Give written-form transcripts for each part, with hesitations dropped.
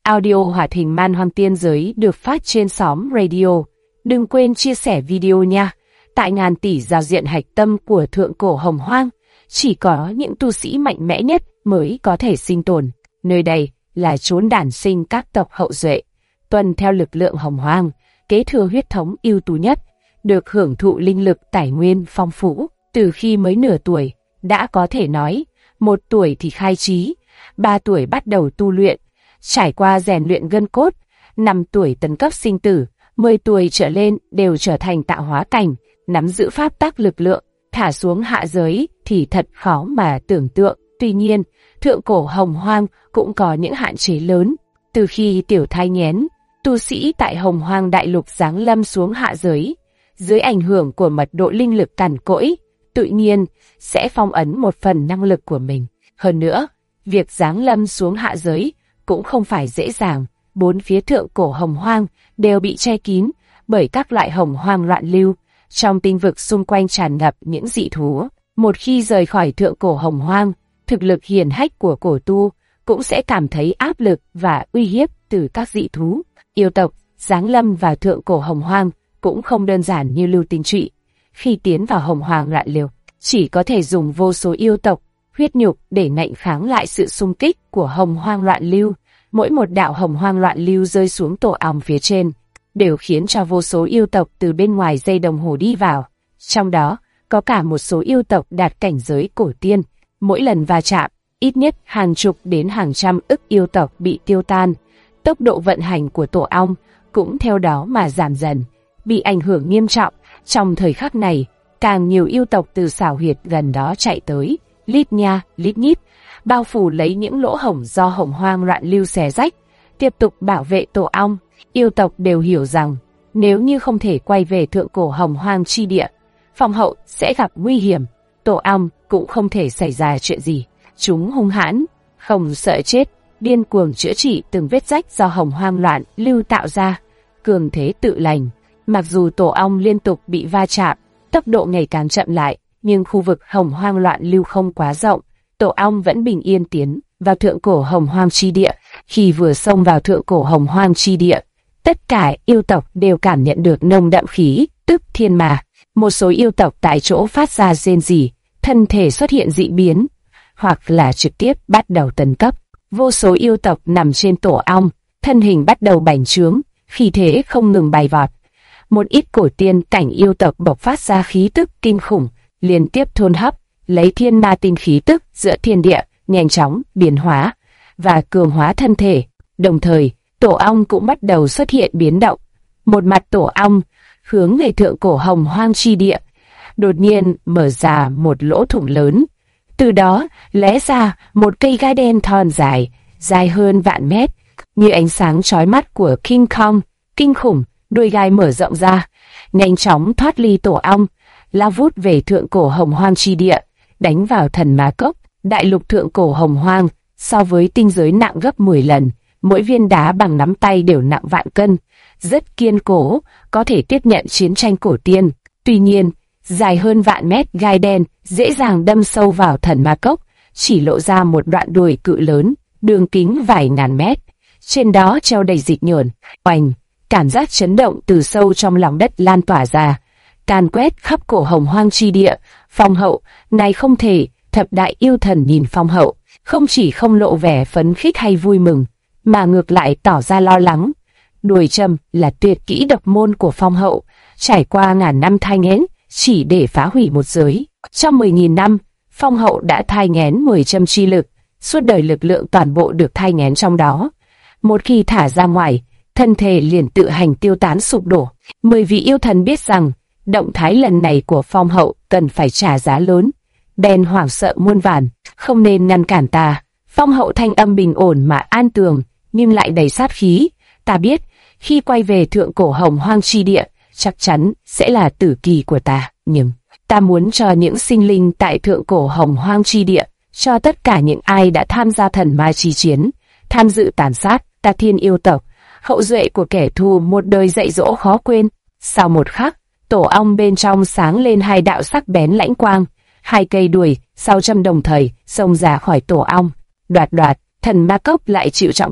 Audio hoạt hình Man Hoang Tiên Giới được phát trên Xóm Radio. Đừng quên chia sẻ video nha. Tại ngàn tỷ giao diện hạch tâm của thượng cổ Hồng Hoang, chỉ có những tu sĩ mạnh mẽ nhất mới có thể sinh tồn. Nơi đây là chốn đản sinh các tộc hậu duệ, tuân theo lực lượng Hồng Hoang, kế thừa huyết thống ưu tú nhất, được hưởng thụ linh lực tài nguyên phong phú. Từ khi mới nửa tuổi, đã có thể nói, 1 tuổi thì khai trí, 3 tuổi bắt đầu tu luyện, trải qua rèn luyện gân cốt, 5 tuổi tấn cấp sinh tử, 10 tuổi trở lên đều trở thành tạo hóa cảnh, nắm giữ pháp tắc lực lượng, thả xuống hạ giới thì thật khó mà tưởng tượng. Tuy nhiên, thượng cổ Hồng Hoang cũng có những hạn chế lớn. Từ khi tiểu thai nghén, tu sĩ tại Hồng Hoang đại lục giáng lâm xuống hạ giới, dưới ảnh hưởng của mật độ linh lực cằn cỗi, tự nhiên sẽ phong ấn một phần năng lực của mình. Hơn nữa, việc giáng lâm xuống hạ giới cũng không phải dễ dàng. 4 phía thượng cổ Hồng Hoang đều bị che kín bởi các loại hồng hoang loạn lưu. Trong tinh vực xung quanh tràn ngập những dị thú. Một khi rời khỏi thượng cổ Hồng Hoang, thực lực hiển hách của cổ tu cũng sẽ cảm thấy áp lực và uy hiếp từ các dị thú. Yêu tộc giáng lâm vào thượng cổ Hồng Hoang cũng không đơn giản như Lưu Tinh Trụy. Khi tiến vào Hồng Hoang loạn lưu, chỉ có thể dùng vô số yêu tộc, huyết nhục để nạnh kháng lại sự xung kích của Hồng Hoang loạn lưu. Mỗi một đạo Hồng Hoang loạn lưu rơi xuống tổ ong phía trên, đều khiến cho vô số yêu tộc từ bên ngoài dây đồng hồ đi vào. Trong đó, có cả một số yêu tộc đạt cảnh giới cổ tiên. Mỗi lần va chạm, ít nhất hàng chục đến hàng trăm ức yêu tộc bị tiêu tan. Tốc độ vận hành của tổ ong cũng theo đó mà giảm dần, bị ảnh hưởng nghiêm trọng. Trong thời khắc này, càng nhiều yêu tộc từ xảo huyệt gần đó chạy tới, lít nha, lít nhít, bao phủ lấy những lỗ hổng do Hồng Hoang loạn lưu xé rách, tiếp tục bảo vệ tổ ong. Yêu tộc đều hiểu rằng, nếu như không thể quay về thượng cổ Hồng Hoang chi địa, Phong Hậu sẽ gặp nguy hiểm, tổ ong cũng không thể xảy ra chuyện gì. Chúng hung hãn, không sợ chết, điên cuồng chữa trị từng vết rách do Hồng Hoang loạn lưu tạo ra, cường thế tự lành. Mặc dù tổ ong liên tục bị va chạm, tốc độ ngày càng chậm lại, nhưng khu vực Hồng Hoang loạn lưu không quá rộng, tổ ong vẫn bình yên tiến vào thượng cổ Hồng Hoang chi địa. Khi vừa xông vào thượng cổ Hồng Hoang chi địa, tất cả yêu tộc đều cảm nhận được nồng đậm khí tức thiên ma. Một số yêu tộc tại chỗ phát ra rên rỉ, thân thể xuất hiện dị biến, hoặc là trực tiếp bắt đầu tấn cấp. Vô số yêu tộc nằm trên tổ ong, thân hình bắt đầu bành trướng, khí thế không ngừng bay vọt. Một ít cổ tiên cảnh yêu tộc bộc phát ra khí tức kinh khủng, liên tiếp thôn hấp, lấy thiên ma tinh khí tức giữa thiên địa, nhanh chóng biến hóa và cường hóa thân thể. Đồng thời, tổ ong cũng bắt đầu xuất hiện biến động. Một mặt tổ ong hướng về thượng cổ Hồng Hoang chi địa, đột nhiên mở ra một lỗ thủng lớn. Từ đó lóe ra một cây gai đen thon dài, dài hơn vạn mét, như ánh sáng chói mắt của King Kong. Kinh khủng, đuôi gai mở rộng ra, nhanh chóng thoát ly tổ ong, lao vút về thượng cổ Hồng Hoang chi địa, đánh vào Thần Ma Cốc. Đại lục thượng cổ Hồng Hoang so với tinh giới nặng gấp 10 lần, mỗi viên đá bằng nắm tay đều nặng vạn cân, rất kiên cố, có thể tiếp nhận chiến tranh cổ tiên. Tuy nhiên, dài hơn vạn mét gai đen dễ dàng đâm sâu vào Thần Ma Cốc, chỉ lộ ra một đoạn đuôi cự lớn, đường kính vài ngàn mét. Trên đó treo đầy dịch nhờn. Oành, cảm giác chấn động từ sâu trong lòng đất lan tỏa ra, càn quét khắp cổ Hồng Hoang chi địa. Phong Hậu, này không thể. Thập đại yêu thần nhìn Phong Hậu, không chỉ không lộ vẻ phấn khích hay vui mừng, mà ngược lại tỏ ra lo lắng. Đuôi châm là tuyệt kỹ độc môn của Phong Hậu, trải qua ngàn năm thai nghén, chỉ để phá hủy một giới. Trong 10.000 năm, Phong Hậu đã thai nghén 10 châm chi lực, suốt đời lực lượng toàn bộ được thai nghén trong đó. Một khi thả ra ngoài, thân thể liền tự hành tiêu tán sụp đổ. 10 vị yêu thần biết rằng, động thái lần này của Phong Hậu cần phải trả giá lớn. Bèn hoảng sợ muôn vàn, không nên ngăn cản ta. Phong Hậu thanh âm bình ổn mà an tường, nhưng lại đầy sát khí. Ta biết, khi quay về thượng cổ Hồng Hoang chi địa, chắc chắn sẽ là tử kỳ của ta. Nhưng, ta muốn cho những sinh linh tại thượng cổ Hồng Hoang chi địa, cho tất cả những ai đã tham gia thần ma chi chiến, tham dự tàn sát ta thiên yêu tộc, hậu duệ của kẻ thù một đời dạy dỗ khó quên. Sau một khắc, tổ ong bên trong sáng lên 2 đạo sắc bén lãnh quang. 2 cây đuôi, sau châm đồng thời, xông ra khỏi tổ ong. Đoạt, Thần Ma Cốc lại chịu trọng kích.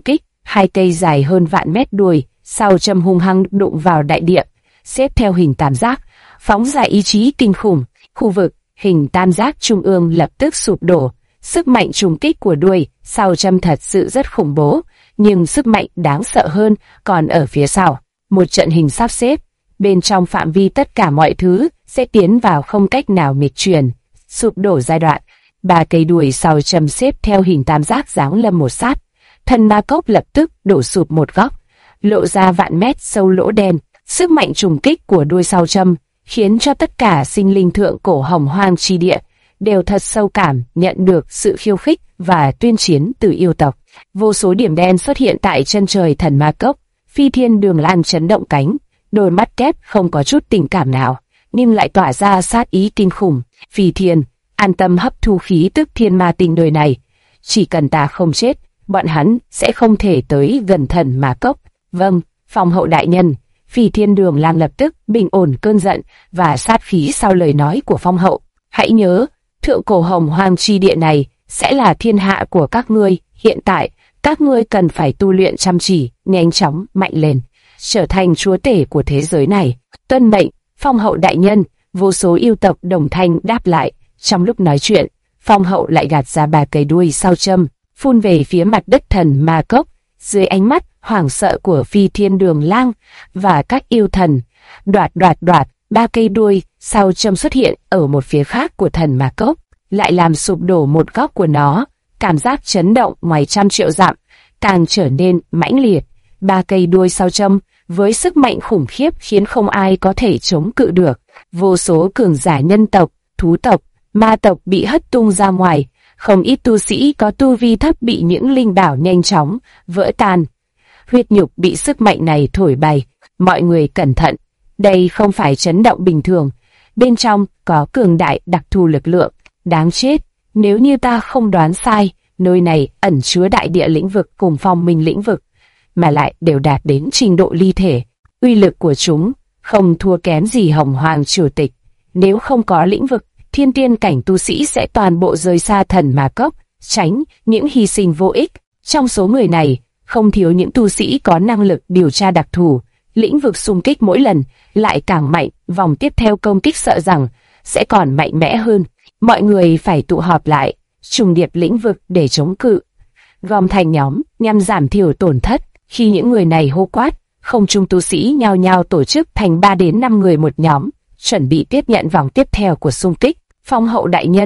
hai cây dài hơn vạn mét đuôi sau châm hung hăng đụng vào đại địa, xếp theo hình tam giác, phóng ra ý chí kinh khủng. Khu vực hình tam giác trung ương lập tức sụp đổ. Sức mạnh trùng kích của đuôi sau châm thật sự rất khủng bố, nhưng sức mạnh đáng sợ hơn còn ở phía sau. Một trận hình sắp xếp, bên trong phạm vi tất cả mọi thứ sẽ tiến vào không cách nào nghịch chuyển. Sụp đổ giai đoạn, ba cây đuôi sau châm xếp theo hình tam giác giáng lâm một sát. Thần ma cốc lập tức đổ sụp một góc, lộ ra vạn mét sâu lỗ đen. Sức mạnh trùng kích của đuôi sau châm khiến cho tất cả sinh linh thượng cổ hồng hoang chi địa đều thật sâu cảm nhận được sự khiêu khích và tuyên chiến từ yêu tộc. Vô số điểm đen xuất hiện tại chân trời thần ma cốc. Phi Thiên Đường Lan chấn động cánh, đôi mắt kép không có chút tình cảm nào, nhưng lại tỏa ra sát ý kinh khủng. Phi Thiên, an tâm hấp thu khí tức thiên ma tinh đời này. Chỉ cần ta không chết, bọn hắn sẽ không thể tới gần thần ma cốc. Vâng, Phong hậu đại nhân. Phi Thiên Đường Lan lập tức bình ổn cơn giận và sát khí sau lời nói của Phong hậu. Hãy nhớ, thượng cổ hồng hoang chi địa này sẽ là thiên hạ của các ngươi. Hiện tại, các ngươi cần phải tu luyện chăm chỉ, nhanh chóng, mạnh lên, trở thành chúa tể của thế giới này. Tuân mệnh, Phong hậu đại nhân. Vô số yêu tộc đồng thanh đáp lại. Trong lúc nói chuyện, Phong hậu lại gạt ra ba cây đuôi sau châm, phun về phía mặt đất thần ma cốc. Dưới ánh mắt hoảng sợ của Phi Thiên Đường Lang và các yêu thần, đoạt, ba cây đuôi sau châm xuất hiện ở một phía khác của thần ma cốc, lại làm sụp đổ một góc của nó. Cảm giác chấn động ngoài trăm triệu dặm càng trở nên mãnh liệt. Ba cây đuôi sau châm với sức mạnh khủng khiếp khiến không ai có thể chống cự được. Vô số cường giả nhân tộc, thú tộc, ma tộc bị hất tung ra ngoài. Không ít tu sĩ có tu vi thấp bị những linh bảo nhanh chóng vỡ tan. Huyết nhục bị sức mạnh này thổi bay. Mọi người cẩn thận, đây không phải chấn động bình thường. Bên trong có cường đại đặc thù lực lượng. Đáng chết, nếu như ta không đoán sai, nơi này ẩn chứa đại địa lĩnh vực cùng phong minh lĩnh vực, mà lại đều đạt đến trình độ ly thể. Uy lực của chúng không thua kém gì Hồng Hoàng Chủ tịch. Nếu không có lĩnh vực, thiên tiên cảnh tu sĩ sẽ toàn bộ rời xa thần ma cốc, tránh những hy sinh vô ích. Trong số người này, không thiếu những tu sĩ có năng lực điều tra đặc thù. Lĩnh vực xung kích mỗi lần lại càng mạnh, vòng tiếp theo công kích sợ rằng sẽ còn mạnh mẽ hơn. Mọi người phải tụ họp lại, trùng điệp lĩnh vực để chống cự, gom thành nhóm nhằm giảm thiểu tổn thất. Khi những người này hô quát, không trung tu sĩ nhao nhao tổ chức thành 3 đến 5 người một nhóm, chuẩn bị tiếp nhận vòng tiếp theo của xung kích. Phong hậu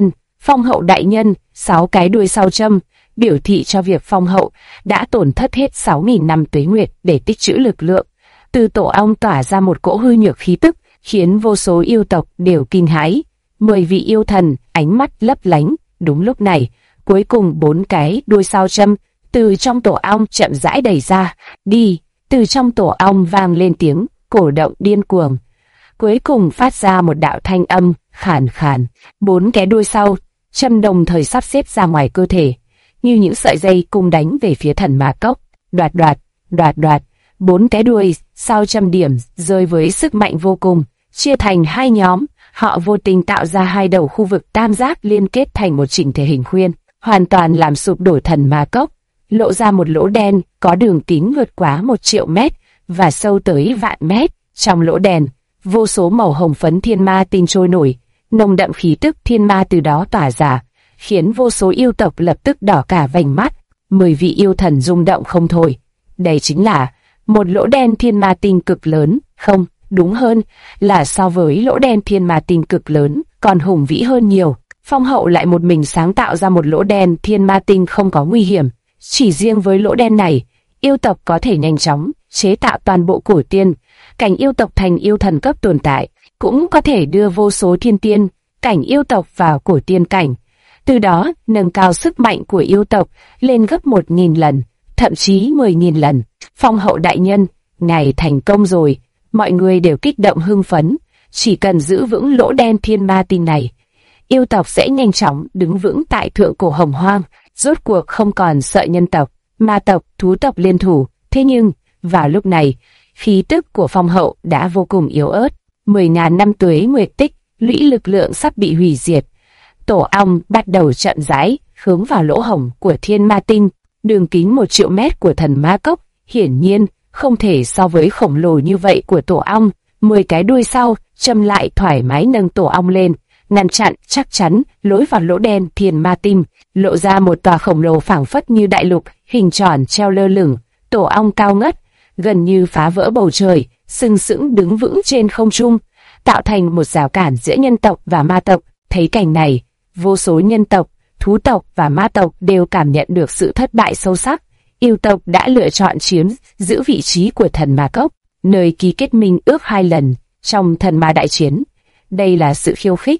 đại nhân, 6 cái đuôi sau châm, biểu thị cho việc phong hậu đã tổn thất hết 6.000 năm tuế nguyệt để tích trữ lực lượng. Từ tổ ong tỏa ra một cỗ hư nhược khí tức, khiến vô số yêu tộc đều kinh hãi. 10 vị yêu thần ánh mắt lấp lánh. Đúng lúc này, cuối cùng 4 cái đuôi sao châm từ trong tổ ong chậm rãi đẩy ra. Đi, từ trong tổ ong vang lên tiếng cổ động điên cuồng. Cuối cùng phát ra một đạo thanh âm khàn khàn. 4 cái đuôi sau châm đồng thời sắp xếp ra ngoài cơ thể, như những sợi dây cùng đánh về phía thần ma cốc. Đoạt. 4 cái đuôi sao châm điểm rơi với sức mạnh vô cùng, chia thành 2 nhóm. Họ vô tình tạo ra 2 đầu khu vực tam giác liên kết thành một chỉnh thể hình khuyên, hoàn toàn làm sụp đổ thần ma cốc, lộ ra một lỗ đen có đường kính vượt quá 1 triệu mét và sâu tới vạn mét. Trong lỗ đen, vô số màu hồng phấn thiên ma tinh trôi nổi, nồng đậm khí tức thiên ma từ đó tỏa ra, khiến vô số yêu tộc lập tức đỏ cả vành mắt. 10 vị yêu thần rung động không thôi. Đây chính là một lỗ đen thiên ma tinh cực lớn, không, đúng hơn là so với lỗ đen thiên ma tinh cực lớn còn hùng vĩ hơn nhiều. Phong hậu lại một mình sáng tạo ra một lỗ đen thiên ma tinh không có nguy hiểm. Chỉ riêng với lỗ đen này, yêu tộc có thể nhanh chóng chế tạo toàn bộ cổ tiên cảnh yêu tộc thành yêu thần cấp tồn tại, cũng có thể đưa vô số thiên tiên cảnh yêu tộc vào cổ tiên cảnh, từ đó nâng cao sức mạnh của yêu tộc lên gấp 1.000 lần, thậm chí 10.000 lần. Phong hậu đại nhân, ngài thành công rồi. Mọi người đều kích động hưng phấn. Chỉ cần giữ vững lỗ đen thiên ma tinh này, yêu tộc sẽ nhanh chóng đứng vững tại thượng cổ hồng hoang, rốt cuộc không còn sợ nhân tộc, ma tộc, thú tộc liên thủ. Thế nhưng, vào lúc này, khí tức của phong hậu đã vô cùng yếu ớt. 10.000 năm tuế nguyệt tích lũy lực lượng sắp bị hủy diệt. Tổ ong bắt đầu chậm rãi hướng vào lỗ hổng của thiên ma tinh. đường kính 1 triệu mét của thần ma cốc, hiển nhiên không thể so với khổng lồ như vậy của tổ ong. 10 cái đuôi sau châm lại thoải mái nâng tổ ong lên, ngăn chặn chắc chắn lối vào lỗ đen thiên ma tinh, lộ ra một tòa khổng lồ phảng phất như đại lục, hình tròn treo lơ lửng. Tổ ong cao ngất, gần như phá vỡ bầu trời, sừng sững đứng vững trên không trung, tạo thành một rào cản giữa nhân tộc và ma tộc. Thấy cảnh này, vô số nhân tộc, thú tộc và ma tộc đều cảm nhận được sự thất bại sâu sắc. Yêu tộc đã lựa chọn chiếm giữ vị trí của thần ma cốc, nơi ký kết minh ước 2 lần trong thần ma đại chiến. Đây là sự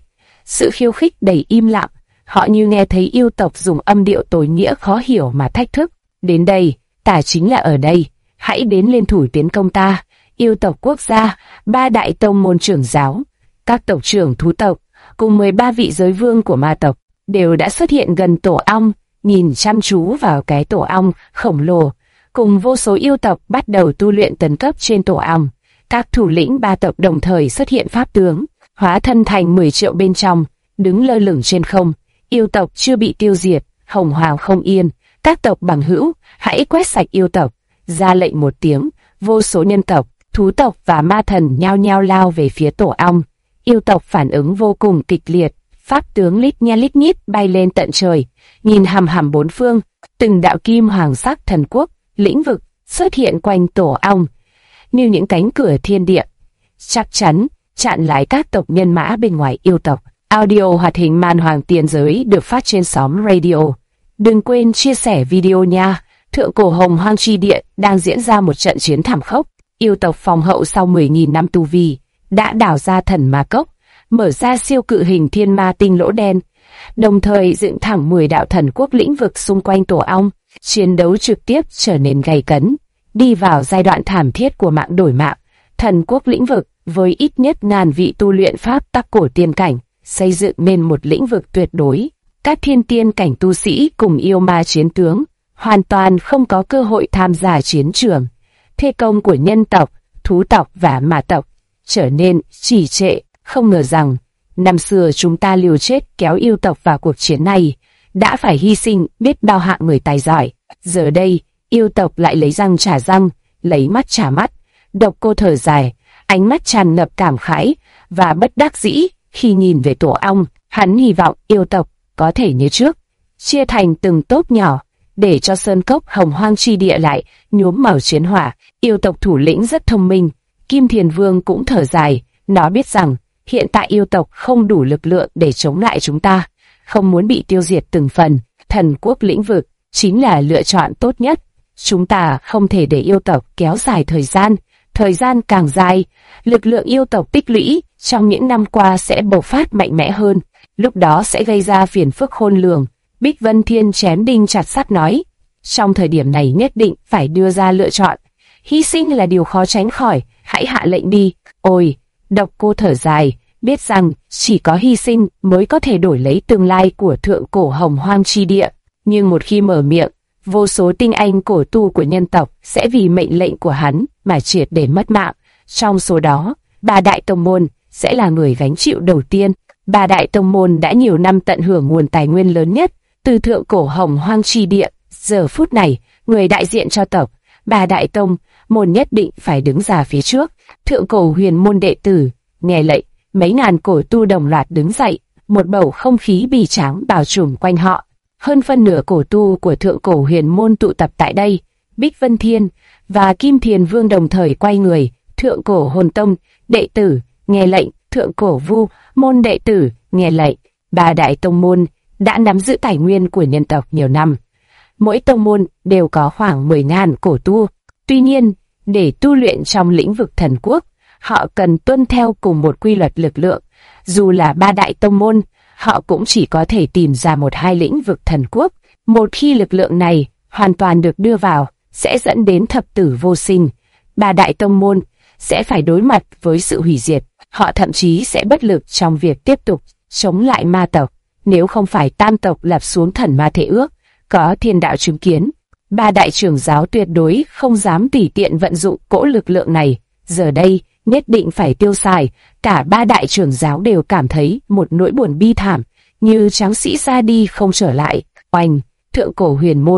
khiêu khích đầy im lặng. Họ như nghe thấy yêu tộc dùng âm điệu tối nghĩa khó hiểu mà thách thức. Đến đây, ta chính là ở đây, hãy đến liên thủ tiến công ta. Yêu tộc quốc gia, 3 đại tông môn trưởng giáo, các tộc trưởng thú tộc, cùng 13 vị giới vương của ma tộc, đều đã xuất hiện gần tổ ong, nhìn chăm chú vào cái tổ ong khổng lồ, cùng vô số yêu tộc bắt đầu tu luyện tấn cấp trên tổ ong. Các thủ lĩnh 3 tộc đồng thời xuất hiện pháp tướng, hóa thân thành 10 triệu bên trong, đứng lơ lửng trên không. Yêu tộc chưa bị tiêu diệt, hồng hoàng không yên. Các tộc bằng hữu, hãy quét sạch yêu tộc. Ra lệnh một tiếng, vô số nhân tộc, thú tộc và ma thần nhao nhao lao về phía tổ ong. Yêu tộc phản ứng vô cùng kịch liệt, pháp tướng lít nha lít nhít bay lên tận trời, nhìn hằm hằm bốn phương. Từng đạo kim hoàng sắc thần quốc, lĩnh vực xuất hiện quanh tổ ong, như những cánh cửa thiên địa, chắc chắn chặn lại các tộc nhân mã bên ngoài yêu tộc. Audio hoạt hình Man Hoàng Tiên Giới được phát trên xóm radio. Đừng quên chia sẻ video nha. Thượng cổ Hồng Hoang chi địa đang diễn ra một trận chiến thảm khốc. Yêu tộc phòng hậu sau 10.000 năm tu vi đã đào ra thần ma cốc, mở ra siêu cự hình thiên ma tinh lỗ đen, đồng thời dựng thẳng 10 đạo thần quốc lĩnh vực xung quanh tổ ong. Chiến đấu trực tiếp trở nên gay cấn, đi vào giai đoạn thảm thiết của mạng đổi mạng. Thần quốc lĩnh vực với ít nhất ngàn vị tu luyện pháp tắc cổ tiên cảnh, xây dựng nên một lĩnh vực tuyệt đối. Các thiên tiên cảnh tu sĩ cùng yêu ma chiến tướng hoàn toàn không có cơ hội tham gia chiến trường. Thế công của nhân tộc, thú tộc và ma tộc trở nên trì trệ. Không ngờ rằng năm xưa chúng ta liều chết kéo yêu tộc vào cuộc chiến này, đã phải hy sinh biết bao hạng người tài giỏi. Giờ đây yêu tộc lại lấy răng trả răng, lấy mắt trả mắt. Độc Cô thở dài, ánh mắt tràn ngập cảm khái và bất đắc dĩ khi nhìn về tổ ong. Hắn hy vọng yêu tộc có thể như trước, chia thành từng tốp nhỏ, để cho sơn cốc Hồng Hoang chi địa lại nhuốm màu chiến hỏa. Yêu tộc thủ lĩnh rất thông minh, Kim Thiền Vương cũng thở dài. Nó biết rằng hiện tại yêu tộc không đủ lực lượng để chống lại chúng ta, không muốn bị tiêu diệt từng phần. Thần quốc lĩnh vực chính là lựa chọn tốt nhất. Chúng ta không thể để yêu tộc kéo dài thời gian càng dài, lực lượng yêu tộc tích lũy trong những năm qua sẽ bộc phát mạnh mẽ hơn, lúc đó sẽ gây ra phiền phức khôn lường. Bích Vân Thiên chém đinh chặt sắt nói, trong thời điểm này nhất định phải đưa ra lựa chọn, hy sinh là điều khó tránh khỏi, hãy hạ lệnh đi. Ôi, Độc Cô thở dài, biết rằng chỉ có hy sinh mới có thể đổi lấy tương lai của thượng cổ Hồng Hoang chi địa. Nhưng một khi mở miệng, vô số tinh anh cổ tu của nhân tộc sẽ vì mệnh lệnh của hắn mà triệt để mất mạng. Trong số đó, 3 đại tông môn sẽ là người gánh chịu đầu tiên. 3 đại tông môn đã nhiều năm tận hưởng nguồn tài nguyên lớn nhất từ thượng cổ Hồng Hoang chi địa. Giờ phút này, người đại diện cho tộc 3 đại tông môn nhất định phải đứng ra phía trước. Thượng cổ Huyền Môn đệ tử nghe lệnh, mấy ngàn cổ tu đồng loạt đứng dậy, một bầu không khí bỉ tráng bao trùm quanh họ. Hơn phân nửa cổ tu của thượng cổ Huyền Môn tụ tập tại đây. Bích Vân Thiên và Kim Thiền Vương đồng thời quay người. Thượng cổ Hồn Tông đệ tử nghe lệnh, thượng cổ Vu Môn đệ tử nghe lệnh. 3 đại tông môn đã nắm giữ tài nguyên của nhân tộc nhiều năm. Mỗi tông môn đều có khoảng 10.000 cổ tu. Tuy nhiên, để tu luyện trong lĩnh vực thần quốc, họ cần tuân theo cùng một quy luật lực lượng. Dù là 3 đại tông môn, họ cũng chỉ có thể tìm ra 1-2 lĩnh vực thần quốc. Một khi lực lượng này hoàn toàn được đưa vào, sẽ dẫn đến thập tử vô sinh. 3 đại tông môn sẽ phải đối mặt với sự hủy diệt. Họ thậm chí sẽ bất lực trong việc tiếp tục chống lại ma tộc. Nếu không phải tam tộc lập xuống thần ma thể ước, có thiên đạo chứng kiến, 3 đại trưởng giáo tuyệt đối không dám tùy tiện vận dụng cỗ lực lượng này. Giờ đây, nhất định phải tiêu xài. Cả 3 đại trưởng giáo đều cảm thấy một nỗi buồn bi thảm, như tráng sĩ ra đi không trở lại. Oanh, thượng cổ Huyền Môn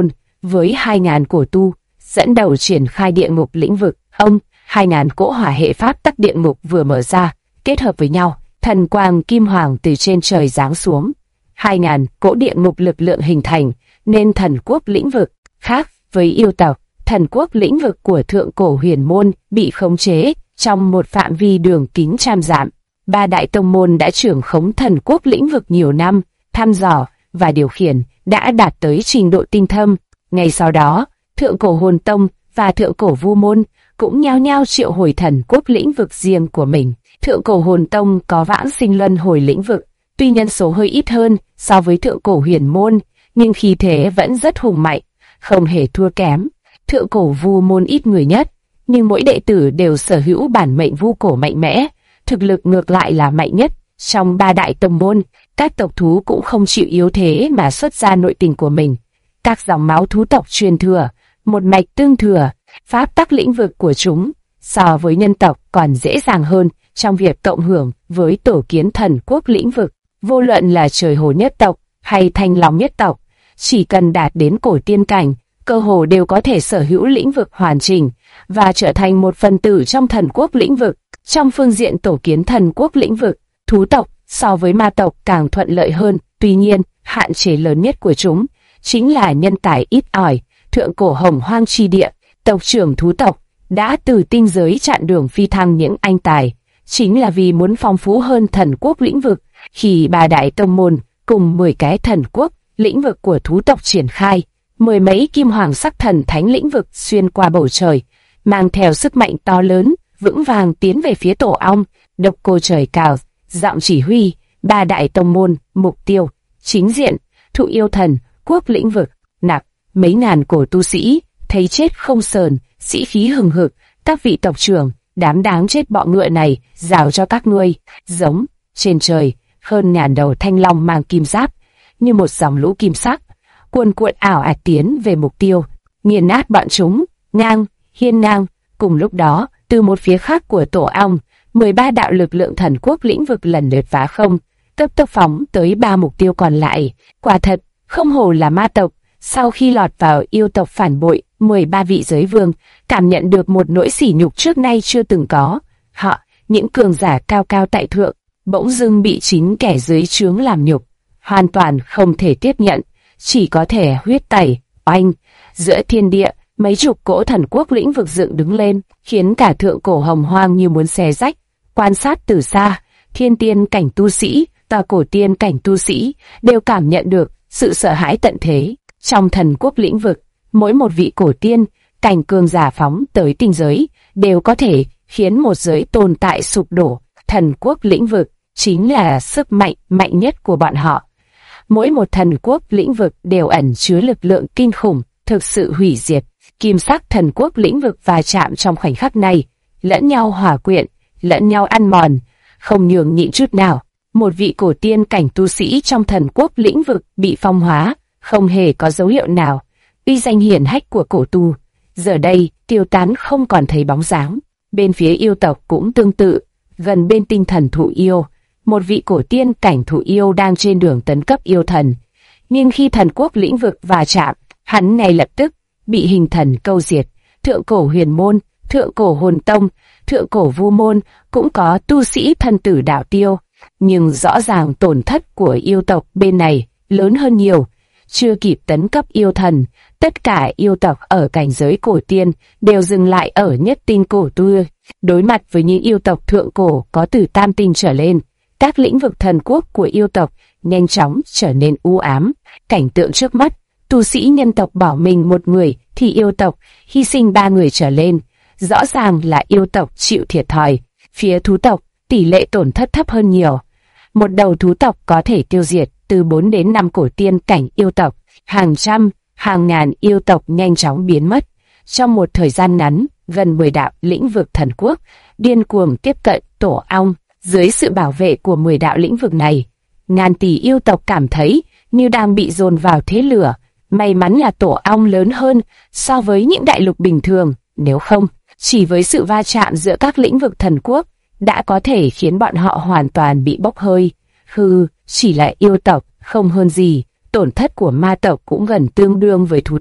với 2.000 cổ tu, dẫn đầu triển khai địa ngục lĩnh vực. 2.000 cỗ hỏa hệ pháp tắc địa ngục vừa mở ra, kết hợp với nhau, thần quang kim hoàng từ trên trời giáng xuống. 2.000 cỗ địa ngục lực lượng hình thành nên thần quốc lĩnh vực. Khác với yêu tộc, thần quốc lĩnh vực của thượng cổ huyền môn bị khống chế trong một phạm vi đường kính trăm dặm. Ba đại tông môn đã trưởng khống thần quốc lĩnh vực nhiều năm, thăm dò và điều khiển đã đạt tới trình độ tinh thâm. Ngay sau đó, thượng cổ hồn tông và thượng cổ vu môn cũng nhao nhao triệu hồi thần quốc lĩnh vực riêng của mình. Thượng cổ hồn tông có vãng sinh luân hồi lĩnh vực, tuy nhân số hơi ít hơn so với thượng cổ huyền môn, nhưng khí thế vẫn rất hùng mạnh, không hề thua kém. Thượng cổ vu môn ít người nhất, nhưng mỗi đệ tử đều sở hữu bản mệnh vu cổ mạnh mẽ, thực lực ngược lại là mạnh nhất. Trong ba đại tông môn, các tộc thú cũng không chịu yếu thế mà xuất ra nội tình của mình. Các dòng máu thú tộc truyền thừa, một mạch tương thừa, pháp tắc lĩnh vực của chúng so với nhân tộc còn dễ dàng hơn trong việc cộng hưởng với tổ kiến thần quốc lĩnh vực. Vô luận là trời hồ nhất tộc hay thanh long nhất tộc, chỉ cần đạt đến cổ tiên cảnh, cơ hồ đều có thể sở hữu lĩnh vực hoàn chỉnh và trở thành một phần tử trong thần quốc lĩnh vực. Trong phương diện tổ kiến thần quốc lĩnh vực, thú tộc so với ma tộc càng thuận lợi hơn. Tuy nhiên, hạn chế lớn nhất của chúng chính là nhân tài ít ỏi. Thượng cổ hồng hoang chi địa, tộc trưởng thú tộc đã từ tinh giới chặn đường phi thăng những anh tài, chính là vì muốn phong phú hơn thần quốc lĩnh vực. Khi ba đại tông môn cùng 10 cái thần quốc lĩnh vực của thú tộc triển khai, 10 mấy kim hoàng sắc thần thánh lĩnh vực xuyên qua bầu trời, mang theo sức mạnh to lớn, vững vàng tiến về phía tổ ong. Độc cô trời cao, giọng chỉ huy, ba đại tông môn, mục tiêu, chính diện, thụ yêu thần, quốc lĩnh vực, nạp, mấy ngàn cổ tu sĩ, thấy chết không sờn, sĩ khí hừng hực. Các vị tộc trưởng, đám đáng chết bọ ngựa này, rào cho các ngươi. Giống, trên trời, hơn ngàn đầu thanh long mang kim giáp, như một dòng lũ kim sắc, cuồn cuộn ảo ạt tiến về mục tiêu, nghiền nát bọn chúng, ngang, hiên ngang. Cùng lúc đó, từ một phía khác của tổ ong, 13 đạo lực lượng thần quốc lĩnh vực lần lượt phá không, cấp tốc phóng tới 3 mục tiêu còn lại. Quả thật, không hổ là ma tộc. Sau khi lọt vào yêu tộc phản bội, 13 vị giới vương cảm nhận được một nỗi sỉ nhục trước nay chưa từng có. Họ, những cường giả cao cao tại thượng, bỗng dưng bị chính kẻ dưới trướng làm nhục, hoàn toàn không thể tiếp nhận, chỉ có thể huyết tẩy. Oanh, giữa thiên địa, mấy chục cỗ thần quốc lĩnh vực dựng đứng lên, khiến cả thượng cổ hồng hoang như muốn xé rách. Quan sát từ xa, thiên tiên cảnh tu sĩ và cổ tiên cảnh tu sĩ đều cảm nhận được sự sợ hãi tận thế. Trong thần quốc lĩnh vực, mỗi một vị cổ tiên cảnh cường giả phóng tới tinh giới đều có thể khiến một giới tồn tại sụp đổ. Thần quốc lĩnh vực chính là sức mạnh mạnh nhất của bọn họ. Mỗi một thần quốc lĩnh vực đều ẩn chứa lực lượng kinh khủng, thực sự hủy diệt. Kim sắc thần quốc lĩnh vực va chạm trong khoảnh khắc này, lẫn nhau hòa quyện, lẫn nhau ăn mòn, không nhường nhịn chút nào. Một vị cổ tiên cảnh tu sĩ trong thần quốc lĩnh vực bị phong hóa, không hề có dấu hiệu nào. Uy danh hiển hách của cổ tu, giờ đây tiêu tán không còn thấy bóng dáng. Bên phía yêu tộc cũng tương tự, gần bên tinh thần thụ yêu, một vị cổ tiên cảnh thụ yêu đang trên đường tấn cấp yêu thần. Nhưng khi thần quốc lĩnh vực va chạm, hắn ngay lập tức bị hình thần câu diệt. Thượng cổ huyền môn, thượng cổ hồn tông, thượng cổ vu môn cũng có tu sĩ thân tử đạo tiêu, nhưng rõ ràng tổn thất của yêu tộc bên này lớn hơn nhiều. Chưa kịp tấn cấp yêu thần, tất cả yêu tộc ở cảnh giới cổ tiên đều dừng lại ở nhất tinh cổ tu. Đối mặt với những yêu tộc thượng cổ có từ tam tinh trở lên, các lĩnh vực thần quốc của yêu tộc nhanh chóng trở nên u ám. Cảnh tượng trước mắt, tu sĩ nhân tộc bỏ mình một người thì yêu tộc hy sinh 3 người trở lên, rõ ràng là yêu tộc chịu thiệt thòi. Phía thú tộc, tỷ lệ tổn thất thấp hơn nhiều. Một đầu thú tộc có thể tiêu diệt từ 4 đến 5 cổ tiên cảnh yêu tộc, hàng trăm, hàng ngàn yêu tộc nhanh chóng biến mất. Trong một thời gian ngắn, gần 10 đạo lĩnh vực thần quốc điên cuồng tiếp cận tổ ong. Dưới sự bảo vệ của 10 đạo lĩnh vực này, ngàn tỷ yêu tộc cảm thấy như đang bị dồn vào thế lửa. May mắn là tổ ong lớn hơn so với những đại lục bình thường, nếu không, chỉ với sự va chạm giữa các lĩnh vực thần quốc đã có thể khiến bọn họ hoàn toàn bị bốc hơi. Chỉ là yêu tộc, không hơn gì. Tổn thất của ma tộc cũng gần tương đương với thú tộc.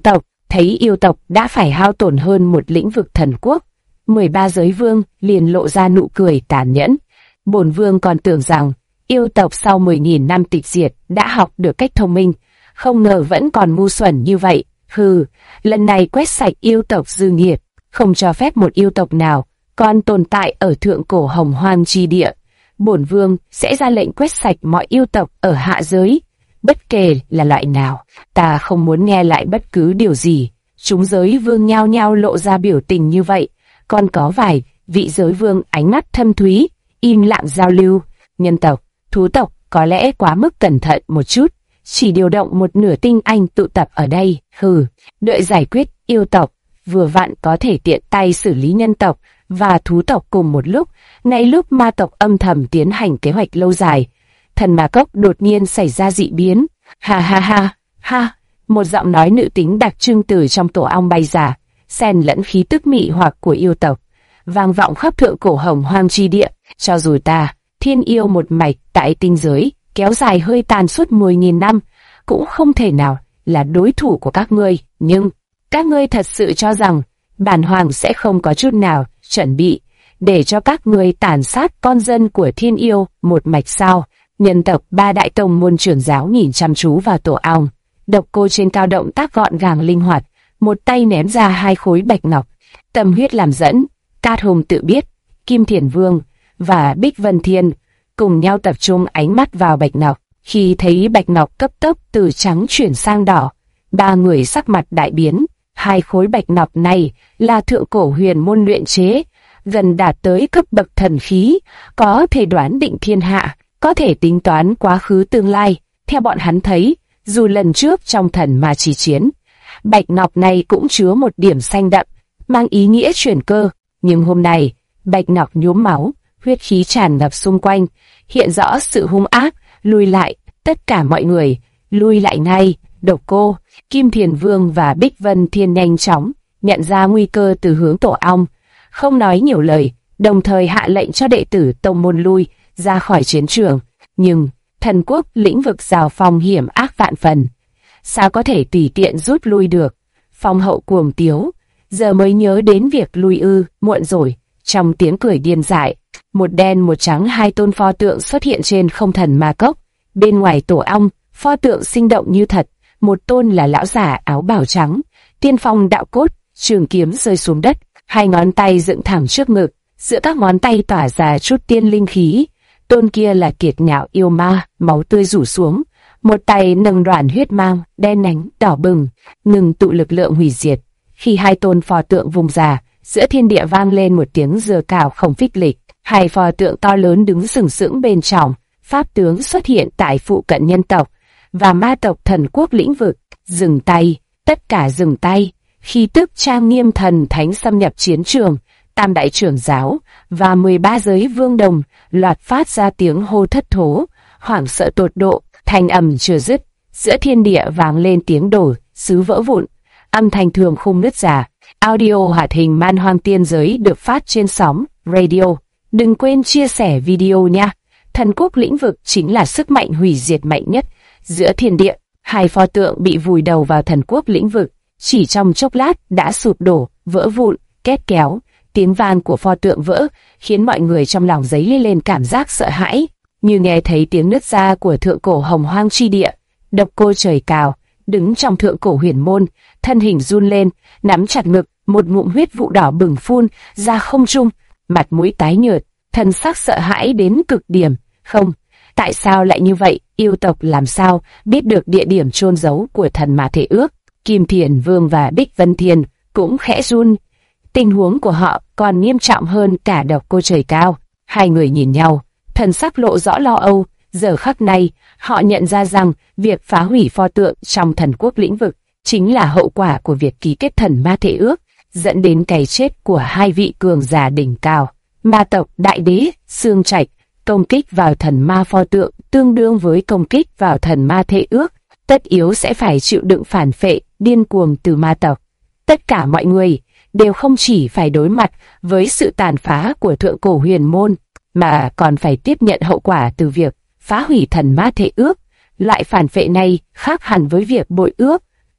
thấy yêu tộc đã phải hao tổn hơn một lĩnh vực thần quốc, 13 giới vương liền lộ ra nụ cười tàn nhẫn. Bổn vương còn tưởng rằng yêu tộc sau 10.000 năm tịch diệt đã học được cách thông minh, không ngờ vẫn còn ngu xuẩn như vậy. Hừ, lần này quét sạch yêu tộc dư nghiệt, không cho phép một yêu tộc nào còn tồn tại ở thượng cổ hồng hoang chi địa. Bổn vương sẽ ra lệnh quét sạch mọi yêu tộc ở hạ giới, bất kể là loại nào. Ta không muốn nghe lại bất cứ điều gì. Chúng giới vương nhao nhao lộ ra biểu tình như vậy. Còn có vài vị giới vương ánh mắt thâm thúy, im lặng giao lưu. Nhân tộc, thú tộc có lẽ quá mức cẩn thận một chút, chỉ điều động một nửa tinh anh tụ tập ở đây. Đợi giải quyết yêu tộc, vừa vặn có thể tiện tay xử lý nhân tộc và thú tộc cùng một lúc. Ngay lúc ma tộc âm thầm tiến hành kế hoạch lâu dài, thần ma cốc đột nhiên xảy ra dị biến. Ha ha ha ha! Một giọng nói nữ tính đặc trưng từ trong tổ ong bay ra, xen lẫn khí tức mị hoặc của yêu tộc, vang vọng khắp thượng cổ hồng hoang chi địa. Cho dù ta, thiên yêu một mạch tại tinh giới, kéo dài hơi tàn suốt 10.000 năm, cũng không thể nào là đối thủ của các ngươi. Nhưng, các ngươi thật sự cho rằng, bản hoàng sẽ không có chút nào chuẩn bị để cho các ngươi tàn sát con dân của thiên yêu một mạch sao? Nhân tộc ba đại tông môn trưởng giáo nhìn chăm chú vào tổ ong. Độc Cô trên cao động tác gọn gàng linh hoạt, một tay ném ra 2 khối bạch ngọc, tâm huyết làm dẫn. Cát Hùng tự biết, Kim Thiền Vương và Bích Vân Thiên cùng nhau tập trung ánh mắt vào bạch ngọc. Khi thấy bạch ngọc cấp tốc từ trắng chuyển sang đỏ, ba người sắc mặt đại biến. 2 khối bạch ngọc này là thượng cổ huyền môn luyện chế, gần đạt tới cấp bậc thần khí, có thể đoán định thiên hạ, có thể tính toán quá khứ tương lai. Theo bọn hắn thấy, dù lần trước trong thần ma chi chiến, bạch ngọc này cũng chứa một điểm xanh đậm, mang ý nghĩa chuyển cơ. Nhưng hôm nay, bạch ngọc nhuốm máu, huyết khí tràn ngập xung quanh, hiện rõ sự hung ác. Lùi lại, tất cả mọi người, lùi lại ngay. Độc Cô, Kim Thiền Vương và Bích Vân Thiên nhanh chóng nhận ra nguy cơ từ hướng tổ ong, không nói nhiều lời, đồng thời hạ lệnh cho đệ tử tông môn lui ra khỏi chiến trường. Nhưng thần quốc lĩnh vực rào phong hiểm ác vạn phần, sao có thể tùy tiện rút lui được? Phong hậu cuồng tiếu, giờ mới nhớ đến việc lui ư? Muộn rồi. Trong tiếng cười điên dại, một đen một trắng 2 tôn pho tượng xuất hiện trên không thần ma cốc. Bên ngoài tổ ong, pho tượng sinh động như thật. Một tôn là lão giả áo bào trắng, tiên phong đạo cốt, trường kiếm rơi xuống đất, 2 ngón tay dựng thẳng trước ngực, giữa các ngón tay tỏa ra chút tiên linh khí. Tôn kia là kiệt ngạo yêu ma, máu tươi rủ xuống, một tay nâng đoàn huyết mang, đen nhánh, đỏ bừng, ngừng tụ lực lượng hủy diệt. Khi 2 tôn pho tượng vùng ra, giữa thiên địa vang lên một tiếng dừa cào không phích lịch. 2 pho tượng to lớn đứng sừng sững bên trong, pháp tướng xuất hiện tại phụ cận nhân tộc và ma tộc thần quốc lĩnh vực. Dừng tay, tất cả dừng tay. Khi tức trang nghiêm thần thánh xâm nhập chiến trường, Tam đại trưởng giáo và 13 giới vương đồng loạt phát ra tiếng hô thất thố, hoảng sợ tột độ. Thanh âm chưa dứt, giữa thiên địa vang lên tiếng đổ sứ vỡ vụn, âm thanh thường khung nứt ra. Audio hoạt hình Man Hoang Tiên Giới được phát trên sóng radio. Đừng quên chia sẻ video nha. Thần quốc lĩnh vực chính là sức mạnh hủy diệt mạnh nhất giữa thiên địa. 2 pho tượng bị vùi đầu vào thần quốc lĩnh vực, chỉ trong chốc lát đã sụp đổ, vỡ vụn, két kéo. Tiếng vang của pho tượng vỡ khiến mọi người trong lòng dấy lên cảm giác sợ hãi, như nghe thấy tiếng nứt ra của thượng cổ hồng hoang chi địa. Độc Cô trời cao, đứng trong thượng cổ huyền môn, thân hình run lên, nắm chặt ngực, một ngụm huyết vụ đỏ bừng phun ra không trung, mặt mũi tái nhợt, thân xác sợ hãi đến cực điểm. Không, tại sao lại như vậy? Yêu tộc làm sao biết được địa điểm chôn giấu của thần ma thể ước? Kim Thiền Vương và Bích Vân Thiên cũng khẽ run. Tình huống của họ còn nghiêm trọng hơn cả Độc Cô trời cao. 2 người nhìn nhau, thần sắc lộ rõ lo âu. Giờ khắc này, họ nhận ra rằng việc phá hủy pho tượng trong thần quốc lĩnh vực chính là hậu quả của việc ký kết thần ma thể ước, dẫn đến cái chết của 2 vị cường giả đỉnh cao. Ma tộc đại đế Xương Trạch công kích vào thần ma pho tượng tương đương với công kích vào thần ma thể ước, tất yếu sẽ phải chịu đựng phản phệ điên cuồng từ ma tộc. Tất cả mọi người đều không chỉ phải đối mặt với sự tàn phá của thượng cổ huyền môn, mà còn phải tiếp nhận hậu quả từ việc phá hủy thần ma thể ước. Loại phản phệ này khác hẳn với việc bội ước,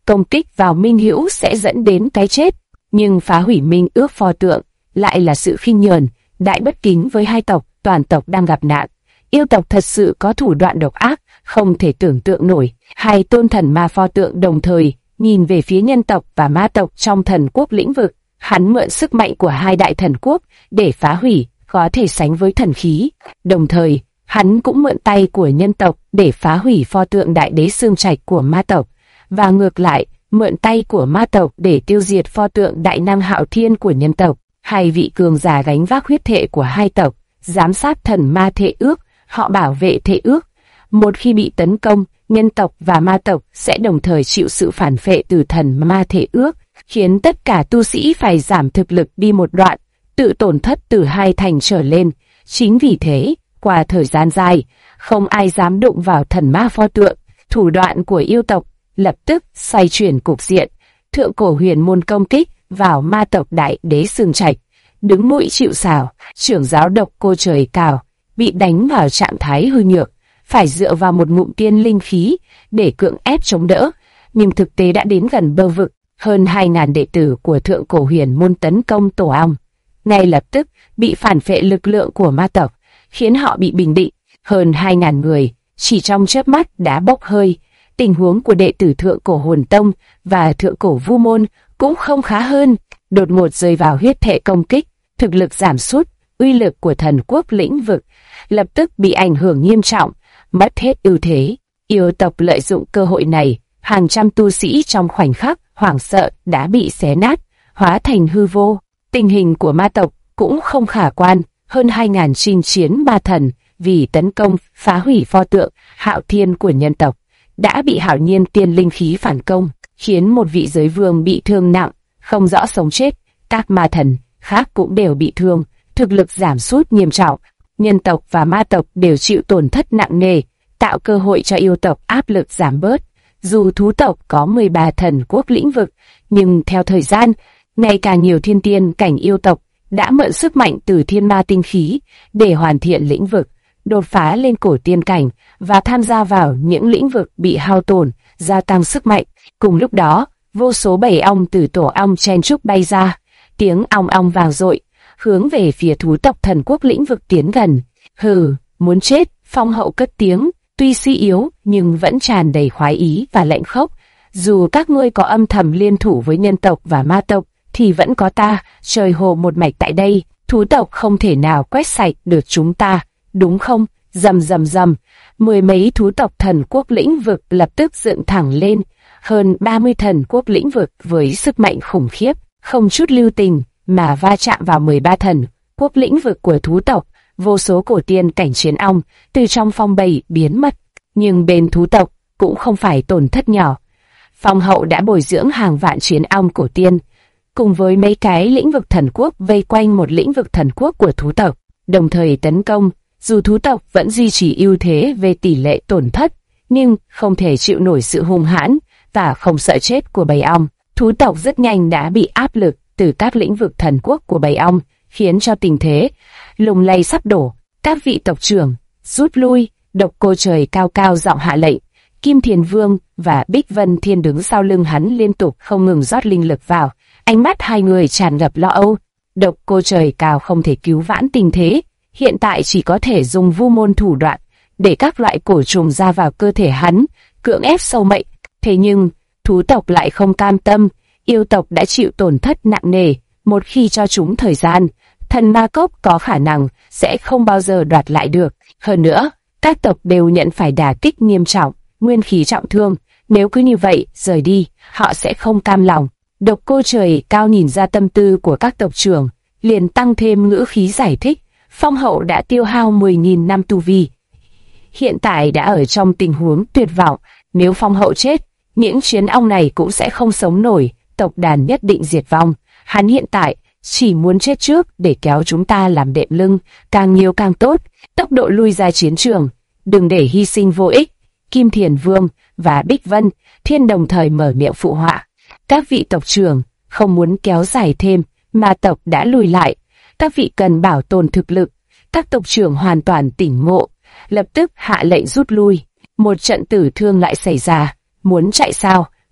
công kích vào minh hữu sẽ dẫn đến cái chết, nhưng phá hủy minh ước pho tượng lại là sự khinh nhờn, đại bất kính với hai tộc, toàn tộc đang gặp nạn. Yêu tộc thật sự có thủ đoạn độc ác, không thể tưởng tượng nổi. Hai tôn thần ma pho tượng đồng thời nhìn về phía nhân tộc và ma tộc trong thần quốc lĩnh vực. Hắn mượn sức mạnh của hai đại thần quốc để phá hủy, có thể sánh với thần khí. Đồng thời, hắn cũng mượn tay của nhân tộc để phá hủy pho tượng đại đế xương trạch của ma tộc, và ngược lại, mượn tay của ma tộc để tiêu diệt pho tượng đại năng hạo thiên của nhân tộc. Hai vị cường giả gánh vác huyết thệ của hai tộc, giám sát thần ma thệ ước, họ bảo vệ thệ ước. Một khi bị tấn công, nhân tộc và ma tộc sẽ đồng thời chịu sự phản vệ từ thần ma thệ ước, khiến tất cả tu sĩ phải giảm thực lực đi một đoạn, tự tổn thất từ 2 thành trở lên. Chính vì thế, qua thời gian dài, không ai dám đụng vào thần ma pho tượng. Thủ đoạn của yêu tộc lập tức xoay chuyển cục diện. Thượng cổ huyền môn công kích vào ma tộc đại đế xương trạch, đứng mũi chịu sào. Trưởng giáo độc cô trời cào bị đánh vào trạng thái hư nhược, phải dựa vào một ngụm tiên linh khí để cưỡng ép chống đỡ, nhưng thực tế đã đến gần bờ vực. Hơn 2.000 đệ tử của thượng cổ huyền môn tấn công tổ ong, ngay lập tức bị phản phệ lực lượng của ma tộc, khiến họ bị bình định. Hơn 2.000 người chỉ trong chớp mắt đã bốc hơi. Tình huống của đệ tử thượng cổ hồn tông và thượng cổ vu môn cũng không khá hơn, đột ngột rơi vào huyết thệ công kích, thực lực giảm sút, uy lực của thần quốc lĩnh vực lập tức bị ảnh hưởng nghiêm trọng, mất hết ưu thế. Yêu tộc lợi dụng cơ hội này, hàng trăm tu sĩ trong khoảnh khắc hoảng sợ đã bị xé nát, hóa thành hư vô. Tình hình của ma tộc cũng không khả quan, hơn 2.000 chinh chiến ma thần vì tấn công phá hủy pho tượng hạo thiên của nhân tộc đã bị hạo nhiên tiên linh khí phản công, khiến một vị giới vương bị thương nặng, không rõ sống chết. Các ma thần khác cũng đều bị thương, thực lực giảm sút nghiêm trọng. Nhân tộc và ma tộc đều chịu tổn thất nặng nề, tạo cơ hội cho yêu tộc áp lực giảm bớt. Dù thú tộc có 13 thần quốc lĩnh vực, nhưng theo thời gian, ngày càng nhiều thiên tiên cảnh yêu tộc đã mượn sức mạnh từ thiên ma tinh khí để hoàn thiện lĩnh vực, đột phá lên cổ tiên cảnh và tham gia vào những lĩnh vực bị hao tổn, gia tăng sức mạnh. Cùng lúc đó, vô số bầy ong từ tổ ong chen trúc bay ra, tiếng ong ong vang dội, hướng về phía thú tộc thần quốc lĩnh vực tiến gần. Hừ, muốn chết, Phong hậu cất tiếng, tuy suy yếu nhưng vẫn tràn đầy khoái ý và lạnh khốc. Dù các ngươi có âm thầm liên thủ với nhân tộc và ma tộc, thì vẫn có ta, trời hồ một mạch tại đây, thú tộc không thể nào quét sạch được chúng ta, đúng không? Rầm rầm rầm, 10 mấy thú tộc thần quốc lĩnh vực lập tức dựng thẳng lên, hơn 30 thần quốc lĩnh vực với sức mạnh khủng khiếp, không chút lưu tình mà va chạm vào 13 thần quốc lĩnh vực của thú tộc. Vô số cổ tiên cảnh chiến ong từ trong phong bầy biến mất, nhưng bên thú tộc cũng không phải tổn thất nhỏ. Phong hậu đã bồi dưỡng hàng vạn chiến ong cổ tiên, cùng với mấy cái lĩnh vực thần quốc vây quanh một lĩnh vực thần quốc của thú tộc, đồng thời tấn công. Dù thú tộc vẫn duy trì ưu thế về tỷ lệ tổn thất, nhưng không thể chịu nổi sự hung hãn và không sợ chết của bầy ong. Thú tộc rất nhanh đã bị áp lực từ các lĩnh vực thần quốc của bầy ong, khiến cho tình thế lung lay sắp đổ. Các vị tộc trưởng rút lui. Độc cô trời cao cao giọng hạ lệnh. Kim Thiền Vương và Bích Vân Thiên đứng sau lưng hắn liên tục không ngừng rót linh lực vào, ánh mắt hai người tràn ngập lo âu. Độc cô trời cao không thể cứu vãn tình thế, hiện tại chỉ có thể dùng vu môn thủ đoạn để các loại cổ trùng ra vào cơ thể hắn, cưỡng ép sâu mệnh. Thế nhưng thú tộc lại không cam tâm, yêu tộc đã chịu tổn thất nặng nề, một khi cho chúng thời gian, thần ma cốc có khả năng sẽ không bao giờ đoạt lại được. Hơn nữa, các tộc đều nhận phải đả kích nghiêm trọng, nguyên khí trọng thương, nếu cứ như vậy rời đi, họ sẽ không cam lòng. Độc cô trời cao nhìn ra tâm tư của các tộc trưởng, liền tăng thêm ngữ khí giải thích. Phong hậu đã tiêu hao 10.000 năm tu vi, hiện tại đã ở trong tình huống tuyệt vọng. Nếu phong hậu chết, những chiến ong này cũng sẽ không sống nổi, tộc đàn nhất định diệt vong. Hắn hiện tại chỉ muốn chết trước để kéo chúng ta làm đệm lưng, càng nhiều càng tốt, tốc độ lui ra chiến trường, đừng để hy sinh vô ích. Kim Thiền Vương và Bích Vân Thiên đồng thời mở miệng phụ họa. Các vị tộc trưởng không muốn kéo dài thêm, mà tộc đã lùi lại, các vị cần bảo tồn thực lực. Các tộc trưởng hoàn toàn tỉnh ngộ, lập tức hạ lệnh rút lui. Một trận tử thương lại xảy ra, muốn chạy sao?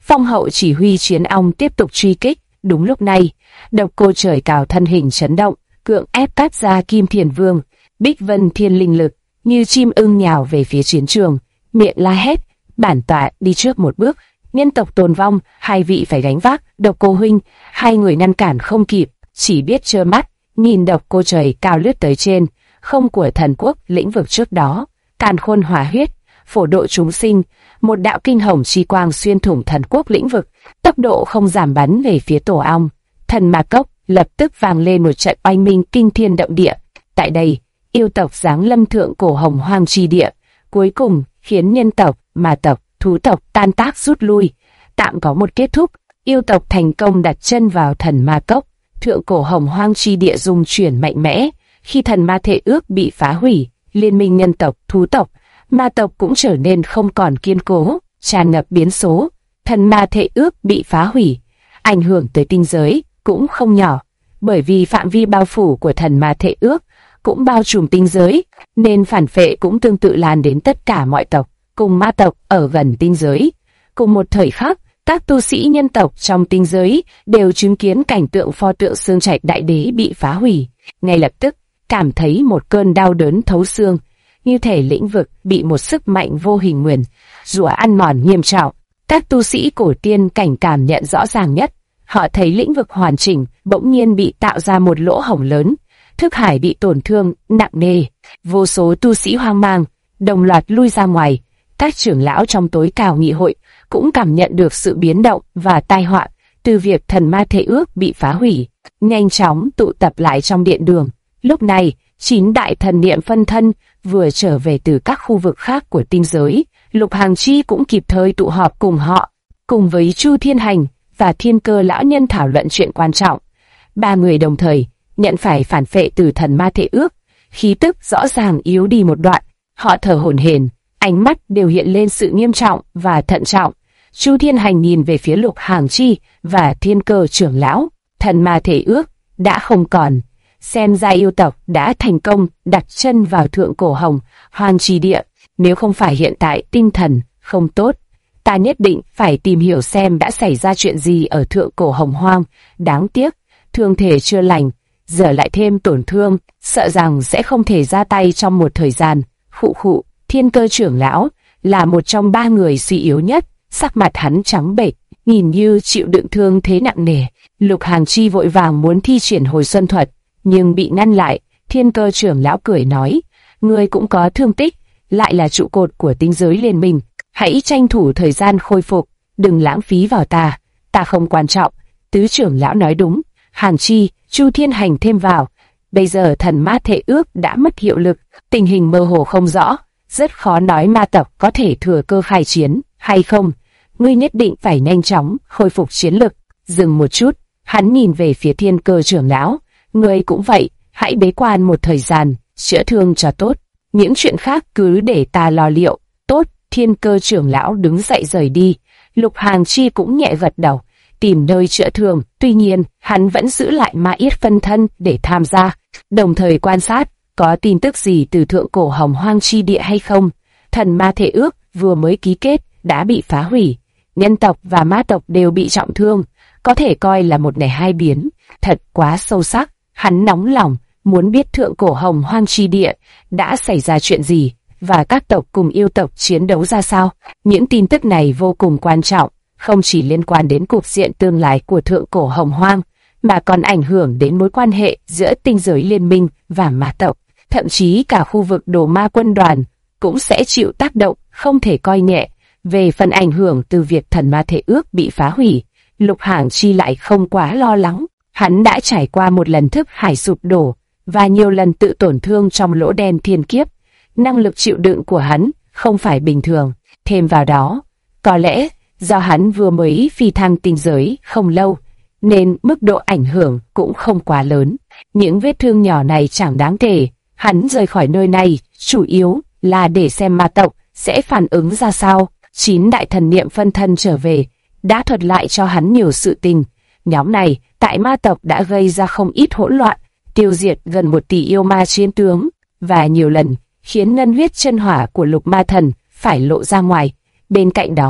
Phong hậu chỉ huy chiến ong tiếp tục truy kích. Đúng lúc này, Độc Cô Trời Cao thân hình chấn động, cưỡng ép tát ra Kim Thiền Vương. Bích Vân Thiên linh lực như chim ưng nhào về phía chiến trường, miệng la hét: bản tọa đi trước một bước, nhân tộc tồn vong, hai vị phải gánh vác. Độc Cô huynh, hai người ngăn cản không kịp, chỉ biết trơ mắt nhìn Độc Cô Trời Cao lướt tới trên không của thần quốc lĩnh vực trước đó. Càn khôn hỏa huyết, phổ độ chúng sinh, một đạo kinh hồng chi quang xuyên thủng thần quốc lĩnh vực, tốc độ không giảm bắn về phía tổ ong. Thần ma cốc lập tức vang lên một trận oanh minh kinh thiên động địa. Tại đây, yêu tộc giáng lâm thượng cổ hồng hoang chi địa, cuối cùng khiến nhân tộc, ma tộc, thú tộc tan tác rút lui, tạm có một kết thúc. Yêu tộc thành công đặt chân vào thần ma cốc, thượng cổ hồng hoang chi địa rung chuyển mạnh mẽ. Khi thần ma thể ước bị phá hủy, liên minh nhân tộc, thú tộc, ma tộc cũng trở nên không còn kiên cố, tràn ngập biến số. Thần ma thể ước bị phá hủy, ảnh hưởng tới tinh giới cũng không nhỏ, bởi vì phạm vi bao phủ của thần ma thể ước cũng bao trùm tinh giới, nên phản phệ cũng tương tự lan đến tất cả mọi tộc cùng ma tộc ở gần tinh giới. Cùng một thời khắc, các tu sĩ nhân tộc trong tinh giới đều chứng kiến cảnh tượng pho tượng Xương Trạch Đại Đế bị phá hủy, ngay lập tức cảm thấy một cơn đau đớn thấu xương, như thể lĩnh vực bị một sức mạnh vô hình nguyền rủa ăn mòn nghiêm trọng. Các tu sĩ cổ tiên cảnh cảm nhận rõ ràng nhất, họ thấy lĩnh vực hoàn chỉnh bỗng nhiên bị tạo ra một lỗ hổng lớn, thức hải bị tổn thương nặng nề. Vô số tu sĩ hoang mang, đồng loạt lui ra ngoài. Các trưởng lão trong tối cao nghị hội cũng cảm nhận được sự biến động và tai họa từ việc thần ma thể ước bị phá hủy, nhanh chóng tụ tập lại trong điện đường. Lúc này, 9 đại thần niệm phân thân vừa trở về từ các khu vực khác của tinh giới. Lục Hàng Chi cũng kịp thời tụ họp cùng họ, cùng với Chu Thiên Hành và Thiên Cơ lão nhân thảo luận chuyện quan trọng. Ba người đồng thời nhận phải phản phệ từ thần ma thể ước, khí tức rõ ràng yếu đi một đoạn. Họ thở hổn hển, ánh mắt đều hiện lên sự nghiêm trọng và thận trọng. Chu Thiên Hành nhìn về phía Lục Hàng Chi và Thiên Cơ trưởng lão. Thần ma thể ước đã không còn, xem ra yêu tộc đã thành công đặt chân vào thượng cổ hồng hoang chi địa. Nếu không phải hiện tại tinh thần không tốt, ta nhất định phải tìm hiểu xem đã xảy ra chuyện gì ở thượng cổ hồng hoang. Đáng tiếc, thương thể chưa lành, giờ lại thêm tổn thương, sợ rằng sẽ không thể ra tay trong một thời gian. Khụ khụ, Thiên Cơ trưởng lão là một trong 3 người suy yếu nhất, sắc mặt hắn trắng bệch, nhìn như chịu đựng thương thế nặng nề. Lục Hàng Chi vội vàng muốn thi triển hồi xuân thuật, nhưng bị ngăn lại. Thiên Cơ trưởng lão cười nói: ngươi cũng có thương tích, lại là trụ cột của tinh giới liên minh, hãy tranh thủ thời gian khôi phục, đừng lãng phí vào ta không quan trọng. Tứ trưởng lão nói đúng. Hàng Chi, Chu Thiên Hành thêm vào: bây giờ thần ma thể ước đã mất hiệu lực, tình hình mơ hồ không rõ, rất khó nói ma tộc có thể thừa cơ khai chiến hay không. Ngươi nhất định phải nhanh chóng khôi phục chiến lực. Dừng một chút, hắn nhìn về phía Thiên Cơ trưởng lão: ngươi cũng vậy, hãy bế quan một thời gian, chữa thương cho tốt. Những chuyện khác cứ để ta lo liệu. Tốt. Thiên Cơ trưởng lão đứng dậy rời đi. Lục Hàng Chi cũng nhẹ gật đầu, tìm nơi chữa thương. Tuy nhiên, hắn vẫn giữ lại ma yết phân thân để tham gia, đồng thời quan sát có tin tức gì từ thượng cổ hồng hoang chi địa hay không. Thần ma thể ước vừa mới ký kết đã bị phá hủy, nhân tộc và ma tộc đều bị trọng thương, có thể coi là một nẻ hai biến. Thật quá sâu sắc. Hắn nóng lòng muốn biết thượng cổ hồng hoang chi địa đã xảy ra chuyện gì và các tộc cùng yêu tộc chiến đấu ra sao. Những tin tức này vô cùng quan trọng, không chỉ liên quan đến cục diện tương lai của thượng cổ hồng hoang, mà còn ảnh hưởng đến mối quan hệ giữa tinh giới liên minh và ma tộc. Thậm chí cả khu vực Đồ Ma quân đoàn cũng sẽ chịu tác động không thể coi nhẹ. Về phần ảnh hưởng từ việc thần ma thể ước bị phá hủy, Lục Hàng Chi lại không quá lo lắng. Hắn đã trải qua một lần thức hải sụp đổ và nhiều lần tự tổn thương trong lỗ đen thiên kiếp. Năng lực chịu đựng của hắn không phải bình thường. Thêm vào đó, có lẽ do hắn vừa mới phi thăng tinh giới không lâu, nên mức độ ảnh hưởng cũng không quá lớn. Những vết thương nhỏ này chẳng đáng kể. Hắn rời khỏi nơi này chủ yếu là để xem ma tộc sẽ phản ứng ra sao. 9 đại thần niệm phân thân trở về đã thuật lại cho hắn nhiều sự tình. Nhóm này tại ma tộc đã gây ra không ít hỗn loạn, tiêu diệt gần 1 tỷ yêu ma chiến tướng, và nhiều lần khiến ngân huyết chân hỏa của Lục Ma Thần phải lộ ra ngoài. Bên cạnh đó,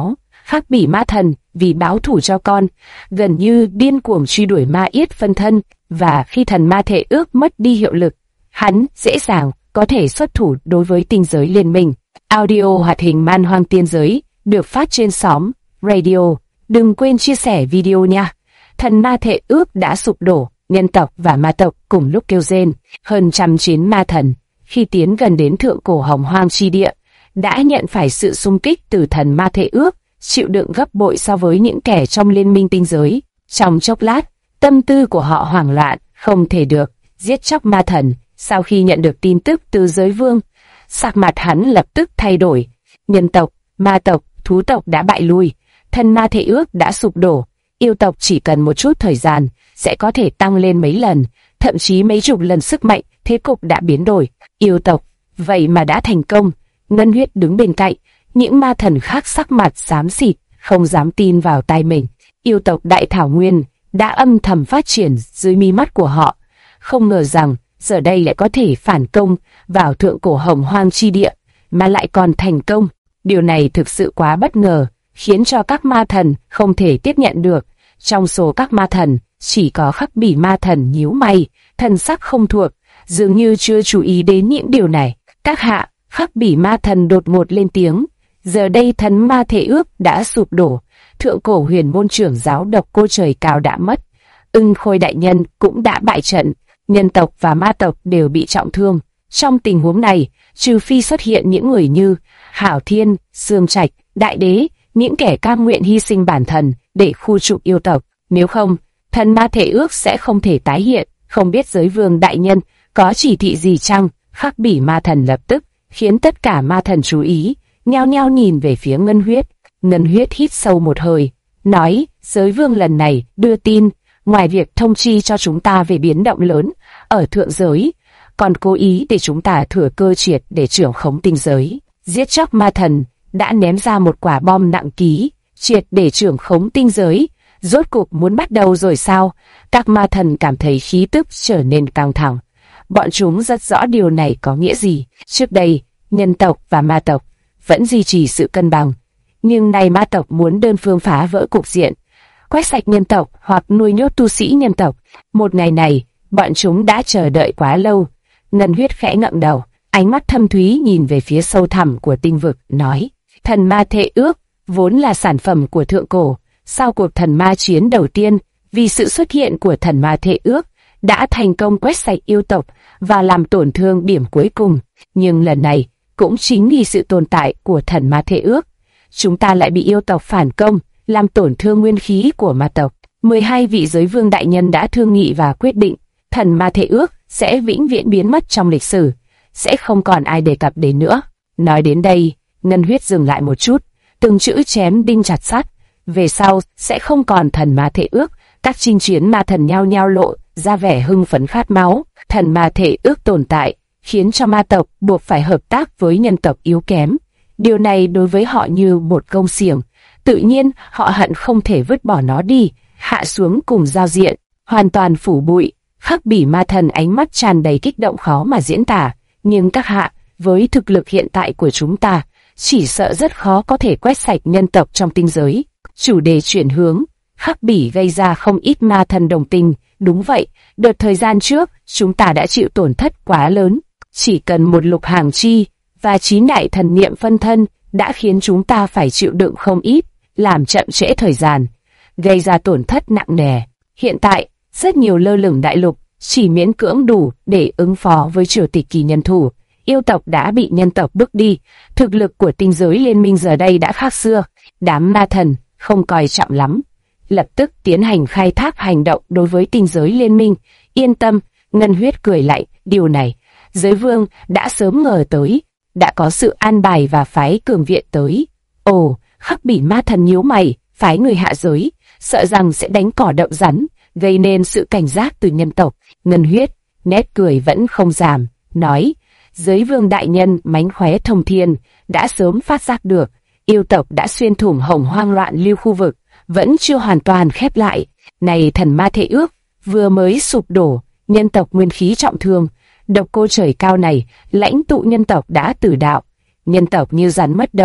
Khắc Bỉ Ma Thần vì báo thù cho con, gần như điên cuồng truy đuổi ma yết phân thân, và khi thần ma thể ước mất đi hiệu lực, hắn dễ dàng có thể xuất thủ đối với tinh giới liên minh. Audio hoạt hình Man Hoang Tiên Giới được phát trên xóm Radio. Đừng quên chia sẻ video nha. Thần ma thể ước đã sụp đổ, nhân tộc và ma tộc cùng lúc kêu rên. Hơn trăm chiến ma thần khi tiến gần đến thượng cổ Hồng Hoang chi địa đã nhận phải sự xung kích từ thần ma thể ước, chịu đựng gấp bội so với những kẻ trong liên minh tinh giới. Trong chốc lát, tâm tư của họ hoảng loạn, không thể được giết chóc ma thần. Sau khi nhận được tin tức từ giới vương, sắc mặt hắn lập tức thay đổi. Nhân tộc, ma tộc, thú tộc đã bại lui, thần ma thể ước đã sụp đổ. Yêu tộc chỉ cần một chút thời gian sẽ có thể tăng lên mấy lần, thậm chí mấy chục lần sức mạnh. Thế cục đã biến đổi. Yêu tộc vậy mà đã thành công. Ngân Huyết đứng bên cạnh, những ma thần khác sắc mặt xám xịt, không dám tin vào tai mình. Yêu tộc Đại Thảo Nguyên đã âm thầm phát triển dưới mi mắt của họ, không ngờ rằng giờ đây lại có thể phản công vào thượng cổ Hồng Hoang chi địa, mà lại còn thành công. Điều này thực sự quá bất ngờ, khiến cho các ma thần không thể tiếp nhận được. Trong số các ma thần, chỉ có Khắc Bỉ Ma Thần nhíu mày, thần sắc không thuộc, dường như chưa chú ý đến những điều này. Các hạ, Khắc Bỉ Ma Thần đột ngột lên tiếng. Giờ đây thần ma thể ước đã sụp đổ, thượng cổ huyền môn trưởng giáo Độc Cô Trời Cao đã mất, Ưng Khôi đại nhân cũng đã bại trận, nhân tộc và ma tộc đều bị trọng thương. Trong tình huống này, trừ phi xuất hiện những người như Hảo Thiên, Sương Trạch, Đại Đế, những kẻ cam nguyện hy sinh bản thân để khu trục yêu tộc, nếu không, thần ma thể ước sẽ không thể tái hiện. Không biết giới vương đại nhân có chỉ thị gì chăng? Khắc Bỉ Ma Thần lập tức khiến tất cả ma thần chú ý, nhao nhao nhìn về phía Ngân Huyết. Ngân Huyết hít sâu một hơi, nói: giới vương lần này đưa tin, ngoài việc thông chi cho chúng ta về biến động lớn ở thượng giới, còn cố ý để chúng ta thừa cơ triệt để trưởng khống tinh giới. Giết chóc ma thần đã ném ra một quả bom nặng ký, triệt để trưởng khống tinh giới. Rốt cuộc muốn bắt đầu rồi sao? Các ma thần cảm thấy khí tức trở nên căng thẳng. Bọn chúng rất rõ điều này có nghĩa gì. Trước đây, nhân tộc và ma tộc vẫn duy trì sự cân bằng, nhưng nay ma tộc muốn đơn phương phá vỡ cục diện, quét sạch nhân tộc hoặc nuôi nhốt tu sĩ nhân tộc. Một ngày này, bọn chúng đã chờ đợi quá lâu. Ngân Huyết khẽ ngẩng đầu, ánh mắt thâm thúy nhìn về phía sâu thẳm của tinh vực, nói: thần ma thể ước vốn là sản phẩm của thượng cổ. Sau cuộc thần ma chiến đầu tiên, vì sự xuất hiện của thần ma thể ước đã thành công quét sạch yêu tộc và làm tổn thương điểm cuối cùng. Nhưng lần này, cũng chính vì sự tồn tại của thần ma thể ước, chúng ta lại bị yêu tộc phản công, làm tổn thương nguyên khí của ma tộc. 12 vị giới vương đại nhân đã thương nghị và quyết định, thần ma thể ước sẽ vĩnh viễn biến mất trong lịch sử, sẽ không còn ai đề cập đến nữa. Nói đến đây, Ngân Huyết dừng lại một chút, từng chữ chém đinh chặt sắt. Về sau sẽ không còn thần ma thể ước. Các chinh chiến ma thần nhao nhao lộ ra vẻ hưng phấn khát máu. Thần ma thể ước tồn tại khiến cho ma tộc buộc phải hợp tác với nhân tộc yếu kém. Điều này đối với họ như một công xiềng, tự nhiên họ hận không thể vứt bỏ nó đi, hạ xuống cùng giao diện, hoàn toàn phủ bụi. Khắc Bỉ Ma Thần ánh mắt tràn đầy kích động khó mà diễn tả. Nhưng các hạ, với thực lực hiện tại của chúng ta, chỉ sợ rất khó có thể quét sạch nhân tộc trong tinh giới. Chủ đề chuyển hướng, Khắc Bỉ gây ra không ít ma thần đồng tình. Đúng vậy, đợt thời gian trước, chúng ta đã chịu tổn thất quá lớn. Chỉ cần một lục hàng chi và 9 đại thần niệm phân thân đã khiến chúng ta phải chịu đựng không ít, làm chậm trễ thời gian, gây ra tổn thất nặng nề. Hiện tại, rất nhiều lơ lửng đại lục chỉ miễn cưỡng đủ để ứng phó với triều tịch kỳ nhân thủ. Yêu tộc đã bị nhân tộc bước đi, thực lực của tinh giới liên minh giờ đây đã khác xưa. Đám ma thần không coi trọng lắm, lập tức tiến hành khai thác hành động đối với tinh giới liên minh. Yên tâm, Ngân Huyết cười lạnh, điều này giới vương đã sớm ngờ tới, đã có sự an bài và phái cường viện tới. Ồ, Khắc Bỉ Ma Thần nhíu mày, phái người hạ giới, sợ rằng sẽ đánh cỏ động rắn, gây nên sự cảnh giác từ nhân tộc. Ngân Huyết nét cười vẫn không giảm, nói: giới vương đại nhân mánh khóe thông thiên, đã sớm phát giác được yêu tộc đã xuyên thủng Hồng Hoang loạn lưu khu vực, vẫn chưa hoàn toàn khép lại. Này thần ma thể ước vừa mới sụp đổ, nhân tộc nguyên khí trọng thương. Độc Cô Trời Cao này, lãnh tụ nhân tộc đã tử đạo. Nhân tộc như rắn mất đầu,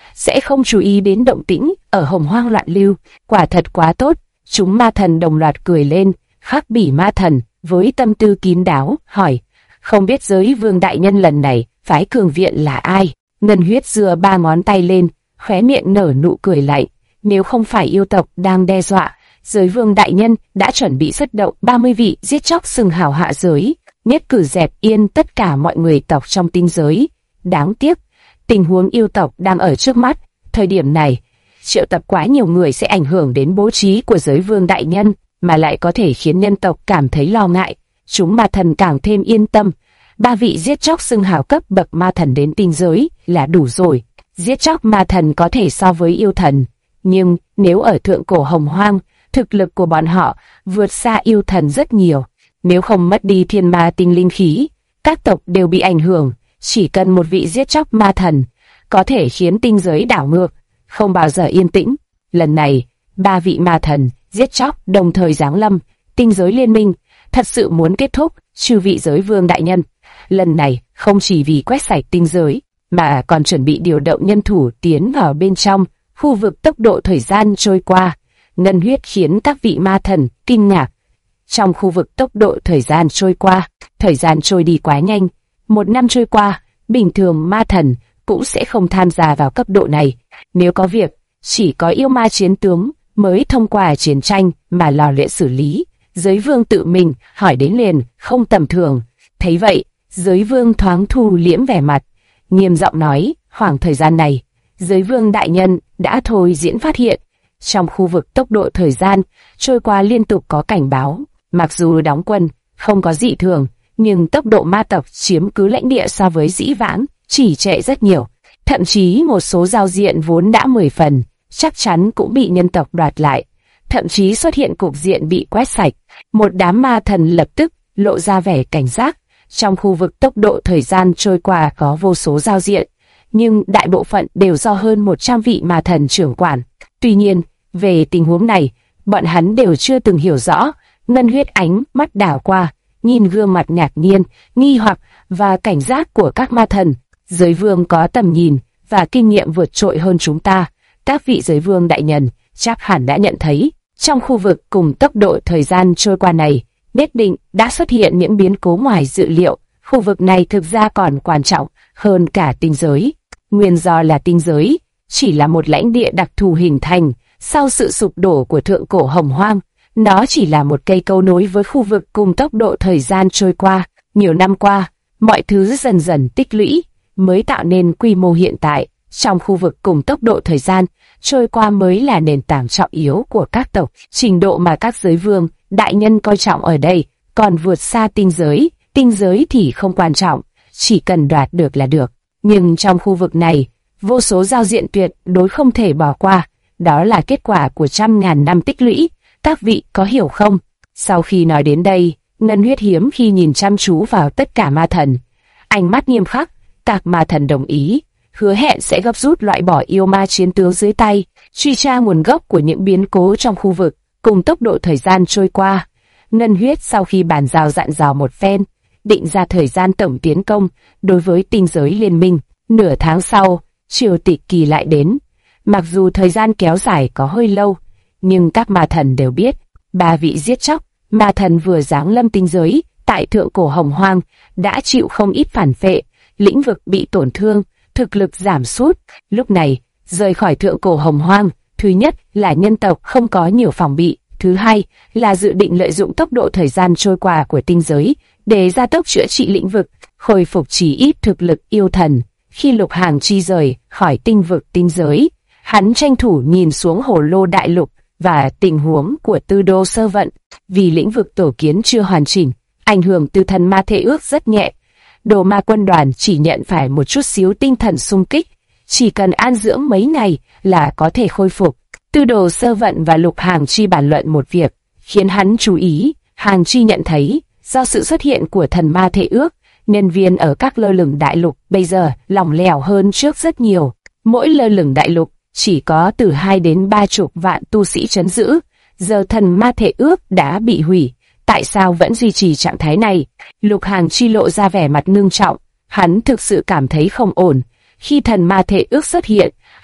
sẽ không chú ý đến động tĩnh ở Hồng Hoang loạn lưu. Quả thật quá tốt. Chúng ma thần đồng loạt cười lên. Khắc Bỉ ma thần với tâm tư kín đáo hỏi, không biết giới vương đại nhân lần này phái cường viện là ai? Ngân Huyết giơ 3 ngón tay lên, khóe miệng nở nụ cười lạnh. Nếu không phải yêu tộc đang đe dọa, giới vương đại nhân đã chuẩn bị xuất động 30 vị giết chóc sừng hào hạ giới, nhất cử dẹp yên tất cả mọi người tộc trong tinh giới. Đáng tiếc, tình huống yêu tộc đang ở trước mắt. Thời điểm này, triệu tập quá nhiều người sẽ ảnh hưởng đến bố trí của giới vương đại nhân, mà lại có thể khiến nhân tộc cảm thấy lo ngại. Chúng ma thần càng thêm yên tâm. 3 vị giết chóc xưng hào cấp bậc ma thần đến tinh giới là đủ rồi. Giết chóc ma thần có thể so với yêu thần, nhưng nếu ở thượng cổ Hồng Hoang, thực lực của bọn họ vượt xa yêu thần rất nhiều. Nếu không mất đi thiên ma tinh linh khí, các tộc đều bị ảnh hưởng. Chỉ cần một vị giết chóc ma thần có thể khiến tinh giới đảo ngược, không bao giờ yên tĩnh. Lần này, 3 vị ma thần giết chóc đồng thời giáng lâm, tinh giới liên minh thật sự muốn kết thúc. Chư vị giới vương đại nhân, lần này không chỉ vì quét sạch tinh giới, mà còn chuẩn bị điều động nhân thủ tiến vào bên trong khu vực. Tốc độ thời gian trôi qua, Ngân Huyết khiến các vị ma thần kinh ngạc. Trong khu vực tốc độ thời gian trôi qua, thời gian trôi đi quá nhanh. 1 năm trôi qua, bình thường ma thần cũng sẽ không tham gia vào cấp độ này. Nếu có việc, chỉ có yêu ma chiến tướng mới thông qua chiến tranh mà lò luyện xử lý. Giới vương tự mình hỏi đến liền không tầm thường. Thấy vậy, giới vương thoáng thu liễm vẻ mặt, nghiêm giọng nói, khoảng thời gian này, giới vương đại nhân đã thôi diễn phát hiện, trong khu vực tốc độ thời gian trôi qua liên tục có cảnh báo. Mặc dù đóng quân không có dị thường, nhưng tốc độ ma tộc chiếm cứ lãnh địa so với dĩ vãng chỉ trệ rất nhiều. Thậm chí một số giao diện vốn đã 10 phần, chắc chắn cũng bị nhân tộc đoạt lại. Thậm chí xuất hiện cục diện bị quét sạch. Một đám ma thần lập tức lộ ra vẻ cảnh giác. Trong khu vực tốc độ thời gian trôi qua có vô số giao diện, nhưng đại bộ phận đều do hơn 100 vị ma thần trưởng quản. Tuy nhiên, về tình huống này, bọn hắn đều chưa từng hiểu rõ. Ngân Huyết ánh mắt đảo qua, nhìn gương mặt ngạc nhiên, nghi hoặc và cảnh giác của các ma thần. Giới vương có tầm nhìn và kinh nghiệm vượt trội hơn chúng ta. Các vị giới vương đại nhân chắc hẳn đã nhận thấy, trong khu vực cùng tốc độ thời gian trôi qua này, nhất định đã xuất hiện những biến cố ngoài dự liệu. Khu vực này thực ra còn quan trọng hơn cả tinh giới. Nguyên do là tinh giới chỉ là một lãnh địa đặc thù hình thành sau sự sụp đổ của thượng cổ Hồng Hoang. Nó chỉ là một cây cầu nối với khu vực cùng tốc độ thời gian trôi qua. Nhiều năm qua, mọi thứ dần dần tích lũy mới tạo nên quy mô hiện tại. Trong khu vực cùng tốc độ thời gian trôi qua mới là nền tảng trọng yếu của các tộc. Trình độ mà các giới vương đại nhân coi trọng ở đây còn vượt xa tinh giới. Tinh giới thì không quan trọng, chỉ cần đoạt được là được. Nhưng trong khu vực này, vô số giao diện tuyệt đối không thể bỏ qua. Đó là kết quả của trăm ngàn năm tích lũy. Các vị có hiểu không? Sau khi nói đến đây, Ngân Huyết hiếm khi nhìn chăm chú vào tất cả ma thần. Ánh mắt nghiêm khắc, các ma thần đồng ý, hứa hẹn sẽ gấp rút loại bỏ yêu ma chiến tướng dưới tay, truy tra nguồn gốc của những biến cố trong khu vực, cùng tốc độ thời gian trôi qua. Ngân Huyết sau khi bàn giao dặn dò một phen, định ra thời gian tổng tiến công đối với tinh giới liên minh. Nửa tháng sau, triều tịch kỳ lại đến. Mặc dù thời gian kéo dài có hơi lâu, nhưng các ma thần đều biết, 3 vị giết chóc ma thần vừa giáng lâm tinh giới tại thượng cổ Hồng Hoang đã chịu không ít phản phệ, lĩnh vực bị tổn thương, thực lực giảm sút. Lúc này, rời khỏi thượng cổ Hồng Hoang, thứ nhất là nhân tộc không có nhiều phòng bị, thứ hai là dự định lợi dụng tốc độ thời gian trôi qua của tinh giới để gia tốc chữa trị lĩnh vực, khôi phục chỉ ít thực lực yêu thần. Khi Lục Hàng Chi rời khỏi tinh vực tinh giới, hắn tranh thủ nhìn xuống Hồ Lô Đại Lục và tình huống của Tư Đô Sơ Vận. Vì lĩnh vực tổ kiến chưa hoàn chỉnh, ảnh hưởng từ thần ma thể ước rất nhẹ. Đồ ma quân đoàn chỉ nhận phải một chút xíu tinh thần xung kích, chỉ cần an dưỡng mấy ngày là có thể khôi phục. Tư Đồ Sơ Vận và Lục Hàng Chi bàn luận một việc, khiến hắn chú ý. Hàng Chi nhận thấy, do sự xuất hiện của thần ma thể ước, nhân viên ở các lơ lửng đại lục bây giờ lỏng lẻo hơn trước rất nhiều. Mỗi lơ lửng đại lục chỉ có từ 2 đến 30 vạn tu sĩ trấn giữ. Giờ thần ma thể ước đã bị hủy, tại sao vẫn duy trì trạng thái này? Lục Hàng Chi lộ ra vẻ mặt ngưng trọng, hắn thực sự cảm thấy không ổn. Khi thần ma thể ước xuất hiện,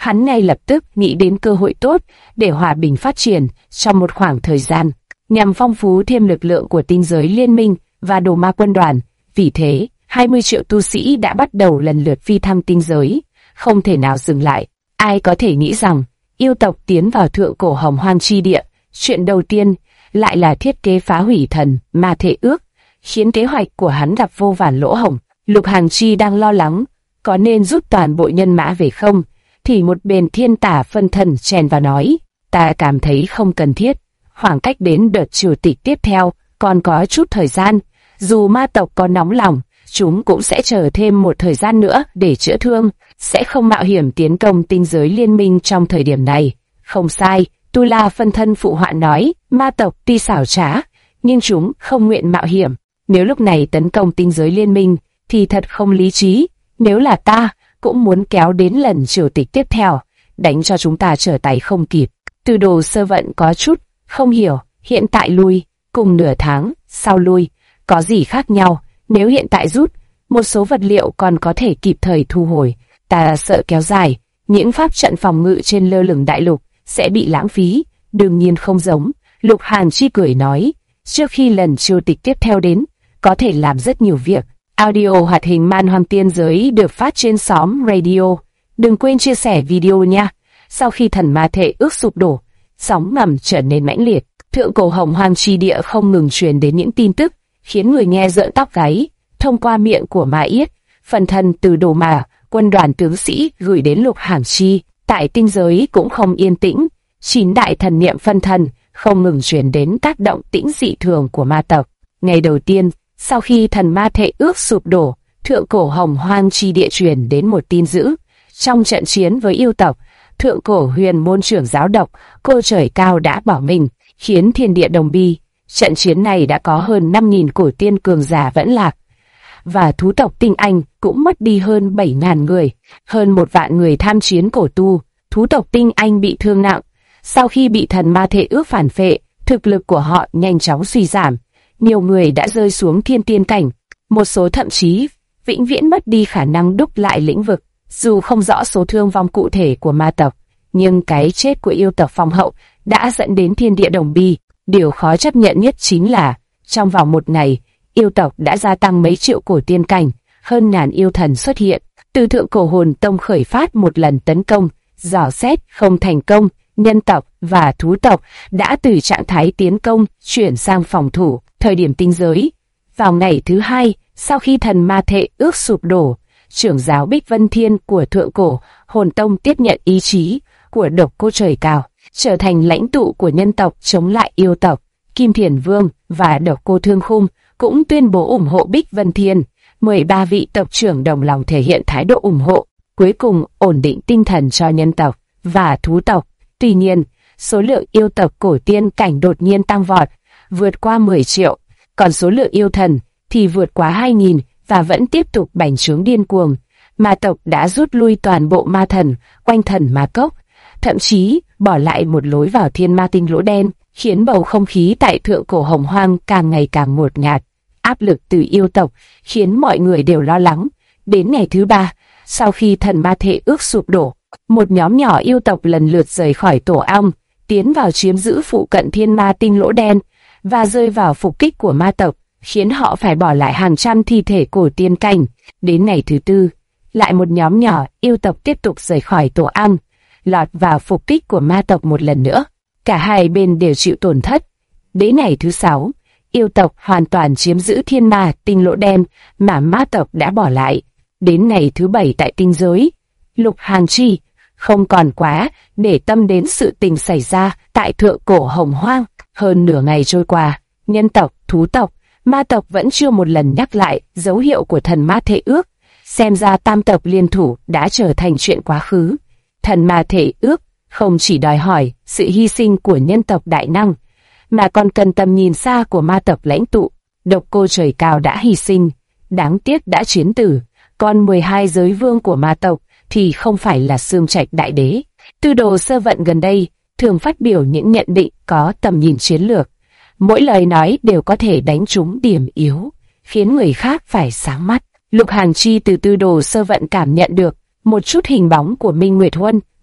Hắn ngay lập tức nghĩ đến cơ hội tốt để hòa bình phát triển trong một khoảng thời gian, nhằm phong phú thêm lực lượng của tinh giới liên minh và đồ ma quân đoàn. Vì thế, 20 triệu tu sĩ đã bắt đầu lần lượt phi thăng tinh giới, không thể nào dừng lại. Ai có thể nghĩ rằng, yêu tộc tiến vào thượng cổ hồng hoang chi địa, chuyện đầu tiên lại là thiết kế phá hủy thần ma thể ước, khiến kế hoạch của hắn gặp vô vàn lỗ hổng. Lục Hàng Chi đang lo lắng, có nên rút toàn bộ nhân mã về không? Thì một bên Thiên Tả phân thần chèn vào nói, ta cảm thấy không cần thiết. Khoảng cách đến đợt triều tịch tiếp theo còn có chút thời gian, dù ma tộc có nóng lòng, chúng cũng sẽ chờ thêm một thời gian nữa để chữa thương, sẽ không mạo hiểm tiến công tinh giới liên minh trong thời điểm này. Không sai, Tu La phân thân phụ họa nói, ma tộc tuy xảo trá, nhưng chúng không nguyện mạo hiểm. Nếu lúc này tấn công tinh giới liên minh, thì thật không lý trí. Nếu là ta, cũng muốn kéo đến lần triều tịch tiếp theo, đánh cho chúng ta trở tay không kịp. Từ Đồ Sơ Vận có chút không hiểu, hiện tại lui, cùng nửa tháng sau lui, có gì khác nhau? Nếu hiện tại rút, một số vật liệu còn có thể kịp thời thu hồi. Ta sợ kéo dài, những pháp trận phòng ngự trên lơ lửng đại lục sẽ bị lãng phí. Đương nhiên không giống. Lục Hàn Chi cười nói, trước khi lần triều tịch tiếp theo đến, có thể làm rất nhiều việc. Audio hoạt hình Man Hoang Tiên Giới được phát trên xóm radio. Đừng quên chia sẻ video nha. Sau khi thần ma thể ước sụp đổ, sóng ngầm trở nên mãnh liệt. Thượng cổ hồng hoang chi địa không ngừng truyền đến những tin tức, khiến người nghe rợn tóc gáy. Thông qua miệng của Ma Yết, phần thân từ đồ mà, quân đoàn tướng sĩ gửi đến Lục Hàn Chi. Tại tinh giới cũng không yên tĩnh, 9 đại thần niệm phân thân không ngừng truyền đến các động tĩnh dị thường của ma tộc. Ngày đầu tiên, sau khi thần ma thể ước sụp đổ, thượng cổ hồng hoang chi địa truyền đến một tin dữ. Trong trận chiến với yêu tộc, thượng cổ huyền môn trưởng giáo độc, cô trời cao đã bỏ mình, khiến thiên địa đồng bi. Trận chiến này đã có hơn 5.000 cổ tiên cường giả vẫn lạc, và thú tộc tinh anh cũng mất đi hơn 7.000 người, hơn 1 vạn người tham chiến cổ tu. Thú tộc tinh anh bị thương nặng. Sau khi bị thần ma thể ước phản phệ, thực lực của họ nhanh chóng suy giảm. Nhiều người đã rơi xuống thiên tiên cảnh, một số thậm chí vĩnh viễn mất đi khả năng đúc lại lĩnh vực. Dù không rõ số thương vong cụ thể của ma tộc, nhưng cái chết của yêu tộc phong hậu đã dẫn đến thiên địa đồng bi. Điều khó chấp nhận nhất chính là, trong vòng một ngày, yêu tộc đã gia tăng mấy triệu cổ tiên cảnh, hơn ngàn yêu thần xuất hiện. Từ thượng cổ hồn tông khởi phát một lần tấn công, dò xét không thành công, nhân tộc và thú tộc đã từ trạng thái tiến công chuyển sang phòng thủ. Thời điểm tinh giới, vào ngày thứ 2 sau khi thần ma thể ước sụp đổ, trưởng giáo Bích Vân Thiên của thượng cổ hồn tông tiếp nhận ý chí của độc cô trời cao, trở thành lãnh tụ của nhân tộc chống lại yêu tộc. Kim Thiền Vương và độc cô Thương Khung cũng tuyên bố ủng hộ Bích Vân Thiên. 13 vị tộc trưởng đồng lòng thể hiện thái độ ủng hộ, cuối cùng ổn định tinh thần cho nhân tộc và thú tộc. Tuy nhiên, số lượng yêu tộc cổ tiên cảnh đột nhiên tăng vọt, vượt qua 10 triệu, còn số lượng yêu thần thì vượt quá 2.000 và vẫn tiếp tục bành trướng điên cuồng. Ma tộc đã rút lui toàn bộ ma thần quanh thần ma cốc, thậm chí bỏ lại một lối vào thiên ma tinh lỗ đen, khiến bầu không khí tại thượng cổ hồng hoang càng ngày càng ngột ngạt. Áp lực từ yêu tộc khiến mọi người đều lo lắng. Đến ngày thứ 3, sau khi thần ma thể ước sụp đổ, một nhóm nhỏ yêu tộc lần lượt rời khỏi tổ ong, tiến vào chiếm giữ phụ cận thiên ma tinh lỗ đen và rơi vào phục kích của ma tộc, khiến họ phải bỏ lại hàng trăm thi thể cổ tiên cảnh. Đến ngày thứ 4, lại một nhóm nhỏ yêu tộc tiếp tục rời khỏi tổ ong, lọt vào phục kích của ma tộc một lần nữa. Cả hai bên đều chịu tổn thất. Đến ngày thứ 6, yêu tộc hoàn toàn chiếm giữ thiên ma tinh lỗ đen mà ma tộc đã bỏ lại. Đến ngày thứ 7 tại tinh giới, Lục Hàn Chi không còn quá để tâm đến sự tình xảy ra tại thượng cổ hồng hoang. Hơn nửa ngày trôi qua, nhân tộc, thú tộc, ma tộc vẫn chưa một lần nhắc lại dấu hiệu của thần ma thể ước. Xem ra tam tộc liên thủ đã trở thành chuyện quá khứ. Thần ma thể ước không chỉ đòi hỏi sự hy sinh của nhân tộc đại năng, mà còn cần tầm nhìn xa của ma tộc lãnh tụ. Độc cô trời cao đã hy sinh, đáng tiếc đã chiến tử, còn 12 giới vương của ma tộc thì không phải là xương trạch đại đế. Tư Đồ Sơ Vận gần đây thường phát biểu những nhận định có tầm nhìn chiến lược. Mỗi lời nói đều có thể đánh trúng điểm yếu, khiến người khác phải sáng mắt. Lục Hàn Chi từ Tư Đồ Sơ Vận cảm nhận được một chút hình bóng của Minh Nguyệt Huân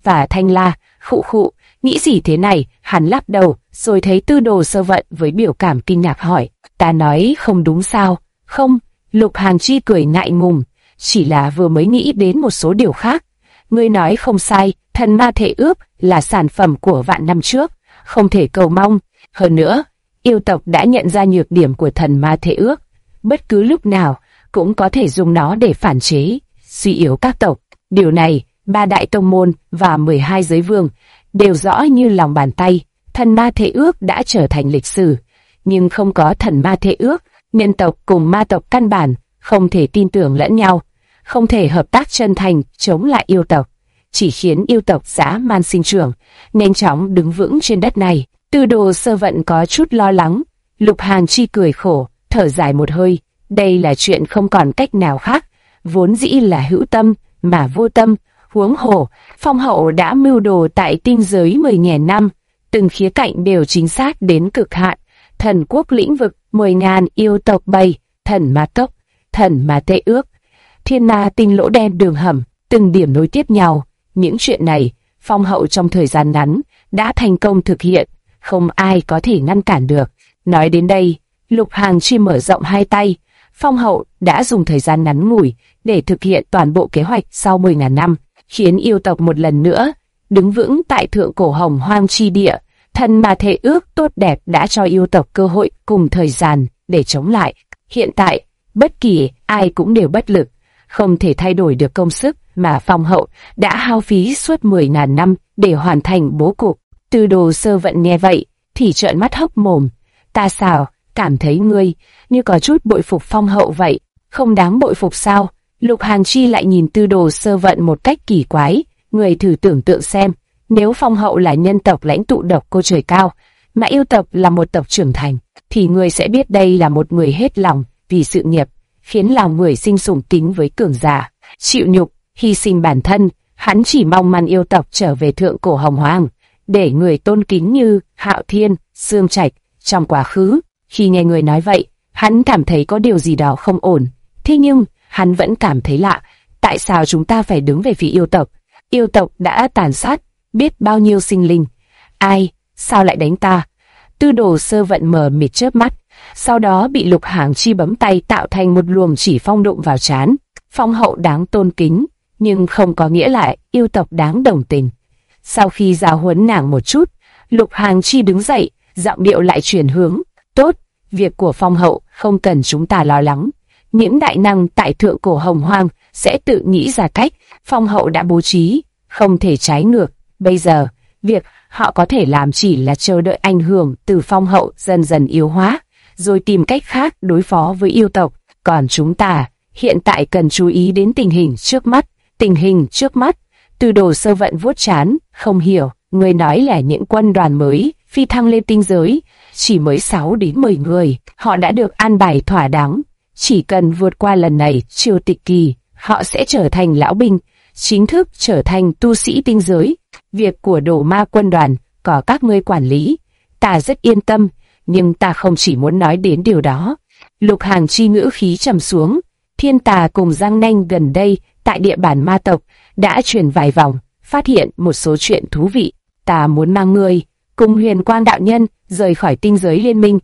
và Thanh La. Khụ khụ, nghĩ gì thế này? Hắn lắc đầu, rồi thấy Tư Đồ Sơ Vận với biểu cảm kinh ngạc hỏi, ta nói không đúng sao? Không, Lục Hàng Chi cười ngại ngùng, chỉ là vừa mới nghĩ đến một số điều khác. Ngươi nói không sai, thần ma thể ước là sản phẩm của vạn năm trước, không thể cầu mong. Hơn nữa, yêu tộc đã nhận ra nhược điểm của thần ma thể ước, bất cứ lúc nào cũng có thể dùng nó để phản chế, suy yếu các tộc. Điều này, ba đại tông môn và 12 giới vương đều rõ như lòng bàn tay. Thần ma thể ước đã trở thành lịch sử, nhưng không có thần ma thể ước, nhân tộc cùng ma tộc căn bản không thể tin tưởng lẫn nhau, không thể hợp tác chân thành chống lại yêu tộc, chỉ khiến yêu tộc dã man sinh trưởng, nhanh chóng đứng vững trên đất này. Tư Đồ Sơ Vận có chút lo lắng. Lục Hàng Chi cười khổ, thở dài một hơi. Đây là chuyện không còn cách nào khác, vốn dĩ là hữu tâm mà vô tâm. Huống hồ, Phong Hậu đã mưu đồ tại tinh giới 10.000 năm, từng khía cạnh đều chính xác đến cực hạn. Thần quốc lĩnh vực, 10.000 yêu tộc bầy, thần ma tộc, thần ma tệ ước, thiên ma tinh lỗ đen đường hầm, từng điểm nối tiếp nhau. Những chuyện này, Phong Hậu trong thời gian ngắn đã thành công thực hiện, không ai có thể ngăn cản được. Nói đến đây, Lục Hàng Chi mở rộng hai tay. Phong Hậu đã dùng thời gian ngắn ngủi để thực hiện toàn bộ kế hoạch sau 10.000 năm, khiến yêu tộc một lần nữa đứng vững tại thượng cổ hồng hoang chi địa. Thần ma thể ước tốt đẹp đã cho yêu tộc cơ hội cùng thời gian để chống lại. Hiện tại, bất kỳ ai cũng đều bất lực, không thể thay đổi được công sức mà Phong Hậu đã hao phí suốt 10.000 năm để hoàn thành bố cục. Tư Đồ Sơ Vận nghe vậy thì trợn mắt hốc mồm. Ta sao, cảm thấy ngươi như có chút bội phục Phong Hậu vậy, không đáng bội phục sao? Lục Hàn Chi lại nhìn Tư Đồ Sơ Vận một cách kỳ quái. Người thử tưởng tượng xem, nếu Phong Hậu là nhân tộc lãnh tụ độc cô trời cao, mà yêu tộc là một tộc trưởng thành, thì người sẽ biết đây là một người hết lòng vì sự nghiệp, khiến lòng người sinh sùng kính với cường giả, chịu nhục, hy sinh bản thân. Hắn chỉ mong man yêu tộc trở về thượng cổ hồng hoang, để người tôn kính như Hạo Thiên, Sương Trạch trong quá khứ. Khi nghe người nói vậy, hắn cảm thấy có điều gì đó không ổn. Thế nhưng, hắn vẫn cảm thấy lạ. Tại sao chúng ta phải đứng về phía yêu tộc? Yêu tộc đã tàn sát biết bao nhiêu sinh linh. Ai? Sao lại đánh ta? Tư Đồ Sơ Vận mờ mịt chớp mắt, sau đó bị Lục Hàng Chi bấm tay tạo thành một luồng chỉ phong đụng vào trán. Phong Hậu đáng tôn kính, nhưng không có nghĩa là yêu tộc đáng đồng tình. Sau khi giáo huấn nàng một chút, Lục Hàng Chi đứng dậy, giọng điệu lại chuyển hướng. Tốt, việc của Phong Hậu không cần chúng ta lo lắng. Những đại năng tại thượng cổ hồng hoang sẽ tự nghĩ ra cách. Phong Hậu đã bố trí, không thể trái ngược. Bây giờ, việc họ có thể làm chỉ là chờ đợi ảnh hưởng từ Phong Hậu dần dần yếu hóa, rồi tìm cách khác đối phó với yêu tộc. Còn chúng ta, hiện tại cần chú ý đến tình hình trước mắt. Tình hình trước mắt. Tư Đồ Sơ Vận vuốt trán, không hiểu. Người nói là những quân đoàn mới phi thăng lên tinh giới, chỉ mới 6 đến 10 người, họ đã được an bài thỏa đáng. Chỉ cần vượt qua lần này triều tịch kỳ, họ sẽ trở thành lão binh, chính thức trở thành tu sĩ tinh giới. Việc của Đồ Ma quân đoàn có các ngươi quản lý, ta rất yên tâm, nhưng ta không chỉ muốn nói đến điều đó. Lục Hàng Chi ngữ khí trầm xuống. Thiên Tà cùng Giang Nanh gần đây tại địa bàn ma tộc đã chuyển vài vòng, phát hiện một số chuyện thú vị. Ta muốn mang ngươi cùng Huyền Quang đạo nhân rời khỏi tinh giới liên minh.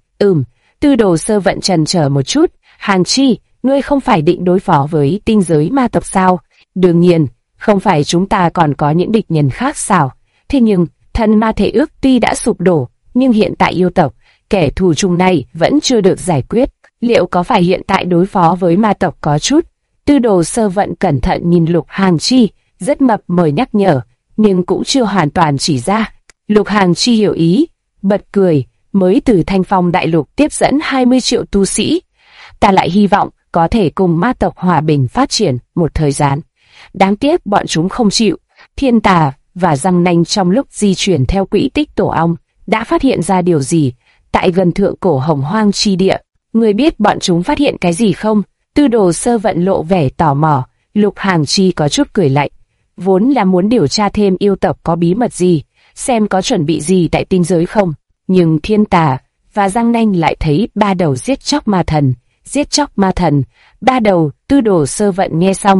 Tư Đồ Sơ Vận trần chờ một chút. Hàng Chi, ngươi không phải định đối phó với tinh giới ma tộc sao? Đương nhiên, không phải, chúng ta còn có những địch nhân khác sao? Thế nhưng, thần ma thể ước tuy đã sụp đổ, nhưng hiện tại yêu tộc, kẻ thù chung này vẫn chưa được giải quyết. Liệu có phải hiện tại đối phó với ma tộc có chút? Tư Đồ Sơ Vận cẩn thận nhìn Lục Hàng Chi, rất mập mời nhắc nhở, nhưng cũng chưa hoàn toàn chỉ ra. Lục Hàng Chi hiểu ý, bật cười, mới từ Thanh Phong Đại Lục tiếp dẫn 20 triệu tu sĩ. Ta lại hy vọng có thể cùng ma tộc hòa bình phát triển một thời gian. Đáng tiếc bọn chúng không chịu. Thiên Tà và Giang Nanh trong lúc di chuyển theo quỹ tích tổ ong đã phát hiện ra điều gì tại gần thượng cổ hồng hoang chi địa. Người biết bọn chúng phát hiện cái gì không? Tư Đồ Sơ Vận lộ vẻ tò mò. Lục Hàng Chi có chút cười lạnh, vốn là muốn điều tra thêm yêu tộc có bí mật gì, xem có chuẩn bị gì tại tinh giới không. Nhưng Thiên Tà và Giang Nanh lại thấy ba đầu giết chóc ma thần. Giết chóc ma thần, ba đầu. Tư Đồ Sơ Vận nghe xong,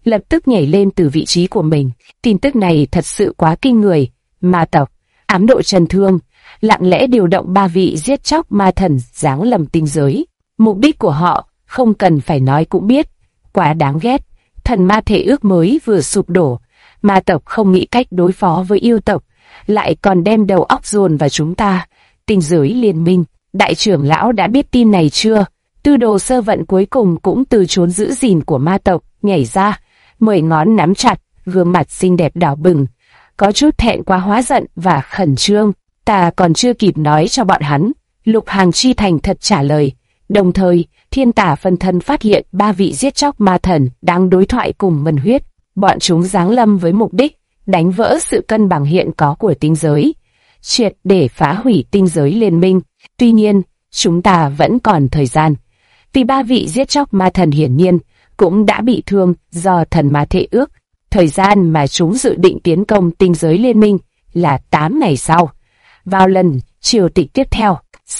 lập tức nhảy lên từ vị trí của mình. Tin tức này thật sự quá kinh người. Ma tộc, ám độ Trần Thương, lặng lẽ điều động 3 vị giết chóc ma thần giáng lâm tinh giới. Mục đích của họ, không cần phải nói cũng biết. Quá đáng ghét, thần ma thể ước mới vừa sụp đổ. Ma tộc không nghĩ cách đối phó với yêu tộc, lại còn đem đầu óc dồn vào chúng ta. Tinh giới liên minh, đại trưởng lão đã biết tin này chưa? Tư đồ sơ vận cuối cùng cũng từ chốn giữ gìn của ma tộc nhảy ra, 10 ngón nắm chặt, gương mặt xinh đẹp đỏ bừng, có chút thẹn quá hóa giận và khẩn trương. Ta còn chưa kịp nói cho bọn hắn, Lục Hàng Chi thành thật trả lời. Đồng thời, Thiên Tả phân thân phát hiện 3 vị giết chóc ma thần đang đối thoại cùng Mân Huyết. Bọn chúng giáng lâm với mục đích đánh vỡ sự cân bằng hiện có của tinh giới, triệt để phá hủy tinh giới liên minh. Tuy nhiên, chúng ta vẫn còn thời gian, vì 3 vị giết chóc ma thần hiển nhiên cũng đã bị thương do thần ma thể ước. Thời gian mà chúng dự định tiến công tinh giới liên minh là 8 ngày sau. Vào lần triều tịch tiếp theo,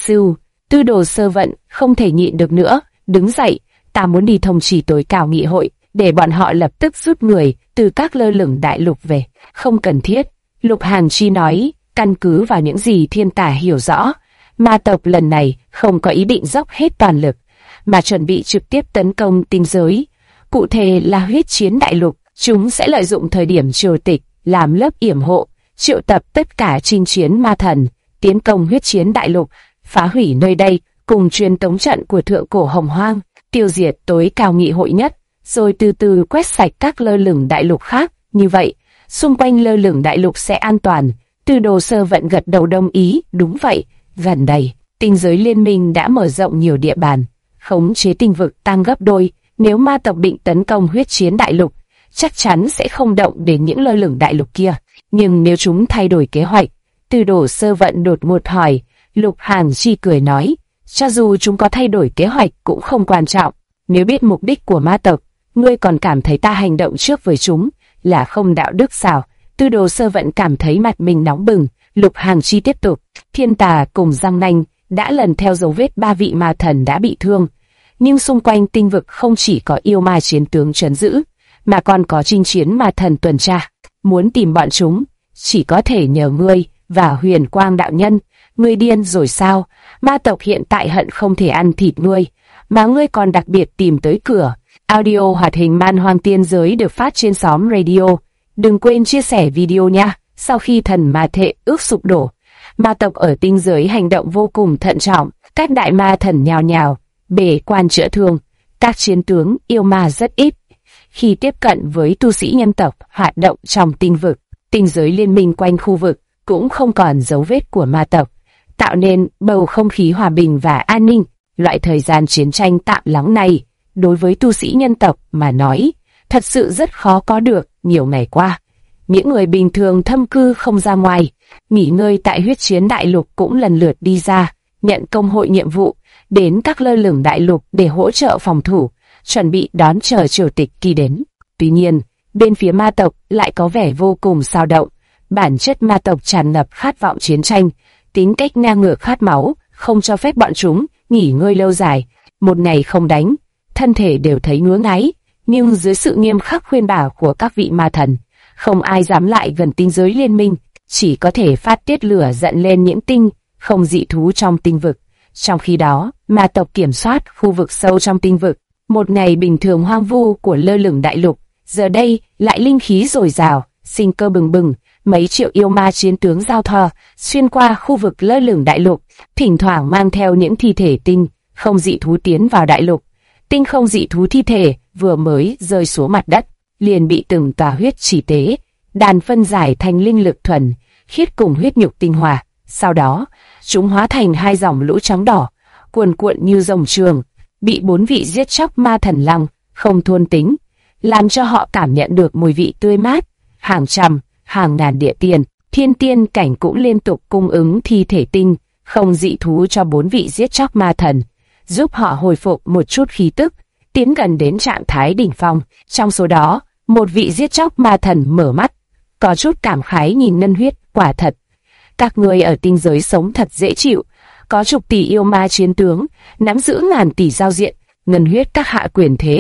Tư đồ sơ vận không thể nhịn được nữa, đứng dậy. Ta muốn đi thông trì tối cao nghị hội, để bọn họ lập tức rút người từ các lơ lửng đại lục về. Không cần thiết, Lục Hàn Chi nói, căn cứ vào những gì Thiên Tả hiểu rõ, ma tộc lần này không có ý định dốc hết toàn lực, mà chuẩn bị trực tiếp tấn công tinh giới. Cụ thể là huyết chiến đại lục, chúng sẽ lợi dụng thời điểm triều tịch làm lớp yểm hộ, triệu tập tất cả chinh chiến ma thần, tiến công huyết chiến đại lục, phá hủy nơi đây, cùng truyền tống trận của thượng cổ hồng hoang, tiêu diệt tối cao nghị hội nhất, rồi từ từ quét sạch các lơ lửng đại lục khác. Như vậy, xung quanh lơ lửng đại lục sẽ an toàn. Tư đồ sơ vận gật đầu đồng ý. Đúng vậy, gần đây, tinh giới liên minh đã mở rộng nhiều địa bàn, khống chế tinh vực tăng gấp đôi. Nếu ma tộc định tấn công huyết chiến đại lục, chắc chắn sẽ không động đến những lơ lửng đại lục kia. Nhưng nếu chúng thay đổi kế hoạch, Tư đồ sơ vận đột ngột hỏi. Lục Hàn Chi cười nói, cho dù chúng có thay đổi kế hoạch cũng không quan trọng. Nếu biết mục đích của ma tộc, ngươi còn cảm thấy ta hành động trước với chúng là không đạo đức sao? Tư đồ sơ vận cảm thấy mặt mình nóng bừng. Lục Hàn Chi tiếp tục, Thiên Tà cùng Giang Nanh đã lần theo dấu vết 3 vị ma thần đã bị thương, nhưng xung quanh tinh vực không chỉ có yêu ma chiến tướng trấn giữ, mà còn có chinh chiến ma thần tuần tra. Muốn tìm bọn chúng, chỉ có thể nhờ ngươi và Huyền Quang đạo nhân. Ngươi điên rồi sao? Ma tộc hiện tại hận không thể ăn thịt ngươi, mà ngươi còn đặc biệt tìm tới cửa. Audio hoạt hình Man Hoang Tiên Giới được phát trên xóm radio. Đừng quên chia sẻ video nha. Sau khi thần ma thể ước sụp đổ, ma tộc ở tinh giới hành động vô cùng thận trọng. Các đại ma thần nhào nhào bề quan chữa thương. Các chiến tướng yêu ma rất ít khi tiếp cận với tu sĩ nhân tộc hoạt động trong tinh vực. Tinh giới liên minh quanh khu vực cũng không còn dấu vết của ma tộc, tạo nên bầu không khí hòa bình và an ninh. Loại thời gian chiến tranh tạm lắng này, đối với tu sĩ nhân tộc mà nói, thật sự rất khó có được. Nhiều ngày qua, những người bình thường thâm cư không ra ngoài, nghỉ ngơi tại huyết chiến đại lục cũng lần lượt đi ra, nhận công hội nhiệm vụ, đến các lơ lửng đại lục để hỗ trợ phòng thủ, chuẩn bị đón chờ triều tịch kỳ đến. Tuy nhiên, bên phía ma tộc lại có vẻ vô cùng xao động. Bản chất ma tộc tràn ngập khát vọng chiến tranh, tính cách ngang ngược khát máu, không cho phép bọn chúng nghỉ ngơi lâu dài. Một ngày không đánh, thân thể đều thấy ngứa ngáy, nhưng dưới sự nghiêm khắc khuyên bảo của các vị ma thần, không ai dám lại gần tinh giới liên minh, chỉ có thể phát tiết lửa giận lên những tinh không dị thú trong tinh vực. Trong khi đó, ma tộc kiểm soát khu vực sâu trong tinh vực. Một ngày bình thường hoang vu của lơ lửng đại lục, giờ đây lại linh khí dồi dào, sinh cơ bừng bừng. Mấy triệu yêu ma chiến tướng giao thoa xuyên qua khu vực lơ lửng đại lục, thỉnh thoảng mang theo những thi thể tinh không dị thú tiến vào đại lục. Tinh không dị thú thi thể vừa mới rơi xuống mặt đất, liền bị từng tòa huyết chỉ tế đàn phân giải thành linh lực thuần khiết cùng huyết nhục tinh hòa. Sau đó, chúng hóa thành 2 dòng lũ trắng đỏ, cuồn cuộn như rồng trường, bị 4 vị giết chóc ma thần lăng không thôn tính, làm cho họ cảm nhận được mùi vị tươi mát. Hàng trăm, hàng ngàn địa tiền, thiên tiên cảnh cũng liên tục cung ứng thi thể tinh không dị thú cho 4 vị giết chóc ma thần, giúp họ hồi phục một chút khí tức, tiến gần đến trạng thái đỉnh phong. Trong số đó, một vị giết chóc ma thần mở mắt, có chút cảm khái nhìn Ngân Huyết. Quả thật, các người ở tinh giới sống thật dễ chịu, có chục tỷ yêu ma chiến tướng, nắm giữ ngàn tỷ giao diện. Ngân Huyết các hạ quyền thế,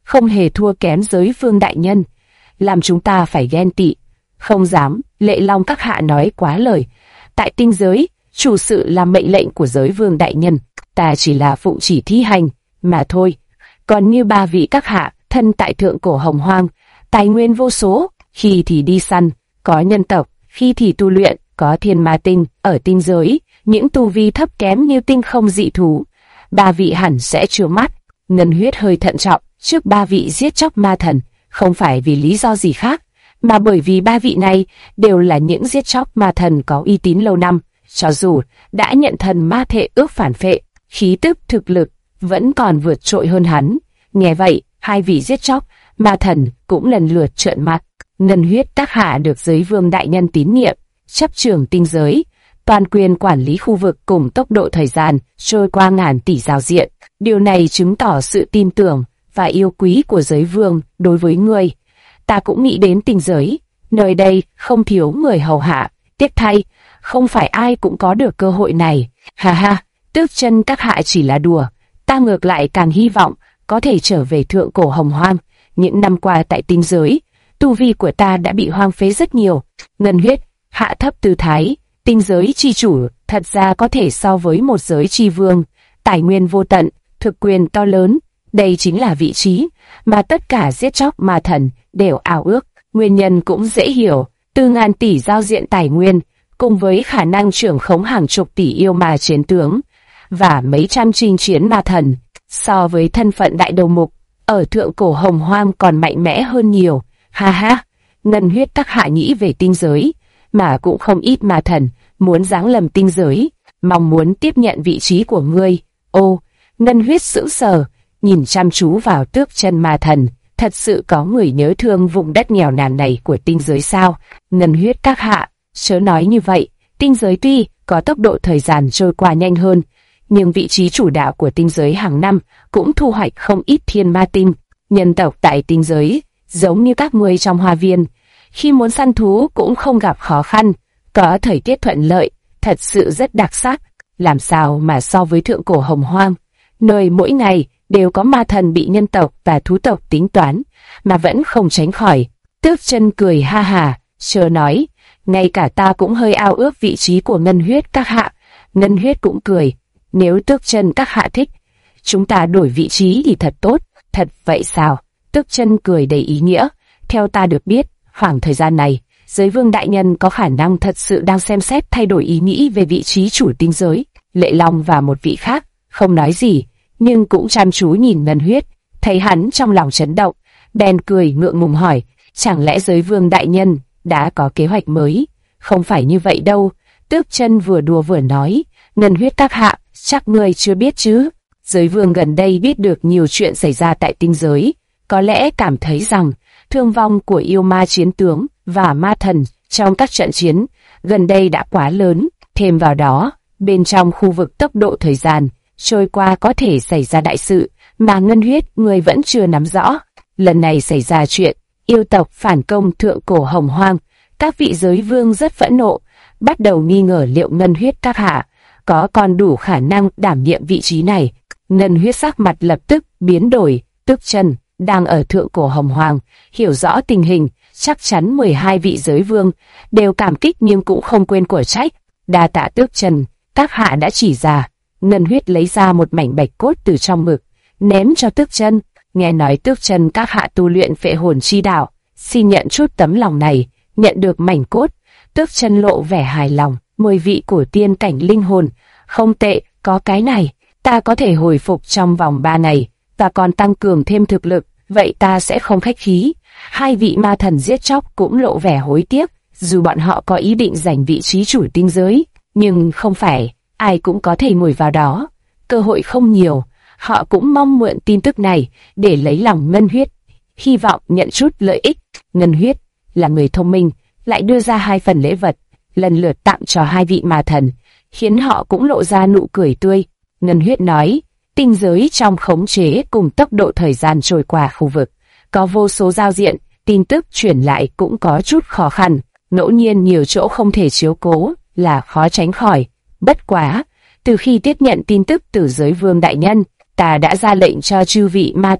không hề thua kém giới vương đại nhân, làm chúng ta phải ghen tị. Không dám, Lệ Long các hạ nói quá lời. Tại tinh giới, chủ sự là mệnh lệnh của giới vương đại nhân, ta chỉ là phụng chỉ thi hành mà thôi. Còn như ba vị các hạ, thân tại thượng cổ hồng hoang, tài nguyên vô số, khi thì đi săn, có nhân tộc, khi thì tu luyện, có thiên ma tinh, ở tinh giới, những tu vi thấp kém như tinh không dị thú. Ba vị hẳn sẽ trưa mắt. Ngân Huyết hơi thận trọng trước ba vị giết chóc ma thần, không phải vì lý do gì khác, mà bởi vì ba vị này đều là những giết chóc ma thần có uy tín lâu năm, cho dù đã nhận thần ma thệ ước phản phệ, khí tức thực lực vẫn còn vượt trội hơn hắn. Nghe vậy, hai vị giết chóc ma thần cũng lần lượt trợn mắt. Ngân Huyết tác hạ được giới vương đại nhân tín nhiệm, chấp trưởng tinh giới, toàn quyền quản lý khu vực cùng tốc độ thời gian trôi qua ngàn tỷ giao diện. Điều này chứng tỏ sự tin tưởng và yêu quý của giới vương đối với ngươi. Ta cũng nghĩ đến tinh giới, nơi đây không thiếu người hầu hạ, tiếc thay, không phải ai cũng có được cơ hội này. Ha ha, Tước Chân các hạ chỉ là đùa, ta ngược lại càng hy vọng có thể trở về thượng cổ hồng hoang. Những năm qua tại tinh giới, tu vi của ta đã bị hoang phế rất nhiều. Ngân Huyết hạ thấp tư thái, tinh giới chi chủ thật ra có thể so với một giới chi vương, tài nguyên vô tận, thực quyền to lớn. Đây chính là vị trí mà tất cả giết chóc ma thần đều ao ước. Nguyên nhân cũng dễ hiểu, từ ngàn tỷ giao diện tài nguyên, cùng với khả năng trưởng khống hàng chục tỷ yêu ma chiến tướng và mấy trăm chinh chiến ma thần, so với thân phận đại đầu mục ở thượng cổ hồng hoang còn mạnh mẽ hơn nhiều. Ha ha, Ngân Huyết các hạ nghĩ về tinh giới, mà cũng không ít ma thần muốn giáng lâm tinh giới, mong muốn tiếp nhận vị trí của ngươi. Ô, Ngân Huyết sững sờ, nhìn chăm chú vào Tước Chân ma thần. Thật sự có người nhớ thương vùng đất nghèo nàn này của tinh giới sao? Ngân Huyết các hạ, chớ nói như vậy. Tinh giới tuy có tốc độ thời gian trôi qua nhanh hơn, nhưng vị trí chủ đạo của tinh giới hàng năm cũng thu hoạch không ít thiên ma tinh. Nhân tộc tại tinh giới giống như các ngươi trong hoa viên, khi muốn săn thú cũng không gặp khó khăn, có thời tiết thuận lợi, thật sự rất đặc sắc. Làm sao mà so với thượng cổ hồng hoang, nơi mỗi ngày đều có ma thần bị nhân tộc và thú tộc tính toán, mà vẫn không tránh khỏi. Tước Chân cười ha hà, chớ nói, ngay cả ta cũng hơi ao ước vị trí của Ngân Huyết các hạ. Ngân Huyết cũng cười, nếu Tước Chân các hạ thích, chúng ta đổi vị trí thì thật tốt. Thật vậy sao? Tước Chân cười đầy ý nghĩa. Theo ta được biết, khoảng thời gian này, giới vương đại nhân có khả năng thật sự đang xem xét thay đổi ý nghĩ về vị trí chủ tinh giới. Lệ Long và một vị khác không nói gì, nhưng cũng chăm chú nhìn Ngân Huyết, thấy hắn trong lòng chấn động, bèn cười ngượng ngùng hỏi, chẳng lẽ giới vương đại nhân đã có kế hoạch mới? Không phải như vậy đâu. Tước Chân vừa đùa vừa nói, Ngân Huyết các hạ, chắc ngươi chưa biết chứ. Giới vương gần đây biết được nhiều chuyện xảy ra tại tinh giới, có lẽ cảm thấy rằng thương vong của yêu ma chiến tướng và ma thần trong các trận chiến gần đây đã quá lớn. Thêm vào đó, bên trong khu vực tốc độ thời gian trôi qua có thể xảy ra đại sự mà Ngân Huyết người vẫn chưa nắm rõ. Lần này xảy ra chuyện yêu tộc phản công thượng cổ hồng hoang, các vị giới vương rất phẫn nộ, bắt đầu nghi ngờ liệu Ngân Huyết các hạ có còn đủ khả năng đảm nhiệm vị trí này. Ngân Huyết sắc mặt lập tức biến đổi. Tước Chân đang ở thượng cổ hồng hoang, hiểu rõ tình hình, chắc chắn 12 vị giới vương đều cảm kích nhưng cũng không quên của trách. Đa tạ Tước Chân các hạ đã chỉ ra. Ngân Huyết lấy ra một mảnh bạch cốt từ trong ngực, ném cho Tước Chân. Nghe nói Tước Chân các hạ tu luyện phệ hồn chi đạo, xin nhận chút tấm lòng này. Nhận được mảnh cốt, Tước Chân lộ vẻ hài lòng. 10 vị cổ tiên cảnh linh hồn, không tệ, có cái này, ta có thể hồi phục trong vòng 3 ngày, và còn tăng cường thêm thực lực, vậy ta sẽ không khách khí. Hai vị ma thần giết chóc cũng lộ vẻ hối tiếc, dù bọn họ có ý định giành vị trí chủ tinh giới, nhưng không phải ai cũng có thể ngồi vào đó, cơ hội không nhiều. Họ cũng mong mượn tin tức này để lấy lòng Ngân Huyết, hy vọng nhận chút lợi ích. Ngân Huyết là người thông minh, lại đưa ra 2 phần lễ vật, lần lượt tặng cho 2 vị ma thần, khiến họ cũng lộ ra nụ cười tươi. Ngân Huyết nói, tinh giới trong khống chế cùng tốc độ thời gian trôi qua khu vực, có vô số giao diện, tin tức truyền lại cũng có chút khó khăn, ngẫu nhiên nhiều chỗ không thể chiếu cố là khó tránh khỏi. Bất quá, từ khi tiếp nhận tin tức từ giới vương đại nhân, ta đã ra lệnh cho chư vị ma thần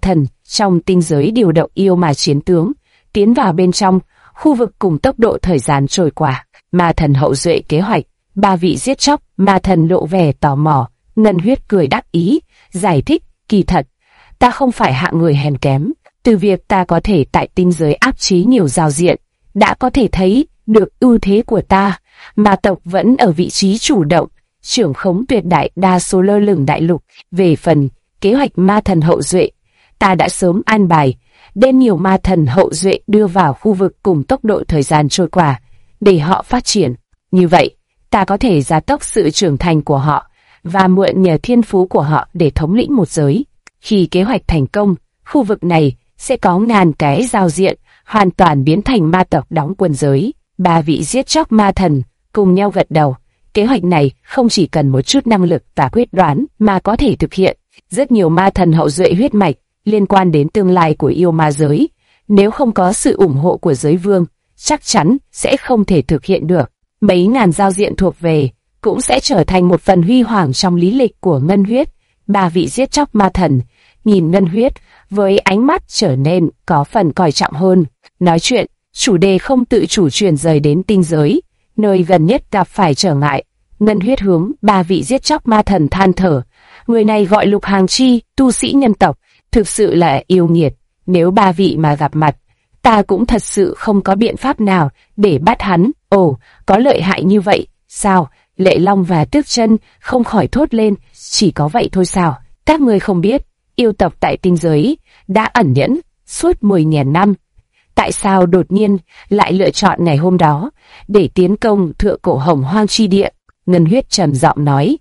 trong tinh giới điều động yêu ma chiến tướng, tiến vào bên trong khu vực cùng tốc độ thời gian trôi qua. Ma thần hậu duệ kế hoạch, 3 vị giết chóc. Ma thần lộ vẻ tò mò. Ngân Huyết cười đắc ý, giải thích, kỳ thật, ta không phải hạng người hèn kém. Từ việc ta có thể tại tinh giới áp chế nhiều giao diện, đã có thể thấy được ưu thế của ta. Ma tộc vẫn ở vị trí chủ động, trưởng khống tuyệt đại đa số lơ lửng đại lục. Về phần kế hoạch ma thần hậu duệ, ta đã sớm an bài, đem nhiều ma thần hậu duệ đưa vào khu vực cùng tốc độ thời gian trôi qua, để họ phát triển. Như vậy, ta có thể gia tốc sự trưởng thành của họ, và mượn nhờ thiên phú của họ để thống lĩnh một giới. Khi kế hoạch thành công, khu vực này sẽ có ngàn cái giao diện, hoàn toàn biến thành ma tộc đóng quân giới. 3 vị giết chóc ma thần cùng nhau gật đầu. Kế hoạch này không chỉ cần một chút năng lực và quyết đoán mà có thể thực hiện. Rất nhiều ma thần hậu duệ huyết mạch liên quan đến tương lai của yêu ma giới. Nếu không có sự ủng hộ của giới vương, chắc chắn sẽ không thể thực hiện được. Mấy ngàn giao diện thuộc về cũng sẽ trở thành một phần huy hoàng trong lý lịch của Ngân Huyết. 3 vị giết chóc ma thần nhìn Ngân Huyết với ánh mắt trở nên có phần coi trọng hơn. Nói chuyện, chủ đề không tự chủ chuyển rời đến tinh giới, nơi gần nhất gặp phải trở ngại. Ngân Huyết hướng 3 vị giết chóc ma thần than thở. Người này gọi Lục Hàng Chi, tu sĩ nhân tộc, thực sự là yêu nghiệt. Nếu 3 vị mà gặp mặt, ta cũng thật sự không có biện pháp nào để bắt hắn. Ồ, có lợi hại như vậy, sao? Lệ Long và Tước Chân không khỏi thốt lên, chỉ có vậy thôi sao? Các ngươi không biết, yêu tộc tại tinh giới đã ẩn nhẫn suốt 10.000 năm. Tại sao đột nhiên lại lựa chọn ngày hôm đó để tiến công thượng cổ hồng hoang chi địa? Ngân Huyết trầm giọng nói.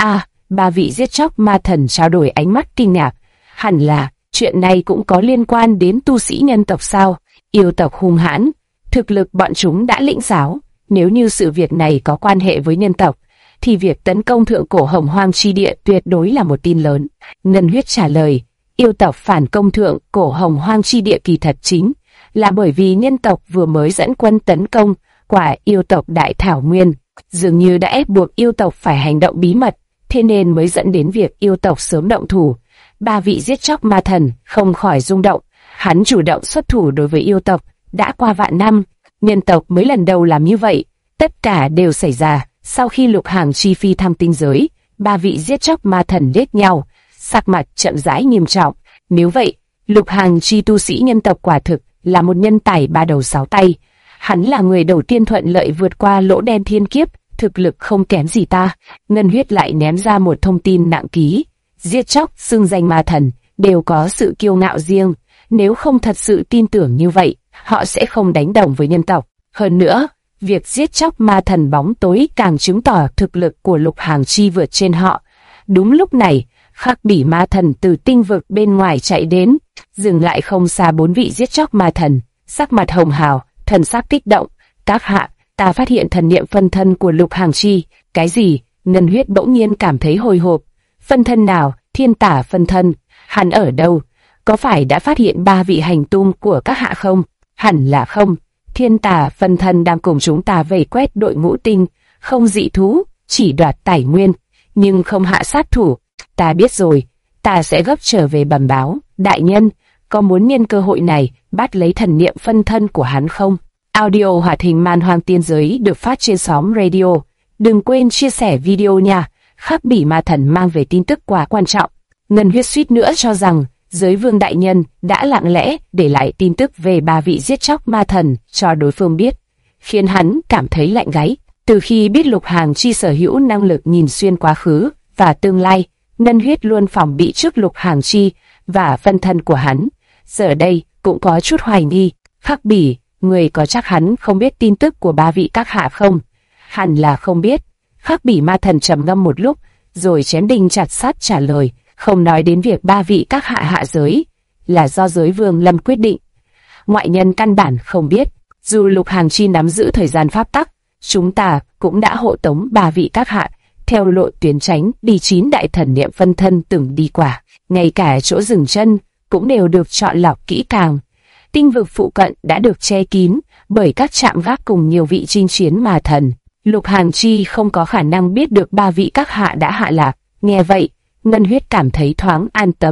3 vị giết chóc ma thần trao đổi ánh mắt kinh ngạc. Hẳn là chuyện này cũng có liên quan đến tu sĩ nhân tộc sao? Yêu tộc hung hãn, thực lực bọn chúng đã lĩnh giáo. Nếu như sự việc này có quan hệ với nhân tộc, thì việc tấn công thượng cổ hồng hoang chi địa tuyệt đối là một tin lớn. Ngân Huyết trả lời, yêu tộc phản công thượng cổ hồng hoang chi địa kỳ thật chính là bởi vì nhân tộc vừa mới dẫn quân tấn công quả yêu tộc Đại Thảo Nguyên, dường như đã ép buộc yêu tộc phải hành động bí mật, thế nên mới dẫn đến việc yêu tộc sớm động thủ. 3 vị giết chóc ma thần không khỏi rung động. Hắn chủ động xuất thủ đối với yêu tộc, đã qua vạn năm, nhân tộc mới lần đầu làm như vậy. Tất cả đều xảy ra sau khi Lục Hàng Chi phi thăng tinh giới. 3 vị giết chóc ma thần liếc nhau, sắc mặt chậm rãi nghiêm trọng. Nếu vậy, Lục Hàng Chi tu sĩ nhân tộc quả thực là một nhân tài 3 đầu 6 tay. Hắn là người đầu tiên thuận lợi vượt qua lỗ đen thiên kiếp, thực lực không kém gì ta. Ngân Huyết lại ném ra một thông tin nặng ký. Giết chóc, xưng danh ma thần, đều có sự kiêu ngạo riêng. Nếu không thật sự tin tưởng như vậy, họ sẽ không đánh đồng với nhân tộc. Hơn nữa, việc giết chóc ma thần bóng tối càng chứng tỏ thực lực của Lục Hàng Chi vượt trên họ. Đúng lúc này, Khắc Bỉ ma thần từ tinh vực bên ngoài chạy đến, dừng lại không xa 4 vị giết chóc ma thần, sắc mặt hồng hào, thần sắc kích động. Các hạ, ta phát hiện thần niệm phân thân của Lục Hàng Chi. Cái gì? Ngân Huyết bỗng nhiên cảm thấy hồi hộp. Phân thân nào? Thiên Tả phân thân. Hắn ở đâu? Có phải đã phát hiện 3 vị hành tung của các hạ không? Hẳn là không. Thiên Tả phân thân đang cùng chúng ta vây quét đội ngũ tinh, không dị thú, chỉ đoạt tài nguyên, nhưng không hạ sát thủ. Ta biết rồi, ta sẽ gấp trở về bẩm báo. Đại nhân, có muốn nhân cơ hội này bắt lấy thần niệm phân thân của hắn không? Audio hoạt hình Man Hoang Tiên Giới được phát trên xóm radio. Đừng quên chia sẻ video nha. Khắc Bỉ ma thần mang về tin tức quá quan trọng. Ngân Huyết suýt nữa cho rằng giới vương đại nhân đã lặng lẽ để lại tin tức về 3 vị giết chóc ma thần cho đối phương biết, khiến hắn cảm thấy lạnh gáy. Từ khi biết Lục Hàng Chi sở hữu năng lực nhìn xuyên quá khứ và tương lai, Ngân Huyết luôn phòng bị trước Lục Hàng Chi và phân thân của hắn. Giờ đây cũng có chút hoài nghi. Khắc Bỉ, người có chắc hắn không biết tin tức của 3 vị các hạ không? Hẳn là không biết. Khắc Bỉ ma thần trầm ngâm một lúc, rồi chém đinh chặt sắt trả lời, không nói đến việc 3 vị các hạ hạ giới là do giới vương lâm quyết định. Ngoại nhân căn bản không biết. Dù Lục Hàng Chi nắm giữ thời gian pháp tắc, chúng ta cũng đã hộ tống 3 vị các hạ theo lộ tuyến tránh đi 9 đại thần niệm phân thân từng đi qua. Ngay cả chỗ dừng chân cũng đều được chọn lọc kỹ càng. Tinh vực phụ cận đã được che kín bởi các trạm gác cùng nhiều vị chinh chiến ma thần. Lục Hàng Chi không có khả năng biết được 3 vị các hạ đã hạ lạc. Nghe vậy, Ngân Huyết cảm thấy thoáng an tâm.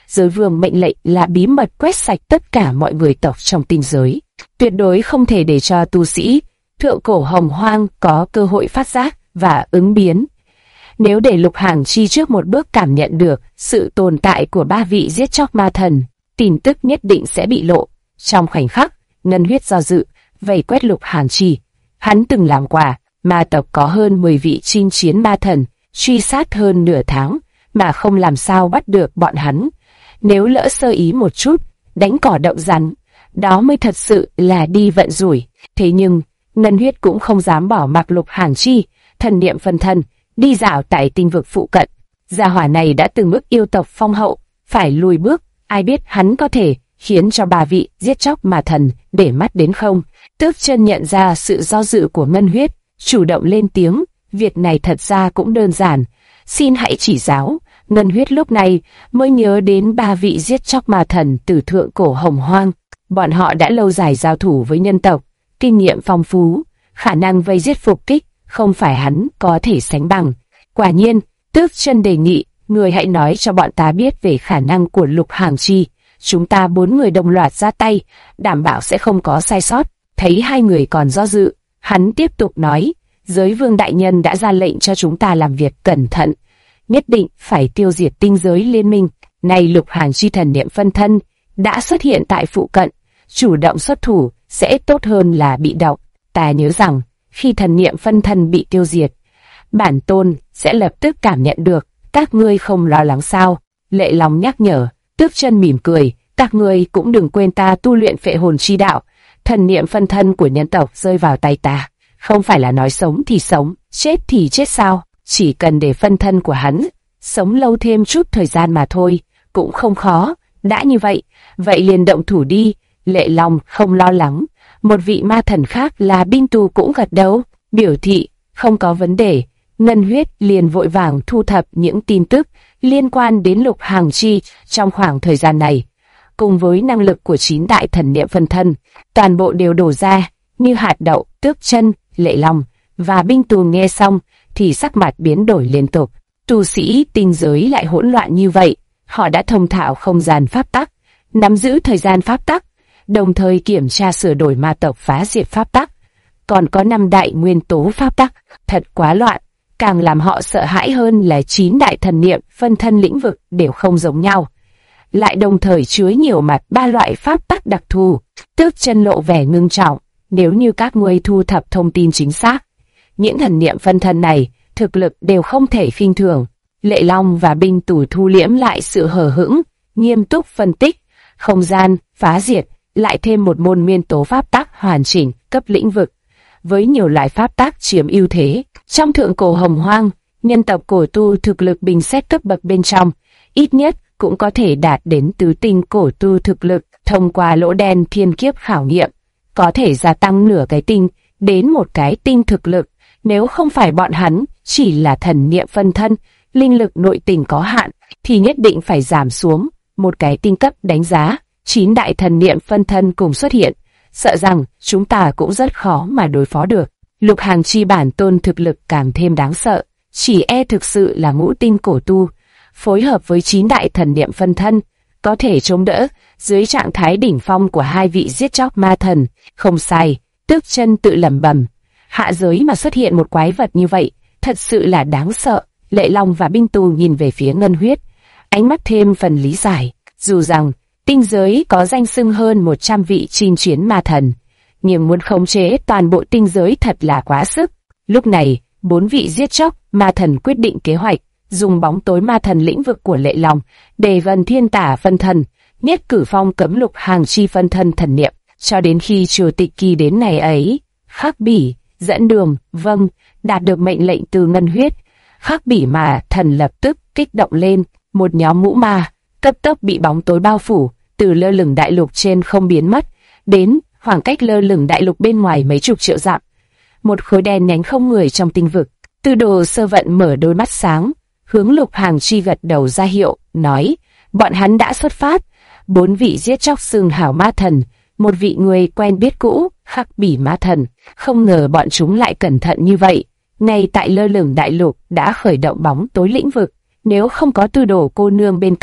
Giới vương mệnh lệnh là bí mật quét sạch tất cả mọi người tộc trong tinh giới. Tuyệt đối không thể để cho tu sĩ Thượng Cổ Hồng Hoang có cơ hội phát giác và ứng biến. Nếu để Lục Hàng Chi trước một bước cảm nhận được sự tồn tại của 3 vị giết chóc ma thần, tin tức nhất định sẽ bị lộ. Trong khoảnh khắc, Ngân Huyết do dự, vây quét Lục Hàng Chi. Hắn từng làm quả, ma tộc có hơn 10 vị chinh chiến ma thần, truy sát hơn nửa tháng, mà không làm sao bắt được bọn hắn. Nếu lỡ sơ ý một chút, đánh cỏ đậu rắn, đó mới thật sự là đi vận rủi. Thế nhưng, Ngân Huyết cũng không dám bỏ mặc Lục Hàng Chi, thần niệm phân thân, đi dạo tại tinh vực phụ cận. Gia hỏa này đã từng bước yêu tộc phong hậu, phải lùi bước, ai biết hắn có thể khiến cho 3 vị giết chóc ma thần để mắt đến không. Tước Chân nhận ra sự do dự của Ngân Huyết, chủ động lên tiếng, việc này thật ra cũng đơn giản, xin hãy chỉ giáo. Ngân Huyết lúc này mới nhớ đến 3 vị giết chóc ma thần từ Thượng Cổ Hồng Hoang. Bọn họ đã lâu dài giao thủ với nhân tộc, kinh nghiệm phong phú, khả năng vây giết phục kích, không phải hắn có thể sánh bằng. Quả nhiên, Tước Chân đề nghị, người hãy nói cho bọn ta biết về khả năng của Lục Hàng Chi. Chúng ta 4 người đồng loạt ra tay, đảm bảo sẽ không có sai sót. Thấy hai người còn do dự, hắn tiếp tục nói, giới vương đại nhân đã ra lệnh cho chúng ta làm việc cẩn thận, nhất định phải tiêu diệt tinh giới liên minh. Này Lục Hàng Chi thần niệm phân thân đã xuất hiện tại phụ cận, chủ động xuất thủ sẽ tốt hơn là bị động. Ta nhớ rằng khi thần niệm phân thân bị tiêu diệt, bản tôn sẽ lập tức cảm nhận được. Các ngươi không lo lắng sao? Lệ Long nhắc nhở. Tước Chân mỉm cười, các ngươi cũng đừng quên ta tu luyện phệ hồn chi đạo. Thần niệm phân thân của nhân tộc rơi vào tay ta, không phải là nói sống thì sống, chết thì chết sao? Chỉ cần để phân thân của hắn sống lâu thêm chút thời gian mà thôi, cũng không khó. Đã như vậy, vậy liền động thủ đi. Lệ Long không lo lắng. Một vị ma thần khác là Binh Tu cũng gật đầu, biểu thị không có vấn đề. Ngân Huyết liền vội vàng thu thập những tin tức liên quan đến Lục Hàng Chi trong khoảng thời gian này. Cùng với năng lực của 9 đại thần niệm phân thân, toàn bộ đều đổ ra như hạt đậu. Tước Chân, Lệ Long và Binh Tu nghe xong thì sắc mặt biến đổi liên tục. Tu sĩ tinh giới lại hỗn loạn như vậy, họ đã thông thạo không gian pháp tắc, nắm giữ thời gian pháp tắc, đồng thời kiểm tra sửa đổi ma tộc phá diệt pháp tắc, còn có 5 đại nguyên tố pháp tắc, thật quá loạn. Càng làm họ sợ hãi hơn là 9 đại thần niệm phân thân lĩnh vực đều không giống nhau, lại đồng thời chứa nhiều mặt 3 loại pháp tắc đặc thù. Tước Chân lộ vẻ ngưng trọng, nếu như các ngươi thu thập thông tin chính xác, những thần niệm phân thân này thực lực đều không thể khinh thường. Lệ Long và Binh Tu thu liễm lại sự hờ hững, nghiêm túc phân tích, không gian phá diệt lại thêm một môn nguyên tố pháp tắc hoàn chỉnh cấp lĩnh vực, với nhiều loại pháp tắc chiếm ưu thế. Trong Thượng Cổ Hồng Hoang, nhân tộc cổ tu thực lực bình xét cấp bậc bên trong, ít nhất cũng có thể đạt đến tứ tinh cổ tu thực lực. Thông qua lỗ đen thiên kiếp khảo nghiệm, có thể gia tăng nửa cái tinh đến một cái tinh thực lực. Nếu không phải bọn hắn chỉ là thần niệm phân thân, linh lực nội tình có hạn, thì nhất định phải giảm xuống một cái tinh cấp đánh giá. 9 đại thần niệm phân thân cùng xuất hiện, sợ rằng chúng ta cũng rất khó mà đối phó được. Lục Hàng Chi bản tôn thực lực càng thêm đáng sợ, chỉ thực sự là ngũ tinh cổ tu, phối hợp với 9 đại thần niệm phân thân, có thể chống đỡ dưới trạng thái đỉnh phong của 2 vị giết chóc ma thần. Không sai, Tước Chân tự lẩm bẩm, hạ giới mà xuất hiện một quái vật như vậy, thật sự là đáng sợ. Lệ Long và Binh Tu nhìn về phía Ngân Huyết, ánh mắt thêm phần lý giải. Dù rằng tinh giới có danh xưng hơn 100 vị chinh chiến ma thần, nhưng muốn khống chế toàn bộ tinh giới thật là quá sức. Lúc này, 4 vị giết chóc ma thần quyết định kế hoạch, dùng bóng tối ma thần lĩnh vực của Lệ Long để gần thiên tả phân thân, nhất cử phong cấm Lục Hàng Chi phân thân thần niệm, cho đến khi Chủ tịch Kỳ đến ngày ấy. Khắc Bỉ dẫn đường, vâng, đạt được mệnh lệnh từ Ngân Huyết. Khắc Bỉ mà thần lập tức kích động lên, một nhóm mũ ma cấp tốc bị bóng tối bao phủ, từ lơ lửng đại lục trên không biến mất, đến khoảng cách lơ lửng đại lục bên ngoài mấy chục triệu dặm. Một khối đen nhánh không người trong tinh vực. Tư Đồ Sơ Vận mở đôi mắt sáng, hướng Lục Hàng Chi gật đầu ra hiệu, nói, bọn hắn đã xuất phát. 4 vị giết chóc xương hảo ma thần, một vị người quen biết cũ, Khắc Bỉ ma thần, không ngờ bọn chúng lại cẩn thận như vậy. Ngay tại lơ lửng đại lục đã khởi động bóng tối lĩnh vực, nếu không có Tư Đồ cô nương bên cạnh,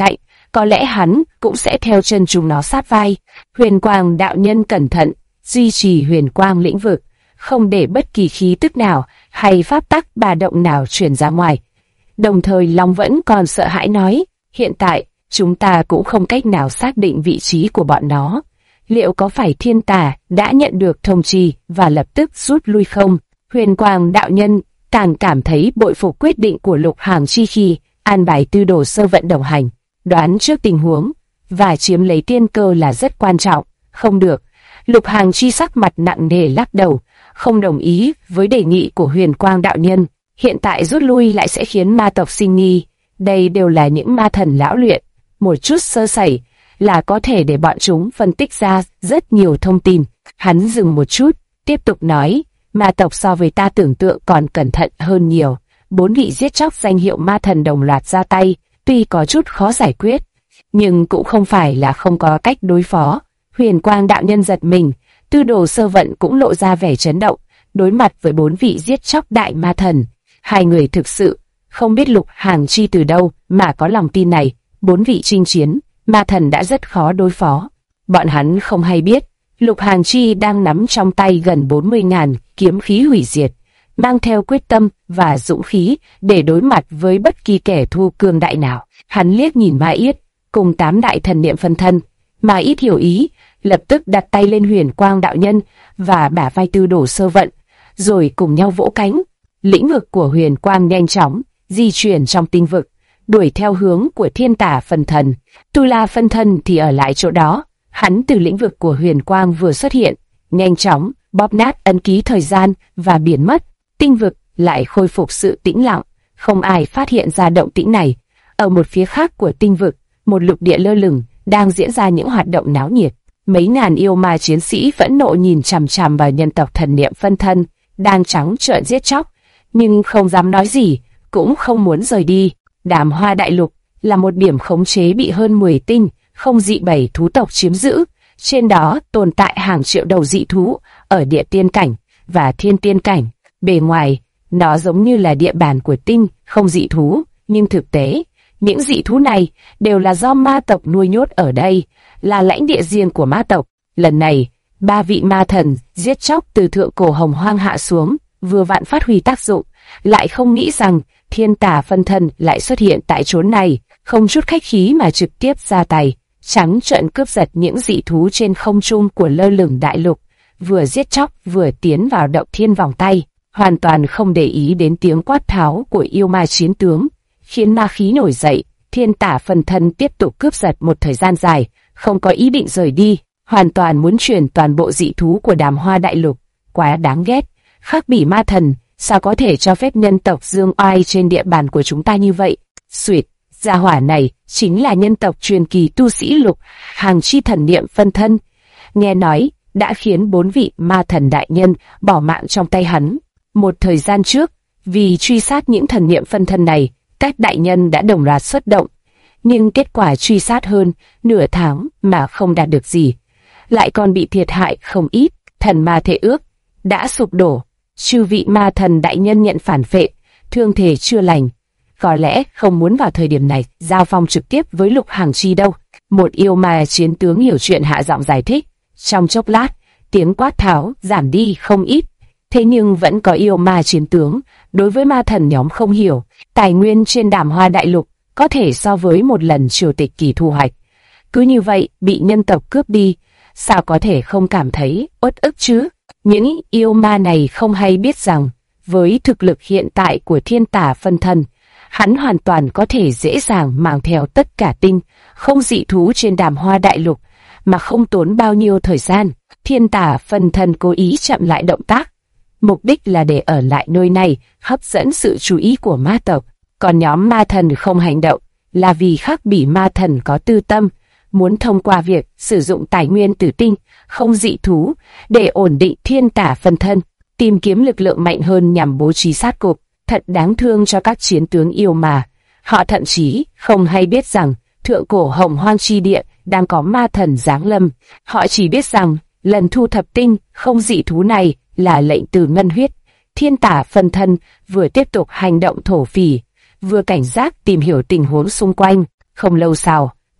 có lẽ hắn cũng sẽ theo chân chúng nó sát vai. Huyền Quang đạo nhân cẩn thận duy trì huyền quang lĩnh vực, không để bất kỳ khí tức nào hay pháp tắc bà động nào truyền ra ngoài. Đồng thời Long vẫn còn sợ hãi nói, hiện tại chúng ta cũng không cách nào xác định vị trí của bọn nó. Liệu có phải thiên tà đã nhận được thông trì và lập tức rút lui không? Huyền Quang đạo nhân càng cảm thấy bội phục quyết định của Lục Hàng Chi khi an bài Tư Đồ Sơ Vận đồng hành, đoán trước tình huống và chiếm lấy tiên cơ là rất quan trọng. Không được. Lục Hàng Chi sắc mặt nặng nề lắc đầu, không đồng ý với đề nghị của Huyền Quang đạo nhân. Hiện tại rút lui lại sẽ khiến ma tộc sinh nghi. Đây đều là những ma thần lão luyện, một chút sơ sẩy là có thể để bọn chúng phân tích ra rất nhiều thông tin. Hắn dừng một chút, tiếp tục nói, ma tộc so với ta tưởng tượng còn cẩn thận hơn nhiều. 4 vị giết chóc danh hiệu ma thần đồng loạt ra tay, tuy có chút khó giải quyết, nhưng cũng không phải là không có cách đối phó. Huyền Quang đạo nhân giật mình, Tư Đồ Sơ Vận cũng lộ ra vẻ chấn động, đối mặt với 4 vị giết chóc đại ma thần. Hai người thực sự không biết Lục Hàng Chi từ đâu mà có lòng tin này. 4 vị chinh chiến ma thần đã rất khó đối phó. Bọn hắn không hay biết, Lục Hàng Chi đang nắm trong tay gần 40.000 kiếm khí hủy diệt, mang theo quyết tâm và dũng khí để đối mặt với bất kỳ kẻ thù cường đại nào. Hắn liếc nhìn Ma Yết cùng 8 đại thần niệm phân thân. Ma Yết hiểu ý, lập tức đặt tay lên Huyền Quang đạo nhân và bả vai Tư Đồ Sơ Vận, rồi cùng nhau vỗ cánh. Lĩnh vực của Huyền Quang nhanh chóng di chuyển trong tinh vực, đuổi theo hướng của Thiên Tà phân thần. Tu La phân thân thì ở lại chỗ đó. Hắn từ lĩnh vực của Huyền Quang vừa xuất hiện, nhanh chóng bóp nát ấn ký thời gian và biến mất. Tinh vực lại khôi phục sự tĩnh lặng, không ai phát hiện ra động tĩnh này. Ở một phía khác của tinh vực, một lục địa lơ lửng đang diễn ra những hoạt động náo nhiệt. Mấy ngàn yêu ma chiến sĩ phẫn nộ nhìn chằm chằm vào nhân tộc thần niệm phân thân đang trắng trợn giết chóc, nhưng không dám nói gì, cũng không muốn rời đi. Đàm Hoa Đại Lục là một điểm khống chế bị hơn 10 tinh không dị bảy thú tộc chiếm giữ. Trên đó tồn tại hàng triệu đầu dị thú ở địa tiên cảnh và thiên tiên cảnh. Bề ngoài, nó giống như là địa bàn của tinh không dị thú, nhưng thực tế, những dị thú này đều là do ma tộc nuôi nhốt ở đây, là lãnh địa riêng của ma tộc. Lần này, 3 vị ma thần giết chóc từ thượng cổ hồng hoang hạ xuống, vừa vặn phát huy tác dụng, lại không nghĩ rằng Thiên Tà phân thân lại xuất hiện tại chốn này, không chút khách khí mà trực tiếp ra tay, trắng trợn cướp giật những dị thú trên không trung của lơ lửng đại lục, vừa giết chóc vừa tiến vào động thiên vòng tay, hoàn toàn không để ý đến tiếng quát tháo của yêu ma chiến tướng, khiến ma khí nổi dậy. Thiên Tà phân thân tiếp tục cướp giật một thời gian dài, không có ý định rời đi, hoàn toàn muốn chuyển toàn bộ dị thú của Đàm Hoa Đại Lục. Quá đáng ghét, Khắc Bỉ ma thần, sao có thể cho phép nhân tộc dương oai trên địa bàn của chúng ta như vậy? Xuyệt, gia hỏa này chính là nhân tộc truyền kỳ tu sĩ Lục Hàng Chi thần niệm phân thân. Nghe nói, đã khiến 4 vị ma thần đại nhân bỏ mạng trong tay hắn. Một thời gian trước, vì truy sát những thần niệm phân thân này, các đại nhân đã đồng loạt xuất động. Nhưng kết quả truy sát hơn nửa tháng mà không đạt được gì. Lại còn bị thiệt hại không ít, thần ma thể ước đã sụp đổ. Chư vị ma thần đại nhân nhận phản phệ, thương thể chưa lành. Có lẽ không muốn vào thời điểm này giao phong trực tiếp với Lục Hàng Chi đâu. Một yêu ma chiến tướng hiểu chuyện hạ giọng giải thích. Trong chốc lát, tiếng quát tháo giảm đi không ít. Thế nhưng vẫn có yêu ma chiến tướng, đối với ma thần nhóm không hiểu. Tài nguyên trên Đàm Hoa Đại Lục có thể so với một lần triều tịch kỳ thu hoạch. Cứ như vậy bị nhân tộc cướp đi, sao có thể không cảm thấy uất ức chứ? Những yêu ma này không hay biết rằng, với thực lực hiện tại của Thiên Tà phân thân, hắn hoàn toàn có thể dễ dàng mang theo tất cả tinh không dị thú trên Đàm Hoa Đại Lục, mà không tốn bao nhiêu thời gian. Thiên Tà phân thân cố ý chậm lại động tác, mục đích là để ở lại nơi này, hấp dẫn sự chú ý của ma tộc. Còn nhóm ma thần không hành động, là vì Khắc Bỉ ma thần có tư tâm, muốn thông qua việc sử dụng tài nguyên từ tinh không dị thú để ổn định Thiên Tà phân thân, tìm kiếm lực lượng mạnh hơn nhằm bố trí sát cục. Thật đáng thương cho các chiến tướng yêu mà. Họ thậm chí không hay biết rằng thượng cổ hồng hoang chi địa đang có ma thần giáng lâm. Họ chỉ biết rằng lần thu thập tinh không dị thú này là lệnh từ ngân huyết. Thiên Tà phân thân vừa tiếp tục hành động thổ phỉ, vừa cảnh giác tìm hiểu tình huống xung quanh. Không lâu sau,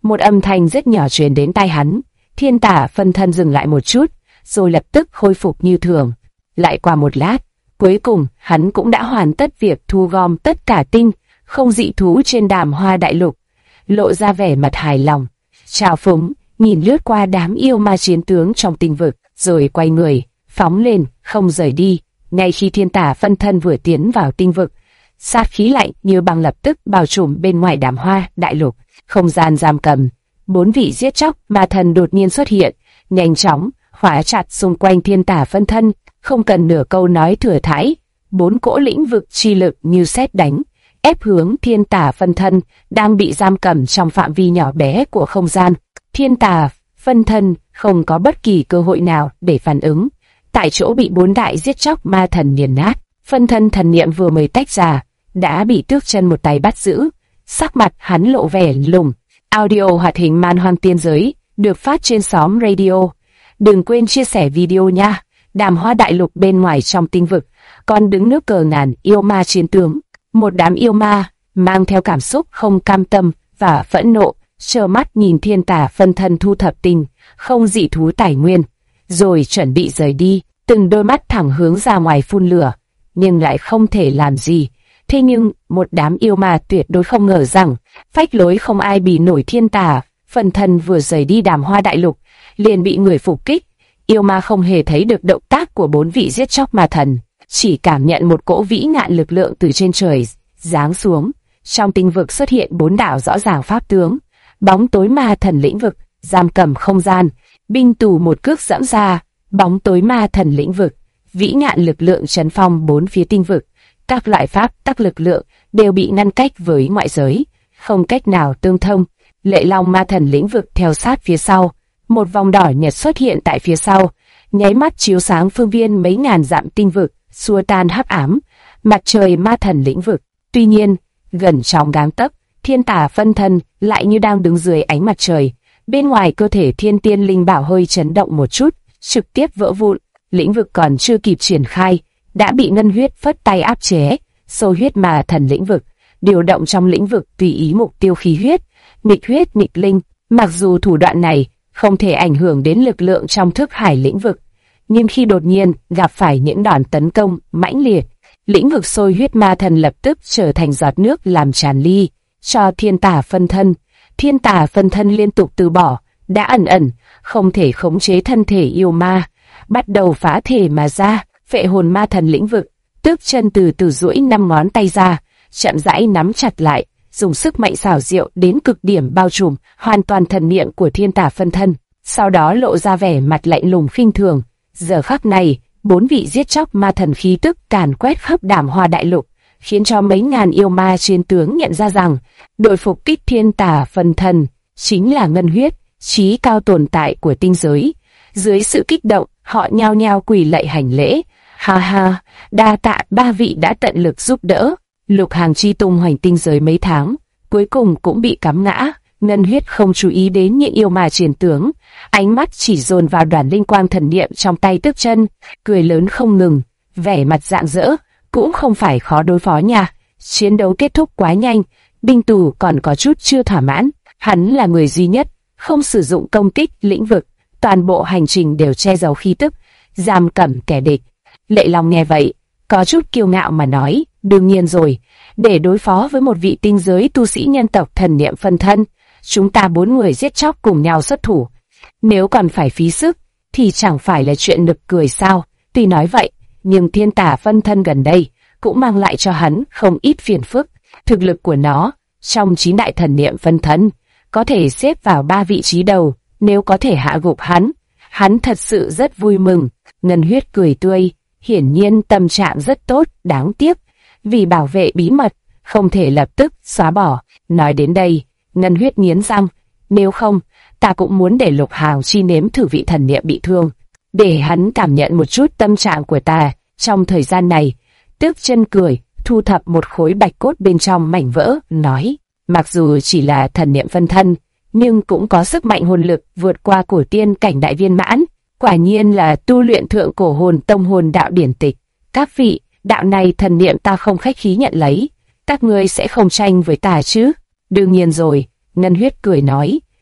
Một âm thanh rất nhỏ truyền đến tai hắn. Thiên tả phân thân dừng lại một chút, rồi lập tức khôi phục như thường. Lại qua một lát, cuối cùng hắn cũng đã hoàn tất việc thu gom tất cả tinh không dị thú trên Đàm Hoa Đại Lục, lộ ra vẻ mặt hài lòng, trào phúng, nhìn lướt qua đám yêu ma chiến tướng trong tinh vực, rồi quay người, phóng lên, không rời đi. Ngay khi thiên tả phân thân vừa tiến vào tinh vực, sát khí lạnh như băng lập tức bao trùm bên ngoài Đàm Hoa Đại Lục, không gian giam cầm. 4 vị giết chóc ma thần đột nhiên xuất hiện, nhanh chóng khóa chặt xung quanh thiên tả phân thân, không cần nửa câu nói thừa thãi. 4 cỗ lĩnh vực chi lực như sét đánh, ép hướng thiên tả phân thân đang bị giam cầm trong phạm vi nhỏ bé của không gian. Thiên tả phân thân không có bất kỳ cơ hội nào để phản ứng, tại chỗ bị 4 đại giết chóc ma thần nghiền nát. Phân thân thần niệm vừa mới tách ra, đã bị Tước Chân một tay bắt giữ, sắc mặt hắn lộ vẻ lùng. Audio hoạt hình Man Hoang Tiên Giới được phát trên xóm radio. Đừng quên chia sẻ video nha. Đàm Hoa Đại Lục bên ngoài trong tinh vực còn đứng nước cờ ngàn yêu ma chiến tướng. Một đám yêu ma mang theo cảm xúc không cam tâm và phẫn nộ, trơ mắt nhìn thiên tả phân thân thu thập tinh không dị thú tài nguyên, rồi chuẩn bị rời đi. Từng đôi mắt thẳng hướng ra ngoài phun lửa, nhưng lại không thể làm gì. Thế nhưng một đám yêu ma tuyệt đối không ngờ rằng phách lối không ai bì nổi thiên tả phân thân vừa rời đi Đàm Hoa Đại Lục liền bị người phục kích. Yêu ma không hề thấy được động tác của 4 vị giết chóc ma thần, chỉ cảm nhận một cỗ vĩ ngạn lực lượng từ trên trời giáng xuống. Trong tinh vực xuất hiện 4 đạo rõ ràng pháp tướng, bóng tối ma thần lĩnh vực, giam cầm không gian, binh tù một cước dẫm ra, bóng tối ma thần lĩnh vực, vĩ ngạn lực lượng trấn phong 4 phía tinh vực. Các loại pháp tắc lực lượng đều bị ngăn cách với ngoại giới, không cách nào tương thông. Lệ Long ma thần lĩnh vực theo sát phía sau, một vòng đỏ nhật xuất hiện tại phía sau, nháy mắt chiếu sáng phương viên mấy ngàn dặm tinh vực, xua tan hắc ám. Mặt trời ma thần lĩnh vực, tuy nhiên gần trong gang tấc, thiên tả phân thân lại như đang đứng dưới ánh mặt trời. Bên ngoài cơ thể thiên tiên linh bảo hơi chấn động một chút, trực tiếp vỡ vụn. Lĩnh vực còn chưa kịp triển khai, đã bị ngân huyết phất tay áp chế. Xô huyết ma thần lĩnh vực, điều động trong lĩnh vực tùy ý mục tiêu khí huyết, nghịch linh. Mặc dù thủ đoạn này không thể ảnh hưởng đến lực lượng trong thức hải lĩnh vực, nhưng khi đột nhiên gặp phải những đòn tấn công mãnh liệt, lĩnh vực sôi huyết ma thần lập tức trở thành giọt nước làm tràn ly cho thiên tả phân thân. Thiên tả phân thân liên tục từ bỏ, đã ẩn không thể khống chế thân thể yêu ma, bắt đầu phá thể mà ra. Phệ hồn ma thần lĩnh vực, Tước Chân từ từ duỗi 5 ngón tay ra, chậm rãi nắm chặt lại, dùng sức mạnh xảo diệu đến cực điểm bao trùm hoàn toàn thần niệm của thiên tả phân thân, sau đó lộ ra vẻ mặt lạnh lùng khinh thường. Giờ khắc này, 4 vị giết chóc ma thần khí tức càn quét khắp Đàm Hoa Đại Lục, khiến cho mấy ngàn yêu ma chiến tướng nhận ra rằng đội phục kích thiên tả phân thân chính là ngân huyết, chí cao tồn tại của tinh giới. Dưới sự kích động, họ nhao nhao quỳ lạy hành lễ. Ha ha, đa tạ 3 vị đã tận lực giúp đỡ. Lục Hàng chi tung hoành tinh giới mấy tháng, cuối cùng cũng bị cắm ngã. Ngân huyết không chú ý đến những yêu ma chiến tướng, ánh mắt chỉ dồn vào đoàn linh quang thần niệm trong tay Tước Chân, cười lớn không ngừng, vẻ mặt rạng rỡ. Cũng không phải khó đối phó nha. Chiến đấu kết thúc quá nhanh, binh tù còn có chút chưa thỏa mãn. Hắn là người duy nhất không sử dụng công kích lĩnh vực, toàn bộ hành trình đều che giấu khí tức, giam cầm kẻ địch. Lệ Long nghe vậy, có chút kiêu ngạo mà nói, đương nhiên rồi, để đối phó với một vị tinh giới tu sĩ nhân tộc thần niệm phân thân, chúng ta 4 người giết chóc cùng nhau xuất thủ. Nếu còn phải phí sức, thì chẳng phải là chuyện nực cười sao? Tuy nói vậy, nhưng thiên tả phân thân gần đây cũng mang lại cho hắn không ít phiền phức. Thực lực của nó, trong 9 đại thần niệm phân thân, có thể xếp vào 3 vị trí đầu. Nếu có thể hạ gục hắn thật sự rất vui mừng. Ngân huyết cười tươi, hiển nhiên tâm trạng rất tốt. Đáng tiếc, vì bảo vệ bí mật, không thể lập tức xóa bỏ. Nói đến đây, Ngân huyết nghiến răng, nếu không, ta cũng muốn để Lục Hàng chi nếm thử vị thần niệm bị thương, để hắn cảm nhận một chút tâm trạng của ta. Trong thời gian này, Tước Chân cười, thu thập một khối bạch cốt bên trong mảnh vỡ, nói, mặc dù chỉ là thần niệm phân thân, nhưng cũng có sức mạnh hồn lực vượt qua cổ tiên cảnh đại viên mãn. Quả nhiên là tu luyện thượng cổ hồn tông hồn đạo điển tịch. Các vị, đạo này thần niệm ta không khách khí nhận lấy, các ngươi sẽ không tranh với ta chứ? Đương nhiên rồi, Ngân huyết cười nói,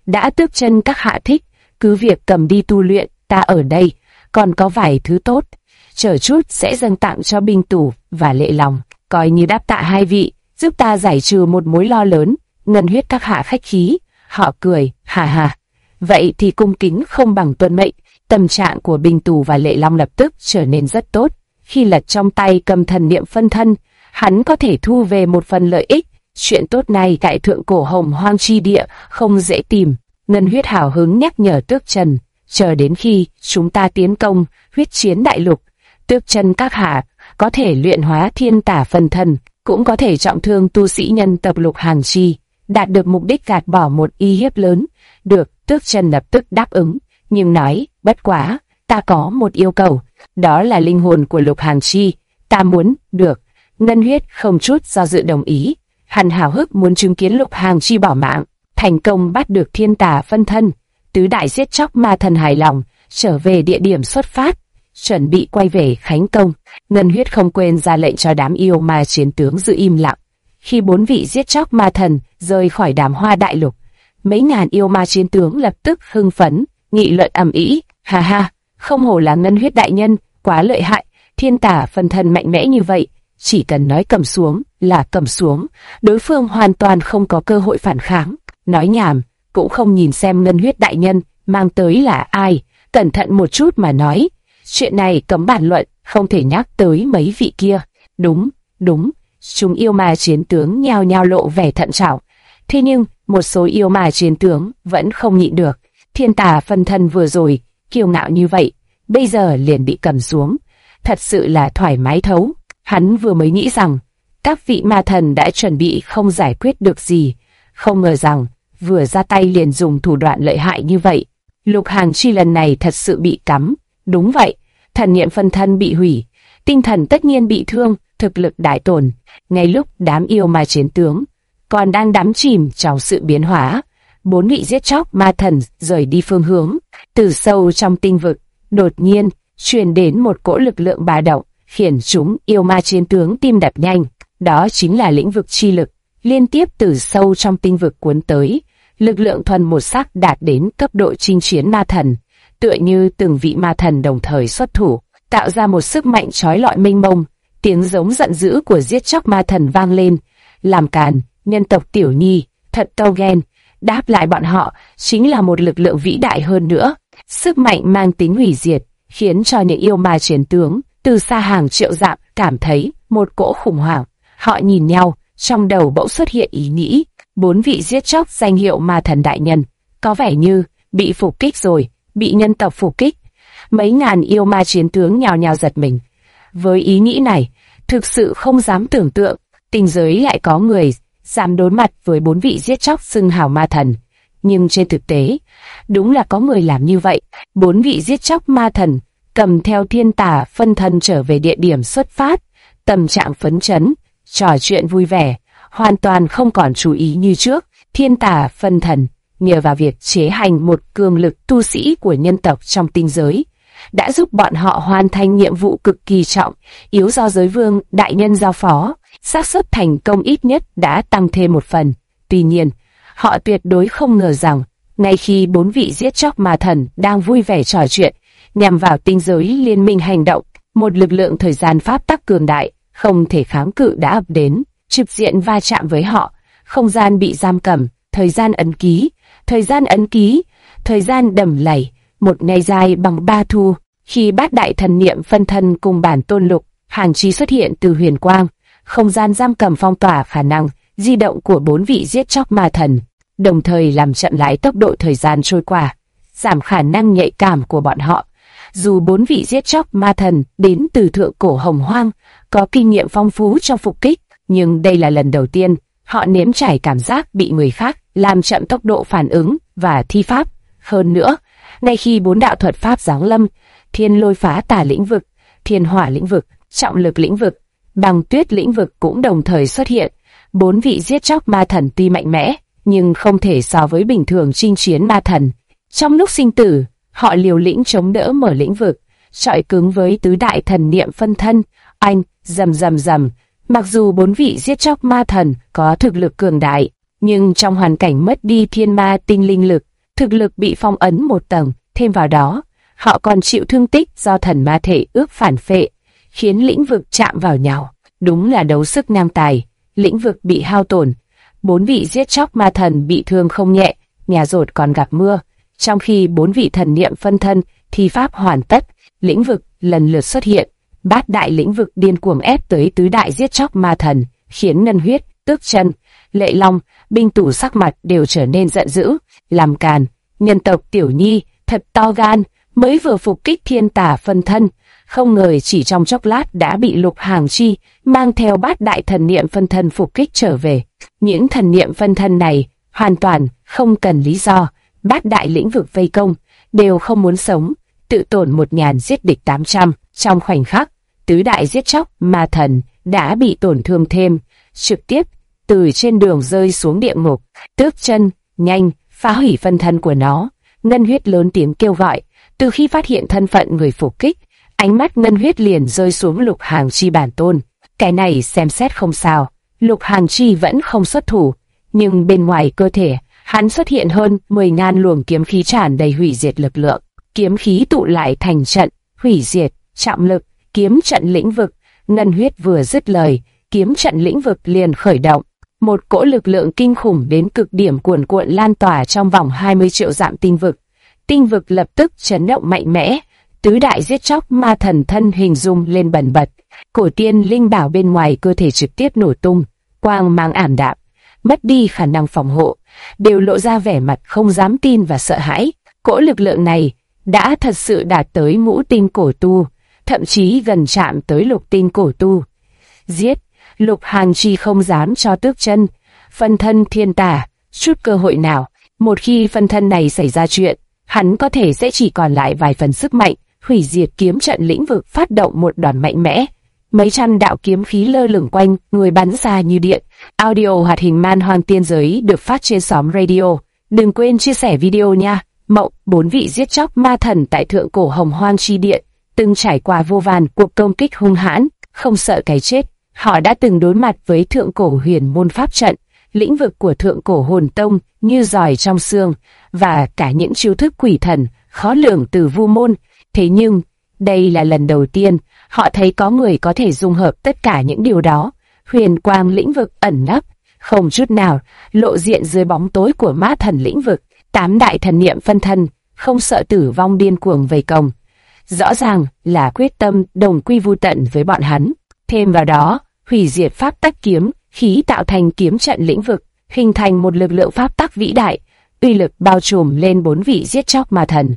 đã tước chân các hạ thích, cứ việc cầm đi tu luyện, ta ở đây, còn có vài thứ tốt, chờ chút sẽ dâng tặng cho Binh Tủ và Lệ Lòng, coi như đáp tạ hai vị, giúp ta giải trừ một mối lo lớn. Ngân Huyết các hạ khách khí, họ cười, hà hà. Vậy thì cung kính không bằng tuân mệnh. Tâm trạng của Binh Tù và Lệ Long lập tức trở nên rất tốt. Khi lật trong tay cầm thần niệm phân thân, hắn có thể thu về một phần lợi ích. Chuyện tốt này tại thượng cổ Hồng Hoang chi địa không dễ tìm. Ngân Huyết hào hứng nhắc nhở Tước Trần, chờ đến khi chúng ta tiến công huyết chiến đại lục, Tước Trần các hạ có thể luyện hóa thiên tả phân thân, cũng có thể trọng thương tu sĩ nhân tộc lục hàng chi, đạt được mục đích gạt bỏ một uy hiếp lớn. Được, Tước Trần lập tức đáp ứng, nhưng nói, bất quá, ta có một yêu cầu, đó là linh hồn của lục hàng chi, ta muốn, được. Ngân Huyết không chút do dự đồng ý, hắn hào hức muốn chứng kiến lục hàng chi bỏ mạng, thành công bắt được thiên tả phân thân. Tứ đại giết chóc ma thần hài lòng, trở về địa điểm xuất phát, chuẩn bị quay về khánh công. Ngân Huyết không quên ra lệnh cho đám yêu ma chiến tướng giữ im lặng. Khi 4 vị giết chóc ma thần rời khỏi đám hoa đại lục, mấy ngàn yêu ma chiến tướng lập tức hưng phấn, nghị luận ầm ĩ. Ha ha, không hổ là Ngân Huyết đại nhân, quá lợi hại, thiên tả phân thân mạnh mẽ như vậy, chỉ cần nói cầm xuống là cầm xuống, đối phương hoàn toàn không có cơ hội phản kháng. Nói nhảm, cũng không nhìn xem Ngân Huyết đại nhân mang tới là ai, cẩn thận một chút mà nói. Chuyện này cấm bàn luận, không thể nhắc tới mấy vị kia. Đúng, đúng, chúng yêu ma chiến tướng nhao nhao lộ vẻ thận trọng. Thế nhưng, một số yêu ma chiến tướng vẫn không nhịn được. Thiên tả phân thân vừa rồi, kiêu ngạo như vậy, bây giờ liền bị cầm xuống. Thật sự là thoải mái thấu. Hắn vừa mới nghĩ rằng, các vị ma thần đã chuẩn bị không giải quyết được gì. Không ngờ rằng, vừa ra tay liền dùng thủ đoạn lợi hại như vậy. Lục hàng chi lần này thật sự bị cắm. Đúng vậy, thần niệm phân thân bị hủy, tinh thần tất nhiên bị thương, thực lực đại tổn. Ngay lúc đám yêu ma chiến tướng còn đang đắm chìm trong sự biến hóa, 4 vị giết chóc ma thần rời đi phương hướng. Từ sâu trong tinh vực, đột nhiên truyền đến một cỗ lực lượng bá động, khiến chúng yêu ma chiến tướng tim đập nhanh. Đó chính là lĩnh vực chi lực, liên tiếp từ sâu trong tinh vực cuốn tới. Lực lượng thuần một sắc đạt đến cấp độ chinh chiến ma thần, tựa như từng vị ma thần đồng thời xuất thủ, tạo ra một sức mạnh chói lọi mênh mông. Tiếng giống giận dữ của giết chóc ma thần vang lên. Làm càn, nhân tộc Tiểu Nhi, thật to ghen. Đáp lại bọn họ chính là một lực lượng vĩ đại hơn nữa. Sức mạnh mang tính hủy diệt, khiến cho những yêu ma chiến tướng từ xa hàng triệu dặm cảm thấy một cỗ khủng hoảng. Họ nhìn nhau, trong đầu bỗng xuất hiện ý nghĩ, 4 vị giết chóc danh hiệu ma thần đại nhân, có vẻ như bị phục kích rồi, bị nhân tộc phục kích. Mấy ngàn yêu ma chiến tướng nhào nhào giật mình. Với ý nghĩ này, thực sự không dám tưởng tượng, tinh giới lại có người dám đối mặt với 4 vị giết chóc xưng hào ma thần. Nhưng trên thực tế, đúng là có người làm như vậy. 4 vị giết chóc ma thần cầm theo thiên tả phân thân trở về địa điểm xuất phát, tâm trạng phấn chấn, trò chuyện vui vẻ, hoàn toàn không còn chú ý như trước. Thiên tả phân thần nhờ vào việc chế hành một cường lực tu sĩ của nhân tộc trong tinh giới, đã giúp bọn họ hoàn thành nhiệm vụ cực kỳ trọng yếu do giới vương đại nhân giao phó. Xác suất thành công ít nhất đã tăng thêm một phần. Tuy nhiên, họ tuyệt đối không ngờ rằng, ngay khi 4 vị giết chóc ma thần đang vui vẻ trò chuyện, nhằm vào tinh giới liên minh hành động, một lực lượng thời gian pháp tắc cường đại, không thể kháng cự đã ập đến, trực diện va chạm với họ. Không gian bị giam cầm, thời gian ấn ký, thời gian ấn ký, thời gian đầm lầy, một ngày dài bằng 3 thu. Khi bát đại thần niệm phân thân cùng bản tôn lục hàng chi xuất hiện từ huyền quang, không gian giam cầm phong tỏa khả năng di động của 4 vị giết chóc ma thần, đồng thời làm chậm lại tốc độ thời gian trôi qua, giảm khả năng nhạy cảm của bọn họ. Dù 4 vị giết chóc ma thần đến từ thượng cổ Hồng Hoang, có kinh nghiệm phong phú trong phục kích, nhưng đây là lần đầu tiên họ nếm trải cảm giác bị người khác làm chậm tốc độ phản ứng và thi pháp. Hơn nữa, ngay khi 4 đạo thuật pháp giáng lâm, thiên lôi phá tả lĩnh vực, thiên hỏa lĩnh vực, trọng lực lĩnh vực, băng tuyết lĩnh vực cũng đồng thời xuất hiện. 4 vị giết chóc ma thần tuy mạnh mẽ, nhưng không thể so với bình thường chinh chiến ma thần. Trong lúc sinh tử, họ liều lĩnh chống đỡ mở lĩnh vực, chọi cứng với tứ đại thần niệm phân thân. Anh, rầm rầm rầm. Mặc dù 4 vị giết chóc ma thần có thực lực cường đại, nhưng trong hoàn cảnh mất đi thiên ma tinh linh lực, thực lực bị phong ấn một tầng, thêm vào đó, họ còn chịu thương tích do thần ma thể ước phản phệ, khiến lĩnh vực chạm vào nhau. Đúng là đấu sức ngang tài, lĩnh vực bị hao tổn. 4 vị giết chóc ma thần bị thương không nhẹ, nhà rột còn gặp mưa. Trong khi 4 vị thần niệm phân thân thi pháp hoàn tất, lĩnh vực lần lượt xuất hiện. Bát đại lĩnh vực điên cuồng ép tới tứ đại giết chóc ma thần, khiến Ngân Huyết, Tước Chân, Lệ Long, binh tủ sắc mặt đều trở nên giận dữ. Làm càn, nhân tộc Tiểu Nhi thật to gan, mới vừa phục kích thiên tà phân thân, không ngờ chỉ trong chốc lát đã bị Lục Hàng Chi mang theo bát đại thần niệm phân thân phục kích trở về. Những thần niệm phân thân này hoàn toàn không cần lý do, bát đại lĩnh vực vây công, đều không muốn sống, tự tổn 1000 giết địch 800. Trong khoảnh khắc, tứ đại giết chóc ma thần đã bị tổn thương thêm, trực tiếp từ trên đường rơi xuống địa ngục. Tước Chân, nhanh, phá hủy phân thân của nó. Ngân Huyết lớn tiếng kêu gọi. Từ khi phát hiện thân phận người phục kích, ánh mắt Ngân Huyết liền rơi xuống Lục Hàng Chi bản tôn. Cái này xem xét không sao, Lục Hàng Chi vẫn không xuất thủ, nhưng bên ngoài cơ thể, hắn xuất hiện hơn 10.000 luồng kiếm khí tràn đầy hủy diệt lực lượng. Kiếm khí tụ lại thành trận, hủy diệt, trọng lực, kiếm trận lĩnh vực. Ngân Huyết vừa dứt lời, kiếm trận lĩnh vực liền khởi động. Một cỗ lực lượng kinh khủng đến cực điểm cuồn cuộn lan tỏa trong vòng 20 triệu dặm tinh vực. Tinh vực lập tức chấn động mạnh mẽ, tứ đại giết chóc ma thần thân hình rung lên bần bật. Cổ tiên linh bảo bên ngoài cơ thể trực tiếp nổ tung, quang mang ảm đạm, mất đi khả năng phòng hộ, đều lộ ra vẻ mặt không dám tin và sợ hãi. Cỗ lực lượng này đã thật sự đạt tới ngũ tinh cổ tu, thậm chí gần chạm tới lục tinh cổ tu. Giết! Lục Hàng Chi không dám cho Tước Chân, phân thân thiên tà chút cơ hội nào. Một khi phân thân này xảy ra chuyện, hắn có thể sẽ chỉ còn lại vài phần sức mạnh. Hủy diệt kiếm trận lĩnh vực phát động một đòn mạnh mẽ, mấy trăm đạo kiếm khí lơ lửng quanh người bắn ra như điện. Audio hoạt hình Man Hoang Tiên Giới được phát trên xóm radio. Đừng quên chia sẻ video nha. Mộng, 4 vị giết chóc ma thần tại thượng cổ Hồng Hoang chi điện, từng trải qua vô vàn cuộc công kích hung hãn, không sợ cái chết. Họ đã từng đối mặt với thượng cổ huyền môn pháp trận, lĩnh vực của thượng cổ hồn tông như giỏi trong xương, và cả những chiêu thức quỷ thần khó lường từ vu môn. Thế nhưng, đây là lần đầu tiên họ thấy có người có thể dung hợp tất cả những điều đó. Huyền quang lĩnh vực ẩn nấp, không chút nào lộ diện dưới bóng tối của ma thần lĩnh vực. 8 đại thần niệm phân thân, không sợ tử vong điên cuồng vây công. Rõ ràng là quyết tâm đồng quy vu tận với bọn hắn. Thêm vào đó, hủy diệt pháp tắc kiếm khí tạo thành kiếm trận lĩnh vực, hình thành một lực lượng pháp tắc vĩ đại, uy lực bao trùm lên 4 vị giết chóc ma thần.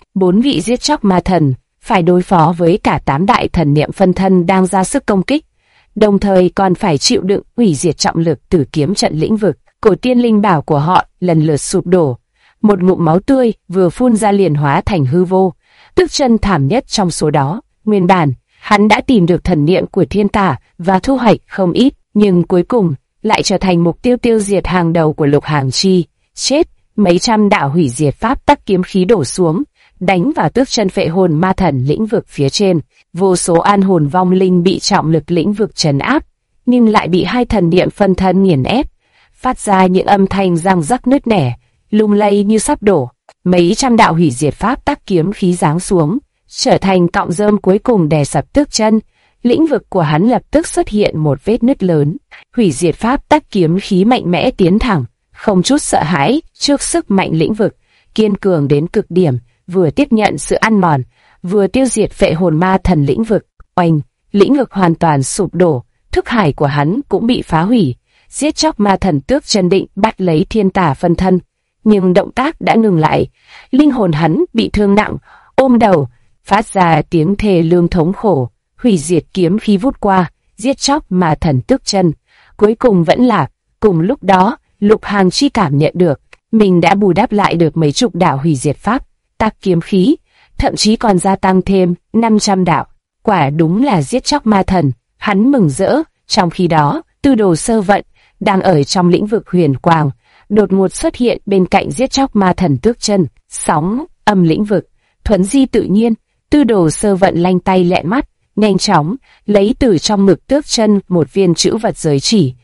4 vị giết chóc ma thần phải đối phó với cả 8 đại thần niệm phân thân đang ra sức công kích, đồng thời còn phải chịu đựng hủy diệt trọng lực từ kiếm trận lĩnh vực. Cổ tiên linh bảo của họ lần lượt sụp đổ, một ngụm máu tươi vừa phun ra liền hóa thành hư vô. Tước Chân thảm nhất trong số đó. Nguyên bản hắn đã tìm được thần niệm của thiên tà và thu hoạch không ít, nhưng cuối cùng lại trở thành mục tiêu tiêu diệt hàng đầu của Lục Hàng Chi. Chết! Mấy trăm đạo hủy diệt pháp tắc kiếm khí đổ xuống, đánh vào Tước Chân phệ hồn ma thần lĩnh vực phía trên. Vô số an hồn vong linh bị trọng lực lĩnh vực trấn áp, nhưng lại bị hai thần niệm phân thân nghiền ép, phát ra những âm thanh răng rắc nứt nẻ, lung lay như sắp đổ. Mấy trăm đạo hủy diệt pháp tắc kiếm khí giáng xuống, trở thành cọng rơm cuối cùng đè sập Tước Chân. Lĩnh vực của hắn lập tức xuất hiện một vết nứt lớn. Hủy diệt pháp tắc kiếm khí mạnh mẽ tiến thẳng, không chút sợ hãi trước sức mạnh lĩnh vực, kiên cường đến cực điểm, vừa tiếp nhận sự ăn mòn, vừa tiêu diệt phệ hồn ma thần lĩnh vực. Oanh! Lĩnh vực hoàn toàn sụp đổ, thức hải của hắn cũng bị phá hủy. Giết chóc ma thần Tước Chân định bắt lấy thiên tà phân thân, nhưng động tác đã ngừng lại. Linh hồn hắn bị thương nặng, ôm đầu, phát ra tiếng thê lương thống khổ. Hủy diệt kiếm khí vút qua, giết chóc ma thần Tước Chân cuối cùng vẫn lạc. Cùng lúc đó, Lục Hàng Chi cảm nhận được mình đã bù đắp lại được mấy chục đạo hủy diệt pháp tắc kiếm khí, thậm chí còn gia tăng thêm 500 đạo. Quả đúng là giết chóc ma thần, hắn mừng rỡ. Trong khi đó, Tư Đồ Sơ Vận đang ở trong lĩnh vực huyền quang, đột ngột xuất hiện bên cạnh giết chóc ma thần Tước Chân. Sóng âm lĩnh vực thuần di tự nhiên. Tư Đồ Sơ Vận lanh tay lẹ mắt, nhanh chóng lấy từ trong ngực Tước Chân một viên chữ vật giới chỉ,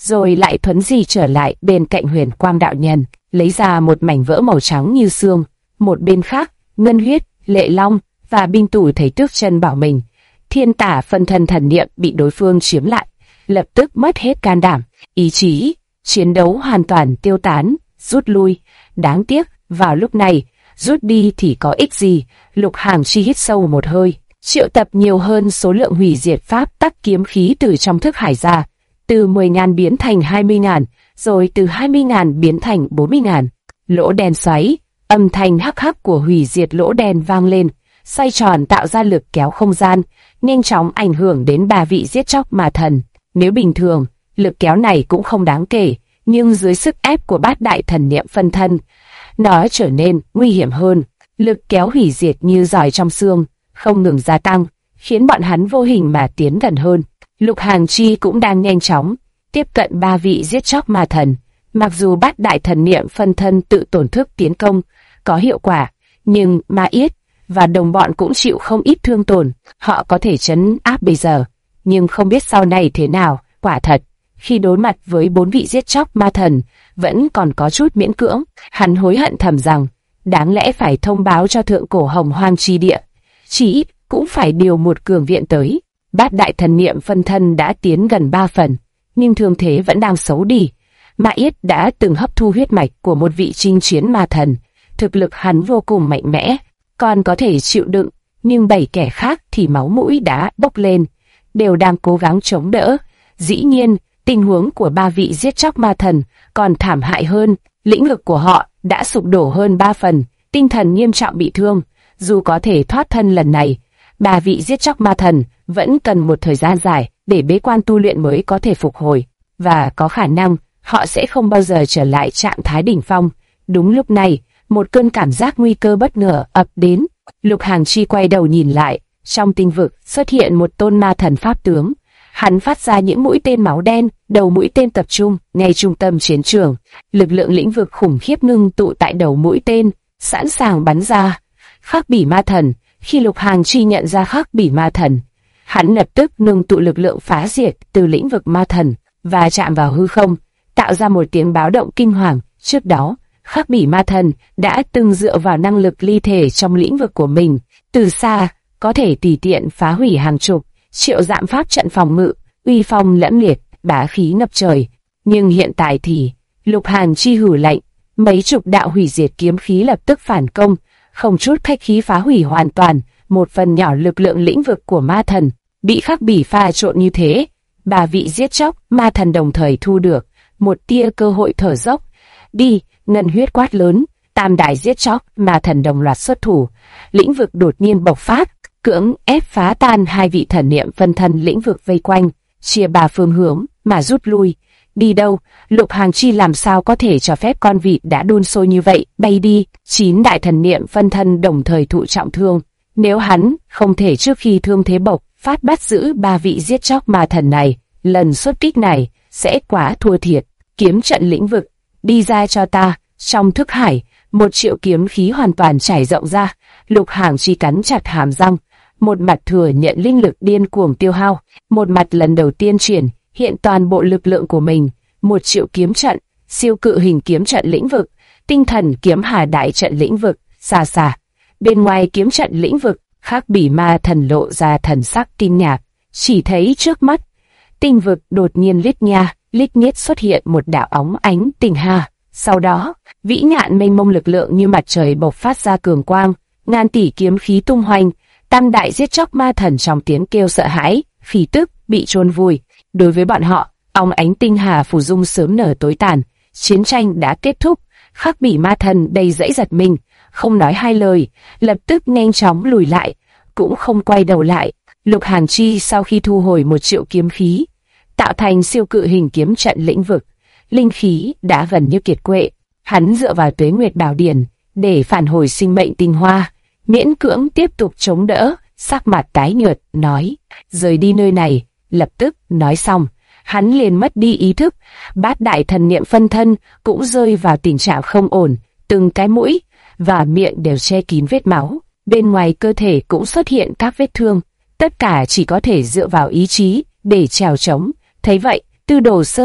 rồi lại thuấn di trở lại bên cạnh Huyền Quang đạo nhân, lấy ra một mảnh vỡ màu trắng như xương. Một bên khác, Ngân Huyết, Lệ Long và binh tù thấy Tước Chân bảo mình, thiên tả phân thân thần niệm bị đối phương chiếm lại, lập tức mất hết can đảm, ý chí chiến đấu hoàn toàn tiêu tán, rút lui. Đáng tiếc, vào lúc này, rút đi thì có ích gì. Lục Hàng Chi hít sâu một hơi, triệu tập nhiều hơn số lượng hủy diệt pháp tắc kiếm khí từ trong thức hải ra, từ 10.000 biến thành 20.000, rồi từ 20.000 biến thành 40.000. Lỗ đen xoáy, âm thanh hắc hắc của hủy diệt lỗ đen vang lên, xoay tròn tạo ra lực kéo không gian, nhanh chóng ảnh hưởng đến 3 vị giết chóc ma thần. Nếu bình thường, lực kéo này cũng không đáng kể, nhưng dưới sức ép của bát đại thần niệm phân thân, nó trở nên nguy hiểm hơn. Lực kéo hủy diệt như giỏi trong xương, không ngừng gia tăng, khiến bọn hắn vô hình mà tiến gần hơn. Lục Hàng Chi cũng đang nhanh chóng tiếp cận 3 vị giết chóc ma thần. Mặc dù bát đại thần niệm phân thân tự tổn thức tiến công có hiệu quả, nhưng Ma Yết và đồng bọn cũng chịu không ít thương tổn. Họ có thể trấn áp bây giờ, nhưng không biết sau này thế nào. Quả thật, khi đối mặt với 4 vị giết chóc ma thần, vẫn còn có chút miễn cưỡng. Hắn hối hận thầm rằng, đáng lẽ phải thông báo cho thượng cổ Hồng Hoang chi địa, chỉ ít cũng phải điều một cường viện tới. Bát đại thần niệm phân thân đã tiến gần 3 phần, nhưng thương thế vẫn đang xấu đi. Ma Yết đã từng hấp thu huyết mạch của một vị chinh chiến ma thần, thực lực hắn vô cùng mạnh mẽ, còn có thể chịu đựng, nhưng 7 kẻ khác thì máu mũi đã bốc lên, đều đang cố gắng chống đỡ. Dĩ nhiên, tình huống của 3 vị giết chóc ma thần còn thảm hại hơn, lĩnh vực của họ đã sụp đổ hơn 3 phần, tinh thần nghiêm trọng bị thương. Dù có thể thoát thân lần này, 3 vị giết chóc ma thần vẫn cần một thời gian dài để bế quan tu luyện mới có thể phục hồi, và có khả năng họ sẽ không bao giờ trở lại trạng thái đỉnh phong. Đúng lúc này, một cơn cảm giác nguy cơ bất ngờ ập đến. Lục Hàng Chi quay đầu nhìn lại, trong tinh vực xuất hiện một tôn ma thần pháp tướng. Hắn phát ra những mũi tên máu đen, đầu mũi tên tập trung ngay trung tâm chiến trường. Lực lượng lĩnh vực khủng khiếp ngưng tụ tại đầu mũi tên, sẵn sàng bắn ra. Khắc Bỉ Ma Thần. Khi Lục Hàng Chi nhận ra Khắc Bỉ Ma Thần, hắn lập tức ngưng tụ lực lượng phá diệt từ lĩnh vực ma thần và chạm vào hư không, tạo ra một tiếng báo động kinh hoàng. Trước đó, Khắc Bỉ Ma Thần đã từng dựa vào năng lực ly thể trong lĩnh vực của mình, từ xa có thể tùy tiện phá hủy hàng chục triệu dặm pháp trận phòng ngự, uy phong lẫm liệt, bá khí ngập trời. Nhưng hiện tại thì, Lục Hàng Chi hử lệnh, mấy chục đạo hủy diệt kiếm khí lập tức phản công, không chút khách khí phá hủy hoàn toàn một phần nhỏ lực lượng lĩnh vực của ma thần. Bị Khắc Bỉ pha trộn như thế, 3 vị giết chóc ma thần đồng thời thu được một tia cơ hội thở dốc. Đi! Ngân Huyết quát lớn, tam đại giết chóc ma thần đồng loạt xuất thủ, lĩnh vực đột nhiên bộc phát, cưỡng ép phá tan 2 vị thần niệm phân thân lĩnh vực vây quanh, chia 3 phương hướng mà rút lui. Đi đâu? Lục Hàng Chi làm sao có thể cho phép con vịt đã đun sôi như vậy bay đi? 9 đại thần niệm phân thân đồng thời thụ trọng thương. Nếu hắn không thể trước khi thương thế bộc phát bắt giữ 3 vị giết chóc ma thần này, lần xuất kích này sẽ quá thua thiệt. Kiếm trận lĩnh vực, đi ra cho ta. Trong thức hải, 1 triệu kiếm khí hoàn toàn trải rộng ra. Lục Hàng Chi cắn chặt hàm răng, một mặt thừa nhận linh lực điên cuồng tiêu hao, một mặt lần đầu tiên triển hiện toàn bộ lực lượng của mình. 1 triệu kiếm trận, siêu cự hình kiếm trận lĩnh vực, tinh thần kiếm hà đại trận lĩnh vực. Xa xa, bên ngoài kiếm trận lĩnh vực, Khắc Bỉ Ma Thần lộ ra thần sắc kinh ngạc, chỉ thấy trước mắt tinh vực đột nhiên lít nhít xuất hiện một đạo óng ánh tinh hà. Sau đó, vĩ ngạn mênh mông lực lượng như mặt trời bộc phát ra cường quang, ngàn tỷ kiếm khí tung hoành, tam đại giết chóc ma thần trong tiếng kêu sợ hãi, phỉ tức bị chôn vùi. Đối với bọn họ, óng ánh tinh hà phù dung sớm nở tối tàn, chiến tranh đã kết thúc. Khắc Bỉ Ma Thần đầy dẫy giật mình, không nói hai lời, lập tức nhanh chóng lùi lại, cũng không quay đầu lại. Lục Hàng Chi sau khi thu hồi 1 triệu kiếm khí, tạo thành siêu cự hình kiếm trận lĩnh vực, linh khí đã gần như kiệt quệ. Hắn dựa vào Tuế Nguyệt Bảo Điển để phản hồi sinh mệnh tinh hoa, miễn cưỡng tiếp tục chống đỡ, sắc mặt tái nhợt, nói, rời đi nơi này. Lập tức nói xong, hắn liền mất đi ý thức. Bát đại thần niệm phân thân cũng rơi vào tình trạng không ổn, từng cái mũi và miệng đều che kín vết máu, bên ngoài cơ thể cũng xuất hiện các vết thương, tất cả chỉ có thể dựa vào ý chí để trèo trống. Thấy vậy, Tư Đồ Sơ Vận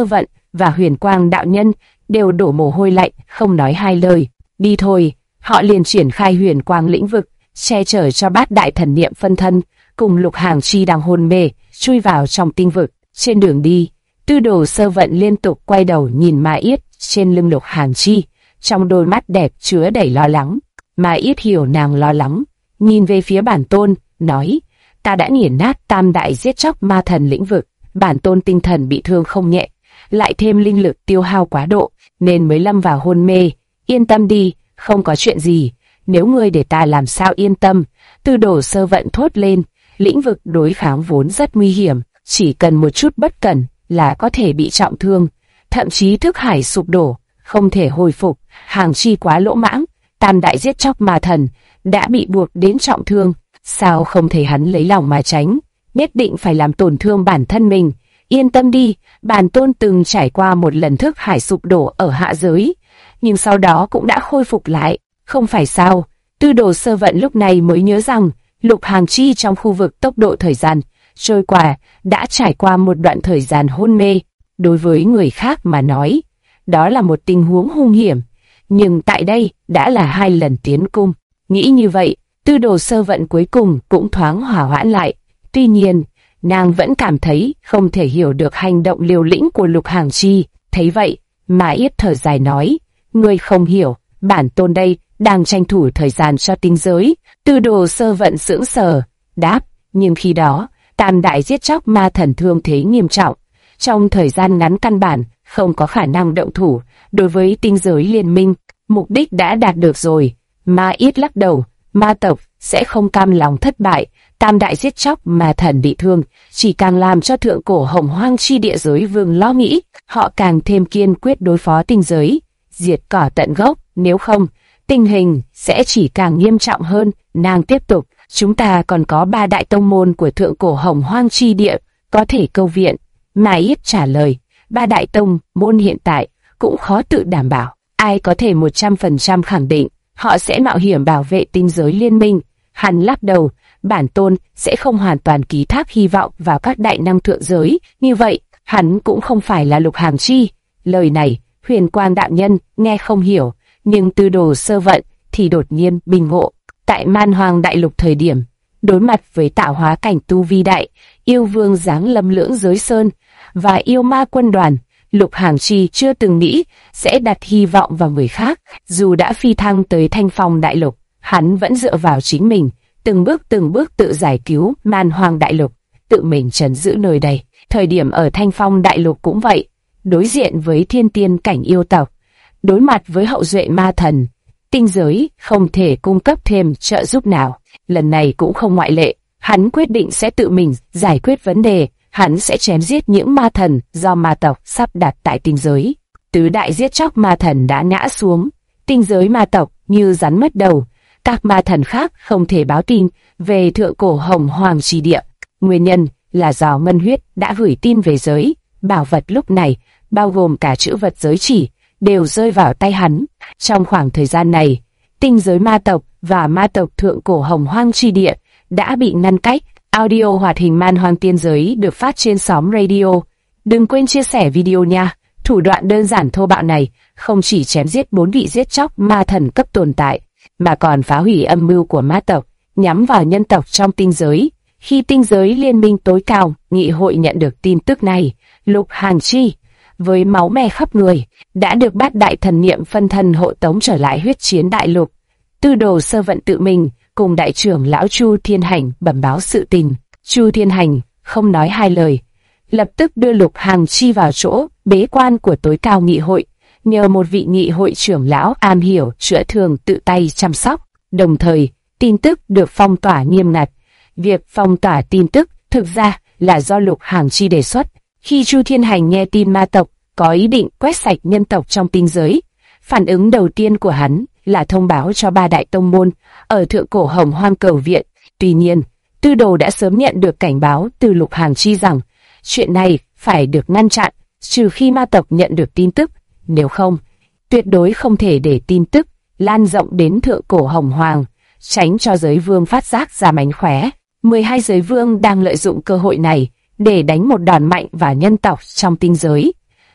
và Huyền Quang đạo nhân đều đổ mồ hôi lạnh, không nói hai lời. Đi thôi, họ liền triển khai Huyền Quang lĩnh vực, che chở cho bát đại thần niệm phân thân, cùng Lục Hàng Chi đang hôn mê, chui vào trong tinh vực. Trên đường đi, Tư Đồ Sơ Vận liên tục quay đầu nhìn Ma Yết trên lưng Lục Hàng Chi, trong đôi mắt đẹp chứa đầy lo lắng. Ma Yết hiểu nàng lo lắng, nhìn về phía bản tôn, nói: ta đã nghiền nát tam đại giết chóc ma thần lĩnh vực, bản tôn tinh thần bị thương không nhẹ, lại thêm linh lực tiêu hao quá độ, nên mới lâm vào hôn mê. Yên tâm đi, không có chuyện gì, nếu ngươi để ta làm sao yên tâm. Tư Đồ Sơ Vận thốt lên, lĩnh vực đối kháng vốn rất nguy hiểm, chỉ cần một chút bất cẩn là có thể bị trọng thương, thậm chí thức hải sụp đổ, không thể hồi phục. Hàng Chi quá lỗ mãng, tam đại giết chóc ma thần đã bị buộc đến trọng thương, sao không thể hắn lấy lòng mà tránh, nhất định phải làm tổn thương bản thân mình. Yên tâm đi, bản tôn từng trải qua một lần thức hải sụp đổ ở hạ giới, nhưng sau đó cũng đã khôi phục lại, không phải sao? Tư Đồ Sơ Vận lúc này mới nhớ rằng Lục Hàng Chi trong khu vực tốc độ thời gian trôi qua đã trải qua một đoạn thời gian hôn mê. Đối với người khác mà nói, đó là một tình huống hung hiểm, nhưng tại đây đã là 2 lần tiến cung. Nghĩ như vậy, Tư Đồ Sơ Vận cuối cùng cũng thoáng hỏa hoãn lại. Tuy nhiên, nàng vẫn cảm thấy không thể hiểu được hành động liều lĩnh của Lục Hàng Chi. Thấy vậy, Ma Yết thở dài nói: ngươi không hiểu, bản tôn đây đang tranh thủ thời gian cho tinh giới. Tư Đồ Sơ Vận sững sờ, đáp: nhưng khi đó, tam đại giết chóc ma thần thương thế nghiêm trọng, trong thời gian ngắn căn bản không có khả năng động thủ đối với tinh giới liên minh, mục đích đã đạt được rồi. Ma Yết lắc đầu, ma tộc sẽ không cam lòng thất bại, tam đại giết chóc ma thần bị thương, chỉ càng làm cho thượng cổ Hồng Hoang chi địa giới vương lo nghĩ, họ càng thêm kiên quyết đối phó tinh giới, diệt cỏ tận gốc, nếu không, tình hình sẽ chỉ càng nghiêm trọng hơn. Nàng tiếp tục: chúng ta còn có 3 đại tông môn của thượng cổ Hồng Hoang chi địa có thể câu viện. Ma Yết trả lời: 3 đại tông môn hiện tại cũng khó tự đảm bảo, ai có thể 100% khẳng định họ sẽ mạo hiểm bảo vệ tinh giới liên minh. Hắn lắc đầu: bản tôn sẽ không hoàn toàn ký thác hy vọng vào các đại năng thượng giới, như vậy hắn cũng không phải là Lục Hàng Chi. Lời này Huyền Quang đạo nhân nghe không hiểu, nhưng Tư Đồ Sơ Vận thì đột nhiên bình ngộ. Tại Man Hoang đại lục thời điểm, đối mặt với tạo hóa cảnh tu vi đại, yêu vương giáng lâm lưỡng giới sơn và yêu ma quân đoàn, Lục Hàng Chi chưa từng nghĩ sẽ đặt hy vọng vào người khác. Dù đã phi thăng tới Thanh Phong đại lục, hắn vẫn dựa vào chính mình, từng bước tự giải cứu Man Hoang đại lục, tự mình trấn giữ nơi đây. Thời điểm ở Thanh Phong đại lục cũng vậy, đối diện với thiên tiên cảnh yêu tộc, đối mặt với hậu duệ ma thần, tinh giới không thể cung cấp thêm trợ giúp nào. Lần này cũng không ngoại lệ, hắn quyết định sẽ tự mình giải quyết vấn đề. Hắn sẽ chém giết những ma thần do ma tộc sắp đặt tại tinh giới. Tứ đại giết chóc ma thần đã ngã xuống, tinh giới ma tộc như rắn mất đầu. Các ma thần khác không thể báo tin về thượng cổ Hồng Hoang chi địa. Nguyên nhân là do Mân Huyết đã gửi tin về giới. Bảo vật lúc này, bao gồm cả chữ vật giới chỉ, đều rơi vào tay hắn. Trong khoảng thời gian này, tinh giới ma tộc và ma tộc thượng cổ Hồng Hoang chi địa đã bị ngăn cách. Audio hoạt hình Man Hoang tiên giới được phát trên xóm radio. Đừng quên chia sẻ video nha. Thủ đoạn đơn giản thô bạo này không chỉ chém giết 4 vị giết chóc ma thần cấp tồn tại, mà còn phá hủy âm mưu của ma tộc nhắm vào nhân tộc trong tinh giới. Khi tinh giới liên minh tối cao nghị hội nhận được tin tức này, Lục Hàng Chi với máu me khắp người đã được bát đại thần niệm phân thân hộ tống trở lại huyết chiến đại lục. Tư Đồ Sơ Vận tự mình cùng đại trưởng lão Chu Thiên Hành bẩm báo sự tình. Chu Thiên Hành không nói hai lời, lập tức đưa Lục Hàng Chi vào chỗ bế quan của tối cao nghị hội, nhờ một vị nghị hội trưởng lão am hiểu chữa thương tự tay chăm sóc. Đồng thời, tin tức được phong tỏa nghiêm ngặt. Việc phong tỏa tin tức thực ra là do Lục Hàng Chi đề xuất. Khi Chu Thiên Hành nghe tin ma tộc có ý định quét sạch nhân tộc trong tinh giới, phản ứng đầu tiên của hắn là thông báo cho 3 đại tông môn ở thượng cổ Hồng Hoang cầu viện. Tuy nhiên, Tư Đồ đã sớm nhận được cảnh báo từ Lục Hàng Chi rằng chuyện này phải được ngăn chặn, trừ khi ma tộc nhận được tin tức, nếu không, tuyệt đối không thể để tin tức lan rộng đến thượng cổ Hồng Hoang, tránh cho giới vương phát giác ra mánh khóe. 12 giới vương đang lợi dụng cơ hội này để đánh một đòn mạnh vào nhân tộc trong tinh giới.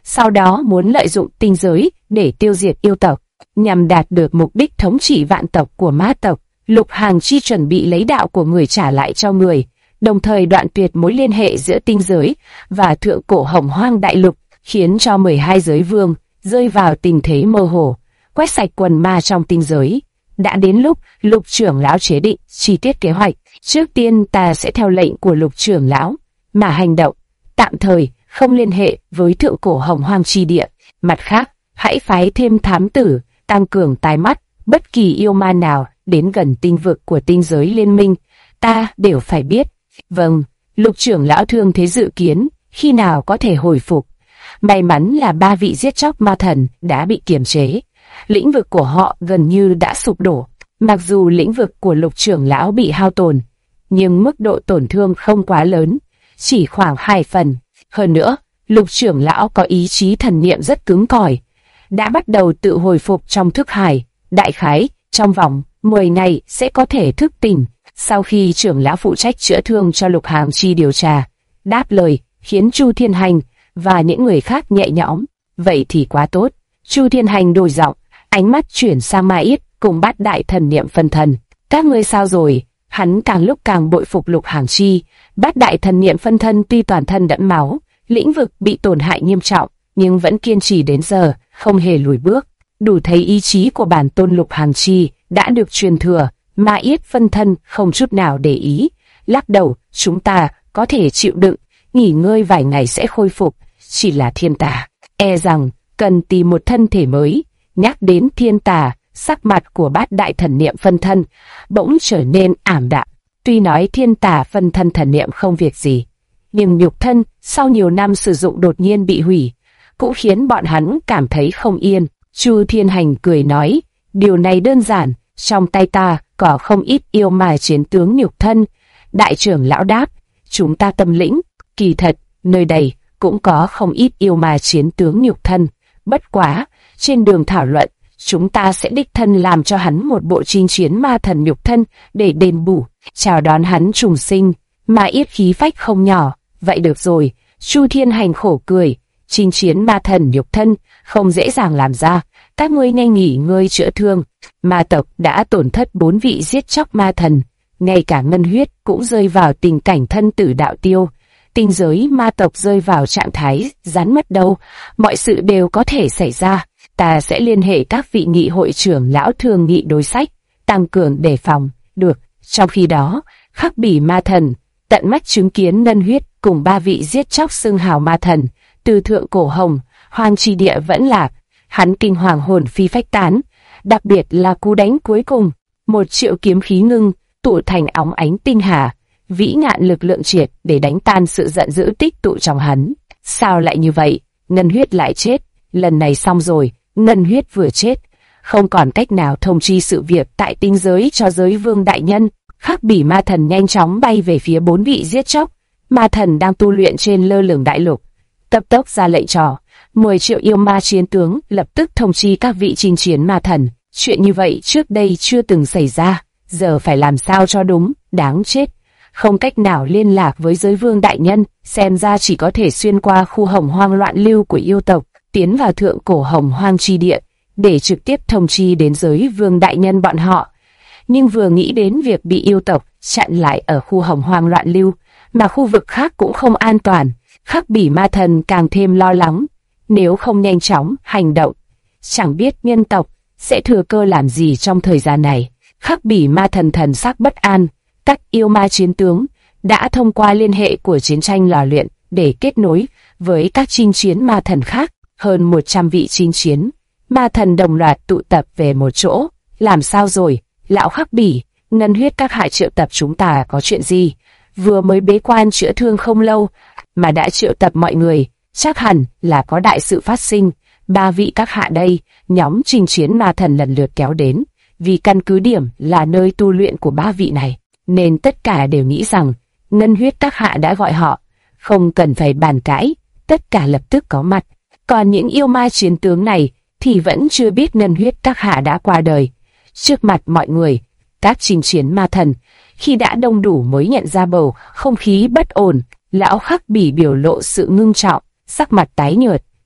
sau đó muốn lợi dụng tinh giới để tiêu diệt yêu tộc. Nhằm đạt được mục đích thống trị vạn tộc của ma tộc, Lục Hàng Chi chuẩn bị lấy đạo của người trả lại cho người, đồng thời đoạn tuyệt mối liên hệ giữa tinh giới và thượng cổ Hồng Hoang đại lục, khiến cho 12 giới vương rơi vào tình thế mơ hồ, quét sạch quần ma trong tinh giới. Đã đến lúc Lục trưởng lão chế định chi tiết kế hoạch. Trước tiên ta sẽ theo lệnh của Lục trưởng lão mà hành động, tạm thời không liên hệ với thượng cổ Hồng Hoang chi địa. Mặt khác, hãy phái thêm thám tử, tăng cường tai mắt, bất kỳ yêu ma nào đến gần tinh vực của tinh giới liên minh, ta đều phải biết. Vâng, Lục trưởng lão thương thế dự kiến, khi nào có thể hồi phục. May mắn là 3 vị giết chóc ma thần đã bị kiềm chế. Lĩnh vực của họ gần như đã sụp đổ. Mặc dù lĩnh vực của Lục trưởng lão bị hao tổn, nhưng mức độ tổn thương không quá lớn, chỉ khoảng 2 phần. Hơn nữa, Lục trưởng lão có ý chí thần niệm rất cứng cỏi, đã bắt đầu tự hồi phục trong thức hải. Đại khái, trong vòng 10 ngày sẽ có thể thức tỉnh. Sau khi trưởng lão phụ trách chữa thương cho Lục Hàng Chi điều tra, đáp lời, khiến Chu Thiên Hành và những người khác nhẹ nhõm. Vậy thì quá tốt. Chu Thiên Hành đổi giọng, ánh mắt chuyển sang Ma Yết cùng Bát Đại thần niệm phân thân. Các ngươi sao rồi? Hắn càng lúc càng bội phục Lục Hàng Chi. Bát Đại thần niệm phân thân tuy toàn thân đẫm máu, lĩnh vực bị tổn hại nghiêm trọng, nhưng vẫn kiên trì đến giờ, không hề lùi bước. Đủ thấy ý chí của bản tôn Lục Hàng Chi đã được truyền thừa. Ma Yết phân thân không chút nào để ý, lắc đầu, chúng ta có thể chịu đựng, nghỉ ngơi vài ngày sẽ khôi phục, chỉ là thiên tà, e rằng cần tìm một thân thể mới. Nhắc đến thiên tà, sắc mặt của Bát Đại thần niệm phân thân bỗng trở nên ảm đạm. Tuy nói thiên tà phân thân thần niệm không việc gì, nhưng nhục thân sau nhiều năm sử dụng đột nhiên bị hủy, cũng khiến bọn hắn cảm thấy không yên. Chu Thiên Hành cười nói, điều này đơn giản, trong tay ta có không ít yêu ma chiến tướng nhục thân. Đại trưởng lão đáp, chúng ta tâm lĩnh, kỳ thật, nơi đây cũng có không ít yêu ma chiến tướng nhục thân. Bất quá, trên đường thảo luận, chúng ta sẽ đích thân làm cho hắn một bộ chinh chiến ma thần nhục thân để đền bù, chào đón hắn trùng sinh. Ma Yết khí phách không nhỏ, vậy được rồi. Chu Thiên Hành khổ cười, chinh chiến ma thần nhục thân không dễ dàng làm ra, các ngươi nhanh nghỉ ngơi chữa thương. Ma tộc đã tổn thất 4 vị giết chóc ma thần, ngay cả Ngân Huyết cũng rơi vào tình cảnh thân tử đạo tiêu. Tinh giới ma tộc rơi vào trạng thái rắn mất đầu, mọi sự đều có thể xảy ra. Ta sẽ liên hệ các vị nghị hội trưởng lão thương nghị đối sách, tăng cường đề phòng. Được. Trong khi đó, Khắc Bỉ ma thần tận mắt chứng kiến Ngân Huyết cùng 3 vị giết chóc xưng hào ma thần từ thượng cổ Hồng Hoang chi địa vẫn lạc, hắn kinh hoàng hồn phi phách tán. Đặc biệt là cú đánh cuối cùng, 1 triệu kiếm khí ngưng tụ thành óng ánh tinh hà, vĩ ngạn lực lượng triệt để đánh tan sự giận dữ tích tụ trong hắn. Sao lại như vậy? Ngân Huyết lại chết. Lần này xong rồi. Ngân Huyết vừa chết, không còn cách nào thông chi sự việc tại tinh giới cho giới vương đại nhân. Khắc Bỉ ma thần nhanh chóng bay về phía 4 vị giết chóc ma thần đang tu luyện trên lơ lửng đại lục, cấp tốc ra lệnh cho 10 triệu yêu ma chiến tướng lập tức thông chi các vị chinh chiến ma thần. Chuyện như vậy trước đây chưa từng xảy ra, giờ phải làm sao cho đúng. Đáng chết, không cách nào liên lạc với giới vương đại nhân, xem ra chỉ có thể xuyên qua khu Hồng Hoang loạn lưu của yêu tộc, tiến vào thượng cổ Hồng Hoang chi địa để trực tiếp thông chi đến giới vương đại nhân bọn họ. Nhưng vừa nghĩ đến việc bị yêu tộc chặn lại ở khu Hồng Hoang loạn lưu, mà khu vực khác cũng không an toàn, Khắc Bỉ ma thần càng thêm lo lắng. Nếu không nhanh chóng hành động, chẳng biết nhân tộc sẽ thừa cơ làm gì trong thời gian này. Khắc Bỉ ma thần thần sắc bất an. Các yêu ma chiến tướng đã thông qua liên hệ của chiến tranh lò luyện để kết nối với các chinh chiến ma thần khác. Hơn 100 vị chinh chiến ma thần đồng loạt tụ tập về một chỗ. Làm sao rồi, lão Khắc Bỉ? Ngân Huyết các hạ triệu tập chúng ta có chuyện gì? Vừa mới bế quan chữa thương không lâu mà đã triệu tập mọi người, chắc hẳn là có đại sự phát sinh. 3 vị các hạ đây, nhóm chinh chiến ma thần lần lượt kéo đến, vì căn cứ điểm là nơi tu luyện của 3 vị này, nên tất cả đều nghĩ rằng Ngân Huyết các hạ đã gọi họ, không cần phải bàn cãi, tất cả lập tức có mặt. Còn những yêu ma chiến tướng này thì vẫn chưa biết Ngân Huyết các hạ đã qua đời. Trước mặt mọi người, các chinh chiến ma thần khi đã đông đủ mới nhận ra bầu không khí bất ổn. Lão Khắc Bỉ biểu lộ sự ngưng trọng, sắc mặt tái nhợt,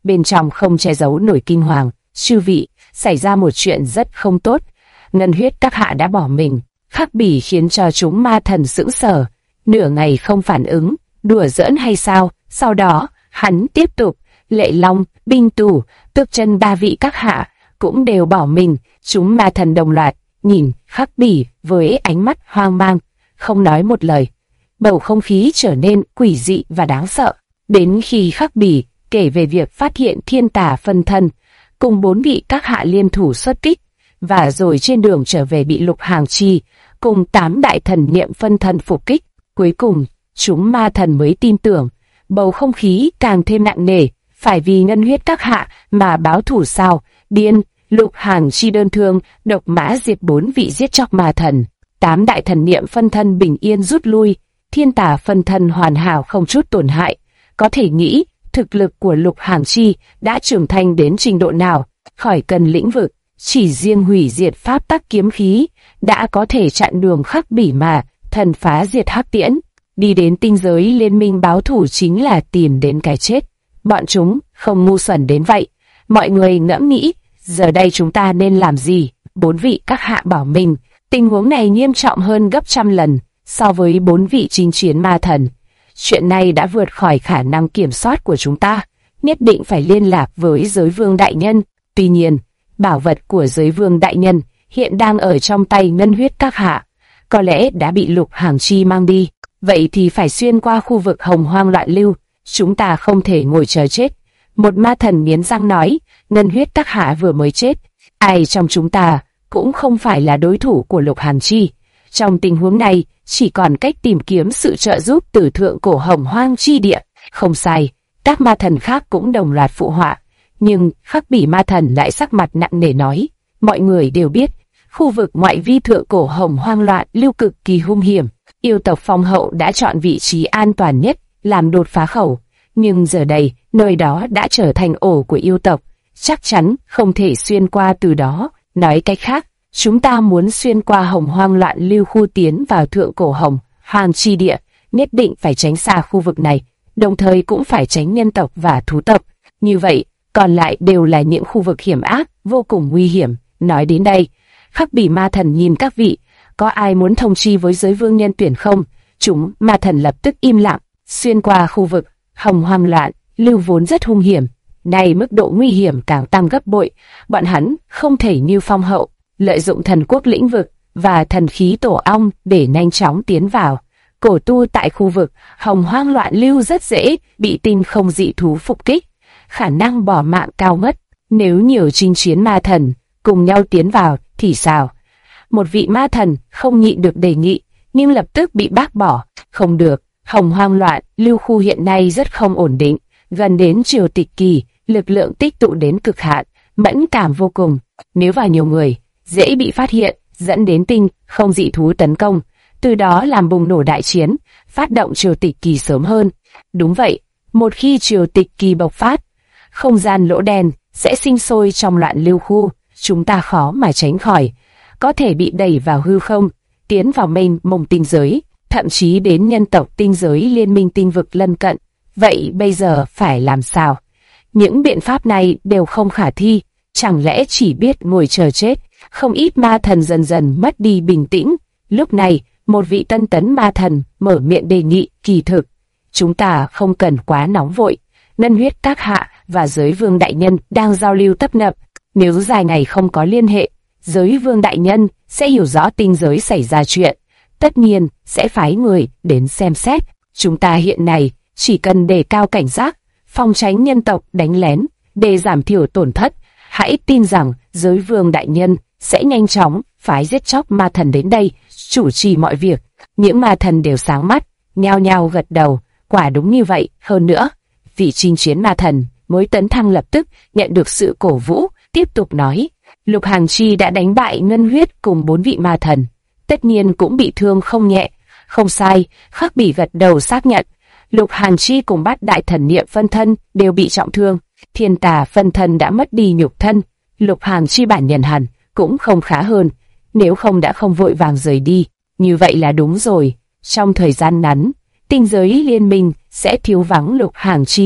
bên trong không che giấu nổi kinh hoàng. Chư vị, xảy ra một chuyện rất không tốt. Ngân huyết các hạ đã bỏ mình. Khắc Bỉ khiến cho chúng ma thần sững sờ, nửa ngày không phản ứng, đùa giỡn hay sao? Sau đó, hắn tiếp tục, Lệ Long, Binh Tù, Tước Chân ba vị các hạ cũng đều bỏ mình. Chúng ma thần đồng loạt nhìn Khắc Bỉ với ánh mắt hoang mang, không nói một lời. Bầu không khí trở nên quỷ dị và đáng sợ. Đến khi Khắc Bỉ kể về việc phát hiện thiên tà phân thân, cùng 4 vị các hạ liên thủ xuất kích, và rồi trên đường trở về bị Lục Hàng Chi cùng 8 đại thần niệm phân thân phục kích. Cuối cùng, chúng ma thần mới tin tưởng. Bầu không khí càng thêm nặng nề. Phải vì Ngân huyết các hạ mà báo thủ sao? Điên! Lục Hàng Chi đơn thương độc mã diệt 4 vị giết chóc ma thần. 8 đại thần niệm phân thân bình yên rút lui. Thiên tà phân thân hoàn hảo không chút tổn hại. Có thể nghĩ thực lực của Lục Hàng Chi đã trưởng thành đến trình độ nào. Khỏi cần lĩnh vực, chỉ riêng hủy diệt pháp tắc kiếm khí đã có thể chặn đường Khắc Bỉ mà thần phá diệt hắc tiễn. Đi đến tinh giới liên minh báo thủ chính là tìm đến cái chết. Bọn chúng không ngu xuẩn đến vậy. Mọi người ngẫm nghĩ, giờ đây chúng ta nên làm gì? 4 vị các hạ bảo mình, tình huống này nghiêm trọng hơn gấp trăm lần so với 4 vị chinh chiến ma thần. Chuyện này đã vượt khỏi khả năng kiểm soát của chúng ta. Nhất định phải liên lạc với Giới Vương Đại Nhân. Tuy nhiên, bảo vật của Giới Vương Đại Nhân hiện đang ở trong tay Ngân huyết các hạ. Có lẽ đã bị Lục Hàng Chi mang đi. Vậy thì phải xuyên qua khu vực hồng hoang loạn lưu. Chúng ta không thể ngồi chờ chết. Một ma thần nghiến răng nói, Ngân huyết các hạ vừa mới chết. Ai trong chúng ta cũng không phải là đối thủ của Lục Hàng Chi. Trong tình huống này, chỉ còn cách tìm kiếm sự trợ giúp từ thượng cổ hồng hoang chi địa. Không sai, các ma thần khác cũng đồng loạt phụ họa. Nhưng Khắc Bỉ ma thần lại sắc mặt nặng nề nói, mọi người đều biết, khu vực ngoại vi thượng cổ hồng hoang loạn lưu cực kỳ hung hiểm. Yêu tộc Phong Hậu đã chọn vị trí an toàn nhất làm đột phá khẩu, nhưng giờ đây nơi đó đã trở thành ổ của yêu tộc, chắc chắn không thể xuyên qua từ đó. Nói cách khác, chúng ta muốn xuyên qua hồng hoang loạn lưu khu tiến vào thượng cổ hồng hoang chi địa, nhất định phải tránh xa khu vực này, đồng thời cũng phải tránh nhân tộc và thú tộc. Như vậy, còn lại đều là những khu vực hiểm ác, vô cùng nguy hiểm. Nói đến đây, Khắc Bỉ ma thần nhìn các vị, có ai muốn thông chi với Giới Vương nhân tuyển không? Chúng ma thần lập tức im lặng. Xuyên qua khu vực hồng hoang loạn lưu vốn rất hung hiểm, nay mức độ nguy hiểm càng tăng gấp bội. Bọn hắn không thể như Phong Hậu lợi dụng thần quốc lĩnh vực và thần khí tổ ong để nhanh chóng tiến vào. Cổ tu tại khu vực hồng hoang loạn lưu rất dễ bị tinh không dị thú phục kích, khả năng bỏ mạng cao ngất. Nếu nhiều chinh chiến ma thần cùng nhau tiến vào thì sao? Một vị ma thần không nhịn được đề nghị, nhưng lập tức bị bác bỏ. Không được, hồng hoang loạn lưu khu hiện nay rất không ổn định, gần đến triều tịch kỳ, lực lượng tích tụ đến cực hạn, mẫn cảm vô cùng. Nếu vào nhiều người, dễ bị phát hiện, dẫn đến tinh không dị thú tấn công, từ đó làm bùng nổ đại chiến, phát động triều tịch kỳ sớm hơn. Đúng vậy, một khi triều tịch kỳ bộc phát, không gian lỗ đen sẽ sinh sôi trong loạn lưu khu, chúng ta khó mà tránh khỏi, có thể bị đẩy vào hư không, tiến vào mênh mông tinh giới, thậm chí đến nhân tộc tinh giới liên minh tinh vực lân cận. Vậy bây giờ phải làm sao? Những biện pháp này đều không khả thi, chẳng lẽ chỉ biết ngồi chờ chết? Không ít ma thần dần dần mất đi bình tĩnh. Lúc này, một vị tân tấn ma thần mở miệng đề nghị, kỳ thực, chúng ta không cần quá nóng vội. Ngân huyết các hạ và Giới Vương Đại Nhân đang giao lưu tấp nập. Nếu dài ngày không có liên hệ, Giới Vương Đại Nhân sẽ hiểu rõ tinh giới xảy ra chuyện, tất nhiên sẽ phái người đến xem xét. Chúng ta hiện nay chỉ cần đề cao cảnh giác, phòng tránh nhân tộc đánh lén, để giảm thiểu tổn thất. Hãy tin rằng Giới Vương Đại Nhân sẽ nhanh chóng phái giết chóc ma thần đến đây, chủ trì mọi việc. Những ma thần đều sáng mắt, nhao nhao gật đầu, quả đúng như vậy. Hơn nữa, vị chinh chiến ma thần mới tấn thăng lập tức nhận được sự cổ vũ, tiếp tục nói, Lục Hàng Chi đã đánh bại Ngân huyết cùng 4 vị ma thần, tất nhiên cũng bị thương không nhẹ. Không sai, Khắc Bỉ gật đầu xác nhận, Lục Hàng Chi cùng 8 đại thần niệm phân thân đều bị trọng thương, thiên tà phân thân đã mất đi nhục thân. Lục Hàng Chi bản nhân hẳn cũng không khá hơn, nếu không đã không vội vàng rời đi. Như vậy là đúng rồi, trong thời gian ngắn, tinh giới liên minh sẽ thiếu vắng Lục Hàng Chi.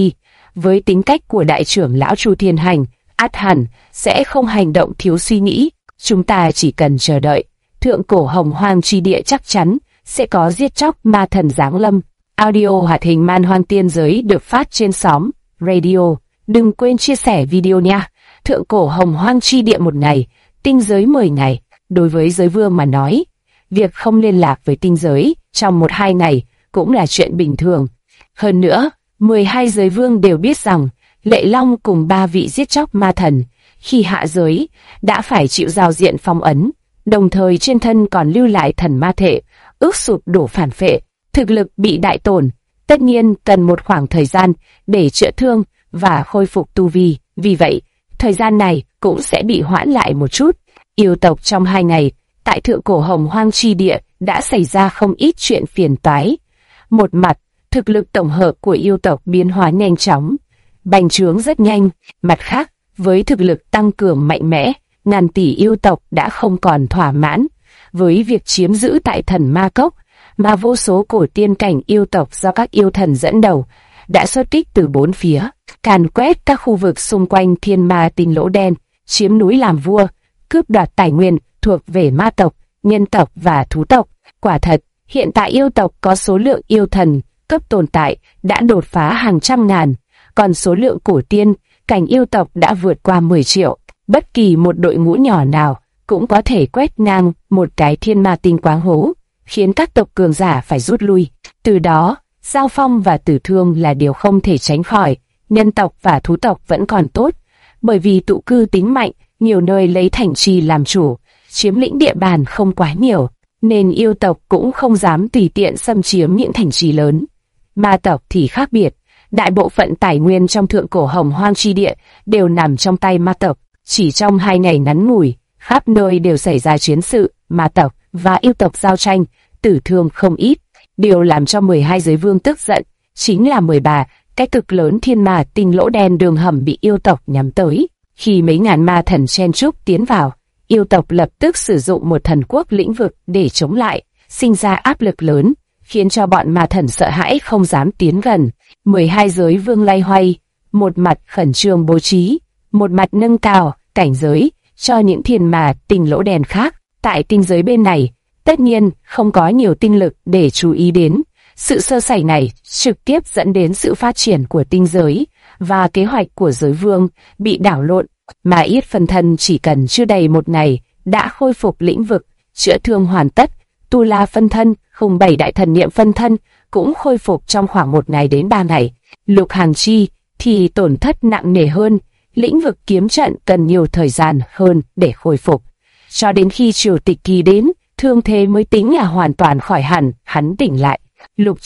với tính cách của đại trưởng lão Chu Thiên Hành, ắt hẳn sẽ không hành động thiếu suy nghĩ. Chúng ta chỉ cần chờ đợi, thượng cổ hồng hoang chi địa chắc chắn sẽ có giết chóc ma thần giáng lâm. Audio hoạt hình Man Hoang Tiên Giới được phát trên xóm Radio. Đừng quên chia sẻ video nha. Thượng cổ hồng hoang chi địa một ngày, tinh giới 10 ngày. Đối với giới vương mà nói, việc không liên lạc với tinh giới trong 1-2 ngày cũng là chuyện bình thường. Hơn nữa, 12 giới vương đều biết rằng Lệ Long cùng 3 vị giết chóc ma thần khi hạ giới đã phải chịu giao diện phong ấn, đồng thời trên thân còn lưu lại thần ma thể, ước sụp đổ phản phệ, thực lực bị đại tổn, tất nhiên cần một khoảng thời gian để chữa thương và khôi phục tu vi. Vì vậy, thời gian này cũng sẽ bị hoãn lại một chút. Yêu tộc trong 2 ngày tại thượng cổ hồng hoang chi địa đã xảy ra không ít chuyện phiền toái. Một mặt, thực lực tổng hợp của yêu tộc biến hóa nhanh chóng, bành trướng rất nhanh. Mặt khác, với thực lực tăng cường mạnh mẽ, ngàn tỷ yêu tộc đã không còn thỏa mãn với việc chiếm giữ tại thần ma cốc, mà vô số cổ tiên cảnh yêu tộc do các yêu thần dẫn đầu đã xuất kích từ 4 phía, càn quét các khu vực xung quanh thiên ma tinh lỗ đen, chiếm núi làm vua, cướp đoạt tài nguyên thuộc về ma tộc, nhân tộc và thú tộc. Quả thật, hiện tại yêu tộc có số lượng yêu thần cấp tồn tại đã đột phá hàng trăm ngàn, còn số lượng cổ tiên cảnh yêu tộc đã vượt qua 10 triệu. Bất kỳ một đội ngũ nhỏ nào cũng có thể quét ngang một cái thiên ma tinh quáng hố, khiến các tộc cường giả phải rút lui. Từ đó, giao phong và tử thương là điều không thể tránh khỏi. Nhân tộc và thú tộc vẫn còn tốt, bởi vì tụ cư tính mạnh, nhiều nơi lấy thành trì làm chủ, chiếm lĩnh địa bàn không quá nhiều, nên yêu tộc cũng không dám tùy tiện xâm chiếm những thành trì lớn. Ma tộc thì khác biệt, đại bộ phận tài nguyên trong thượng cổ hồng hoang chi địa đều nằm trong tay ma tộc. Chỉ trong 2 ngày ngắn ngủi, khắp nơi đều xảy ra chiến sự, ma tộc và yêu tộc giao tranh, tử thương không ít. Điều làm cho 12 giới vương tức giận chính là 13 cái cực lớn thiên ma tinh lỗ đen đường hầm bị yêu tộc nhắm tới. Khi mấy ngàn ma thần chen chúc tiến vào, yêu tộc lập tức sử dụng một thần quốc lĩnh vực để chống lại, sinh ra áp lực lớn, khiến cho bọn ma thần sợ hãi không dám tiến gần. 12 giới vương loay hoay, một mặt khẩn trương bố trí, một mặt nâng cao cảnh giới cho những thiên ma tinh lỗ đen khác. Tại tinh giới bên này, tất nhiên không có nhiều tinh lực để chú ý đến. Sự sơ sẩy này trực tiếp dẫn đến sự phát triển của tinh giới, và kế hoạch của giới vương bị đảo lộn. Mà Yết phân thân chỉ cần chưa đầy 1 ngày đã khôi phục lĩnh vực, chữa thương hoàn tất. Tu La phân thân cùng 7 đại thần niệm phân thân cũng khôi phục trong khoảng 1 ngày đến 3 ngày. Lục Hàng Chi thì tổn thất nặng nề hơn, lĩnh vực kiếm trận cần nhiều thời gian hơn để khôi phục. Cho đến khi triều tịch kỳ đến, thương thế mới tính là hoàn toàn khỏi hẳn. Hắn tỉnh lại. Lục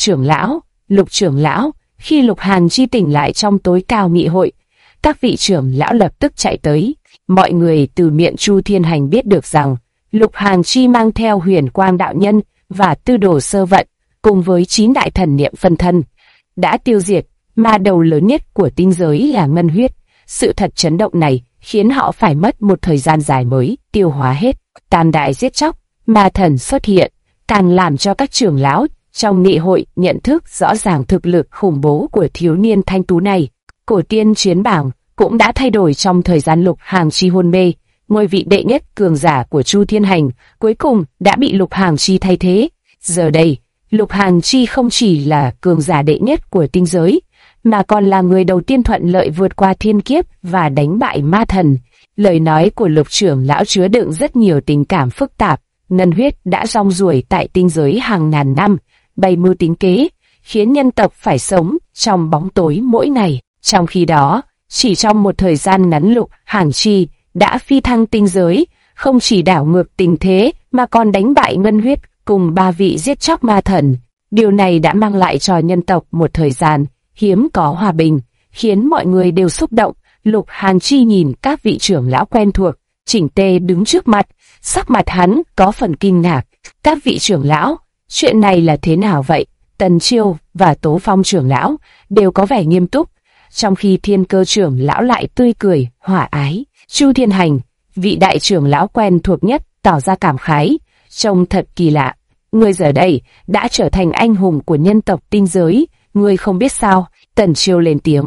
trưởng lão, khi Lục Hàng Chi tỉnh lại trong tối cao nghị hội, các vị trưởng lão lập tức chạy tới. Mọi người từ miệng Chu Thiên Hành biết được rằng Lục Hàng Chi mang theo Huyền Quang đạo nhân và Tư Đồ Sơ Vận cùng với 9 đại thần niệm phân thân đã tiêu diệt ma đầu lớn nhất của tinh giới là Ngân Huyết. Sự thật chấn động này khiến họ phải mất một thời gian dài mới tiêu hóa hết. Tam đại giết chóc ma thần xuất hiện, càng làm cho các trưởng lão trong nghị hội nhận thức rõ ràng thực lực khủng bố của thiếu niên thanh tú này. Cổ tiên chiến bảng cũng đã thay đổi trong thời gian Lục Hàng Chi hôn mê. Ngôi vị đệ nhất cường giả của Chu Thiên Hành cuối cùng đã bị Lục Hàng Chi thay thế. Giờ đây, Lục Hàng Chi không chỉ là cường giả đệ nhất của tinh giới, mà còn là người đầu tiên thuận lợi vượt qua thiên kiếp và đánh bại ma thần. Lời nói của Lục trưởng lão chứa đựng rất nhiều tình cảm phức tạp. Ngân Huyết đã rong ruổi tại tinh giới hàng ngàn năm, bày mưu tính kế, khiến nhân tộc phải sống trong bóng tối mỗi ngày. Trong khi đó, chỉ trong một thời gian ngắn Lục Hàng Chi đã phi thăng tinh giới, không chỉ đảo ngược tình thế mà còn đánh bại Ngân Huyết cùng 3 vị giết chóc ma thần. Điều này đã mang lại cho nhân tộc một thời gian hiếm có hòa bình, khiến mọi người đều xúc động. Lục Hàng Chi nhìn các vị trưởng lão quen thuộc, chỉnh tề đứng trước mặt, sắc mặt hắn có phần kinh ngạc. Các vị trưởng lão, chuyện này là thế nào vậy? Tần Chiêu và Tố Phong trưởng lão đều có vẻ nghiêm túc, trong khi Thiên Cơ trưởng lão lại tươi cười, hòa ái. Chu Thiên Hành, vị đại trưởng lão quen thuộc nhất, tỏ ra cảm khái, trông thật kỳ lạ. Ngươi giờ đây đã trở thành anh hùng của nhân tộc tinh giới, ngươi không biết sao? Tần Chiêu lên tiếng,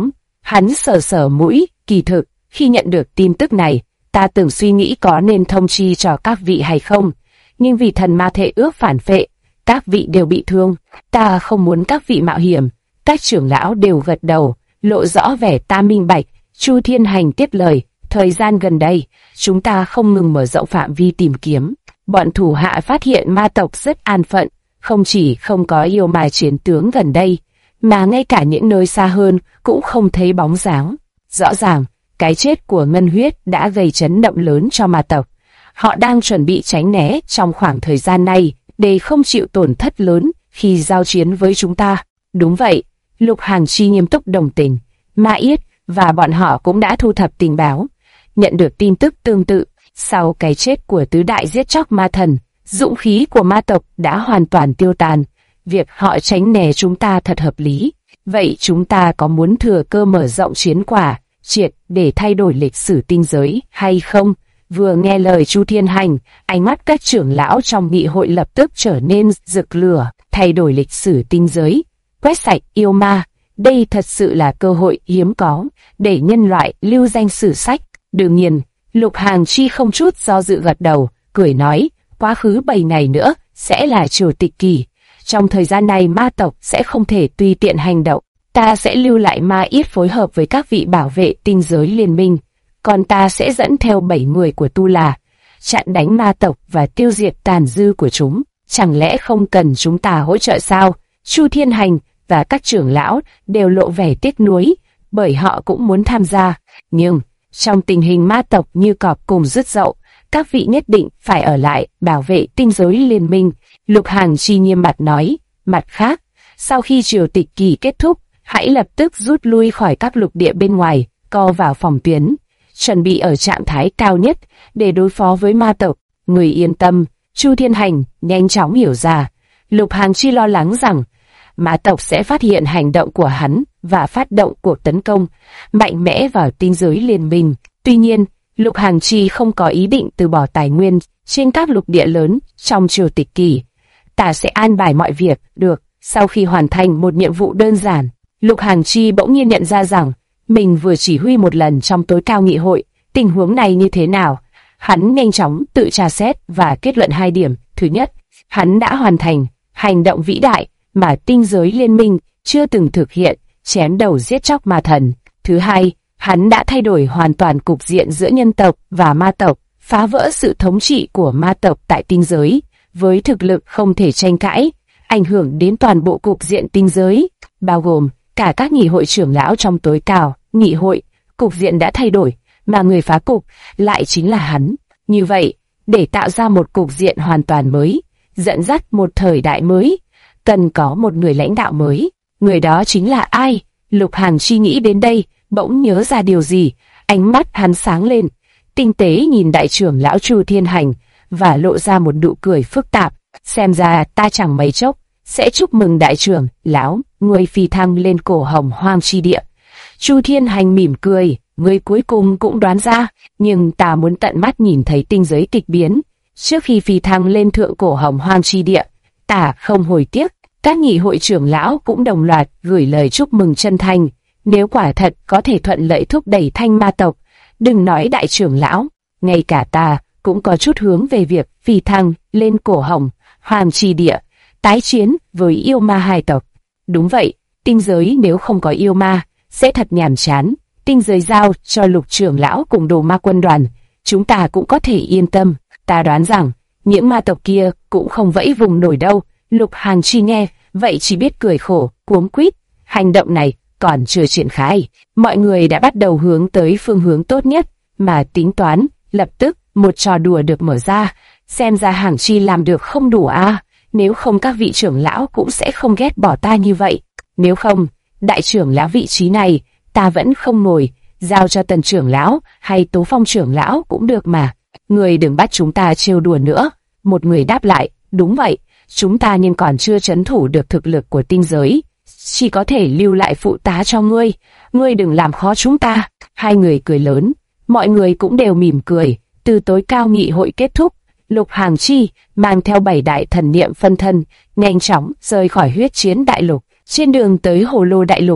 Hắn sờ sờ mũi, kỳ thực, khi nhận được tin tức này, ta từng suy nghĩ có nên thông chi cho các vị hay không, nhưng vì thần ma thể ước phản phệ, các vị đều bị thương, ta không muốn các vị mạo hiểm. Các trưởng lão đều gật đầu, lộ rõ vẻ ta minh bạch. Chu Thiên Hành tiếp lời, thời gian gần đây, chúng ta không ngừng mở rộng phạm vi tìm kiếm. Bọn thủ hạ phát hiện ma tộc rất an phận, không chỉ không có yêu ma chiến tướng gần đây, mà ngay cả những nơi xa hơn cũng không thấy bóng dáng. Rõ ràng, cái chết của Ngân Huyết đã gây chấn động lớn cho ma tộc. Họ đang chuẩn bị tránh né trong khoảng thời gian này để không chịu tổn thất lớn khi giao chiến với chúng ta. Đúng vậy, Lục Hàng Chi nghiêm túc đồng tình. Ma Yết và bọn họ cũng đã thu thập tình báo, nhận được tin tức tương tự. Sau cái chết của tứ đại giết chóc ma thần, dũng khí của ma tộc đã hoàn toàn tiêu tan. Việc họ tránh né chúng ta thật hợp lý. Vậy chúng ta có muốn thừa cơ mở rộng chiến quả, triệt để thay đổi lịch sử tinh giới hay không? Vừa nghe lời Chu Thiên Hành, ánh mắt các trưởng lão trong nghị hội lập tức trở nên rực lửa. Thay đổi lịch sử tinh giới, quét sạch yêu ma, đây thật sự là cơ hội hiếm có để nhân loại lưu danh sử sách. Đương nhiên, Lục Hàng Chi không chút do dự gật đầu, cười nói, quá khứ 7 ngày nữa sẽ là triều tịch kỳ. Trong thời gian này ma tộc sẽ không thể tùy tiện hành động. Ta sẽ lưu lại Ma Yết phối hợp với các vị bảo vệ tinh giới liên minh. Còn ta sẽ dẫn theo 7 người của Tu La, chặn đánh ma tộc và tiêu diệt tàn dư của chúng. Chẳng lẽ không cần chúng ta hỗ trợ sao? Chu Thiên Hành và các trưởng lão đều lộ vẻ tiếc nuối, bởi họ cũng muốn tham gia. Nhưng, trong tình hình ma tộc như cọp cùng rứt dậu, các vị nhất định phải ở lại bảo vệ tinh giới liên minh. Lục Hàng Chi nghiêm mặt nói, mặt khác, sau khi triều tịch kỳ kết thúc, hãy lập tức rút lui khỏi các lục địa bên ngoài, co vào phòng tuyến, chuẩn bị ở trạng thái cao nhất để đối phó với ma tộc. Người yên tâm. Chu Thiên Hành nhanh chóng hiểu ra, Lục Hàng Chi lo lắng rằng ma tộc sẽ phát hiện hành động của hắn và phát động cuộc tấn công mạnh mẽ vào tinh giới liên minh. Tuy nhiên, Lục Hàng Chi không có ý định từ bỏ tài nguyên trên các lục địa lớn trong triều tịch kỳ. Ta sẽ an bài mọi việc. Được. Sau khi hoàn thành một nhiệm vụ đơn giản, Lục Hàng Chi bỗng nhiên nhận ra rằng mình vừa chỉ huy một lần trong tối cao nghị hội. Tình huống này như thế nào? Hắn nhanh chóng tự tra xét và kết luận 2 điểm. Thứ nhất, hắn đã hoàn thành hành động vĩ đại mà tinh giới liên minh chưa từng thực hiện, chém đầu giết chóc ma thần. Thứ hai, hắn đã thay đổi hoàn toàn cục diện giữa nhân tộc và ma tộc, phá vỡ sự thống trị của ma tộc tại tinh giới, với thực lực không thể tranh cãi, ảnh hưởng đến toàn bộ cục diện tinh giới, bao gồm cả các nghị hội trưởng lão trong tối cao nghị hội. Cục diện đã thay đổi, mà người phá cục lại chính là hắn. Như vậy, để tạo ra một cục diện hoàn toàn mới, dẫn dắt một thời đại mới, cần có một người lãnh đạo mới. Người đó chính là ai? Lục Hàng Chi nghĩ đến đây, bỗng nhớ ra điều gì, ánh mắt hắn sáng lên, tinh tế nhìn đại trưởng lão Chu Thiên Hành và lộ ra một nụ cười phức tạp. Xem ra ta chẳng mấy chốc sẽ chúc mừng đại trưởng lão, người phi thăng lên cổ Hồng Hoang chi địa. Chu Thiên Hành mỉm cười, người cuối cùng cũng đoán ra, nhưng ta muốn tận mắt nhìn thấy tinh giới kịch biến trước khi phi thăng lên thượng cổ Hồng Hoang chi địa. Ta không hối tiếc. Các nghị hội trưởng lão cũng đồng loạt gửi lời chúc mừng chân thành. Nếu quả thật có thể thuận lợi thúc đẩy thanh ma tộc, đừng nói đại trưởng lão, ngay cả ta cũng có chút hướng về việc phi thăng lên cổ Hồng Hoang chi địa, tái chiến với yêu ma hai tộc. Đúng vậy, tinh giới nếu không có yêu ma sẽ thật nhàm chán. Tinh giới giao cho Lục trưởng lão cùng Đồ Ma quân đoàn, chúng ta cũng có thể yên tâm. Ta đoán rằng những ma tộc kia cũng không vẫy vùng nổi đâu. Lục Hàng Chi nghe vậy chỉ biết cười khổ, cuống quýt. Hành động này còn chưa triển khai, mọi người đã bắt đầu hướng tới phương hướng tốt nhất mà tính toán. Lập tức một trò đùa được mở ra. Xem ra Hàng Chi làm được không đủ à? Nếu không các vị trưởng lão cũng sẽ không ghét bỏ ta như vậy. Nếu không, đại trưởng lão vị trí này ta vẫn không ngồi, giao cho Tần trưởng lão hay Tố Phong trưởng lão cũng được mà. Người đừng bắt chúng ta trêu đùa nữa. Một người đáp lại, đúng vậy, chúng ta nhưng còn chưa trấn thủ được thực lực của tinh giới, chỉ có thể lưu lại phụ tá cho ngươi. Ngươi đừng làm khó chúng ta. Hai người cười lớn, mọi người cũng đều mỉm cười. Từ tối cao nghị hội kết thúc, Lục Hàng Chi mang theo 7 đại thần niệm phân thân, nhanh chóng rời khỏi huyết chiến đại lục. Trên đường tới Hồ Lô đại lục,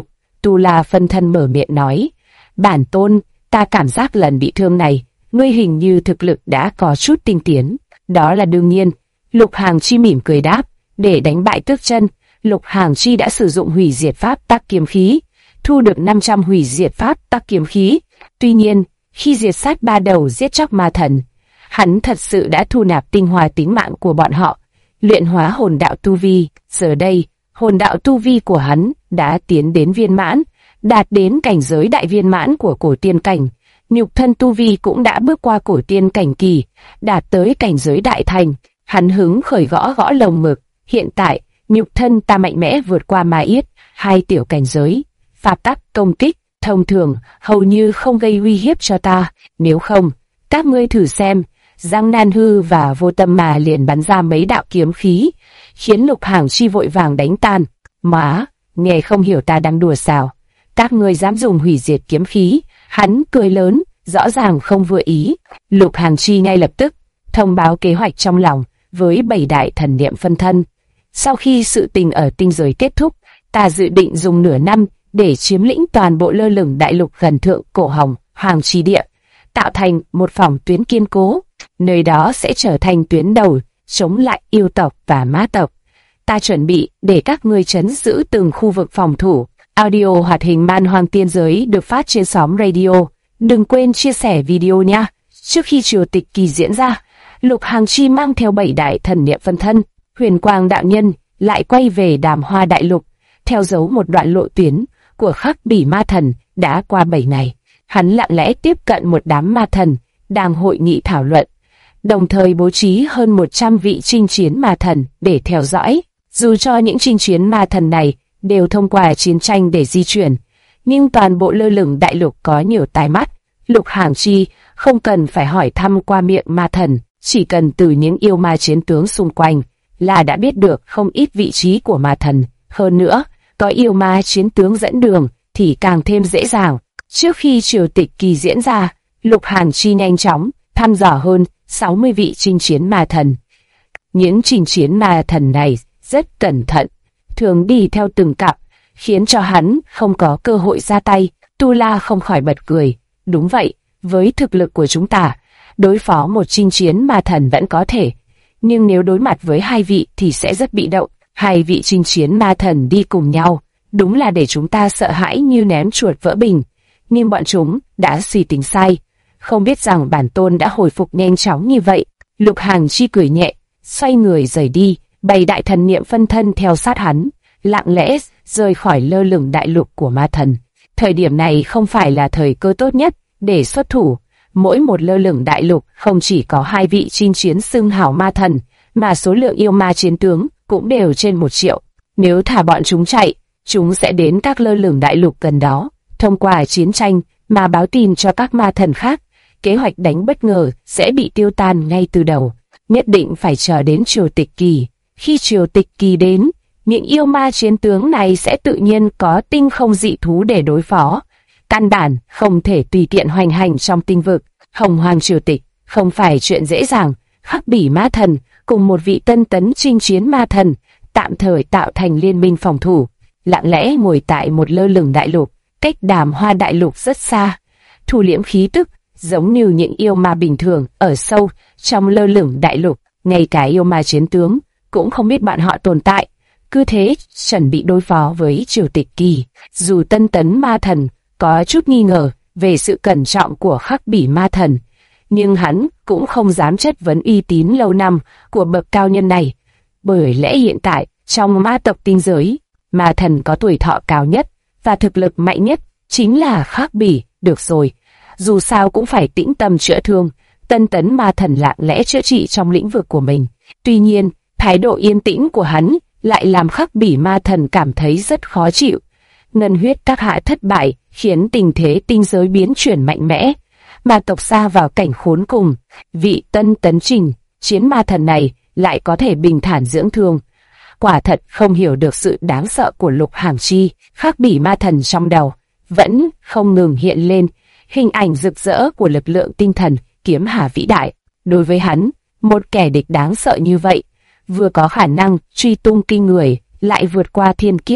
Tu La phân thân mở miệng nói, bản tôn, ta cảm giác lần bị thương này, ngươi hình như thực lực đã có chút tinh tiến. Đó là đương nhiên. Lục Hàng Chi mỉm cười đáp, để đánh bại Tước Chân, Lục Hàng Chi đã sử dụng hủy diệt pháp tắc kiếm khí, thu được 500 hủy diệt pháp tắc kiếm khí. Tuy nhiên, khi diệt sát 3 đầu giết chóc ma thần, hắn thật sự đã thu nạp tinh hoa tính mạng của bọn họ, luyện hóa hồn đạo tu vi. Giờ đây, hồn đạo tu vi của hắn đã tiến đến viên mãn, đạt đến cảnh giới đại viên mãn của cổ tiên cảnh. Nhục thân tu vi cũng đã bước qua cổ tiên cảnh kỳ, đạt tới cảnh giới đại thành. Hắn hứng khởi gõ gõ lồng ngực. Hiện tại, nhục thân ta mạnh mẽ vượt qua ma yết, 2 tiểu cảnh giới. Pháp tắc công kích, thông thường, hầu như không gây uy hiếp cho ta. Nếu không, các ngươi thử xem. Giang Nan Hư và Vô Tâm Mà liền bắn ra mấy đạo kiếm khí, khiến Lục Hàng Chi vội vàng đánh tan. Má, nghe không hiểu ta đang đùa sao? Các ngươi dám dùng hủy diệt kiếm khí? Hắn cười lớn, rõ ràng không vừa ý. Lục Hàng Chi ngay lập tức thông báo kế hoạch trong lòng với 7 đại thần niệm phân thân. Sau khi sự tình ở tinh giới kết thúc, ta dự định dùng nửa năm để chiếm lĩnh toàn bộ lơ lửng đại lục gần thượng cổ Hồng Hoàng Chi Địa, tạo thành một phòng tuyến kiên cố. Nơi đó sẽ trở thành tuyến đầu chống lại yêu tộc và ma tộc. Ta chuẩn bị để các ngươi trấn giữ từng khu vực phòng thủ. Audio hoạt hình Man Hoang Tiên Giới được phát trên xóm radio. Đừng quên chia sẻ video nha. Trước khi triều tịch kỳ diễn ra, Lục Hàng Chi mang theo 7 đại thần niệm phân thân, Huyền Quang đạo nhân lại quay về Đàm Hoa đại lục, theo dấu một đoạn lộ tuyến của Khắc Bỉ ma thần đã qua 7 ngày. Hắn lặng lẽ tiếp cận một đám ma thần đang hội nghị thảo luận, đồng thời bố trí hơn 100 vị chinh chiến ma thần để theo dõi. Dù cho những chinh chiến ma thần này đều thông qua chiến tranh để di chuyển, nhưng toàn bộ lơ lửng đại lục có nhiều tai mắt. Lục Hàng Chi không cần phải hỏi thăm qua miệng ma thần, chỉ cần từ những yêu ma chiến tướng xung quanh là đã biết được không ít vị trí của ma thần. Hơn nữa, có yêu ma chiến tướng dẫn đường thì càng thêm dễ dàng. Trước khi triều tịch kỳ diễn ra, Lục Hàng Chi nhanh chóng thăm dò hơn 60 vị chinh chiến ma thần. Những chinh chiến ma thần này rất cẩn thận, thường đi theo từng cặp, khiến cho hắn không có cơ hội ra tay. Tu La không khỏi bật cười. Đúng vậy, với thực lực của chúng ta, đối phó một chinh chiến ma thần vẫn có thể, nhưng nếu đối mặt với 2 vị thì sẽ rất bị động. 2 vị chinh chiến ma thần đi cùng nhau, đúng là để chúng ta sợ hãi như ném chuột vỡ bình. Nhưng bọn chúng đã suy tính sai, không biết rằng bản tôn đã hồi phục nhanh chóng như vậy. Lục Hàng Chi cười nhẹ, xoay người rời đi. 7 đại thần niệm phân thân theo sát hắn, lặng lẽ rời khỏi lơ lửng đại lục của ma thần. Thời điểm này không phải là thời cơ tốt nhất để xuất thủ. Mỗi một lơ lửng đại lục không chỉ có 2 vị chinh chiến xưng hảo ma thần, mà số lượng yêu ma chiến tướng cũng đều trên 1 triệu. Nếu thả bọn chúng chạy, chúng sẽ đến các lơ lửng đại lục gần đó, thông qua chiến tranh mà báo tin cho các ma thần khác. Kế hoạch đánh bất ngờ sẽ bị tiêu tan ngay từ đầu. Nhất định phải chờ đến triều tịch kỳ. Khi triều tịch kỳ đến, những yêu ma chiến tướng này sẽ tự nhiên có tinh không dị thú để đối phó. Căn bản không thể tùy tiện hoành hành trong tinh vực. Hồng Hoàng triều tịch không phải chuyện dễ dàng. Khắc Bỉ ma thần cùng một vị tân tấn chinh chiến ma thần tạm thời tạo thành liên minh phòng thủ, lặng lẽ ngồi tại một lơ lửng đại lục cách Đàm Hoa đại lục rất xa, thu liễm khí tức, giống như những yêu ma bình thường ở sâu trong lơ lửng đại lục. Ngay cả yêu ma chiến tướng cũng không biết bọn họ tồn tại, cứ thế chuẩn bị đối phó với triều tịch kỳ. Dù tân tấn ma thần có chút nghi ngờ về sự cẩn trọng của Khắc Bỉ ma thần, nhưng hắn cũng không dám chất vấn uy tín lâu năm của bậc cao nhân này. Bởi lẽ hiện tại trong ma tộc tinh giới, ma thần có tuổi thọ cao nhất và thực lực mạnh nhất chính là Khắc Bỉ. Được rồi, dù sao cũng phải tĩnh tâm chữa thương. Tân tấn ma thần lặng lẽ chữa trị trong lĩnh vực của mình. Tuy nhiên, thái độ yên tĩnh của hắn lại làm Khắc Bỉ ma thần cảm thấy rất khó chịu. Ngân huyết các hạ thất bại khiến tình thế tinh giới biến chuyển mạnh mẽ, ma tộc xa vào cảnh khốn cùng. Vị tân tấn trình chiến ma thần này lại có thể bình thản dưỡng thương. Quả thật không hiểu được sự đáng sợ của Lục Hàng Chi. Khắc Bỉ ma thần trong đầu vẫn không ngừng hiện lên hình ảnh rực rỡ của lực lượng tinh thần kiếm hà vĩ đại. Đối với hắn, một kẻ địch đáng sợ như vậy, vừa có khả năng truy tung kinh người, lại vượt qua thiên kiếp,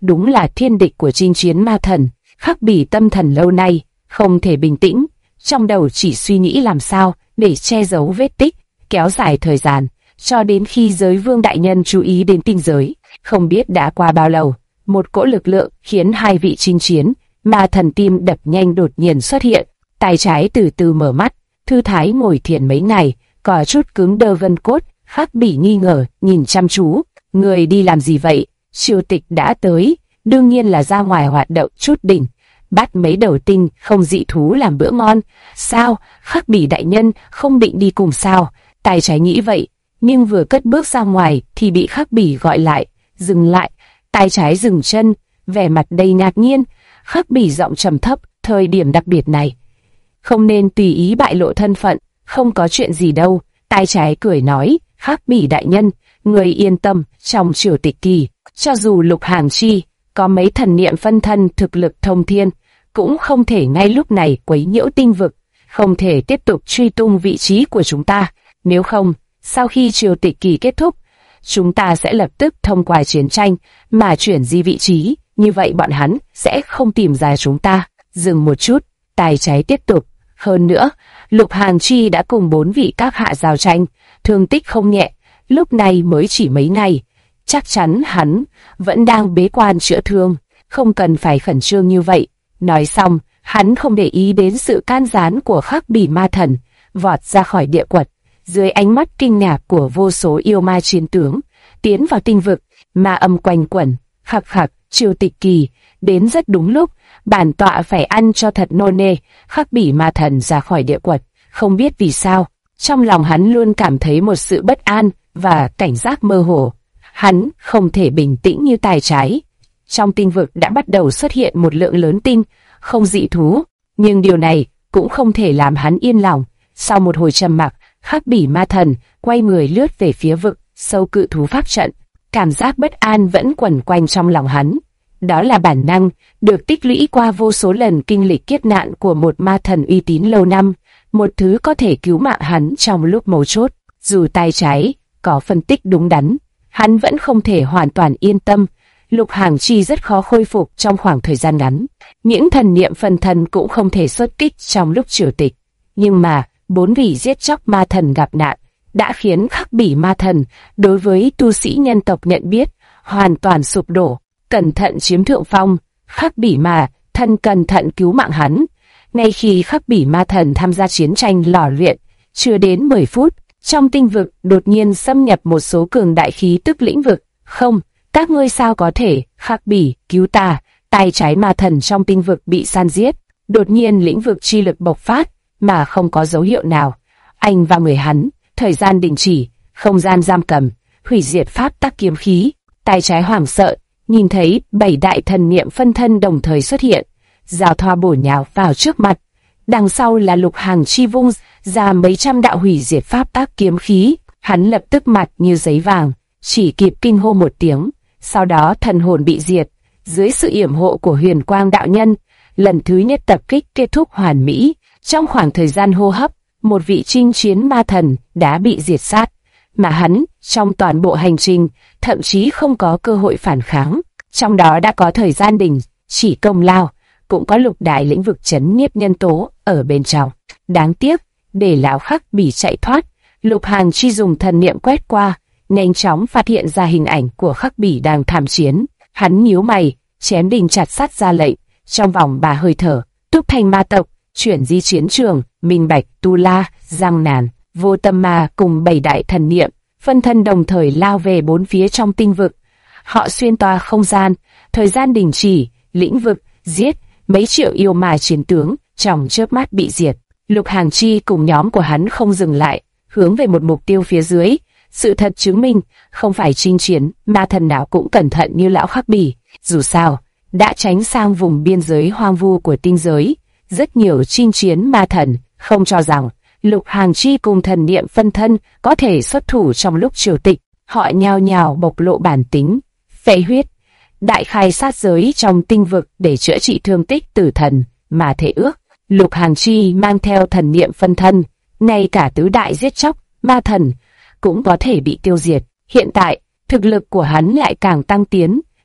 đúng là thiên địch của chinh chiến ma thần. Khắc Bỉ tâm thần lâu nay không thể bình tĩnh, trong đầu chỉ suy nghĩ làm sao để che giấu vết tích, kéo dài thời gian, cho đến khi giới vương đại nhân chú ý đến tinh giới. Không biết đã qua bao lâu, một cỗ lực lượng khiến hai vị chinh chiến ma thần tim đập nhanh đột nhiên xuất hiện. Tay trái từ từ mở mắt, thư thái ngồi thiền mấy ngày, có chút cứng đơ gân cốt. Khắc Bỉ nghi ngờ nhìn chăm chú, người đi làm gì vậy? Triều tịch đã tới, đương nhiên là ra ngoài hoạt động chút đỉnh, bắt mấy đầu tinh không dị thú làm bữa ngon. Sao? Khắc Bỉ đại nhân không định đi cùng sao? Tay trái nghĩ vậy, nhưng vừa cất bước ra ngoài thì bị Khắc Bỉ gọi lại. Dừng lại. Tay trái dừng chân, vẻ mặt đầy ngạc nhiên. Khắc Bỉ giọng trầm thấp, thời điểm đặc biệt này không nên tùy ý bại lộ thân phận, không có chuyện gì đâu. Tay trái cười nói, Khắc Bỉ đại nhân, người yên tâm, trong triều tịch kỳ, cho dù Lục Hàng Chi có mấy thần niệm phân thân thực lực thông thiên, cũng không thể ngay lúc này quấy nhiễu tinh vực, không thể tiếp tục truy tung vị trí của chúng ta. Nếu không, sau khi triều tịch kỳ kết thúc, chúng ta sẽ lập tức thông qua chiến tranh mà chuyển di vị trí, như vậy bọn hắn sẽ không tìm ra chúng ta. Dừng một chút, tay trái tiếp tục. Hơn nữa, Lục Hàng Chi đã cùng 4 vị các hạ giao tranh, thương tích không nhẹ, lúc này mới chỉ mấy ngày. Chắc chắn hắn vẫn đang bế quan chữa thương, không cần phải khẩn trương như vậy. Nói xong, hắn không để ý đến sự can gián của Khắc Bỉ ma thần, vọt ra khỏi địa quật. Dưới ánh mắt kinh ngạc của vô số yêu ma chiến tướng, tiến vào tinh vực, ma âm quanh quẩn. Khắc khắc, triều tịch kỳ, đến rất đúng lúc, bản tọa phải ăn cho thật nôn nê. Khắc Bỉ ma thần ra khỏi địa quật, không biết vì sao, trong lòng hắn luôn cảm thấy một sự bất an và cảnh giác mơ hồ. Hắn không thể bình tĩnh như tay trái. Trong tinh vực đã bắt đầu xuất hiện một lượng lớn tinh, không dị thú, nhưng điều này cũng không thể làm hắn yên lòng. Sau một hồi trầm mặc, Khắc Bỉ ma thần quay người lướt về phía vực sâu cự thú pháp trận. Cảm giác bất an vẫn quẩn quanh trong lòng hắn. Đó là bản năng được tích lũy qua vô số lần kinh lịch kiếp nạn của một ma thần uy tín lâu năm, một thứ có thể cứu mạng hắn trong lúc mấu chốt. Dù tay trái có phân tích đúng đắn, hắn vẫn không thể hoàn toàn yên tâm. Lục Hàng Chi rất khó khôi phục trong khoảng thời gian ngắn. Những thần niệm phân thân cũng không thể xuất kích trong lúc triều tịch. Nhưng mà, 4 vị giết chóc ma thần gặp nạn, đã khiến Khắc Bỉ ma thần đối với tu sĩ nhân tộc nhận biết hoàn toàn sụp đổ. Cẩn thận chiếm thượng phong, Khắc Bỉ ma thần cẩn thận cứu mạng hắn. Ngay khi Khắc Bỉ ma thần tham gia chiến tranh lò luyện, chưa đến 10 phút, trong tinh vực đột nhiên xâm nhập một số cường đại khí tức lĩnh vực. Không, các ngươi sao có thể? Khắc Bỉ, cứu ta! Tay trái ma thần trong tinh vực bị san giết. Đột nhiên lĩnh vực chi lực bộc phát, mà không có dấu hiệu nào. Anh và người hắn, thời gian đình chỉ, không gian giam cầm, hủy diệt pháp tắc kiếm khí. Tay trái hoảng sợ, nhìn thấy 7 đại thần niệm phân thân đồng thời xuất hiện, giao thoa bổ nhào vào trước mặt. Đằng sau là Lục Hàng Chi vung ra mấy trăm đạo hủy diệt pháp tắc kiếm khí. Hắn lập tức mặt như giấy vàng, chỉ kịp kinh hô một tiếng, sau đó thần hồn bị diệt. Dưới sự yểm hộ của Huyền Quang đạo nhân, lần thứ nhất tập kích kết thúc hoàn mỹ. Trong khoảng thời gian hô hấp, một vị chinh chiến ma thần đã bị diệt sát, mà hắn trong toàn bộ hành trình thậm chí không có cơ hội phản kháng. Trong đó đã có thời gian đình chỉ công lao, cũng có lục đại lĩnh vực chấn nhiếp nhân tố ở bên trong. Đáng tiếc, để lão Khắc Bỉ chạy thoát, Lục Hàng Chi dùng thần niệm quét qua, nhanh chóng phát hiện ra hình ảnh của Khắc Bỉ đang tham chiến. Hắn nhíu mày, chém đinh chặt sắt ra lệnh, trong vòng 3 hơi thở, Túc Thành ma tộc chuyển di chiến trường, Minh Bạch, Tu La, Giang Nàn, Vô Tâm Ma cùng 7 đại thần niệm phân thân đồng thời lao về 4 phía trong tinh vực. Họ xuyên toa không gian, thời gian đình chỉ, lĩnh vực giết mấy triệu yêu ma chiến tướng, trong chớp mắt bị diệt. Lục Hàng Chi cùng nhóm của hắn không dừng lại, hướng về một mục tiêu phía dưới. Sự thật chứng minh, không phải chinh chiến, ma thần nào cũng cẩn thận như lão Khắc Bỉ. Dù sao, đã tránh sang vùng biên giới hoang vu của tinh giới, rất nhiều chinh chiến ma thần không cho rằng Lục Hàng Chi cùng thần niệm phân thân có thể xuất thủ trong lúc triều tịch. Họ nhao nhao bộc lộ bản tính, phệ huyết, đại khai sát giới trong tinh vực để chữa trị thương tích tử thần mà thể ước. Lục Hàng Chi mang theo thần niệm phân thân, ngay cả tứ đại giết chóc ma thần cũng có thể bị tiêu diệt. Hiện tại, thực lực của hắn lại càng tăng tiến,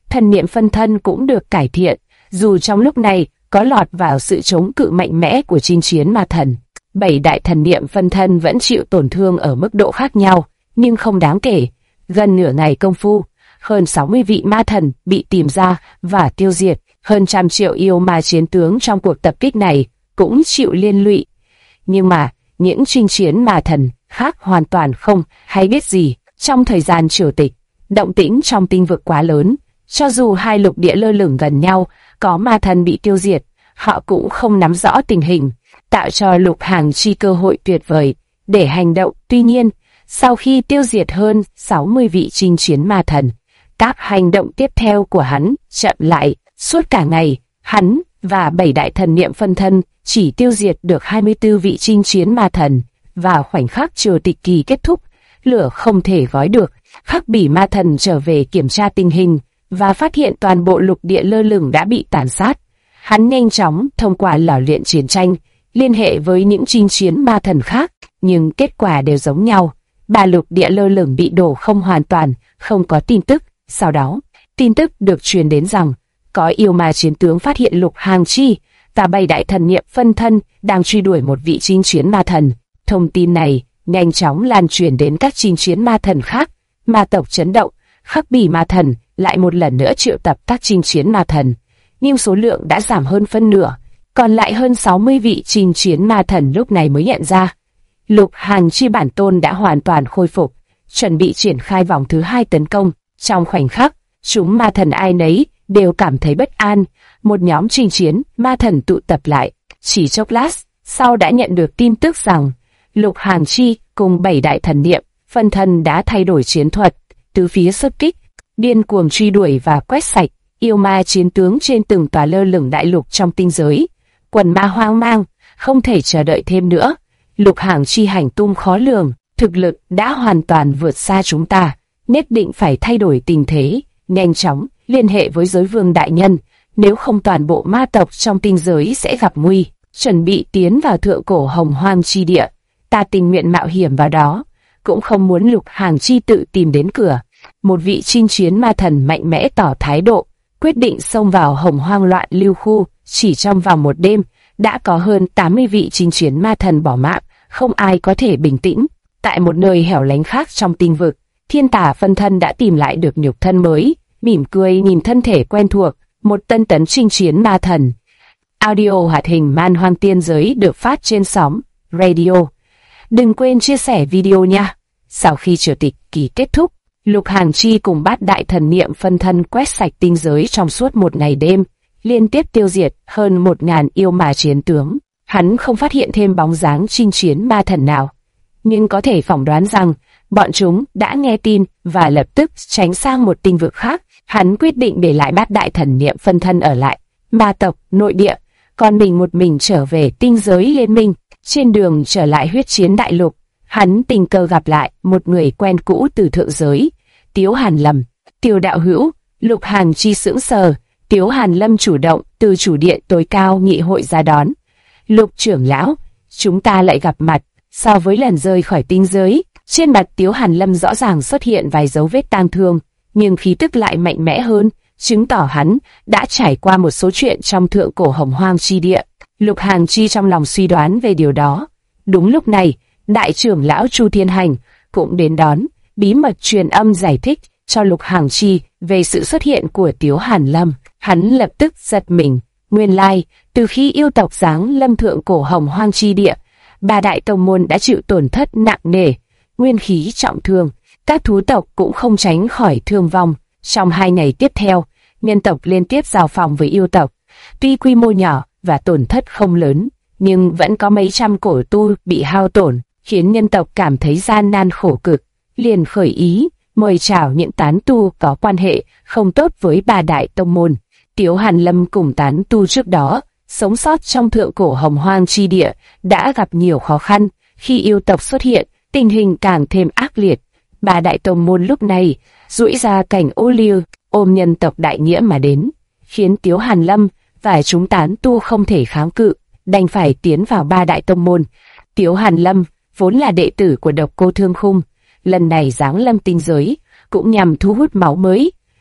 thần niệm phân thân cũng được cải thiện, dù trong lúc này có lọt vào sự chống cự mạnh mẽ của chinh chiến ma thần. 7 đại thần niệm phân thân vẫn chịu tổn thương ở mức độ khác nhau, nhưng không đáng kể. Gần nửa ngày công phu, hơn 60 vị ma thần bị tìm ra và tiêu diệt, hơn 100 triệu yêu ma chiến tướng trong cuộc tập kích này cũng chịu liên lụy. Nhưng mà, những chinh chiến ma thần khác hoàn toàn không hay biết gì. Trong thời gian triều tịch, động tĩnh trong tinh vực quá lớn, cho dù hai lục địa lơ lửng gần nhau, có ma thần bị tiêu diệt, họ cũng không nắm rõ tình hình, tạo cho Lục Hàng Chi cơ hội tuyệt vời để hành động. Tuy nhiên, sau khi tiêu diệt hơn 60 vị chinh chiến ma thần, các hành động tiếp theo của hắn chậm lại. Suốt cả ngày, hắn và 7 đại thần niệm phân thân chỉ tiêu diệt được 24 vị chinh chiến ma thần. Vào khoảnh khắc triều tịch kỳ kết thúc, lửa không thể gói được, Khắc Bỉ ma thần trở về kiểm tra tình hình và phát hiện toàn bộ lục địa lơ lửng đã bị tàn sát. Hắn nhanh chóng thông qua lò luyện chiến tranh liên hệ với những chinh chiến ma thần khác, nhưng kết quả đều giống nhau. 3 lục địa lơ lửng bị đổ không hoàn toàn, không có tin tức. Sau đó, tin tức được truyền đến rằng có yêu ma chiến tướng phát hiện Lục Hàng Chi và 7 đại thần niệm phân thân đang truy đuổi một vị chinh chiến ma thần. Thông tin này nhanh chóng lan truyền đến các chinh chiến ma thần khác. Ma tộc chấn động, Khắc Bỉ ma thần lại một lần nữa triệu tập các chinh chiến ma thần, nhưng số lượng đã giảm hơn phân nửa, còn lại hơn 60 vị chinh chiến ma thần lúc này mới nhận ra Lục Hàng Chi bản tôn đã hoàn toàn khôi phục, chuẩn bị triển khai vòng thứ 2 tấn công. Trong khoảnh khắc, chúng ma thần ai nấy đều cảm thấy bất an. Một nhóm chinh chiến ma thần tụ tập lại, chỉ chốc lát sau đã nhận được tin tức rằng Lục Hàng Chi cùng 7 đại thần niệm phân thân đã thay đổi chiến thuật, từ phía xuất kích, điên cuồng truy đuổi và quét sạch yêu ma chiến tướng trên từng tòa lơ lửng đại lục trong tinh giới. Quần ma hoang mang, không thể chờ đợi thêm nữa. Lục Hàng Chi hành tung khó lường, thực lực đã hoàn toàn vượt xa chúng ta, nhất định phải thay đổi tình thế, nhanh chóng liên hệ với giới vương đại nhân, nếu không toàn bộ ma tộc trong tinh giới sẽ gặp nguy. Chuẩn bị tiến vào thượng cổ hồng hoang chi địa, ta tình nguyện mạo hiểm vào đó, cũng không muốn Lục Hàng Chi tự tìm đến cửa. Một vị chinh chiến ma thần mạnh mẽ tỏ thái độ, quyết định xông vào hồng hoang loạn lưu khu. Chỉ trong vòng một đêm, đã có hơn 80 vị chinh chiến ma thần bỏ mạng, không ai có thể bình tĩnh. Tại một nơi hẻo lánh khác trong tinh vực, Thiên Tà phân thân đã tìm lại được nhục thân mới, mỉm cười nhìn thân thể quen thuộc, một tân tấn chinh chiến ma thần. Audio hoạt hình Man Hoang Tiên Giới được phát trên sóng Radio. Đừng quên chia sẻ video nha. Sau khi triều tịch kỳ kết thúc, Lục Hàng Chi cùng 8 đại thần niệm phân thân quét sạch tinh giới trong suốt một ngày đêm, liên tiếp tiêu diệt hơn 1000 yêu ma chiến tướng. Hắn không phát hiện thêm bóng dáng chinh chiến ma thần nào, nhưng có thể phỏng đoán rằng bọn chúng đã nghe tin và lập tức tránh sang một tinh vực khác. Hắn quyết định để lại 8 đại thần niệm phân thân ở lại ma tộc nội địa, còn mình một mình trở về tinh giới liên minh. Trên đường trở lại huyết chiến đại lục, hắn tình cờ gặp lại một người quen cũ từ thượng giới, Tiếu Hàn Lâm. Tiêu đạo hữu. Lục Hàng Chi sững sờ. Tiếu Hàn Lâm chủ động từ chủ điện tối cao nghị hội ra đón. Lục trưởng lão, chúng ta lại gặp mặt. So với lần rời khỏi tinh giới, trên mặt Tiếu Hàn Lâm rõ ràng xuất hiện vài dấu vết tang thương, nhưng khí tức lại mạnh mẽ hơn, chứng tỏ hắn đã trải qua một số chuyện trong thượng cổ hồng hoang chi địa. Lục Hàng Chi trong lòng suy đoán về điều đó. Đúng lúc này, đại trưởng lão Chu Thiên Hành cũng đến đón, bí mật truyền âm giải thích cho Lục Hàng Chi về sự xuất hiện của Tiếu Hàn Lâm. Hắn lập tức giật mình. Nguyên lai, từ khi yêu tộc giáng lâm thượng cổ hồng hoang chi địa, 3 đại tông môn đã chịu tổn thất nặng nề, nguyên khí trọng thương. Các thú tộc cũng không tránh khỏi thương vong. Trong 2 ngày tiếp theo, nhân tộc liên tiếp giao phòng với yêu tộc. Tuy quy mô nhỏ và tổn thất không lớn, nhưng vẫn có mấy trăm cổ tu bị hao tổn, khiến nhân tộc cảm thấy gian nan khổ cực. Liền khởi ý mời chào những tán tu có quan hệ không tốt với 3 đại tông môn. Tiếu Hàn Lâm cùng tán tu trước đó sống sót trong thượng cổ hồng hoang chi địa đã gặp nhiều khó khăn. Khi yêu tộc xuất hiện, tình hình càng thêm ác liệt. 3 đại tông môn lúc này duỗi ra cảnh ô liu, ôm nhân tộc đại nghĩa mà đến, khiến Tiếu Hàn Lâm và chúng tán tu không thể kháng cự, đành phải tiến vào 3 đại tông môn. Tiếu Hàn Lâm vốn là đệ tử của Độc Cô Thương Khung, lần này giáng lâm tinh giới cũng nhằm thu hút máu mới.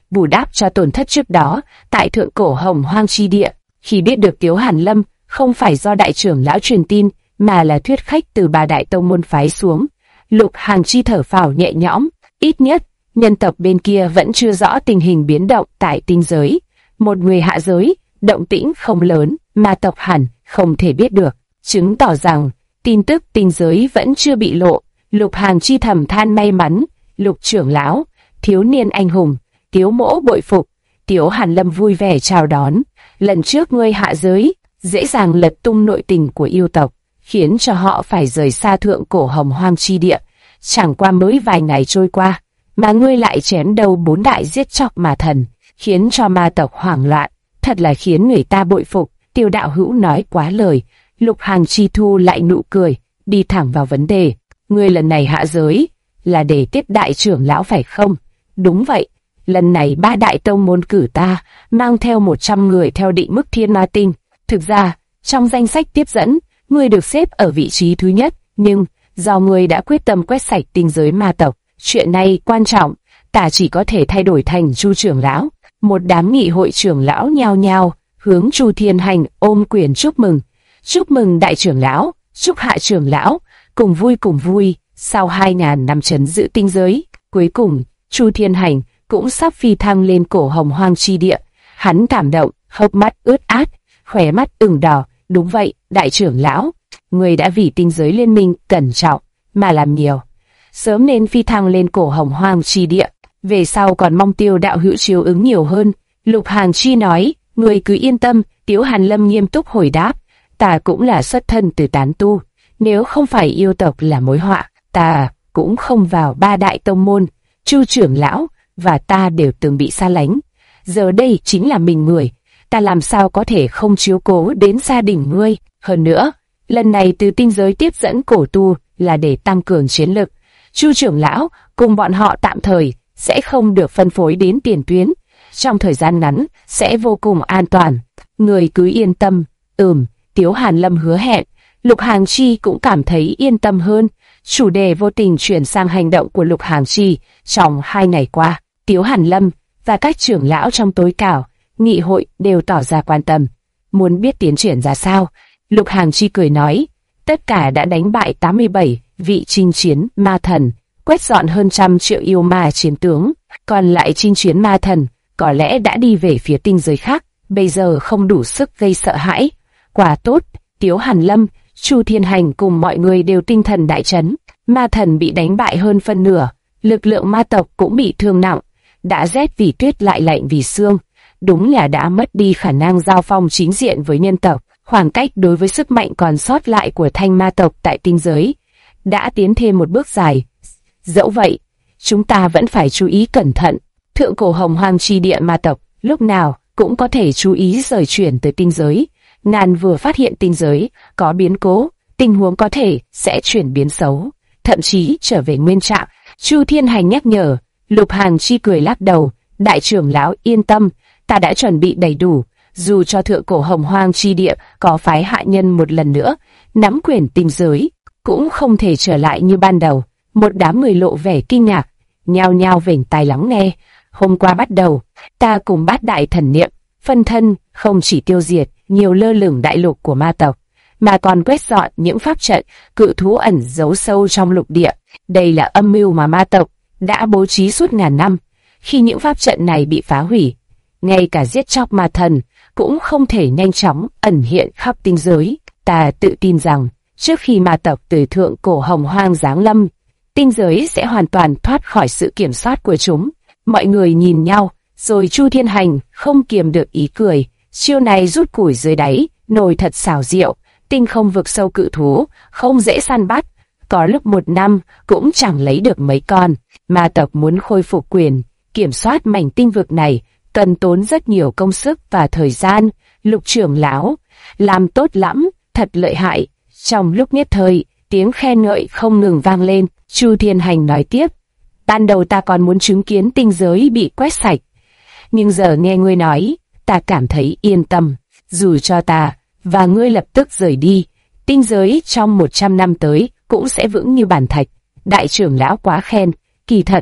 bù đắp cho tổn thất trước đó tại thượng cổ Hồng Hoang chi địa. Khi biết được Tiếu Hàn Lâm không phải do đại trưởng lão truyền tin, mà là thuyết khách từ ba đại tông môn phái xuống, Lục Hàng Chi thở phào nhẹ nhõm. Ít nhất, nhân tộc bên kia vẫn chưa rõ tình hình biến động tại tinh giới. Một người hạ giới, động tĩnh không lớn, ma tộc hẳn không thể biết được, chứng tỏ rằng tin tức tinh giới vẫn chưa bị lộ. Lục Hàng Chi thầm than may mắn. Lục trưởng lão, thiếu niên anh hùng, Tiếu mỗ bội phục. Tiếu Hàn Lâm vui vẻ chào đón. Lần trước ngươi hạ giới, dễ dàng lật tung nội tình của yêu tộc, khiến cho họ phải rời xa thượng cổ Hồng Hoang chi địa. Chẳng qua mới vài ngày trôi qua, mà ngươi lại chém đầu 4 đại giết chóc ma thần, khiến cho ma tộc hoảng loạn, thật là khiến người ta bội phục. Tiêu đạo hữu nói quá lời. Lục Hàng Chi thu lại nụ cười, đi thẳng vào vấn đề. Ngươi lần này hạ giới là để tiếp đại trưởng lão phải không? Đúng vậy, lần này 3 đại tông môn cử ta, mang theo 100 người theo định mức thiên ma tinh. Thực ra, trong danh sách tiếp dẫn, ngươi được xếp ở vị trí thứ nhất, nhưng do ngươi đã quyết tâm quét sạch tinh giới ma tộc, chuyện này quan trọng, ta chỉ có thể thay đổi thành Chu trưởng lão. Một đám nghị hội trưởng lão nhao nhao hướng Chu Thiên Hành ôm quyền chúc mừng. Chúc mừng đại trưởng lão, chúc hạ trưởng lão, cùng vui. Sau 2000 năm trấn giữ tinh giới, cuối cùng Chu Thiên Hành cũng sắp phi thăng lên cổ Hồng Hoang chi địa. Hắn cảm động, hốc mắt ướt át, khóe mắt ửng đỏ. Đúng vậy, đại trưởng lão, người đã vì tinh giới liên minh cẩn trọng mà làm nhiều, sớm nên phi thăng lên cổ Hồng Hoang chi địa. Về sau còn mong Tiêu đạo hữu chiếu ứng nhiều hơn. Lục Hàng Chi nói. Người cứ yên tâm. Tiếu Hàn Lâm nghiêm túc hồi đáp. Ta cũng là xuất thân từ tán tu, nếu không phải yêu tộc là mối họa, ta cũng không vào 3 đại tông môn. Chu trưởng lão và ta đều từng bị xa lánh, giờ đây chính là mình người, ta làm sao có thể không chiếu cố đến gia đình ngươi. Hơn nữa, lần này từ tinh giới tiếp dẫn cổ tu là để tăng cường chiến lực. Chu trưởng lão cùng bọn họ tạm thời sẽ không được phân phối đến tiền tuyến, trong thời gian ngắn sẽ vô cùng an toàn. Người cứ yên tâm. Tiếu Hàn Lâm hứa hẹn. Lục Hàng Chi cũng cảm thấy yên tâm hơn. Chủ đề vô tình chuyển sang hành động của Lục Hàng Chi. Trong 2 ngày qua, Tiếu Hàn Lâm và các trưởng lão trong tối cao nghị hội đều tỏ ra quan tâm, muốn biết tiến triển ra sao. Lục Hàng Chi cười nói, tất cả đã đánh bại 87 vị chinh chiến ma thần, quét dọn hơn 100 triệu yêu ma chiến tướng, còn lại chinh chiến ma thần có lẽ đã đi về phía tinh giới khác, bây giờ không đủ sức gây sợ hãi. Quả tốt, Tiếu Hàn Lâm, Chu Thiên Hành cùng mọi người đều tinh thần đại chấn. Ma thần bị đánh bại hơn phân nửa, lực lượng ma tộc cũng bị thương nặng, đã rét vì tuyết lại lạnh vì xương. Đúng là đã mất đi khả năng giao phong chính diện với nhân tộc. Khoảng cách đối với sức mạnh còn sót lại của thanh ma tộc tại tinh giới đã tiến thêm một bước dài. Dẫu vậy, chúng ta vẫn phải chú ý cẩn thận. Thượng cổ Hồng Hoang chi địa ma tộc lúc nào cũng có thể chú ý rời chuyển tới tinh giới. Ngàn vừa phát hiện tinh giới có biến cố, tình huống có thể sẽ chuyển biến xấu, thậm chí trở về nguyên trạng. Chu Thiên Hành nhắc nhở. Lục Hàng Chi cười lắc đầu. Đại trưởng lão yên tâm, ta đã chuẩn bị đầy đủ. Dù cho thượng cổ Hồng Hoang chi địa có phái hạ nhân một lần nữa nắm quyền tinh giới, cũng không thể trở lại như ban đầu. Một đám người lộ vẻ kinh ngạc, nhao nhao vểnh tai lắng nghe. Hôm qua bắt đầu, ta cùng Bát đại thần niệm phân thân không chỉ tiêu diệt nhiều lơ lửng đại lục của ma tộc, mà còn quét dọn những pháp trận cự thú ẩn giấu sâu trong lục địa. Đây là âm mưu mà ma tộc đã bố trí suốt ngàn năm. Khi những pháp trận này bị phá hủy, ngay cả giết chóc ma thần cũng không thể nhanh chóng ẩn hiện khắp tinh giới. Ta tự tin rằng trước khi ma tộc từ thượng cổ Hồng Hoang giáng lâm, tinh giới sẽ hoàn toàn thoát khỏi sự kiểm soát của chúng. Mọi người nhìn nhau, rồi Chu Thiên Hành không kiềm được ý cười. Chiêu này rút củi dưới đáy nồi thật xảo diệu. Tinh không vực sâu cự thú không dễ săn bắt, có lúc 1 năm cũng chẳng lấy được mấy con. Ma tộc muốn khôi phục quyền kiểm soát mảnh tinh vực này cần tốn rất nhiều công sức và thời gian. Lục trưởng lão làm tốt lắm, thật lợi hại. Trong lúc nhất thời, tiếng khen ngợi không ngừng vang lên. Chu Thiên Hành nói tiếp, ban đầu ta còn muốn chứng kiến tinh giới bị quét sạch, nhưng giờ nghe ngươi nói, ta cảm thấy yên tâm. Dù cho ta và ngươi lập tức rời đi, tinh giới trong 100 năm tới cũng sẽ vững như bàn thạch. Đại trưởng lão quá khen, kỳ thật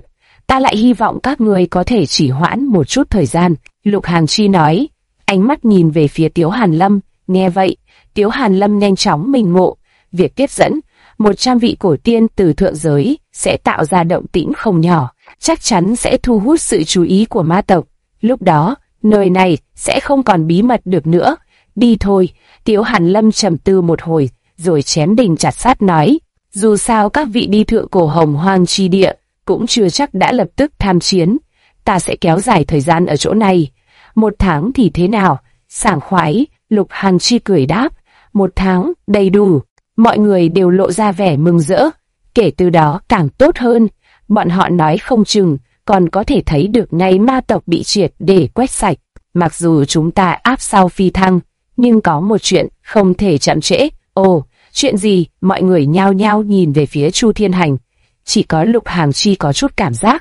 ta lại hy vọng các người có thể chỉ hoãn một chút thời gian. Lục Hàng Chi nói, ánh mắt nhìn về phía Tiếu Hàn Lâm. Nghe vậy, Tiếu Hàn Lâm nhanh chóng minh ngộ, việc tiếp dẫn 100 vị cổ tiên từ thượng giới sẽ tạo ra động tĩnh không nhỏ, chắc chắn sẽ thu hút sự chú ý của ma tộc. Lúc đó, nơi này sẽ không còn bí mật được nữa. Đi thôi. Tiếu Hàn Lâm trầm tư một hồi, rồi chém đinh chặt sắt nói, dù sao các vị đi thượng cổ Hồng Hoang chi địa cũng chưa chắc đã lập tức tham chiến, ta sẽ kéo dài thời gian ở chỗ này. 1 tháng thì thế nào? Sảng khoái. Lục Hàng Chi cười đáp, 1 tháng đầy đủ. Mọi người đều lộ ra vẻ mừng rỡ. Kể từ đó càng tốt hơn, bọn họ nói không chừng còn có thể thấy được ngày ma tộc bị triệt để quét sạch. Mặc dù chúng ta áp sau phi thăng, nhưng có một chuyện không thể chậm trễ. Ồ, chuyện gì? Mọi người nhao nhao nhìn về phía Chu Thiên Hành. Chỉ có Lục Hàng Chi có chút cảm giác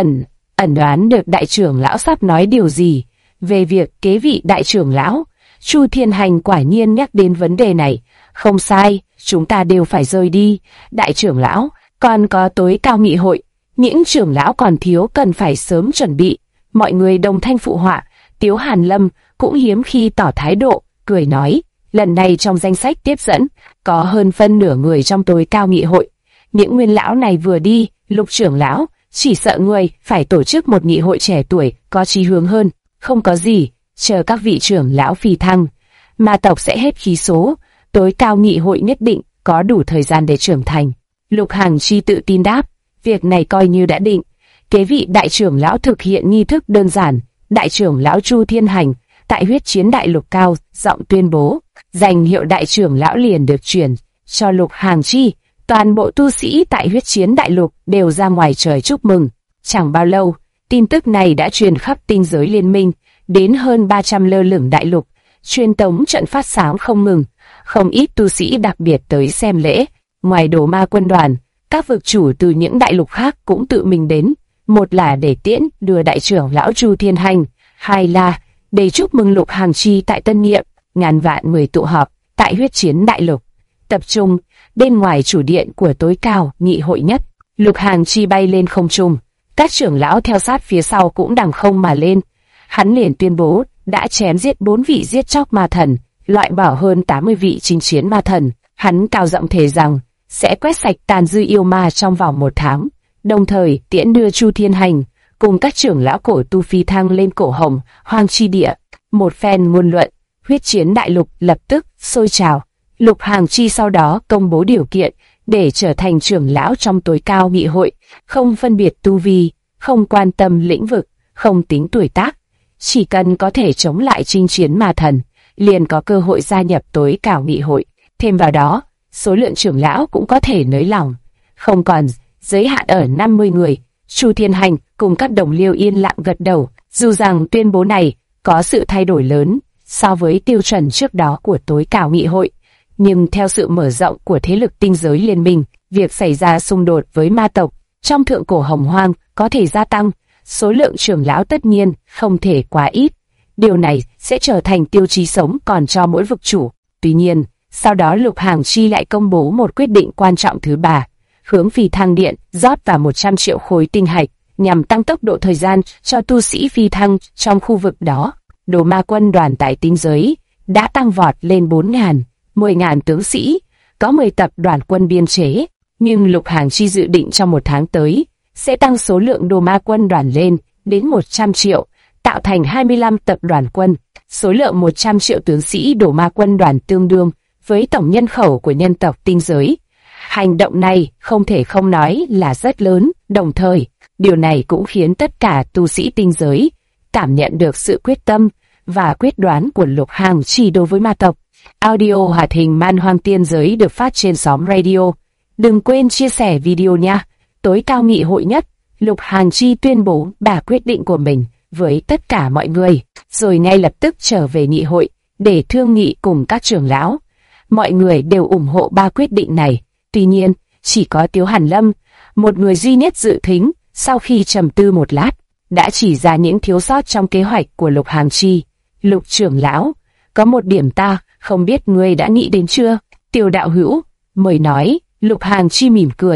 ẩn đoán được đại trưởng lão sắp nói điều gì về việc kế vị đại trưởng lão. Chu Thiên Hành quả nhiên nhắc đến vấn đề này. Không sai, chúng ta đều phải rời đi. Đại trưởng lão, còn có tối cao nghị hội, những trưởng lão còn thiếu cần phải sớm chuẩn bị. Mọi người đồng thanh phụ họa. Tiếu Hàn Lâm cũng hiếm khi tỏ thái độ, cười nói, lần này trong danh sách tiếp dẫn có hơn phân nửa người trong tối cao nghị hội. Những nguyên lão này vừa đi, Lục trưởng lão chỉ sợ người phải tổ chức một nghị hội trẻ tuổi có chí hướng hơn. Không có gì, chờ các vị trưởng lão phi thăng, ma tộc sẽ hết khí số, tối cao nghị hội nhất định có đủ thời gian để trưởng thành. Lục Hàng Chi tự tin đáp, việc này coi như đã định. Kế vị đại trưởng lão thực hiện nghi thức đơn giản. Đại trưởng lão Chu Thiên Hành tại huyết chiến đại lục cao giọng tuyên bố, danh hiệu đại trưởng lão liền được chuyển cho Lục Hàng Chi. Toàn bộ tu sĩ tại huyết chiến đại lục đều ra ngoài trời chúc mừng. Chẳng bao lâu, tin tức này đã truyền khắp tinh giới liên minh, đến hơn 300 lơ lửng đại lục. Truyền tống trận phát sáng không ngừng, không ít tu sĩ đặc biệt tới xem lễ. Ngoài Đồ Ma quân đoàn, các vực chủ từ những đại lục khác cũng tự mình đến. Một là để tiễn đưa đại trưởng lão Chu Thiên Hành, hai là để chúc mừng Lục Hàng Chi tại tân nhiệm. Ngàn vạn người tụ họp tại huyết chiến đại lục, tập trung bên ngoài chủ điện của tối cao nghị hội nhất. Lục Hàng Chi bay lên không trung, các trưởng lão theo sát phía sau cũng đằng không mà lên. Hắn liền tuyên bố đã chém giết 4 vị giết chóc ma thần, loại bỏ hơn 80 vị chinh chiến ma thần. Hắn cao giọng thề rằng sẽ quét sạch tàn dư yêu ma trong vòng 1 tháng, đồng thời tiễn đưa Chu Thiên Hành cùng các trưởng lão cổ tu phi thăng lên cổ Hồng Hoang chi địa. Một phen ngôn luận, huyết chiến đại lục lập tức sôi trào. Lục Hàng Chi sau đó công bố điều kiện để trở thành trưởng lão trong tối cao nghị hội, không phân biệt tu vi, không quan tâm lĩnh vực, không tính tuổi tác, chỉ cần có thể chống lại chinh chiến ma thần, liền có cơ hội gia nhập tối cao nghị hội. Thêm vào đó, số lượng trưởng lão cũng có thể nới lỏng, không còn giới hạn ở 50 người. Chu Thiên Hành cùng các đồng liêu yên lặng gật đầu, dù rằng tuyên bố này có sự thay đổi lớn so với tiêu chuẩn trước đó của tối cao nghị hội, nhưng theo sự mở rộng của thế lực tinh giới liên minh, việc xảy ra xung đột với ma tộc trong thượng cổ Hồng Hoang có thể gia tăng, số lượng trưởng lão tất nhiên không thể quá ít. Điều này sẽ trở thành tiêu chí sống còn cho mỗi vực chủ. Tuy nhiên, sau đó Lục Hàng Chi lại công bố một quyết định quan trọng thứ ba, hướng phi thăng điện rót vào 100 triệu khối tinh hạch nhằm tăng tốc độ thời gian cho tu sĩ phi thăng trong khu vực đó. Đồ Ma quân đoàn tại tinh giới đã tăng vọt lên 4.000, 10.000 tướng sĩ, có 10 tập đoàn quân biên chế, nhưng Lục Hàng Chi dự định trong 1 tháng tới sẽ tăng số lượng Đồ Ma quân đoàn lên đến 100 triệu, tạo thành 25 tập đoàn quân. Số lượng 100 triệu tướng sĩ Đồ Ma quân đoàn tương đương với tổng nhân khẩu của nhân tộc tinh giới. Hành động này không thể không nói là rất lớn, đồng thời, điều này cũng khiến tất cả tu sĩ tinh giới cảm nhận được sự quyết tâm và quyết đoán của Lục Hàng Chi đối với ma tộc. Audio hoạt hình Man Hoang Tiên Giới được phát trên xóm radio. Đừng quên chia sẻ video nha. Tối cao nghị hội nhất, Lục Hàng Chi tuyên bố 3 quyết định của mình với tất cả mọi người, rồi ngay lập tức trở về nghị hội để thương nghị cùng các trưởng lão. Mọi người đều ủng hộ 3 quyết định này. Tuy nhiên, chỉ có Tiếu Hàn Lâm, một người duy nhất dự thính, sau khi trầm tư một lát, đã chỉ ra những thiếu sót trong kế hoạch của Lục Hàng Chi. Lục trưởng lão, có một điểm ta không biết ngươi đã nghĩ đến chưa? Tiêu đạo hữu, mời nói. Lục Hàng Chi mỉm cười,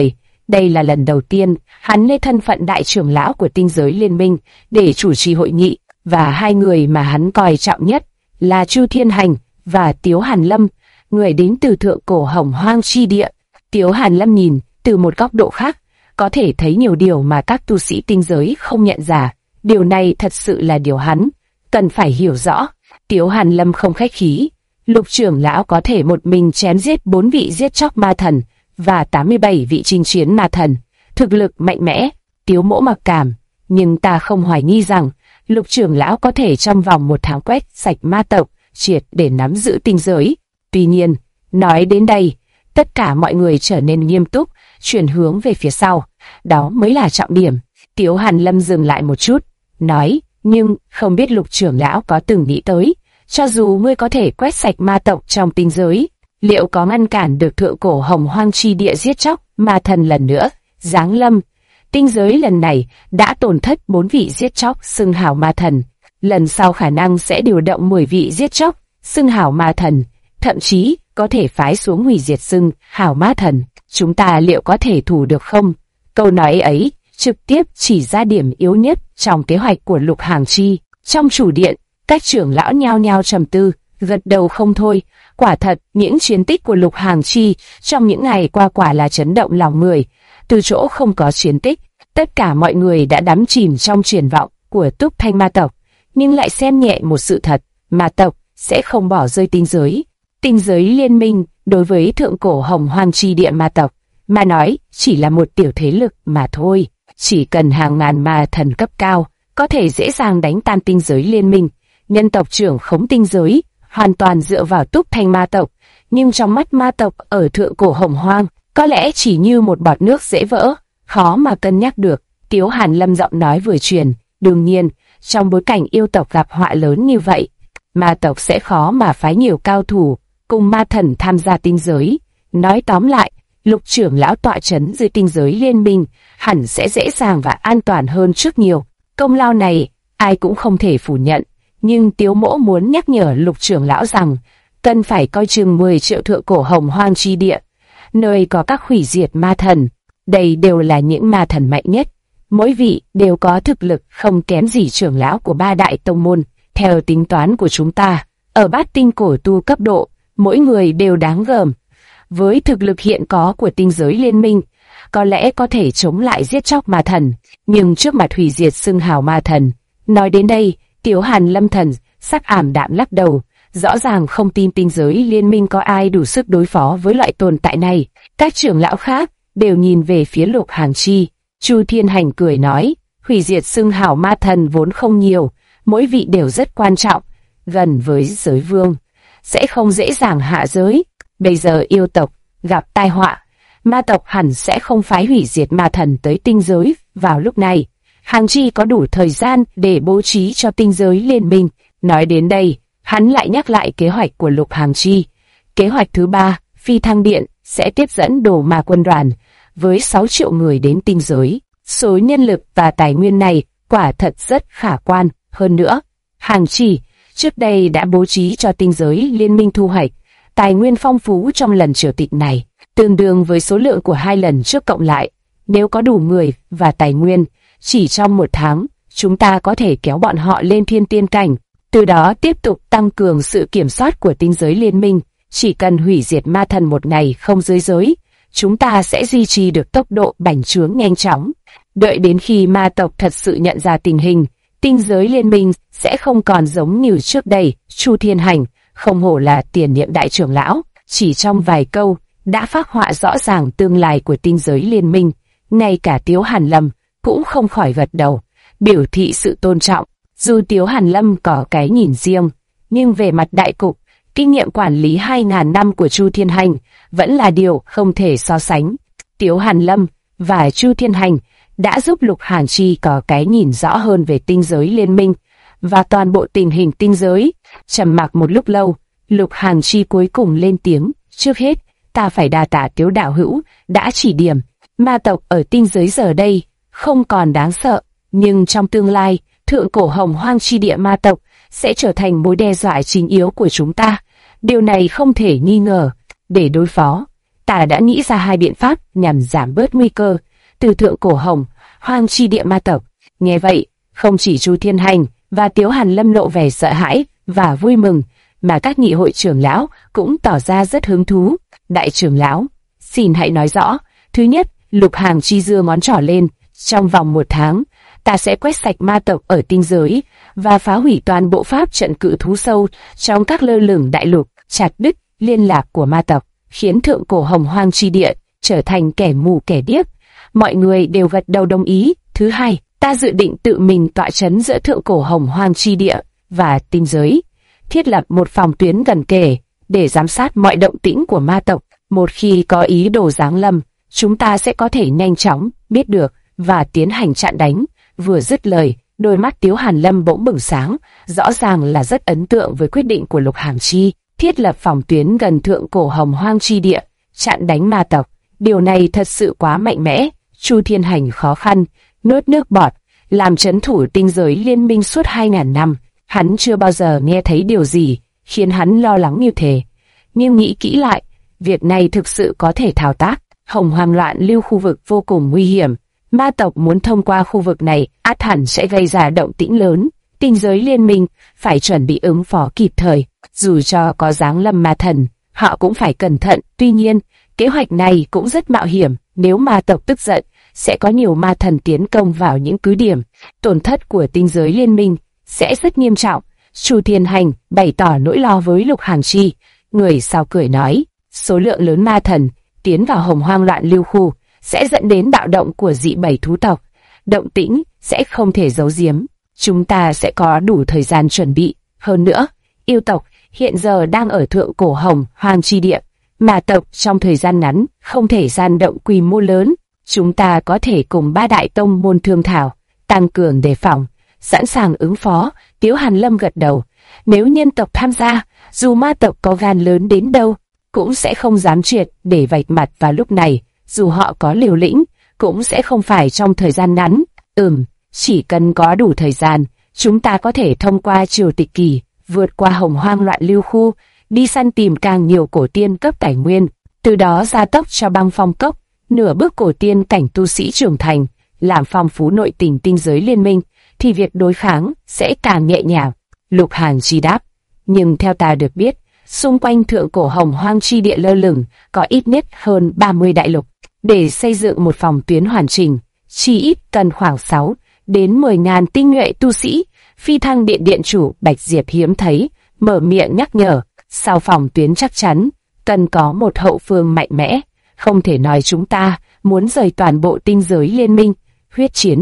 Đây là lần đầu tiên hắn lấy thân phận đại trưởng lão của tinh giới liên minh để chủ trì hội nghị, và hai người mà hắn coi trọng nhất là Chu Thiên Hành và Tiếu Hàn Lâm, người đến từ thượng cổ Hồng Hoang chi địa. Tiếu Hàn Lâm nhìn từ một góc độ khác, có thể thấy nhiều điều mà các tu sĩ tinh giới không nhận ra. Điều này thật sự là điều hắn cần phải hiểu rõ. Tiếu Hàn Lâm không khách khí. Lục trưởng lão có thể một mình chém giết 4 vị giết chóc ma thần và 87 vị chinh chiến ma thần, thực lực mạnh mẽ. Tiếu Mỗ mặc cảm, nhưng ta không hoài nghi rằng Lục trưởng lão có thể trong vòng 1 tháng quét sạch ma tộc, triệt để nắm giữ tinh giới. Tuy nhiên, nói đến đây, tất cả mọi người trở nên nghiêm túc, chuyển hướng về phía sau. Đó mới là trọng điểm. Tiếu Hàn Lâm dừng lại một chút, nói, nhưng không biết Lục trưởng lão có từng nghĩ tới, cho dù ngươi có thể quét sạch ma tộc trong tinh giới, liệu có ngăn cản được thượng cổ Hồng Hoang chi địa giết chóc ma thần lần nữa giáng lâm? Tinh giới lần này đã tổn thất 4 vị giết chóc xưng hào ma thần, lần sau khả năng sẽ điều động 10 vị giết chóc xưng hào ma thần, thậm chí có thể phái xuống hủy diệt xưng hào ma thần. Chúng ta liệu có thể thủ được không? Câu nói ấy trực tiếp chỉ ra điểm yếu nhất trong kế hoạch của Lục Hàng Chi. Trong chủ điện, các trưởng lão nhao nhao trầm tư, gật đầu không thôi. Quả thật, những chiến tích của Lục Hàng Chi trong những ngày qua quả là chấn động lòng người. Từ chỗ không có chiến tích, tất cả mọi người đã đắm chìm trong triển vọng của Túc Thanh ma tộc, nhưng lại xem nhẹ một sự thật, ma tộc sẽ không bỏ rơi tinh giới. Tinh giới liên minh đối với thượng cổ Hồng Hoang chi địa ma tộc mà nói chỉ là một tiểu thế lực mà thôi. Chỉ cần hàng ngàn ma thần cấp cao có thể dễ dàng đánh tan tinh giới liên minh. Nhân tộc trưởng khống tinh giới hoàn toàn dựa vào Túc Thanh ma tộc, nhưng trong mắt ma tộc ở thượng cổ Hồng Hoang có lẽ chỉ như một bọt nước dễ vỡ, khó mà cân nhắc được. Tiếu Hàn Lâm giọng nói vừa truyền. Đương nhiên, trong bối cảnh yêu tộc gặp họa lớn như vậy, ma tộc sẽ khó mà phái nhiều cao thủ cùng ma thần tham gia tinh giới. Nói tóm lại, Lục trưởng lão tọa trấn dưới tinh giới liên minh hẳn sẽ dễ dàng và an toàn hơn trước nhiều. Công lao này ai cũng không thể phủ nhận, nhưng Tiếu Mỗ muốn nhắc nhở Lục trưởng lão rằng cần phải coi chừng 10 triệu thượng cổ Hồng Hoang chi địa, nơi có các hủy diệt ma thần. Đây đều là những ma thần mạnh nhất, mỗi vị đều có thực lực không kém gì trưởng lão của 3 đại tông môn. Theo tính toán của chúng ta, ở Bát Tinh cổ tu cấp độ, mỗi người đều đáng gờm. Với thực lực hiện có của tinh giới liên minh, có lẽ có thể chống lại giết chóc ma thần, nhưng trước mặt hủy diệt xưng hào ma thần. Nói đến đây, Tiếu Hàn Lâm thần sắc ảm đạm lắc đầu, rõ ràng không tin tinh giới liên minh có ai đủ sức đối phó với loại tồn tại này. Các trưởng lão khác đều nhìn về phía Lục Hàng Chi. Chu Thiên Hành cười nói, hủy diệt xưng hào ma thần vốn không nhiều, mỗi vị đều rất quan trọng, gần với giới vương, sẽ không dễ dàng hạ giới. Bây giờ yêu tộc gặp tai họa, ma tộc hẳn sẽ không phái hủy diệt ma thần tới tinh giới vào lúc này. Hàng Chi có đủ thời gian để bố trí cho tinh giới liên minh. Nói đến đây, hắn lại nhắc lại kế hoạch của Lục Hàng Chi. Kế hoạch thứ 3, Phi Thăng Điện sẽ tiếp dẫn Đồ Ma quân đoàn với 6 triệu người đến tinh giới. Số nhân lực và tài nguyên này quả thật rất khả quan. Hơn nữa, Hàng Chi trước đây đã bố trí cho tinh giới liên minh thu hoạch tài nguyên phong phú trong lần triều tịch này, tương đương với số lượng của 2 lần trước cộng lại. Nếu có đủ người và tài nguyên, chỉ trong 1 tháng, chúng ta có thể kéo bọn họ lên thiên tiên cảnh, từ đó tiếp tục tăng cường sự kiểm soát của tinh giới liên minh. Chỉ cần hủy diệt ma thần một ngày không dưới giới, chúng ta sẽ duy trì được tốc độ bành trướng nhanh chóng. Đợi đến khi ma tộc thật sự nhận ra tình hình, tinh giới liên minh sẽ không còn giống như trước đây. Chu Thiên Hành không hổ là tiền nhiệm đại trưởng lão, chỉ trong vài câu đã phác họa rõ ràng tương lai của tinh giới liên minh. Ngay cả Tiếu Hàn Lâm cũng không khỏi gật đầu, biểu thị sự tôn trọng. Dù Tiếu Hàn Lâm có cái nhìn riêng, nhưng về mặt đại cục, kinh nghiệm quản lý 2.000 năm của Chu Thiên Hành vẫn là điều không thể so sánh. Tiếu Hàn Lâm và Chu Thiên Hành đã giúp Lục Hàng Chi có cái nhìn rõ hơn về tinh giới liên minh và toàn bộ tình hình tinh giới. Trầm mặc một lúc lâu, Lục Hàng Chi cuối cùng lên tiếng, trước hết, ta phải đa tạ Tiếu đạo hữu đã chỉ điểm. Ma tộc ở tinh giới giờ đây không còn đáng sợ, nhưng trong tương lai, thượng cổ Hồng Hoang chi địa ma tộc sẽ trở thành mối đe dọa chính yếu của chúng ta. Điều này không thể nghi ngờ. Để đối phó, ta đã nghĩ ra hai biện pháp nhằm giảm bớt nguy cơ từ thượng cổ Hồng Hoang chi địa ma tộc. Nghe vậy, không chỉ Chu Thiên Hành và Tiếu Hàn Lâm lộ vẻ sợ hãi và vui mừng, mà các nghị hội trưởng lão cũng tỏ ra rất hứng thú. Đại trưởng lão, xin hãy nói rõ. Thứ nhất, Lục Hàng Chi giơ ngón trỏ lên. Trong vòng 1 tháng, ta sẽ quét sạch ma tộc ở tinh giới và phá hủy toàn bộ pháp trận cự thú sâu trong các lơ lửng đại lục, chặt đứt liên lạc của ma tộc, khiến thượng cổ Hồng Hoang chi địa trở thành kẻ mù kẻ điếc. Mọi người đều gật đầu đồng ý. Thứ hai, ta dự định tự mình tọa chấn giữa thượng cổ Hồng Hoang chi địa và tinh giới, thiết lập một phòng tuyến gần kề để giám sát mọi động tĩnh của ma tộc. Một khi có ý đồ giáng lâm, chúng ta sẽ có thể nhanh chóng biết được và tiến hành chặn đánh. Vừa dứt lời, đôi mắt Tiếu Hàn Lâm bỗng bừng sáng, rõ ràng là rất ấn tượng với quyết định của Lục Hàng Chi, thiết lập phòng tuyến gần thượng cổ Hồng Hoang chi địa, chặn đánh ma tộc. Điều này thật sự quá mạnh mẽ. Chu Thiên Hành khó khăn nuốt nước bọt. Làm trấn thủ tinh giới liên minh suốt 2000 năm, hắn chưa bao giờ nghe thấy điều gì khiến hắn lo lắng như thế. Nhưng nghĩ kỹ lại, việc này thực sự có thể thao tác. Hồng Hoang loạn lưu khu vực vô cùng nguy hiểm. Ma tộc muốn thông qua khu vực này, ắt hẳn sẽ gây ra động tĩnh lớn. Tinh giới liên minh phải chuẩn bị ứng phó kịp thời. Dù cho có giáng lâm ma thần, họ cũng phải cẩn thận. Tuy nhiên, kế hoạch này cũng rất mạo hiểm. Nếu ma tộc tức giận, sẽ có nhiều ma thần tiến công vào những cứ điểm. Tổn thất của tinh giới liên minh sẽ rất nghiêm trọng. Chu Thiên Hành bày tỏ nỗi lo với Lục Hàng Chi. Người sau cười nói, số lượng lớn ma thần tiến vào Hồng Hoang loạn lưu khu sẽ dẫn đến bạo động của dị bảy thú tộc. Động tĩnh sẽ không thể giấu giếm. Chúng ta sẽ có đủ thời gian chuẩn bị. Hơn nữa, yêu tộc hiện giờ đang ở thượng cổ Hồng Hoang chi địa. Ma tộc trong thời gian ngắn không thể gian động quy mô lớn. Chúng ta có thể cùng 3 đại tông môn thương thảo, tăng cường đề phòng, sẵn sàng ứng phó. Tiếu Hàn Lâm gật đầu. Nếu nhân tộc tham gia, dù ma tộc có gan lớn đến đâu, cũng sẽ không dám triệt để vạch mặt vào lúc này. Dù họ có liều lĩnh, cũng sẽ không phải trong thời gian ngắn. Chỉ cần có đủ thời gian, chúng ta có thể thông qua Triều Tịch Kỳ, vượt qua Hồng Hoang loạn lưu khu, đi săn tìm càng nhiều cổ tiên cấp tài nguyên, từ đó gia tốc cho Băng Phong Cốc, nửa bước cổ tiên cảnh tu sĩ trưởng thành, làm phong phú nội tình tinh giới liên minh, thì việc đối kháng sẽ càng nhẹ nhàng. Lục Hàng Chi đáp, nhưng theo ta được biết, xung quanh thượng cổ Hồng Hoang chi địa lơ lửng có ít nhất hơn 30 đại lục. Để xây dựng một phòng tuyến hoàn chỉnh, chỉ ít cần khoảng 6 đến 10.000 tinh nhuệ tu sĩ. Phi Thăng Điện điện chủ Bạch Diệp hiếm thấy mở miệng nhắc nhở, sau phòng tuyến chắc chắn cần có một hậu phương mạnh mẽ. Không thể nói chúng ta muốn rời toàn bộ tinh giới liên minh. Huyết chiến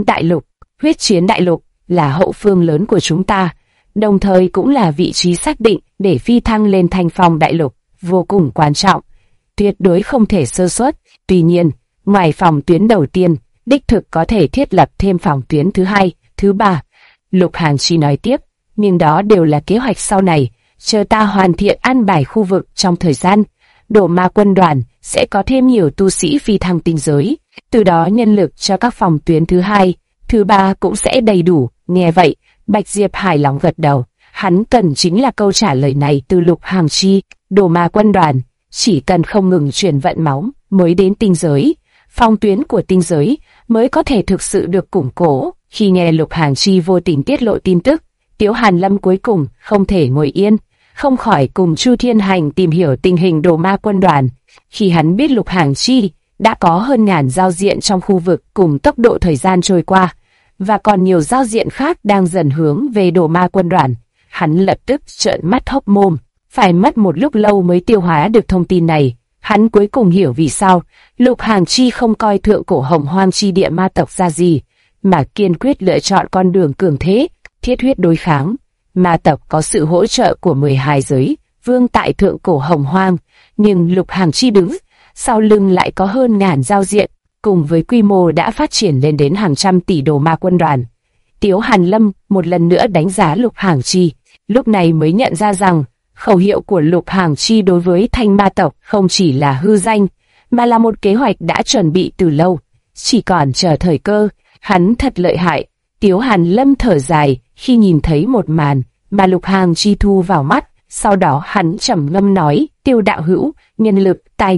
đại lục là hậu phương lớn của chúng ta, đồng thời cũng là vị trí xác định để phi thăng lên Thanh Phong đại lục, vô cùng quan trọng, tuyệt đối không thể sơ suất. Tuy nhiên, ngoài phòng tuyến đầu tiên, đích thực có thể thiết lập thêm phòng tuyến thứ hai, thứ ba. Lục Hàng Chi nói tiếp, nhưng đó đều là kế hoạch sau này, chờ ta hoàn thiện an bài khu vực. Trong thời gian, Đổ Ma quân đoàn sẽ có thêm nhiều tu sĩ phi thăng tinh giới, từ đó nhân lực cho các phòng tuyến thứ hai, thứ ba cũng sẽ đầy đủ. Nghe vậy, Bạch Diệp hài lòng gật đầu, hắn cần chính là câu trả lời này từ Lục Hàng Chi. Đổ Ma quân đoàn chỉ cần không ngừng chuyển vận máu mới đến tinh giới, phòng tuyến của tinh giới mới có thể thực sự được củng cố. Khi nghe Lục Hàng Chi vô tình tiết lộ tin tức, Tiếu Hàn Lâm cuối cùng không thể ngồi yên, không khỏi cùng Chu Thiên Hành tìm hiểu tình hình Đổ Ma quân đoàn. Khi hắn biết Lục Hàng Chi đã có hơn ngàn giao diện trong khu vực, cùng tốc độ thời gian trôi qua, và còn nhiều giao diện khác đang dần hướng về Đổ Ma quân đoàn, hắn lập tức trợn mắt hốc mồm, phải mất một lúc lâu mới tiêu hóa được thông tin này. Hắn cuối cùng hiểu vì sao Lục Hàng Chi không coi thượng cổ Hồng Hoang chi địa ma tộc ra gì, mà kiên quyết lựa chọn con đường cường thế, thiết huyết đối kháng. Ma tộc có sự hỗ trợ của 12 giới vương tại thượng cổ Hồng Hoang, nhưng Lục Hàng Chi đứng sau lưng lại có hơn ngàn giao diện, cùng với quy mô đã phát triển lên đến hàng trăm tỷ Đổ Ma quân đoàn. Tiếu Hàn Lâm một lần nữa đánh giá Lục Hàng Chi, lúc này mới nhận ra rằng khẩu hiệu của Lục Hàng Chi đối với thanh ma tộc không chỉ là hư danh, mà là một kế hoạch đã chuẩn bị từ lâu, chỉ còn chờ thời cơ. Hắn thật lợi hại. Tiếu Hàn Lâm thở dài khi nhìn thấy một màn mà Lục Hàng Chi thu vào mắt. Sau đó hắn trầm ngâm nói, Tiêu đạo hữu, nhân lực, tài nguyên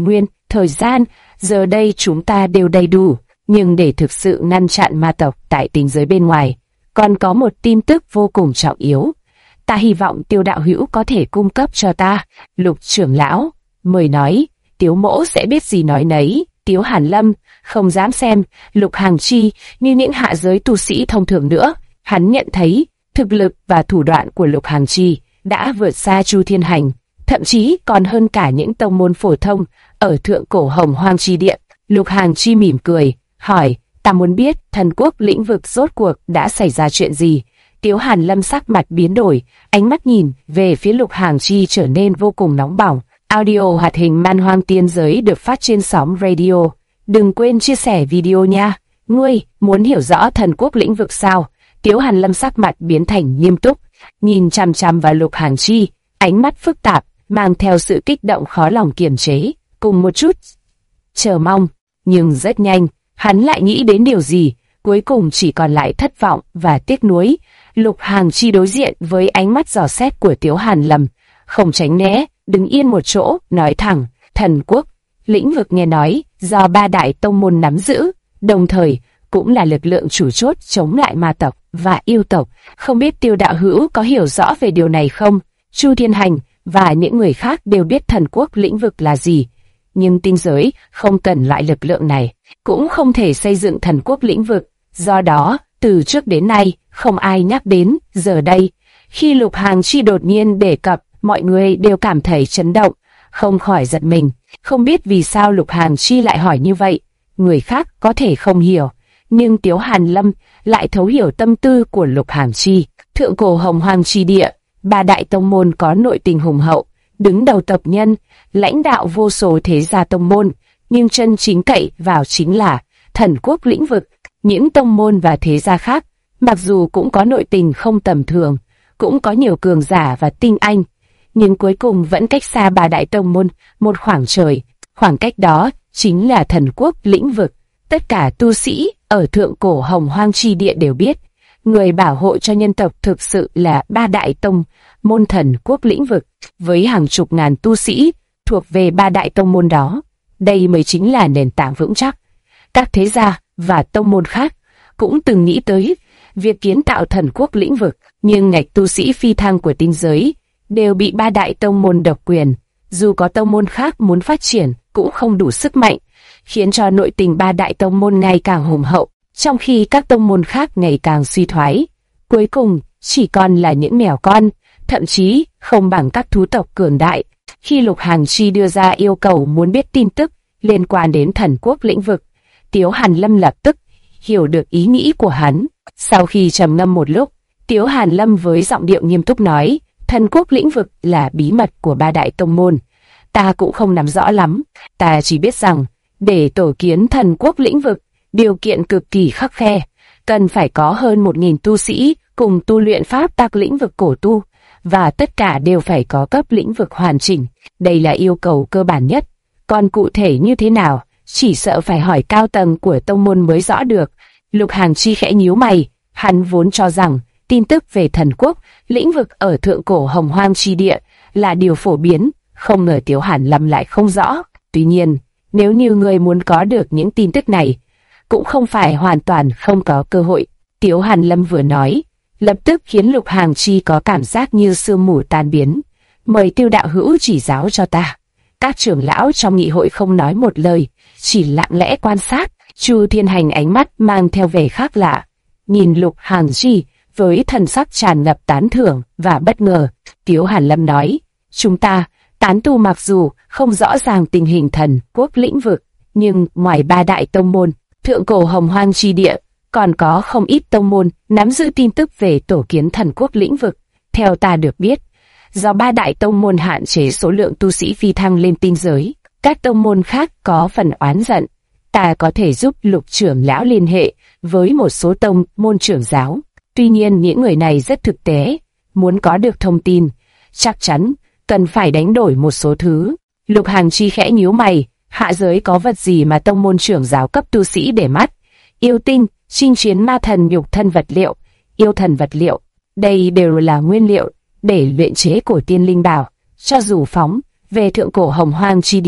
thời gian, giờ đây chúng ta đều đầy đủ, nhưng để thực sự ngăn chặn ma tộc tại tinh giới bên ngoài, còn có một tin tức vô cùng trọng yếu. Ta hy vọng Tiêu đạo hữu có thể cung cấp cho ta. Lục trưởng lão mời nói. Tiếu mỗ sẽ biết gì nói nấy. Tiếu Hàn Lâm không dám xem Lục Hàng Chi như những hạ giới tu sĩ thông thường nữa. Hắn nhận thấy thực lực và thủ đoạn của Lục Hàng Chi đã vượt xa Chu Thiên Hành, thậm chí còn hơn cả những tông môn phổ thông ở thượng cổ Hồng Hoang chi địa. Lục Hàng Chi mỉm cười, hỏi, ta muốn biết thần quốc lĩnh vực rốt cuộc đã xảy ra chuyện gì. Tiếu Hàn Lâm sắc mặt biến đổi, ánh mắt nhìn về phía Lục Hàng Chi trở nên vô cùng nóng bỏng. Audio hoạt hình Man Hoang Tiên Giới được phát trên sóng radio. Đừng quên chia sẻ video nha. Ngươi muốn hiểu rõ thần quốc lĩnh vực sao? Tiếu Hàn Lâm sắc mặt biến thành nghiêm túc, nhìn chằm chằm vào Lục Hàng Chi, ánh mắt phức tạp, mang theo sự kích động khó lòng kiềm chế, cùng một chút chờ mong. Nhưng rất nhanh, hắn lại nghĩ đến điều gì, cuối cùng chỉ còn lại thất vọng và tiếc nuối. Lục Hàng Chi đối diện với ánh mắt dò xét của Tiếu Hàn Lâm, không tránh né, đứng yên một chỗ, nói thẳng, thần quốc lĩnh vực nghe nói do 3 đại tông môn nắm giữ, đồng thời cũng là lực lượng chủ chốt chống lại ma tộc và yêu tộc. Không biết Tiêu đạo hữu có hiểu rõ về điều này không? Chu Thiên Hành và những người khác đều biết thần quốc lĩnh vực là gì, nhưng tinh giới không cần loại lực lượng này, cũng không thể xây dựng thần quốc lĩnh vực. Do đó, từ trước đến nay, không ai nhắc đến. Giờ đây, khi Lục Hàng Chi đột nhiên đề cập, mọi người đều cảm thấy chấn động, không khỏi giật mình. Không biết vì sao Lục Hàng Chi lại hỏi như vậy. Người khác có thể không hiểu, nhưng Tiếu Hàn Lâm lại thấu hiểu tâm tư của Lục Hàng Chi. Thượng cổ Hồng Hoang chi địa, 3 đại tông môn có nội tình hùng hậu, đứng đầu tộc nhân, lãnh đạo vô số thế gia tông môn, nhưng chân chính cậy vào chính là thần quốc lĩnh vực. Những tông môn và thế gia khác, mặc dù cũng có nội tình không tầm thường, cũng có nhiều cường giả và tinh anh, nhưng cuối cùng vẫn cách xa 3 đại tông môn một khoảng trời. Khoảng cách đó chính là thần quốc lĩnh vực. Tất cả tu sĩ ở thượng cổ Hồng Hoang chi địa đều biết, người bảo hộ cho nhân tộc thực sự là 3 đại tông môn thần quốc lĩnh vực, với hàng chục ngàn tu sĩ thuộc về 3 đại tông môn đó. Đây mới chính là nền tảng vững chắc. Các thế gia và tông môn khác cũng từng nghĩ tới việc kiến tạo thần quốc lĩnh vực, nhưng ngạch tu sĩ phi thăng của tinh giới đều bị 3 đại tông môn độc quyền. Dù có tông môn khác muốn phát triển cũng không đủ sức mạnh, khiến cho nội tình 3 đại tông môn ngày càng hùng hậu, trong khi các tông môn khác ngày càng suy thoái. Cuối cùng chỉ còn là những mèo con, thậm chí không bằng các thú tộc cường đại. Khi Lục Hàng Chi đưa ra yêu cầu muốn biết tin tức liên quan đến thần quốc lĩnh vực, Tiếu Hàn Lâm lập tức hiểu được ý nghĩ của hắn. Sau khi trầm ngâm một lúc, Tiếu Hàn Lâm với giọng điệu nghiêm túc nói, thần quốc lĩnh vực là bí mật của 3 đại tông môn. Ta cũng không nắm rõ lắm, ta chỉ biết rằng, để tổ kiến thần quốc lĩnh vực, điều kiện cực kỳ khắc khe, cần phải có hơn 1.000 tu sĩ cùng tu luyện pháp tắc lĩnh vực cổ tu, và tất cả đều phải có cấp lĩnh vực hoàn chỉnh. Đây là yêu cầu cơ bản nhất. Còn cụ thể như thế nào, chỉ sợ phải hỏi cao tầng của tông môn mới rõ được. Lục Hàng Chi khẽ nhíu mày, hắn vốn cho rằng tin tức về thần quốc lĩnh vực ở thượng cổ Hồng Hoang chi địa là điều phổ biến, không ngờ Tiếu Hàn Lâm lại không rõ. Tuy nhiên, nếu như người muốn có được những tin tức này, cũng không phải hoàn toàn không có cơ hội. Tiếu Hàn Lâm vừa nói, lập tức khiến Lục Hàng Chi có cảm giác như sương mù tan biến. Mời Tiêu đạo hữu chỉ giáo cho ta. Các trưởng lão trong nghị hội không nói một lời, chỉ lặng lẽ quan sát. Chu Thiên Hành ánh mắt mang theo vẻ khác lạ, nhìn Lục Hàng Chi với thần sắc tràn ngập tán thưởng và bất ngờ. Tiếu Hàn Lâm nói, chúng ta, tán tu mặc dù không rõ ràng tình hình thần quốc lĩnh vực, nhưng ngoài 3 đại tông môn, thượng cổ Hồng Hoang chi địa, còn có không ít tông môn nắm giữ tin tức về tổ kiến thần quốc lĩnh vực. Theo ta được biết, do 3 đại tông môn hạn chế số lượng tu sĩ phi thăng lên tinh giới, các tông môn khác có phần oán giận. Ta có thể giúp Lục trưởng lão liên hệ với một số tông môn trưởng giáo. Tuy nhiên những người này rất thực tế, muốn có được thông tin, chắc chắn cần phải đánh đổi một số thứ. Lục Hàng Chi khẽ nhíu mày, hạ giới có vật gì mà tông môn trưởng giáo cấp tu sĩ để mắt? Yêu tinh, chinh chiến ma thần nhục thân vật liệu, yêu thần vật liệu, đây đều là nguyên liệu để luyện chế cổ tiên linh bảo. Cho dù phóng về thượng cổ Hồng Hoang chi địa,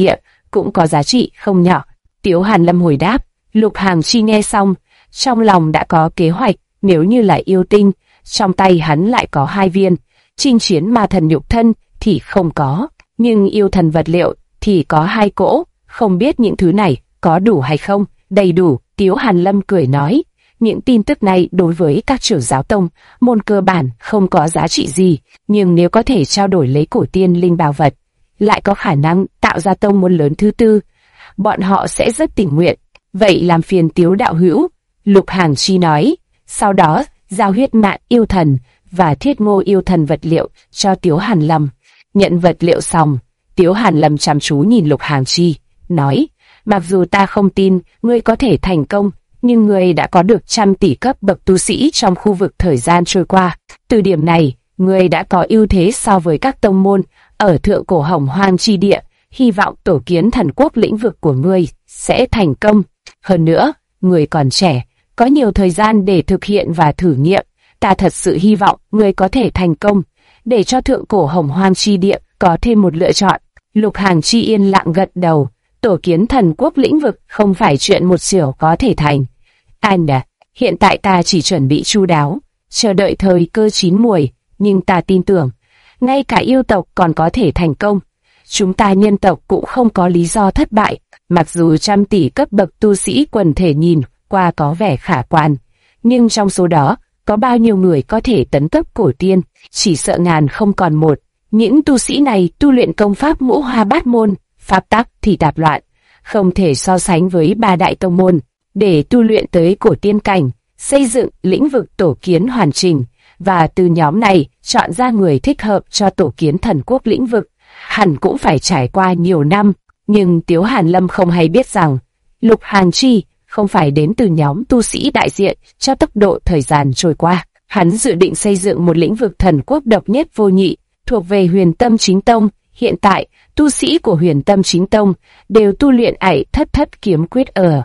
cũng có giá trị không nhỏ. Tiếu Hàn Lâm hồi đáp. Lục Hàng Chi nghe xong, trong lòng đã có kế hoạch. Nếu như là yêu tinh, trong tay hắn lại có 2 viên, chinh chiến ma thần nhục thân thì không có, nhưng yêu thần vật liệu thì có 2 cỗ, không biết những thứ này có đủ hay không. Đầy đủ, Tiếu Hàn Lâm cười nói. Những tin tức này đối với các trưởng giáo tông, môn cơ bản không có giá trị gì, nhưng nếu có thể trao đổi lấy cổ tiên linh bảo vật, lại có khả năng tạo ra tông môn lớn thứ tư, bọn họ sẽ rất tình nguyện. Vậy làm phiền Tiếu đạo hữu, Lục Hàng Chi nói. Sau đó, giao huyết mạn yêu thần và thiết ngô yêu thần vật liệu cho Tiếu Hàn Lâm. Nhận vật liệu xong, Tiếu Hàn Lâm chăm chú nhìn Lục Hàng Chi, nói, mặc dù ta không tin ngươi có thể thành công, nhưng ngươi đã có được 100 tỷ cấp bậc tu sĩ trong khu vực thời gian trôi qua. Từ điểm này, ngươi đã có ưu thế so với các tông môn ở thượng cổ hồng hoang chi địa, hy vọng tổ kiến thần quốc lĩnh vực của ngươi sẽ thành công. Hơn nữa, ngươi còn trẻ, có nhiều thời gian để thực hiện và thử nghiệm. Ta thật sự hy vọng ngươi có thể thành công, để cho thượng cổ hồng hoang chi địa có thêm một lựa chọn. Lục Hàng Chi yên lặng gật đầu. Tổ kiến thần quốc lĩnh vực không phải chuyện một chiều có thể thành. Anh à, hiện tại ta chỉ chuẩn bị chu đáo, chờ đợi thời cơ chín muồi, nhưng ta tin tưởng, ngay cả yêu tộc còn có thể thành công. Chúng ta nhân tộc cũng không có lý do thất bại, mặc dù 100 tỷ cấp bậc tu sĩ quần thể nhìn qua có vẻ khả quan, nhưng trong số đó, có bao nhiêu người có thể tấn cấp cổ tiên, chỉ sợ ngàn không còn một. Những tu sĩ này tu luyện công pháp ngũ hoa bát môn, pháp tắc thì tạp loạn, không thể so sánh với 3 đại tông môn. Để tu luyện tới cổ tiên cảnh, xây dựng lĩnh vực tổ kiến hoàn chỉnh, và từ nhóm này chọn ra người thích hợp cho tổ kiến thần quốc lĩnh vực, hẳn cũng phải trải qua nhiều năm. Nhưng Tiếu Hàn Lâm không hay biết rằng, Lục Hàng Chi không phải đến từ nhóm tu sĩ đại diện cho tốc độ thời gian trôi qua. Hắn dự định xây dựng một lĩnh vực thần quốc độc nhất vô nhị, thuộc về Huyền Tâm Chính Tông. Hiện tại, tu sĩ của Huyền Tâm Chính Tông đều tu luyện Ải Thất Thất kiếm quyết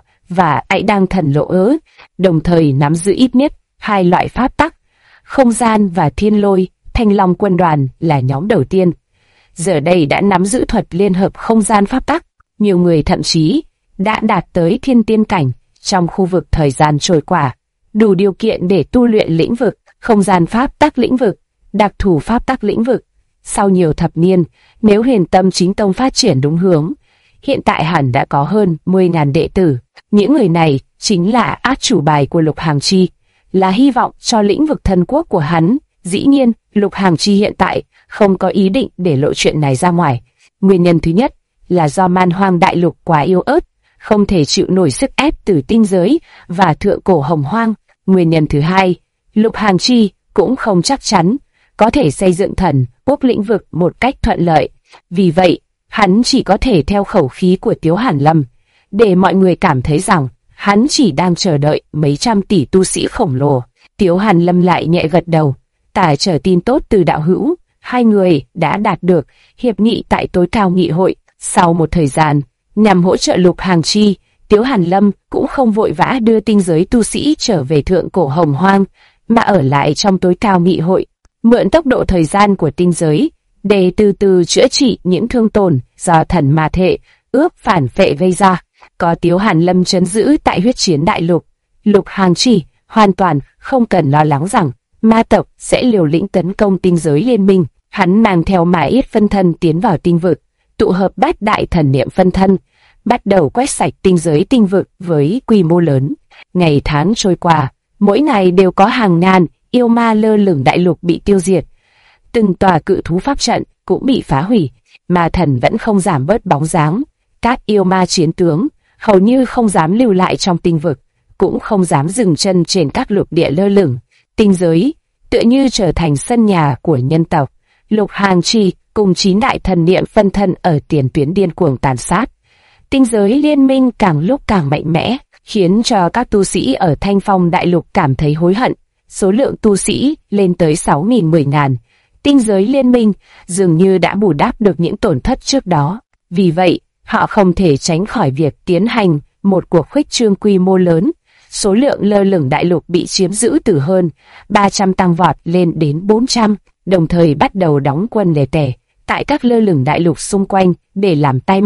và Ải Đăng Thần Lộ đồng thời nắm giữ ít nhất 2 loại pháp tắc, không gian và thiên lôi. Thanh Long quân đoàn là nhóm đầu tiên, giờ đây đã nắm giữ thuật liên hợp không gian pháp tắc. Nhiều người thậm chí đã đạt tới thiên tiên cảnh trong khu vực thời gian trôi qua, đủ điều kiện để tu luyện lĩnh vực không gian pháp tắc lĩnh vực, đặc thù pháp tắc lĩnh vực. Sau nhiều thập niên, nếu Huyền Tâm Chính Tông phát triển đúng hướng, hiện tại hẳn đã có hơn 10.000 đệ tử. Những người này chính là át chủ bài của Lục Hàng Chi, là hy vọng cho lĩnh vực thần quốc của hắn. Dĩ nhiên, Lục Hàng Chi hiện tại không có ý định để lộ chuyện này ra ngoài. Nguyên nhân thứ nhất là do man hoang đại lục quá yếu ớt, không thể chịu nổi sức ép từ tinh giới và thượng cổ hồng hoang. Nguyên nhân thứ hai, Lục Hàng Chi cũng không chắc chắn có thể xây dựng thần quốc lĩnh vực một cách thuận lợi. Vì vậy, hắn chỉ có thể theo khẩu khí của Tiếu Hàn Lâm, để mọi người cảm thấy rằng hắn chỉ đang chờ đợi mấy trăm tỷ tu sĩ khổng lồ. Tiếu Hàn Lâm lại nhẹ gật đầu. Ta chờ tin tốt từ đạo hữu. Hai người đã đạt được hiệp nghị tại tối cao nghị hội. Sau một thời gian, nhằm hỗ trợ Lục Hàng Chi, Tiếu Hàn Lâm cũng không vội vã đưa tinh giới tu sĩ trở về thượng cổ hồng hoang, mà ở lại trong tối cao nghị hội, mượn tốc độ thời gian của tinh giới, để từ từ chữa trị những thương tổn do thần ma thệ, ước phản phệ gây ra. Có Tiếu Hàn Lâm trấn giữ tại huyết chiến đại lục, Lục Hàng Chi hoàn toàn không cần lo lắng rằng ma tộc sẽ liều lĩnh tấn công tinh giới liên minh. Hắn mang theo mã ít phân thân tiến vào tinh vực, tụ hợp bát đại thần niệm phân thân, bắt đầu quét sạch tinh giới tinh vực với quy mô lớn. Ngày tháng trôi qua, mỗi ngày đều có hàng ngàn yêu ma lơ lửng đại lục bị tiêu diệt. Từng tòa cự thú pháp trận cũng bị phá hủy, ma thần vẫn không giảm bớt bóng dáng. Các yêu ma chiến tướng hầu như không dám lưu lại trong tinh vực, cũng không dám dừng chân trên các lục địa lơ lửng. Tinh giới tựa như trở thành sân nhà của nhân tộc. Lục Hàng Chi cùng 9 đại thần niệm phân thân ở tiền tuyến điên cuồng tàn sát. Tinh giới liên minh càng lúc càng mạnh mẽ, khiến cho các tu sĩ ở Thanh Phong đại lục cảm thấy hối hận. Số lượng tu sĩ lên tới 6.000-10.000. Tinh giới liên minh dường như đã bù đắp được những tổn thất trước đó. Vì vậy, họ không thể tránh khỏi việc tiến hành một cuộc khuếch trương quy mô lớn. Số lượng lơ lửng đại lục bị chiếm giữ từ hơn 300 tăng vọt lên đến 400, đồng thời bắt đầu đóng quân lẻ tẻ tại các lơ lửng đại lục xung quanh để làm tai mắt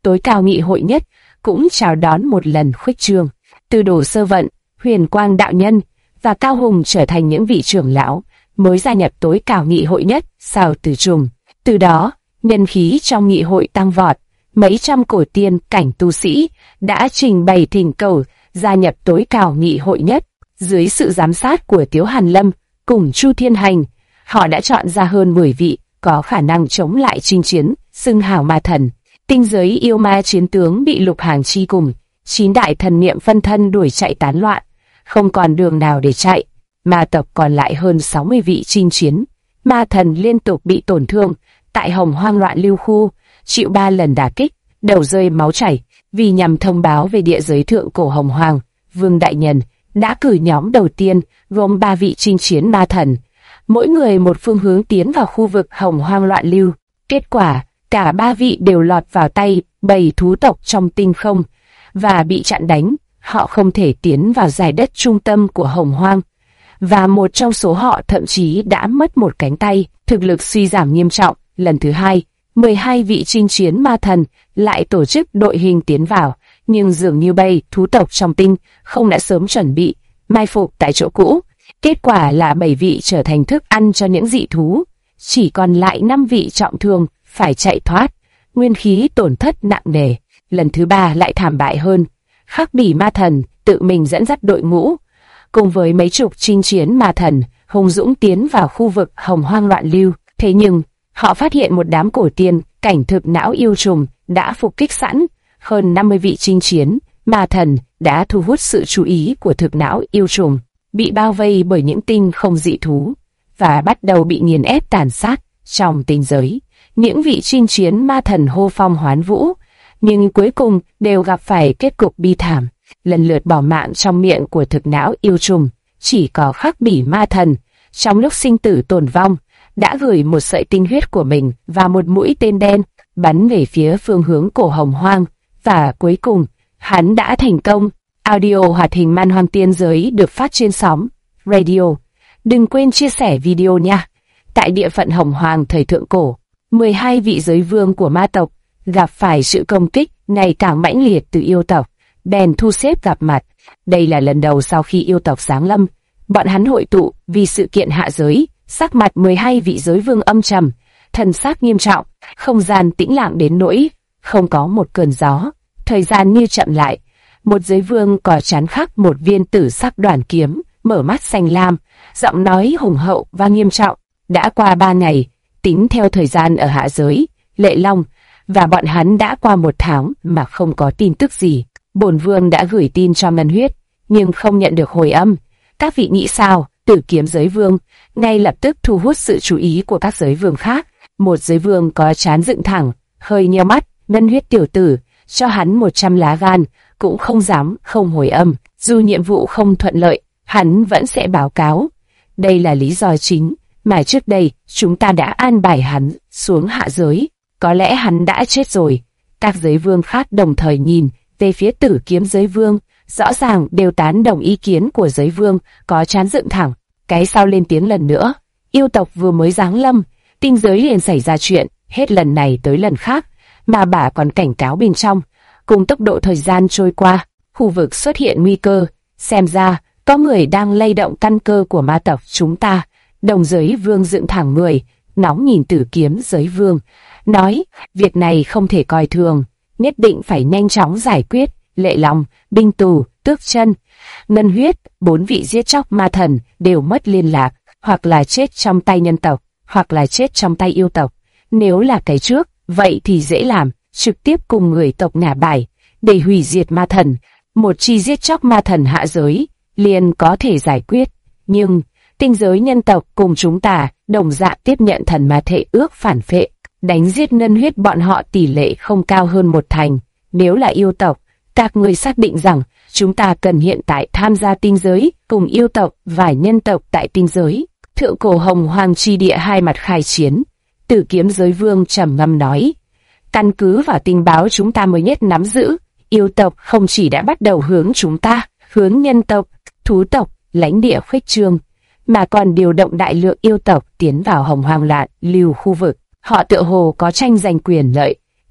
tối cao nghị hội nhất cũng chào đón một lần khuếch trương. Từ Đồ Sơ Vận, Huyền Quang đạo nhân và Cao Hùng trở thành những vị trưởng lão mới gia nhập tối cao nghị hội nhất sau Từ Trùng. Từ đó, nhân khí trong nghị hội tăng vọt, mấy trăm cổ tiên cảnh tu sĩ đã trình bày thỉnh cầu gia nhập tối cao nghị hội nhất. Dưới sự giám sát của Tiếu Hàn Lâm cùng Chu Thiên Hành, họ đã chọn ra hơn 10 vị có khả năng chống lại chinh chiến, xưng hào ma thần. Tinh giới yêu ma chiến tướng bị Lục Hàng Chi cùng 9 đại thần niệm phân thân đuổi chạy tán loạn, không còn đường nào để chạy. Ma tộc còn lại hơn 60 vị chinh chiến, ma thần liên tục bị tổn thương, tại Hồng Hoang Loạn Lưu khu chịu 3 lần đả kích, đầu rơi máu chảy. Vì nhằm thông báo về địa giới thượng cổ Hồng Hoang, Vương Đại Nhân đã cử nhóm đầu tiên gồm 3 vị chinh chiến ma thần, mỗi người một phương hướng tiến vào khu vực Hồng Hoang Loạn Lưu. Kết quả, cả 3 vị đều lọt vào tay bầy thú tộc trong tinh không và bị chặn đánh. Họ không thể tiến vào giải đất trung tâm của Hồng Hoang, và một trong số họ thậm chí đã mất một cánh tay, thực lực suy giảm nghiêm trọng. Lần thứ hai, 12 vị chinh chiến ma thần lại tổ chức đội hình tiến vào, nhưng dường như bầy thú tộc trong tinh không đã sớm chuẩn bị, mai phục tại chỗ cũ. Kết quả là 7 vị trở thành thức ăn cho những dị thú, chỉ còn lại 5 vị trọng thương, phải chạy thoát, nguyên khí tổn thất nặng nề. Lần thứ ba lại thảm bại hơn, Khắc Bỉ ma thần tự mình dẫn dắt đội ngũ, cùng với mấy chục chinh chiến ma thần, hùng dũng tiến vào khu vực Hồng Hoang Loạn Lưu. Thế nhưng, họ phát hiện một đám cổ tiên, cảnh thực não yêu trùng, đã phục kích sẵn. Hơn 50 vị chinh chiến, ma thần đã thu hút sự chú ý của thực não yêu trùng, bị bao vây bởi những tinh không dị thú, và bắt đầu bị nghiền ép tàn sát. Trong tinh giới, những vị chinh chiến ma thần hô phong hoán vũ, nhưng cuối cùng đều gặp phải kết cục bi thảm, lần lượt bỏ mạng trong miệng của thực não yêu trùng. Chỉ có Khắc Bỉ ma thần, trong lúc sinh tử tồn vong, đã gửi một sợi tinh huyết của mình và một mũi tên đen, bắn về phía phương hướng cổ Hồng Hoang, và cuối cùng, hắn đã thành công. Audio hoạt hình Man Hoang Tiên Giới được phát trên sóng radio. Đừng quên chia sẻ video nha. Tại địa phận Hồng Hoang thời thượng cổ, 12 vị giới vương của ma tộc gặp phải sự công kích ngày càng mãnh liệt từ yêu tộc, bèn thu xếp gặp mặt. Đây là lần đầu sau khi yêu tộc giáng lâm, bọn hắn hội tụ vì sự kiện hạ giới. Sắc mặt 12 vị giới vương âm trầm, thần sắc nghiêm trọng, không gian tĩnh lặng đến nỗi không có một cơn gió. Thời gian như chậm lại, một giới vương có trán khắc một viên tử sắc đoàn kiếm, mở mắt xanh lam, giọng nói hùng hậu và nghiêm trọng. Đã qua 3 ngày, tính theo thời gian ở hạ giới, Lệ Long và bọn hắn đã qua 1 tháng mà không có tin tức gì. Bổn vương đã gửi tin cho Ngân Huyết, nhưng không nhận được hồi âm. Các vị nghĩ sao? Tử Kiếm giới vương ngay lập tức thu hút sự chú ý của các giới vương khác. Một giới vương có trán dựng thẳng, hơi nheo mắt. Ngân Huyết tiểu tử, cho hắn 100 lá gan, cũng không dám không hồi âm. Dù nhiệm vụ không thuận lợi, hắn vẫn sẽ báo cáo. Đây là lý do chính mà trước đây chúng ta đã an bài hắn xuống hạ giới. Có lẽ hắn đã chết rồi. Các giới vương khác đồng thời nhìn về phía Tử Kiếm giới vương, rõ ràng đều tán đồng ý kiến của giới vương có trán dựng thẳng. Cái sau lên tiếng lần nữa, yêu tộc vừa mới giáng lâm, tinh giới liền xảy ra chuyện, hết lần này tới lần khác, mà bà còn cảnh cáo bên trong. Cùng tốc độ thời gian trôi qua, khu vực xuất hiện nguy cơ, xem ra có người đang lay động căn cơ của ma tộc chúng ta. Đồng giới vương dựng thẳng người, nóng nhìn Tử Kiếm giới vương, nói, việc này không thể coi thường, nhất định phải nhanh chóng giải quyết. Lệ Long, Binh Tù, Tước Chân, Ngân Huyết, 4 vị giết chóc ma thần đều mất liên lạc, hoặc là chết trong tay nhân tộc, hoặc là chết trong tay yêu tộc. Nếu là cái trước, vậy thì dễ làm, trực tiếp cùng người tộc ngả bài để hủy diệt ma thần. Một chi giết chóc ma thần hạ giới liền có thể giải quyết, nhưng tinh giới nhân tộc cùng chúng ta đồng dạng tiếp nhận thần ma thệ ước phản phệ, đánh giết Ngân Huyết bọn họ tỷ lệ không cao hơn 1/10. Nếu là yêu tộc, các người xác định rằng chúng ta cần hiện tại tham gia tinh giới cùng yêu tộc và nhân tộc tại tinh giới. Thượng cổ Hồng Hoang chi địa hai mặt khai chiến. Tử Kiếm giới vương trầm ngâm nói, căn cứ vào tình báo chúng ta mới nhất nắm giữ, yêu tộc không chỉ đã bắt đầu hướng chúng ta, hướng nhân tộc, thú tộc, lãnh địa khuếch trương, mà còn điều động đại lượng yêu tộc tiến vào Hồng Hoang Loạn Lưu khu vực. Họ tựa hồ có tranh giành quyền lợi,